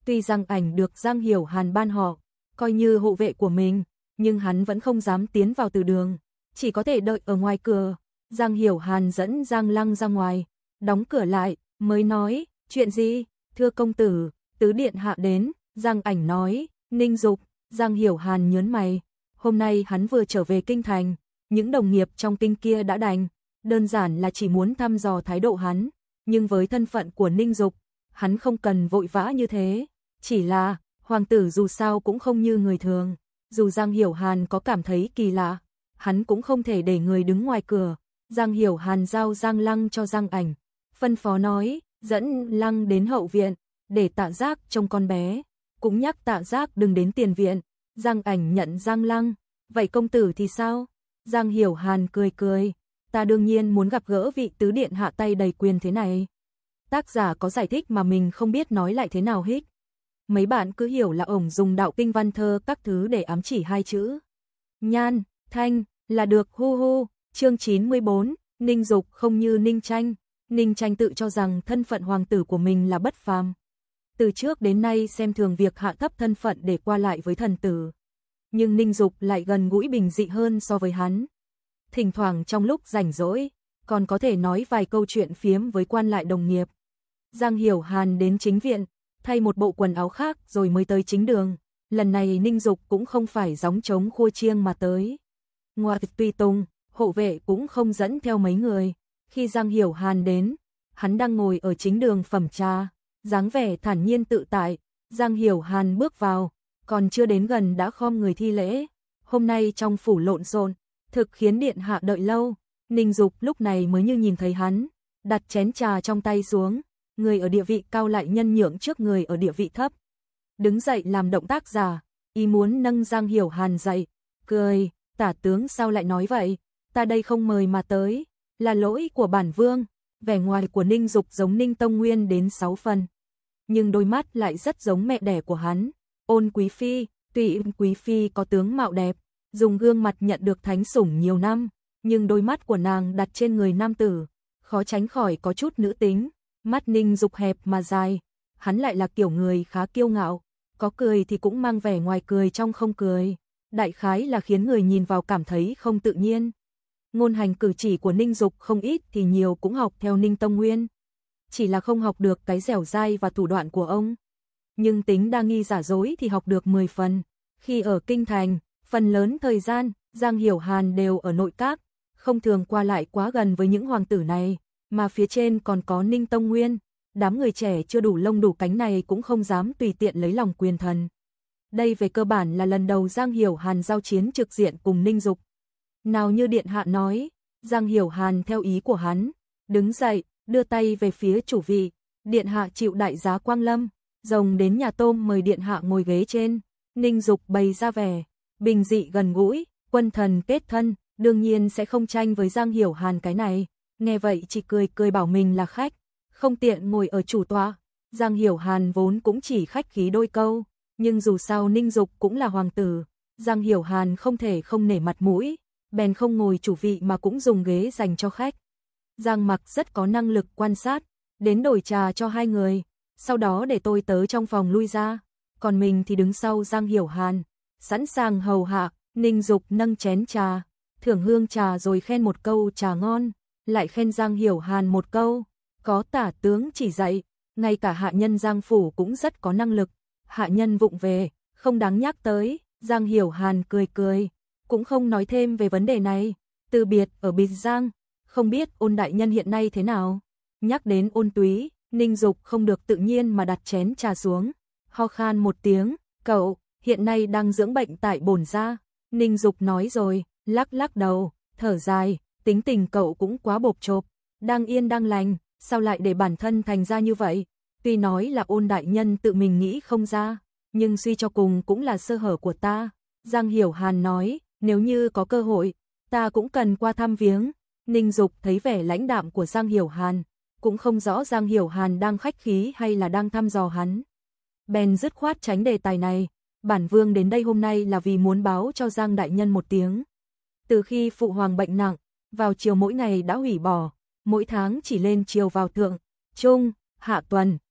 Tuy Giang Ảnh được Giang Hiểu Hàn ban họ, coi như hộ vệ của mình, nhưng hắn vẫn không dám tiến vào từ đường, chỉ có thể đợi ở ngoài cửa. Giang Hiểu Hàn dẫn Giang Lăng ra ngoài, đóng cửa lại, mới nói, chuyện gì? Thưa công tử, tứ điện hạ đến. Giang Ảnh nói, Ninh Dục. Giang Hiểu Hàn nhớn mày, hôm nay hắn vừa trở về kinh thành, những đồng nghiệp trong kinh kia đã đành, đơn giản là chỉ muốn thăm dò thái độ hắn, nhưng với thân phận của Ninh Dục, hắn không cần vội vã như thế, chỉ là, hoàng tử dù sao cũng không như người thường, dù Giang Hiểu Hàn có cảm thấy kỳ lạ, hắn cũng không thể để người đứng ngoài cửa. Giang Hiểu Hàn giao Giang Lăng cho Giang Ảnh, phân phó nói, dẫn Lăng đến hậu viện, để Tạ Giác trông con bé, cũng nhắc Tạ Giác đừng đến tiền viện. Giang Ảnh nhận Giang Lăng, vậy công tử thì sao? Giang Hiểu Hàn cười cười, ta đương nhiên muốn gặp gỡ vị tứ điện hạ tay đầy quyền thế này. Tác giả có giải thích mà mình không biết nói lại thế nào hết. Mấy bạn cứ hiểu là ổng dùng đạo kinh văn thơ các thứ để ám chỉ hai chữ Nhan, Thanh là được. Hu hu. Chương 94, Ninh Dục không như Ninh Tranh. Ninh Tranh tự cho rằng thân phận hoàng tử của mình là bất phàm. Từ trước đến nay xem thường việc hạ thấp thân phận để qua lại với thần tử. Nhưng Ninh Dục lại gần gũi bình dị hơn so với hắn. Thỉnh thoảng trong lúc rảnh rỗi, còn có thể nói vài câu chuyện phiếm với quan lại đồng nghiệp. Giang Hiểu Hàn đến chính viện, thay một bộ quần áo khác rồi mới tới chính đường. Lần này Ninh Dục cũng không phải gióng trống khua chiêng mà tới. Ngoài tùy tùng, hộ vệ cũng không dẫn theo mấy người. Khi Giang Hiểu Hàn đến, hắn đang ngồi ở chính đường phẩm trà, dáng vẻ thản nhiên tự tại. Giang Hiểu Hàn bước vào, còn chưa đến gần đã khom người thi lễ. Hôm nay trong phủ lộn xộn, thực khiến điện hạ đợi lâu. Ninh Dục lúc này mới như nhìn thấy hắn, đặt chén trà trong tay xuống, người ở địa vị cao lại nhân nhượng trước người ở địa vị thấp. Đứng dậy làm động tác giả, ý muốn nâng Giang Hiểu Hàn dậy, cười, tả tướng sao lại nói vậy, ta đây không mời mà tới, là lỗi của bản vương. Vẻ ngoài của Ninh Dục giống Ninh Tông Nguyên đến 6 phần, nhưng đôi mắt lại rất giống mẹ đẻ của hắn, Ôn Quý Phi. Tuy Quý Phi có tướng mạo đẹp, dùng gương mặt nhận được thánh sủng nhiều năm, nhưng đôi mắt của nàng đặt trên người nam tử, khó tránh khỏi có chút nữ tính. Mắt Ninh Dục hẹp mà dài, hắn lại là kiểu người khá kiêu ngạo, có cười thì cũng mang vẻ ngoài cười trong không cười, đại khái là khiến người nhìn vào cảm thấy không tự nhiên. Ngôn hành cử chỉ của Ninh Dục không ít thì nhiều cũng học theo Ninh Tông Nguyên, chỉ là không học được cái dẻo dai và thủ đoạn của ông. Nhưng tính đa nghi giả dối thì học được 10 phần. Khi ở kinh thành, phần lớn thời gian, Giang Hiểu Hàn đều ở nội các, không thường qua lại quá gần với những hoàng tử này, mà phía trên còn có Ninh Tông Nguyên, đám người trẻ chưa đủ lông đủ cánh này cũng không dám tùy tiện lấy lòng quyền thần. Đây về cơ bản là lần đầu Giang Hiểu Hàn giao chiến trực diện cùng Ninh Dục. Nào như điện hạ nói, Giang Hiểu Hàn theo ý của hắn, đứng dậy, đưa tay về phía chủ vị, điện hạ chịu đại giá quang lâm, rồng đến nhà tôm mời điện hạ ngồi ghế trên. Ninh Dục bày ra vẻ bình dị gần gũi, quân thần kết thân, đương nhiên sẽ không tranh với Giang Hiểu Hàn cái này. Nghe vậy chỉ cười cười bảo mình là khách, không tiện ngồi ở chủ tọa. Giang Hiểu Hàn vốn cũng chỉ khách khí đôi câu, nhưng dù sao Ninh Dục cũng là hoàng tử, Giang Hiểu Hàn không thể không nể mặt mũi, bèn không ngồi chủ vị mà cũng dùng ghế dành cho khách. Giang Mặc rất có năng lực quan sát, đến đổi trà cho hai người, sau đó để tôi tớ trong phòng lui ra, còn mình thì đứng sau Giang Hiểu Hàn, sẵn sàng hầu hạ. Ninh Dục nâng chén trà, thưởng hương trà rồi khen một câu trà ngon, lại khen Giang Hiểu Hàn một câu, có tả tướng chỉ dạy, ngay cả hạ nhân Giang phủ cũng rất có năng lực, hạ nhân vụng về, không đáng nhắc tới. Giang Hiểu Hàn cười cười, cũng không nói thêm về vấn đề này. Từ biệt ở Biệt Giang, không biết Ôn đại nhân hiện nay thế nào. Nhắc đến Ôn Túy, Ninh Dục không được tự nhiên mà đặt chén trà xuống, ho khan một tiếng, cậu hiện nay đang dưỡng bệnh tại bổn gia. Ninh Dục nói rồi, lắc lắc đầu, thở dài, tính tình cậu cũng quá bộp chộp, đang yên đang lành, sao lại để bản thân thành ra như vậy. Tuy nói là Ôn đại nhân tự mình nghĩ không ra, nhưng suy cho cùng cũng là sơ hở của ta. Giang Hiểu Hàn nói, nếu như có cơ hội, ta cũng cần qua thăm viếng. Ninh Dục thấy vẻ lãnh đạm của Giang Hiểu Hàn, cũng không rõ Giang Hiểu Hàn đang khách khí hay là đang thăm dò hắn, bèn dứt khoát tránh đề tài này. Bản vương đến đây hôm nay là vì muốn báo cho Giang đại nhân một tiếng. Từ khi phụ hoàng bệnh nặng, vào chiều mỗi ngày đã hủy bỏ, mỗi tháng chỉ lên chiều vào thượng, trung, hạ tuần,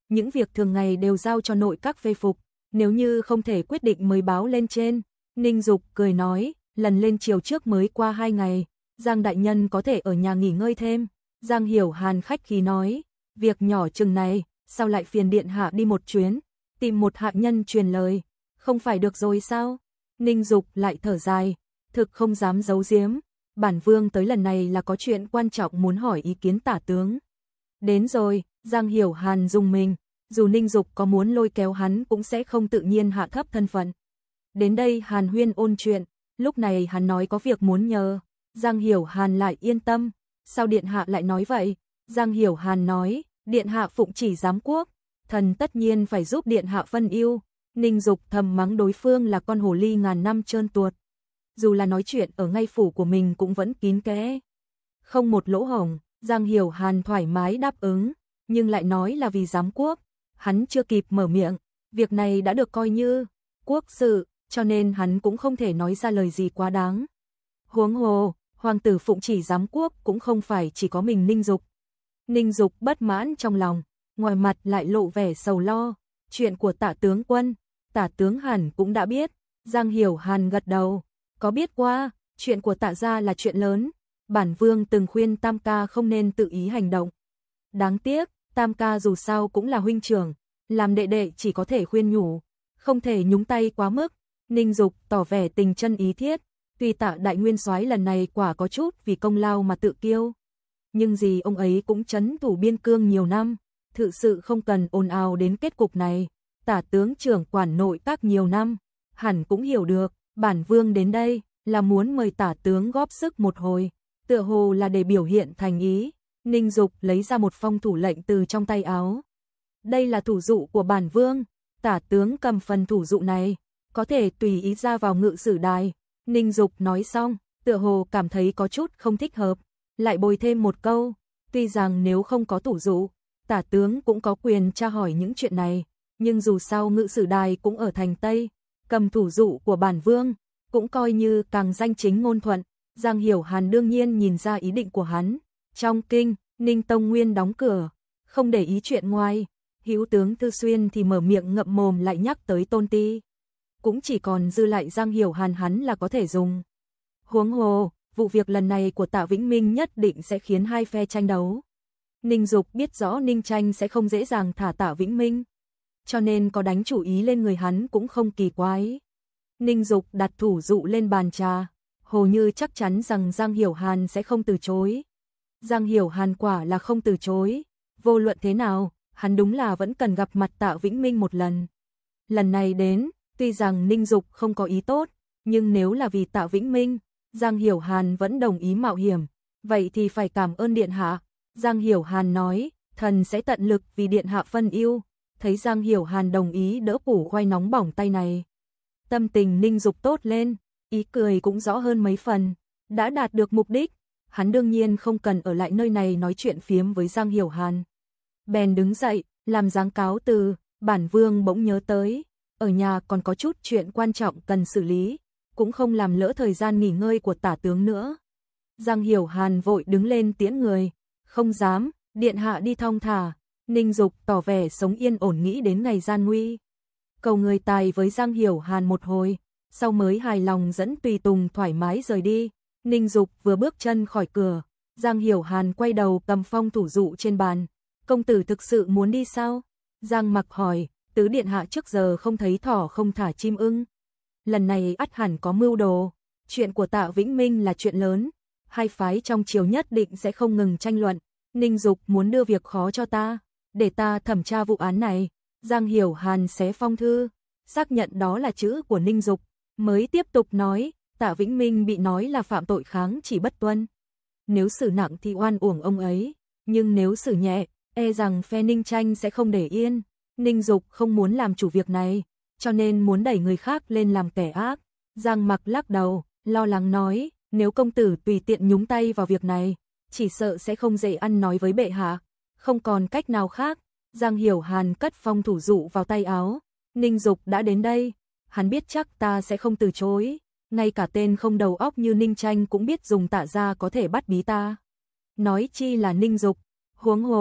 những việc thường ngày đều giao cho nội các phê phục, nếu như không thể quyết định mới báo lên trên. Ninh Dục cười nói, lần lên triều trước mới qua 2 ngày, Giang đại nhân có thể ở nhà nghỉ ngơi thêm. Giang Hiểu Hàn khách khí nói, việc nhỏ chừng này, sao lại phiền điện hạ đi một chuyến, tìm một hạ nhân truyền lời, không phải được rồi sao? Ninh Dục lại thở dài, thực không dám giấu giếm, bản vương tới lần này là có chuyện quan trọng muốn hỏi ý kiến tả tướng. Đến rồi, Giang Hiểu Hàn rùng mình, dù Ninh Dục có muốn lôi kéo hắn cũng sẽ không tự nhiên hạ thấp thân phận. Đến đây Hàn huyên ôn chuyện, lúc này hắn nói có việc muốn nhờ, Giang Hiểu Hàn lại yên tâm, sao điện hạ lại nói vậy? Giang Hiểu Hàn nói, điện hạ phụng chỉ giám quốc, thần tất nhiên phải giúp điện hạ phân ưu. Ninh Dục thầm mắng đối phương là con hồ ly ngàn năm trơn tuột. Dù là nói chuyện ở ngay phủ của mình cũng vẫn kín kẽ, không một lỗ hổng. Giang Hiểu Hàn thoải mái đáp ứng, nhưng lại nói là vì giám quốc. Hắn chưa kịp mở miệng, việc này đã được coi như quốc sự, cho nên hắn cũng không thể nói ra lời gì quá đáng. Huống hồ, hoàng tử phụng chỉ giám quốc cũng không phải chỉ có mình Ninh Dục. Ninh Dục bất mãn trong lòng, ngoài mặt lại lộ vẻ sầu lo. Chuyện của Tả tướng quân, Tả tướng hẳn cũng đã biết. Giang Hiểu Hàn gật đầu, có biết qua, chuyện của Tả gia là chuyện lớn. Bản vương từng khuyên Tam ca không nên tự ý hành động. Đáng tiếc, Tam ca dù sao cũng là huynh trưởng, làm đệ đệ chỉ có thể khuyên nhủ, không thể nhúng tay quá mức. Ninh Dục tỏ vẻ tình chân ý thiết, tuy Tạ đại nguyên soái lần này quả có chút vì công lao mà tự kiêu, nhưng gì ông ấy cũng trấn thủ biên cương nhiều năm, thực sự không cần ồn ào đến kết cục này. Tả tướng trưởng quản nội các nhiều năm, hẳn cũng hiểu được, bản vương đến đây là muốn mời Tả tướng góp sức một hồi, tựa hồ là để biểu hiện thành ý. Ninh Dục lấy ra một phong thủ lệnh từ trong tay áo. Đây là thủ dụ của bản vương, Tả tướng cầm phần thủ dụ này, có thể tùy ý ra vào ngự sử đài. Ninh Dục nói xong, tựa hồ cảm thấy có chút không thích hợp, lại bồi thêm một câu, tuy rằng nếu không có thủ dụ, Tả tướng cũng có quyền tra hỏi những chuyện này, nhưng dù sao ngự sử đài cũng ở thành Tây, cầm thủ dụ của bản vương, cũng coi như càng danh chính ngôn thuận. Giang Hiểu Hàn đương nhiên nhìn ra ý định của hắn. Trong kinh, Ninh Tông Nguyên đóng cửa, không để ý chuyện ngoài. Hữu tướng Tư Xuyên thì mở miệng ngậm mồm lại nhắc tới Tôn Ti. Cũng chỉ còn dư lại Giang Hiểu Hàn hắn là có thể dùng. Huống hồ, vụ việc lần này của Tạ Vĩnh Minh nhất định sẽ khiến hai phe tranh đấu. Ninh Dục biết rõ Ninh Tranh sẽ không dễ dàng thả Tạ Vĩnh Minh, cho nên có đánh chủ ý lên người hắn cũng không kỳ quái. Ninh Dục đặt thủ dụ lên bàn trà, hồ như chắc chắn rằng Giang Hiểu Hàn sẽ không từ chối. Giang Hiểu Hàn quả là không từ chối, vô luận thế nào, hắn đúng là vẫn cần gặp mặt Tạ Vĩnh Minh một lần. Lần này đến, tuy rằng Ninh Dục không có ý tốt, nhưng nếu là vì Tạ Vĩnh Minh, Giang Hiểu Hàn vẫn đồng ý mạo hiểm, vậy thì phải cảm ơn điện hạ. Giang Hiểu Hàn nói, thần sẽ tận lực vì điện hạ phân ưu. Thấy Giang Hiểu Hàn đồng ý đỡ củ khoai nóng bỏng tay này, tâm tình Ninh Dục tốt lên, ý cười cũng rõ hơn mấy phần, đã đạt được mục đích, hắn đương nhiên không cần ở lại nơi này nói chuyện phiếm với Giang Hiểu Hàn. Bèn đứng dậy, làm dáng cáo từ, bản vương bỗng nhớ tới, ở nhà còn có chút chuyện quan trọng cần xử lý, cũng không làm lỡ thời gian nghỉ ngơi của Tả tướng nữa. Giang Hiểu Hàn vội đứng lên tiễn người, không dám, điện hạ đi thong thả. Ninh Dục tỏ vẻ sống yên ổn nghĩ đến ngày gian nguy. Cầu người tài với Giang Hiểu Hàn một hồi, sau mới hài lòng dẫn tùy tùng thoải mái rời đi. Ninh Dục vừa bước chân khỏi cửa, Giang Hiểu Hàn quay đầu cầm phong thủ dụ trên bàn. Công tử thực sự muốn đi sao? Giang Mặc hỏi, tứ điện hạ trước giờ không thấy thỏ không thả chim ưng. Lần này ắt hẳn có mưu đồ, chuyện của Tạ Vĩnh Minh là chuyện lớn, hai phái trong triều nhất định sẽ không ngừng tranh luận. Ninh Dục muốn đưa việc khó cho ta, để ta thẩm tra vụ án này. Giang Hiểu Hàn xé phong thư, xác nhận đó là chữ của Ninh Dục, mới tiếp tục nói, Tạ Vĩnh Minh bị nói là phạm tội kháng chỉ bất tuân. Nếu xử nặng thì oan uổng ông ấy, nhưng nếu xử nhẹ, e rằng phe Ninh Tranh sẽ không để yên. Ninh Dục không muốn làm chủ việc này, cho nên muốn đẩy người khác lên làm kẻ ác. Giang Mặc lắc đầu, lo lắng nói, nếu công tử tùy tiện nhúng tay vào việc này, chỉ sợ sẽ không dễ ăn nói với bệ hạ. Không còn cách nào khác. Giang Hiểu Hàn cất phong thủ dụ vào tay áo. Ninh Dục đã đến đây, hắn biết chắc ta sẽ không từ chối. Ngay cả tên không đầu óc như Ninh Tranh cũng biết dùng Tạ gia có thể bắt bí ta. Nói chi là Ninh Dục. Huống hồ,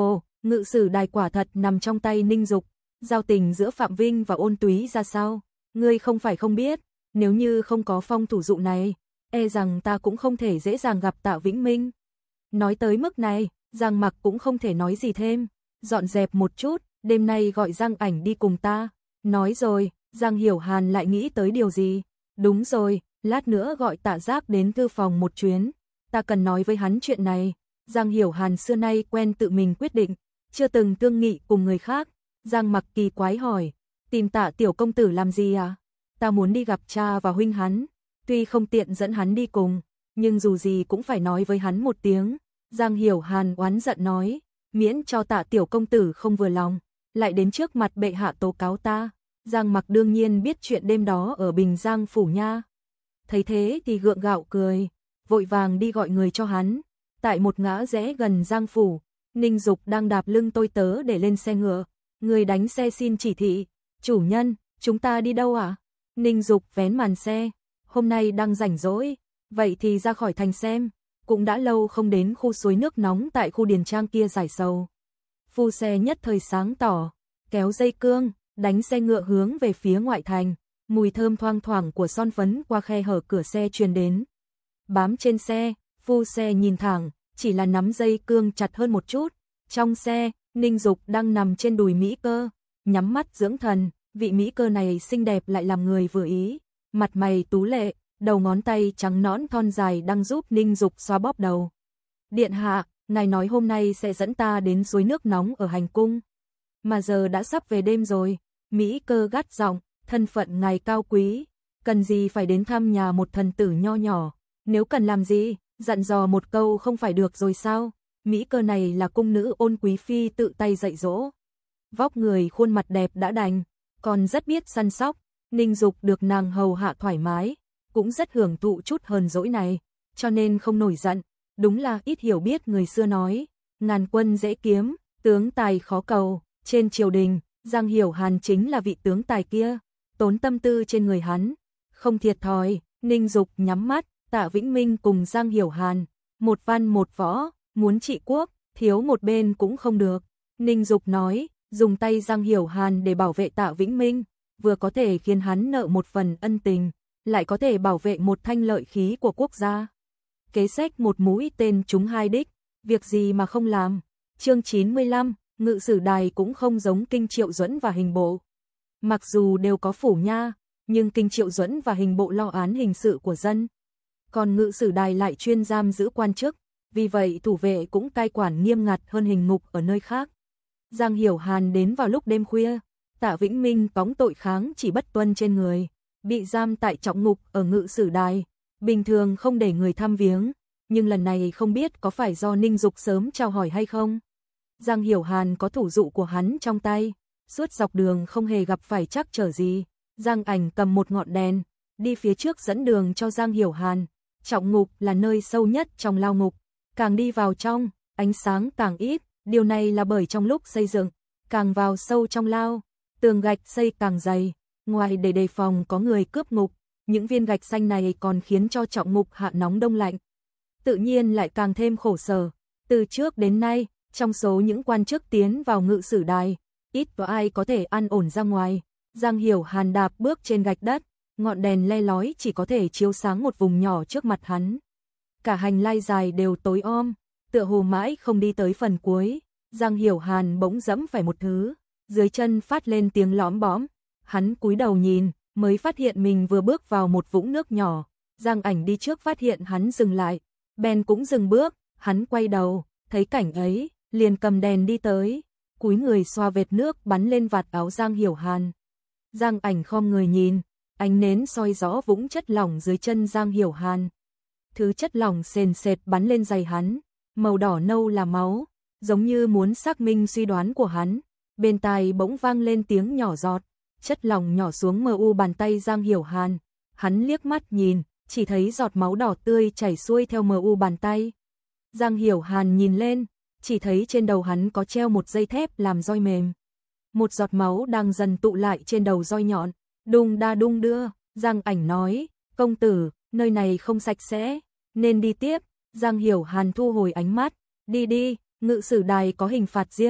Ngự sử đài quả thật nằm trong tay Ninh Dục, giao tình giữa Phạm Vinh và Ôn Túy ra sao, ngươi không phải không biết, nếu như không có phong thủ dụ này, e rằng ta cũng không thể dễ dàng gặp Tạ Vĩnh Minh. Nói tới mức này, Giang Mặc cũng không thể nói gì thêm, dọn dẹp một chút, đêm nay gọi Giang Ảnh đi cùng ta. Nói rồi, Giang Hiểu Hàn lại nghĩ tới điều gì. Đúng rồi, lát nữa gọi Tạ Giác đến thư phòng một chuyến, ta cần nói với hắn chuyện này. Giang Hiểu Hàn xưa nay quen tự mình quyết định, chưa từng thương nghị cùng người khác. Giang Mặc kỳ quái hỏi, tìm Tạ tiểu công tử làm gì à? Ta muốn đi gặp cha và huynh hắn, tuy không tiện dẫn hắn đi cùng, nhưng dù gì cũng phải nói với hắn một tiếng. Giang Hiểu Hàn oán giận nói, miễn cho Tạ tiểu công tử không vừa lòng, lại đến trước mặt bệ hạ tố cáo ta. Giang Mặc đương nhiên biết chuyện đêm đó ở Bình Giang phủ nha. Thấy thế thì gượng gạo cười, vội vàng đi gọi người cho hắn. Tại một ngã rẽ gần Giang phủ, Ninh Dục đang đạp lưng tôi tớ để lên xe ngựa. Người đánh xe xin chỉ thị, chủ nhân, chúng ta đi đâu ạ? Ninh Dục vén màn xe, hôm nay đang rảnh rỗi, vậy thì ra khỏi thành xem, cũng đã lâu không đến khu suối nước nóng tại khu điền trang kia giải sầu. Phu xe nhất thời sáng tỏ, kéo dây cương, đánh xe ngựa hướng về phía ngoại thành, mùi thơm thoang thoảng của son phấn qua khe hở cửa xe truyền đến. Bám trên xe, phu xe nhìn thẳng, chỉ là nắm dây cương chặt hơn một chút. Trong xe, Ninh Dục đang nằm trên đùi Mỹ Cơ, nhắm mắt dưỡng thần, vị Mỹ Cơ này xinh đẹp lại làm người vừa ý, mặt mày tú lệ, đầu ngón tay trắng nõn thon dài đang giúp Ninh Dục xoa bóp đầu. Điện hạ, ngài nói hôm nay sẽ dẫn ta đến suối nước nóng ở hành cung, mà giờ đã sắp về đêm rồi. Mỹ Cơ gắt giọng, thân phận ngài cao quý, cần gì phải đến thăm nhà một thần tử nho nhỏ, nếu cần làm gì, dặn dò một câu không phải được rồi sao? Mỹ Cơ này là cung nữ Ôn quý phi tự tay dạy dỗ. Vóc người khuôn mặt đẹp đã đành, còn rất biết săn sóc, Ninh Dục được nàng hầu hạ thoải mái, cũng rất hưởng thụ chút hờn dỗi này, cho nên không nổi giận. Đúng là ít hiểu biết người xưa nói, ngàn quân dễ kiếm, tướng tài khó cầu. Trên triều đình, Giang Hiểu Hàn chính là vị tướng tài kia, tốn tâm tư trên người hắn, không thiệt thòi. Ninh Dục nhắm mắt, Tạ Vĩnh Minh cùng Giang Hiểu Hàn, một văn một võ, muốn trị quốc, thiếu một bên cũng không được. Ninh Dục nói, dùng tay Giang Hiểu Hàn để bảo vệ Tạ Vĩnh Minh, vừa có thể khiến hắn nợ một phần ân tình, lại có thể bảo vệ một thanh lợi khí của quốc gia. Kế sách một mũi tên trúng hai đích, việc gì mà không làm. Chương 95, Ngự sử đài cũng không giống Kinh Triệu Duẫn và Hình bộ. Mặc dù đều có phủ nha, nhưng Kinh Triệu Duẫn và Hình bộ lo án hình sự của dân, còn Ngự sử đài lại chuyên giam giữ quan chức, vì vậy thủ vệ cũng cai quản nghiêm ngặt hơn hình ngục ở nơi khác. Giang Hiểu Hàn đến vào lúc đêm khuya, Tạ Vĩnh Minh cóng tội kháng chỉ bất tuân trên người, bị giam tại trọng ngục ở Ngự sử đài, bình thường không để người thăm viếng, nhưng lần này không biết có phải do Ninh Dục sớm chào hỏi hay không. Giang Hiểu Hàn có thủ dụ của hắn trong tay, suốt dọc đường không hề gặp phải trắc trở gì. Giang Ảnh cầm một ngọn đèn, đi phía trước dẫn đường cho Giang Hiểu Hàn. Trọng ngục là nơi sâu nhất trong lao ngục, càng đi vào trong, ánh sáng càng ít, điều này là bởi trong lúc xây dựng, càng vào sâu trong lao, tường gạch xây càng dày, ngoài để đề phòng có người cướp ngục, những viên gạch xanh này còn khiến cho trọng ngục hạ nóng đông lạnh. Tự nhiên lại càng thêm khổ sở. Từ trước đến nay, trong số những quan chức tiến vào Ngự sử đài, ít có ai có thể an ổn ra ngoài. Giang Hiểu Hàn đạp bước trên gạch đất, ngọn đèn le lói chỉ có thể chiếu sáng một vùng nhỏ trước mặt hắn. Cả hành lai dài đều tối om, tựa hồ mãi không đi tới phần cuối. Giang Hiểu Hàn bỗng dẫm phải một thứ, dưới chân phát lên tiếng lõm bõm. Hắn cúi đầu nhìn, mới phát hiện mình vừa bước vào một vũng nước nhỏ. Giang Ảnh đi trước phát hiện hắn dừng lại, bèn cũng dừng bước. Hắn quay đầu, thấy cảnh ấy, liền cầm đèn đi tới, cúi người xoa vệt nước bắn lên vạt áo Giang Hiểu Hàn. Giang Ảnh khom người nhìn, ánh nến soi rõ vũng chất lỏng dưới chân Giang Hiểu Hàn. Thứ chất lỏng sền sệt bắn lên giày hắn, màu đỏ nâu là máu, giống như muốn xác minh suy đoán của hắn. Bên tai bỗng vang lên tiếng nhỏ giọt, chất lỏng nhỏ xuống mờ u bàn tay Giang Hiểu Hàn. Hắn liếc mắt nhìn, chỉ thấy giọt máu đỏ tươi chảy xuôi theo mờ u bàn tay. Giang Hiểu Hàn nhìn lên, chỉ thấy trên đầu hắn có treo một dây thép làm roi mềm. Một giọt máu đang dần tụ lại trên đầu roi nhọn, đung đa đung đưa. Giang Ảnh nói, công tử, nơi này không sạch sẽ, nên đi tiếp. Giang Hiểu Hàn thu hồi ánh mắt, đi đi, Ngự sử đài có hình phạt riêng,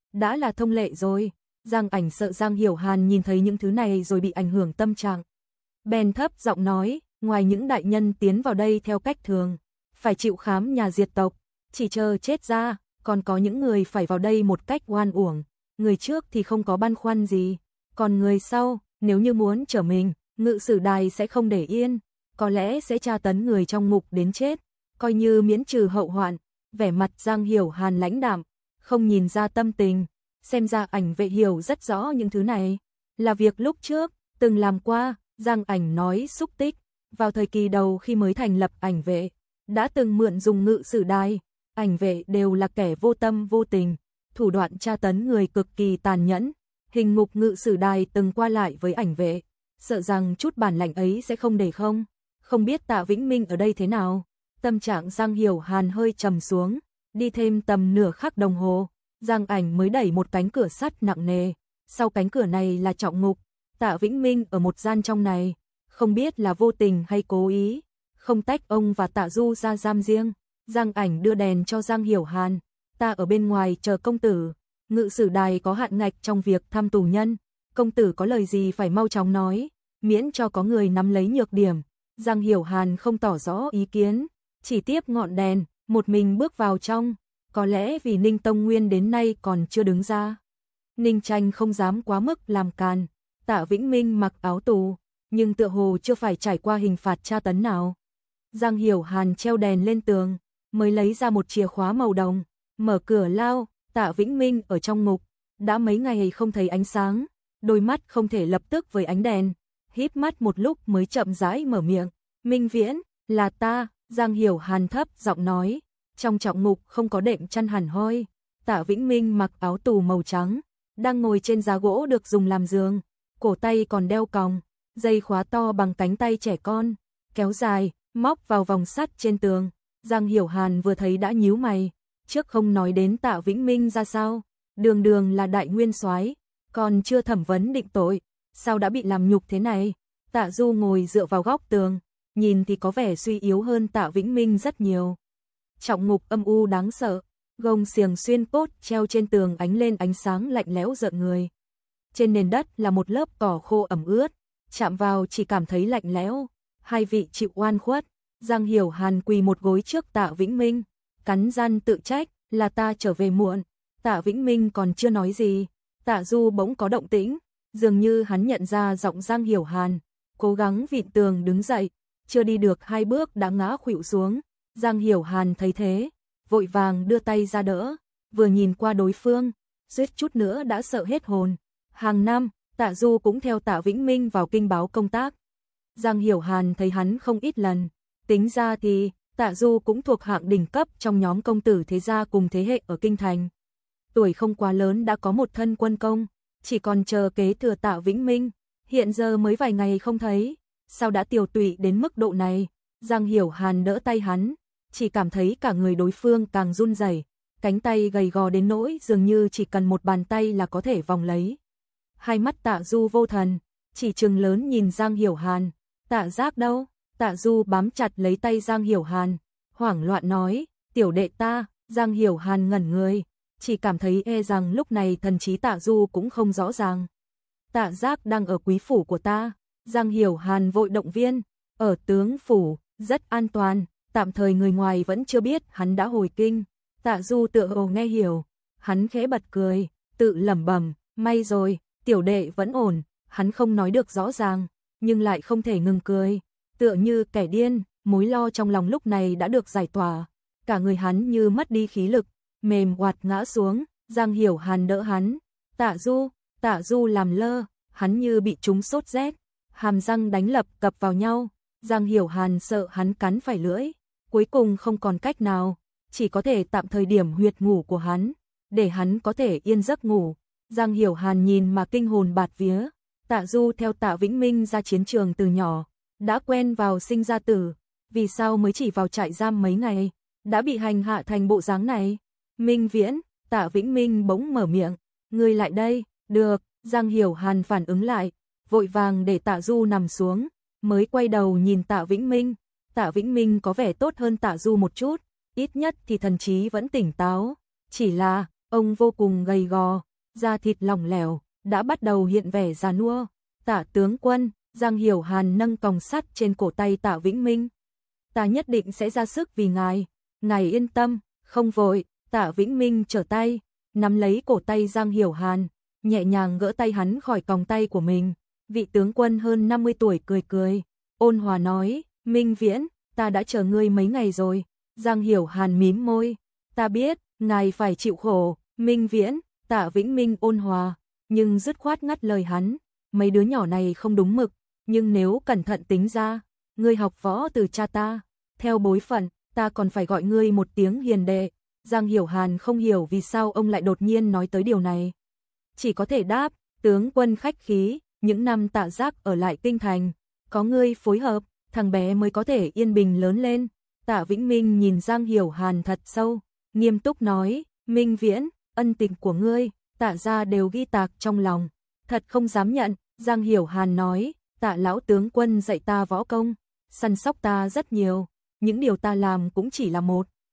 đã là thông lệ rồi. Giang Ảnh sợ Giang Hiểu Hàn nhìn thấy những thứ này rồi bị ảnh hưởng tâm trạng. Bèn thấp giọng nói, ngoài những đại nhân tiến vào đây theo cách thường, phải chịu khám nhà diệt tộc, chỉ chờ chết ra, còn có những người phải vào đây một cách oan uổng. Người trước thì không có băn khoăn gì, còn người sau, nếu như muốn trở mình, ngự sử đài sẽ không để yên, có lẽ sẽ tra tấn người trong ngục đến chết, coi như miễn trừ hậu hoạn. Vẻ mặt Giang Hiểu Hàn lãnh đạm, không nhìn ra tâm tình, xem ra Ảnh Vệ hiểu rất rõ những thứ này, là việc lúc trước từng làm qua. Giang Ảnh nói xúc tích, vào thời kỳ đầu khi mới thành lập Ảnh Vệ, đã từng mượn dùng ngự sử đài, Ảnh Vệ đều là kẻ vô tâm vô tình, thủ đoạn tra tấn người cực kỳ tàn nhẫn. Hình ngục ngự sử đài từng qua lại với Ảnh Vệ, sợ rằng chút bản lãnh ấy sẽ không để không. Không biết Tạ Vĩnh Minh ở đây thế nào. Tâm trạng Giang Hiểu Hàn hơi trầm xuống, đi thêm tầm nửa khắc đồng hồ, Giang Ảnh mới đẩy một cánh cửa sắt nặng nề, sau cánh cửa này là trọng ngục. Tạ Vĩnh Minh ở một gian trong này, không biết là vô tình hay cố ý, không tách ông và Tạ Du ra giam riêng. Giang Ảnh đưa đèn cho Giang Hiểu Hàn, ta ở bên ngoài chờ công tử, ngự sử đài có hạn ngạch trong việc thăm tù nhân, công tử có lời gì phải mau chóng nói, miễn cho có người nắm lấy nhược điểm. Giang Hiểu Hàn không tỏ rõ ý kiến, chỉ tiếp ngọn đèn, một mình bước vào trong, có lẽ vì Ninh Tông Nguyên đến nay còn chưa đứng ra. Ninh Tranh không dám quá mức làm càn. Tạ Vĩnh Minh mặc áo tù, nhưng tựa hồ chưa phải trải qua hình phạt tra tấn nào. Giang Hiểu Hàn treo đèn lên tường, mới lấy ra một chìa khóa màu đồng, mở cửa lao. Tạ Vĩnh Minh ở trong ngục, đã mấy ngày không thấy ánh sáng, đôi mắt không thể lập tức với ánh đèn, híp mắt một lúc mới chậm rãi mở miệng. Minh Viễn, là ta. Giang Hiểu Hàn thấp giọng nói, trong trọng ngục không có đệm chăn hẳn hoi. Tạ Vĩnh Minh mặc áo tù màu trắng, đang ngồi trên giá gỗ được dùng làm giường, cổ tay còn đeo còng, dây khóa to bằng cánh tay trẻ con, kéo dài, móc vào vòng sắt trên tường. Giang Hiểu Hàn vừa thấy đã nhíu mày, trước không nói đến Tạ Vĩnh Minh ra sao, đường đường là đại nguyên soái, còn chưa thẩm vấn định tội, sao đã bị làm nhục thế này. Tạ Du ngồi dựa vào góc tường, nhìn thì có vẻ suy yếu hơn Tạ Vĩnh Minh rất nhiều. Trọng ngục âm u đáng sợ, gông xiềng xuyên cốt treo trên tường ánh lên ánh sáng lạnh lẽo rợn người. Trên nền đất là một lớp cỏ khô ẩm ướt, chạm vào chỉ cảm thấy lạnh lẽo. Hai vị chịu oan khuất. Giang Hiểu Hàn quỳ một gối trước Tạ Vĩnh Minh, cắn răng tự trách, là ta trở về muộn. Tạ Vĩnh Minh còn chưa nói gì, Tạ Du bỗng có động tĩnh, dường như hắn nhận ra giọng Giang Hiểu Hàn, cố gắng vịn tường đứng dậy, chưa đi được 2 bước đã ngã khuỵu xuống. Giang Hiểu Hàn thấy thế, vội vàng đưa tay ra đỡ, vừa nhìn qua đối phương, suýt chút nữa đã sợ hết hồn. Hàng năm, Tạ Du cũng theo Tạ Vĩnh Minh vào kinh báo công tác. Giang Hiểu Hàn thấy hắn không ít lần, tính ra thì Tạ Du cũng thuộc hạng đỉnh cấp trong nhóm công tử thế gia cùng thế hệ ở kinh thành. Tuổi không quá lớn đã có một thân quân công, chỉ còn chờ kế thừa Tạ Vĩnh Minh, hiện giờ mới vài ngày không thấy, sao đã tiều tụy đến mức độ này. Giang Hiểu Hàn đỡ tay hắn, chỉ cảm thấy cả người đối phương càng run rẩy, cánh tay gầy gò đến nỗi dường như chỉ cần một bàn tay là có thể vòng lấy. Hai mắt Tạ Du vô thần, chỉ trừng lớn nhìn Giang Hiểu Hàn. Tạ Giác đâu? Tạ Du bám chặt lấy tay Giang Hiểu Hàn, hoảng loạn nói, tiểu đệ ta. Giang Hiểu Hàn ngẩn người, chỉ cảm thấy e rằng lúc này thần trí Tạ Du cũng không rõ ràng. Tạ Giác đang ở quý phủ của ta. Giang Hiểu Hàn vội động viên, ở tướng phủ, rất an toàn, tạm thời người ngoài vẫn chưa biết hắn đã hồi kinh. Tạ Du tựa hồ nghe hiểu, hắn khẽ bật cười, tự lẩm bẩm, may rồi, tiểu đệ vẫn ổn. Hắn không nói được rõ ràng, nhưng lại không thể ngừng cười, tựa như kẻ điên, mối lo trong lòng lúc này đã được giải tỏa, cả người hắn như mất đi khí lực, mềm oạt ngã xuống. Giang Hiểu Hàn đỡ hắn, Tạ Du làm lơ, hắn như bị trúng sốt rét, hàm răng đánh lập cập vào nhau. Giang Hiểu Hàn sợ hắn cắn phải lưỡi, cuối cùng không còn cách nào, chỉ có thể tạm thời điểm huyệt ngủ của hắn, để hắn có thể yên giấc ngủ. Giang Hiểu Hàn nhìn mà kinh hồn bạt vía, Tạ Du theo Tạ Vĩnh Minh ra chiến trường từ nhỏ, đã quen vào sinh ra tử, vì sao mới chỉ vào trại giam mấy ngày, đã bị hành hạ thành bộ dáng này. Minh Viễn, Tạ Vĩnh Minh bỗng mở miệng, ngươi lại đây. Được. Giang Hiểu Hàn phản ứng lại, vội vàng để Tạ Du nằm xuống, mới quay đầu nhìn Tạ Vĩnh Minh. Tạ Vĩnh Minh có vẻ tốt hơn Tạ Du một chút, ít nhất thì thần trí vẫn tỉnh táo, chỉ là Ông vô cùng gầy gò, da thịt lỏng lẻo, đã bắt đầu hiện vẻ già nua. Tạ tướng quân, Giang Hiểu Hàn nâng còng sắt trên cổ tay Tạ Vĩnh Minh. Ta nhất định sẽ ra sức vì ngài yên tâm, không vội. Tạ Vĩnh Minh trở tay, nắm lấy cổ tay Giang Hiểu Hàn, nhẹ nhàng gỡ tay hắn khỏi còng tay của mình. Vị tướng quân hơn 50 tuổi cười cười, ôn hòa nói, Minh Viễn, ta đã chờ ngươi mấy ngày rồi. Giang Hiểu Hàn mím môi, ta biết, ngài phải chịu khổ. Minh Viễn, Tạ Vĩnh Minh ôn hòa, nhưng dứt khoát ngắt lời hắn, mấy đứa nhỏ này không đúng mực, nhưng nếu cẩn thận tính ra, ngươi học võ từ cha ta, theo bối phận, ta còn phải gọi ngươi một tiếng hiền đệ. Giang Hiểu Hàn không hiểu vì sao ông lại đột nhiên nói tới điều này. Chỉ có thể đáp, tướng quân khách khí, những năm Tạ Giác ở lại kinh thành, có ngươi phối hợp, thằng bé mới có thể yên bình lớn lên. Tạ Vĩnh Minh nhìn Giang Hiểu Hàn thật sâu, nghiêm túc nói, Minh Viễn, ân tình của ngươi, Tạ gia đều ghi tạc trong lòng, thật không dám nhận. Giang Hiểu Hàn nói, Tạ lão tướng quân dạy ta võ công, săn sóc ta rất nhiều, những điều ta làm cũng chỉ là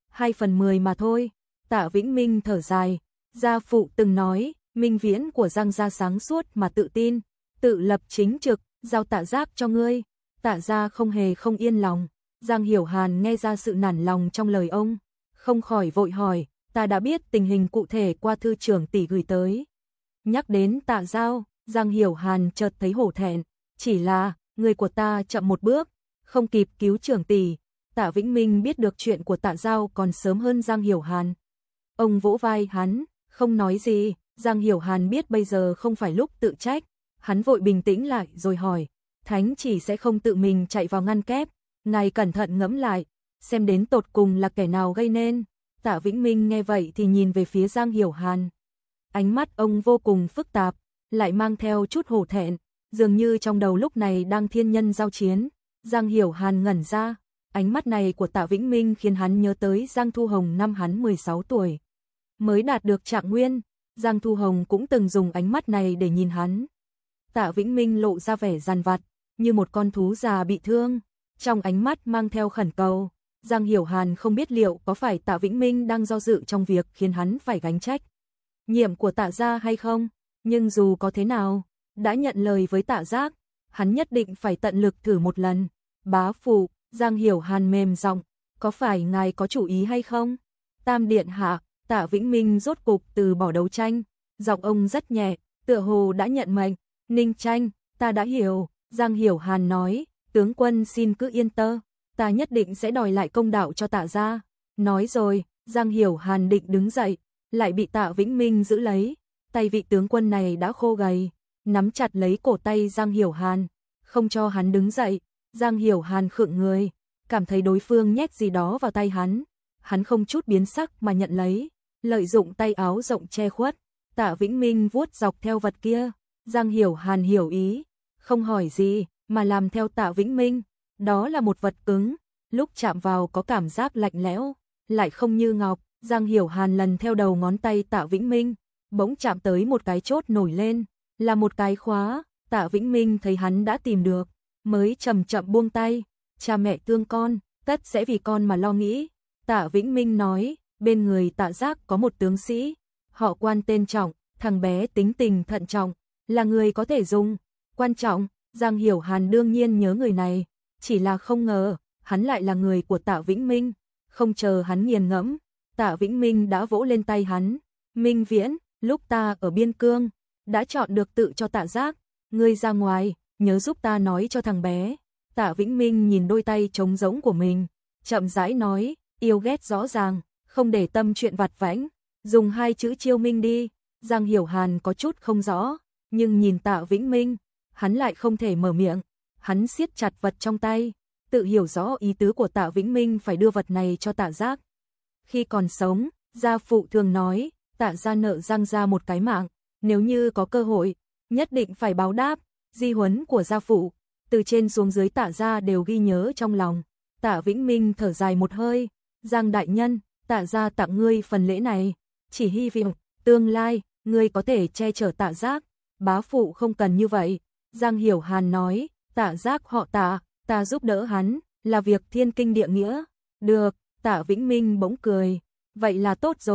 1/2 mà thôi. Tạ Vĩnh Minh thở dài, gia phụ từng nói, Minh Viễn của Giang gia sáng suốt mà tự tin, tự lập chính trực, giao Tạ Giác cho ngươi. Tạ gia không hề không yên lòng. Giang Hiểu Hàn nghe ra sự nản lòng trong lời ông, không khỏi vội hỏi, ta đã biết tình hình cụ thể qua thư trưởng tỷ gửi tới. Nhắc đến Tạ Giao, Giang Hiểu Hàn chợt thấy hổ thẹn, chỉ là, người của ta chậm một bước, không kịp cứu trưởng tỷ. Tạ Vĩnh Minh biết được chuyện của Tạ Giao còn sớm hơn Giang Hiểu Hàn. Ông vỗ vai hắn, không nói gì. Giang Hiểu Hàn biết bây giờ không phải lúc tự trách, hắn vội bình tĩnh lại rồi hỏi, Thánh chỉ sẽ không tự mình chạy vào ngăn kép, ngài cẩn thận ngẫm lại, xem đến tột cùng là kẻ nào gây nên. Tạ Vĩnh Minh nghe vậy thì nhìn về phía Giang Hiểu Hàn. Ánh mắt ông vô cùng phức tạp, lại mang theo chút hổ thẹn, dường như trong đầu lúc này đang thiên nhân giao chiến. Giang Hiểu Hàn ngẩn ra, ánh mắt này của Tạ Vĩnh Minh khiến hắn nhớ tới Giang Thu Hồng năm hắn 16 tuổi, mới đạt được trạng nguyên. Giang Thu Hồng cũng từng dùng ánh mắt này để nhìn hắn. Tạ Vĩnh Minh lộ ra vẻ dằn vặt, như một con thú già bị thương, trong ánh mắt mang theo khẩn cầu. Giang Hiểu Hàn không biết liệu có phải Tạ Vĩnh Minh đang do dự trong việc khiến hắn phải gánh trách nhiệm của Tạ gia hay không, nhưng dù có thế nào, đã nhận lời với Tạ Giác, hắn nhất định phải tận lực thử một lần. Bá phụ, Giang Hiểu Hàn mềm giọng, có phải ngài có chủ ý hay không? Tam điện hạ, Tạ Vĩnh Minh rốt cục từ bỏ đấu tranh, giọng ông rất nhẹ, tựa hồ đã nhận mệnh. Ninh Tranh, ta đã hiểu. Giang Hiểu Hàn nói, tướng quân xin cứ yên tâm, ta nhất định sẽ đòi lại công đạo cho Tạ gia. Nói rồi, Giang Hiểu Hàn định đứng dậy, lại bị Tạ Vĩnh Minh giữ lấy. Tay vị tướng quân này đã khô gầy, nắm chặt lấy cổ tay Giang Hiểu Hàn, không cho hắn đứng dậy. Giang Hiểu Hàn khựng người, cảm thấy đối phương nhét gì đó vào tay hắn. Hắn không chút biến sắc mà nhận lấy, lợi dụng tay áo rộng che khuất. Tạ Vĩnh Minh vuốt dọc theo vật kia. Giang Hiểu Hàn hiểu ý, không hỏi gì, mà làm theo Tạ Vĩnh Minh. Đó là một vật cứng, lúc chạm vào có cảm giác lạnh lẽo, lại không như ngọc. Giang Hiểu Hàn lần theo đầu ngón tay Tạ Vĩnh Minh, bỗng chạm tới một cái chốt nổi lên, là một cái khóa. Tạ Vĩnh Minh thấy hắn đã tìm được, mới chậm chậm buông tay. Cha mẹ thương con, tất sẽ vì con mà lo nghĩ. Tạ Vĩnh Minh nói, bên người Tạ Giác có một tướng sĩ, họ Quan tên Trọng, thằng bé tính tình thận trọng, là người có thể dùng. Quan Trọng, Giang Hiểu Hàn đương nhiên nhớ người này, chỉ là không ngờ, hắn lại là người của Tạ Vĩnh Minh. Không chờ hắn nghiền ngẫm, Tạ Vĩnh Minh đã vỗ lên tay hắn. Minh Viễn, lúc ta ở biên cương, đã chọn được tự cho Tạ Giác, ngươi ra ngoài, nhớ giúp ta nói cho thằng bé. Tạ Vĩnh Minh nhìn đôi tay trống rỗng của mình, chậm rãi nói, yêu ghét rõ ràng, không để tâm chuyện vặt vãnh, dùng 2 chữ chiêu minh đi. Giang Hiểu Hàn có chút không rõ, nhưng nhìn Tạ Vĩnh Minh, hắn lại không thể mở miệng. Hắn siết chặt vật trong tay, tự hiểu rõ ý tứ của Tạ Vĩnh Minh phải đưa vật này cho Tạ Giác. Khi còn sống, gia phụ thường nói, Tạ gia nợ Giang gia một cái mạng, nếu như có cơ hội, nhất định phải báo đáp. Di huấn của gia phụ, từ trên xuống dưới Tạ gia đều ghi nhớ trong lòng. Tạ Vĩnh Minh thở dài một hơi, Giang đại nhân, Tạ gia tặng ngươi phần lễ này, chỉ hy vọng tương lai ngươi có thể che chở Tạ Giác. Bá phụ không cần như vậy. Giang Hiểu Hàn nói, Tạ Giác họ Tạ, ta giúp đỡ hắn, là việc thiên kinh địa nghĩa. Được. Tạ Vĩnh Minh bỗng cười, vậy là tốt rồi.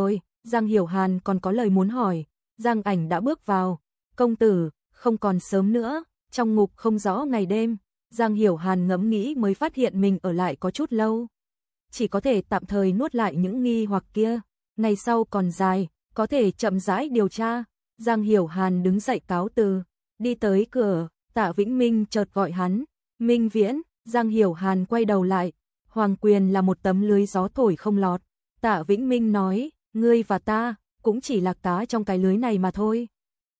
Giang Hiểu Hàn còn có lời muốn hỏi. Giang Ảnh đã bước vào. Công tử, không còn sớm nữa, trong ngục không rõ ngày đêm. Giang Hiểu Hàn ngẫm nghĩ mới phát hiện mình ở lại có chút lâu. Chỉ có thể tạm thời nuốt lại những nghi hoặc kia. Ngày sau còn dài, có thể chậm rãi điều tra. Giang Hiểu Hàn đứng dậy cáo từ, đi tới cửa. Tạ Vĩnh Minh chợt gọi hắn. Minh Viễn. Giang Hiểu Hàn quay đầu lại. Hoàng quyền là một tấm lưới gió thổi không lọt. Tạ Vĩnh Minh nói, ngươi và ta cũng chỉ là cá trong cái lưới này mà thôi.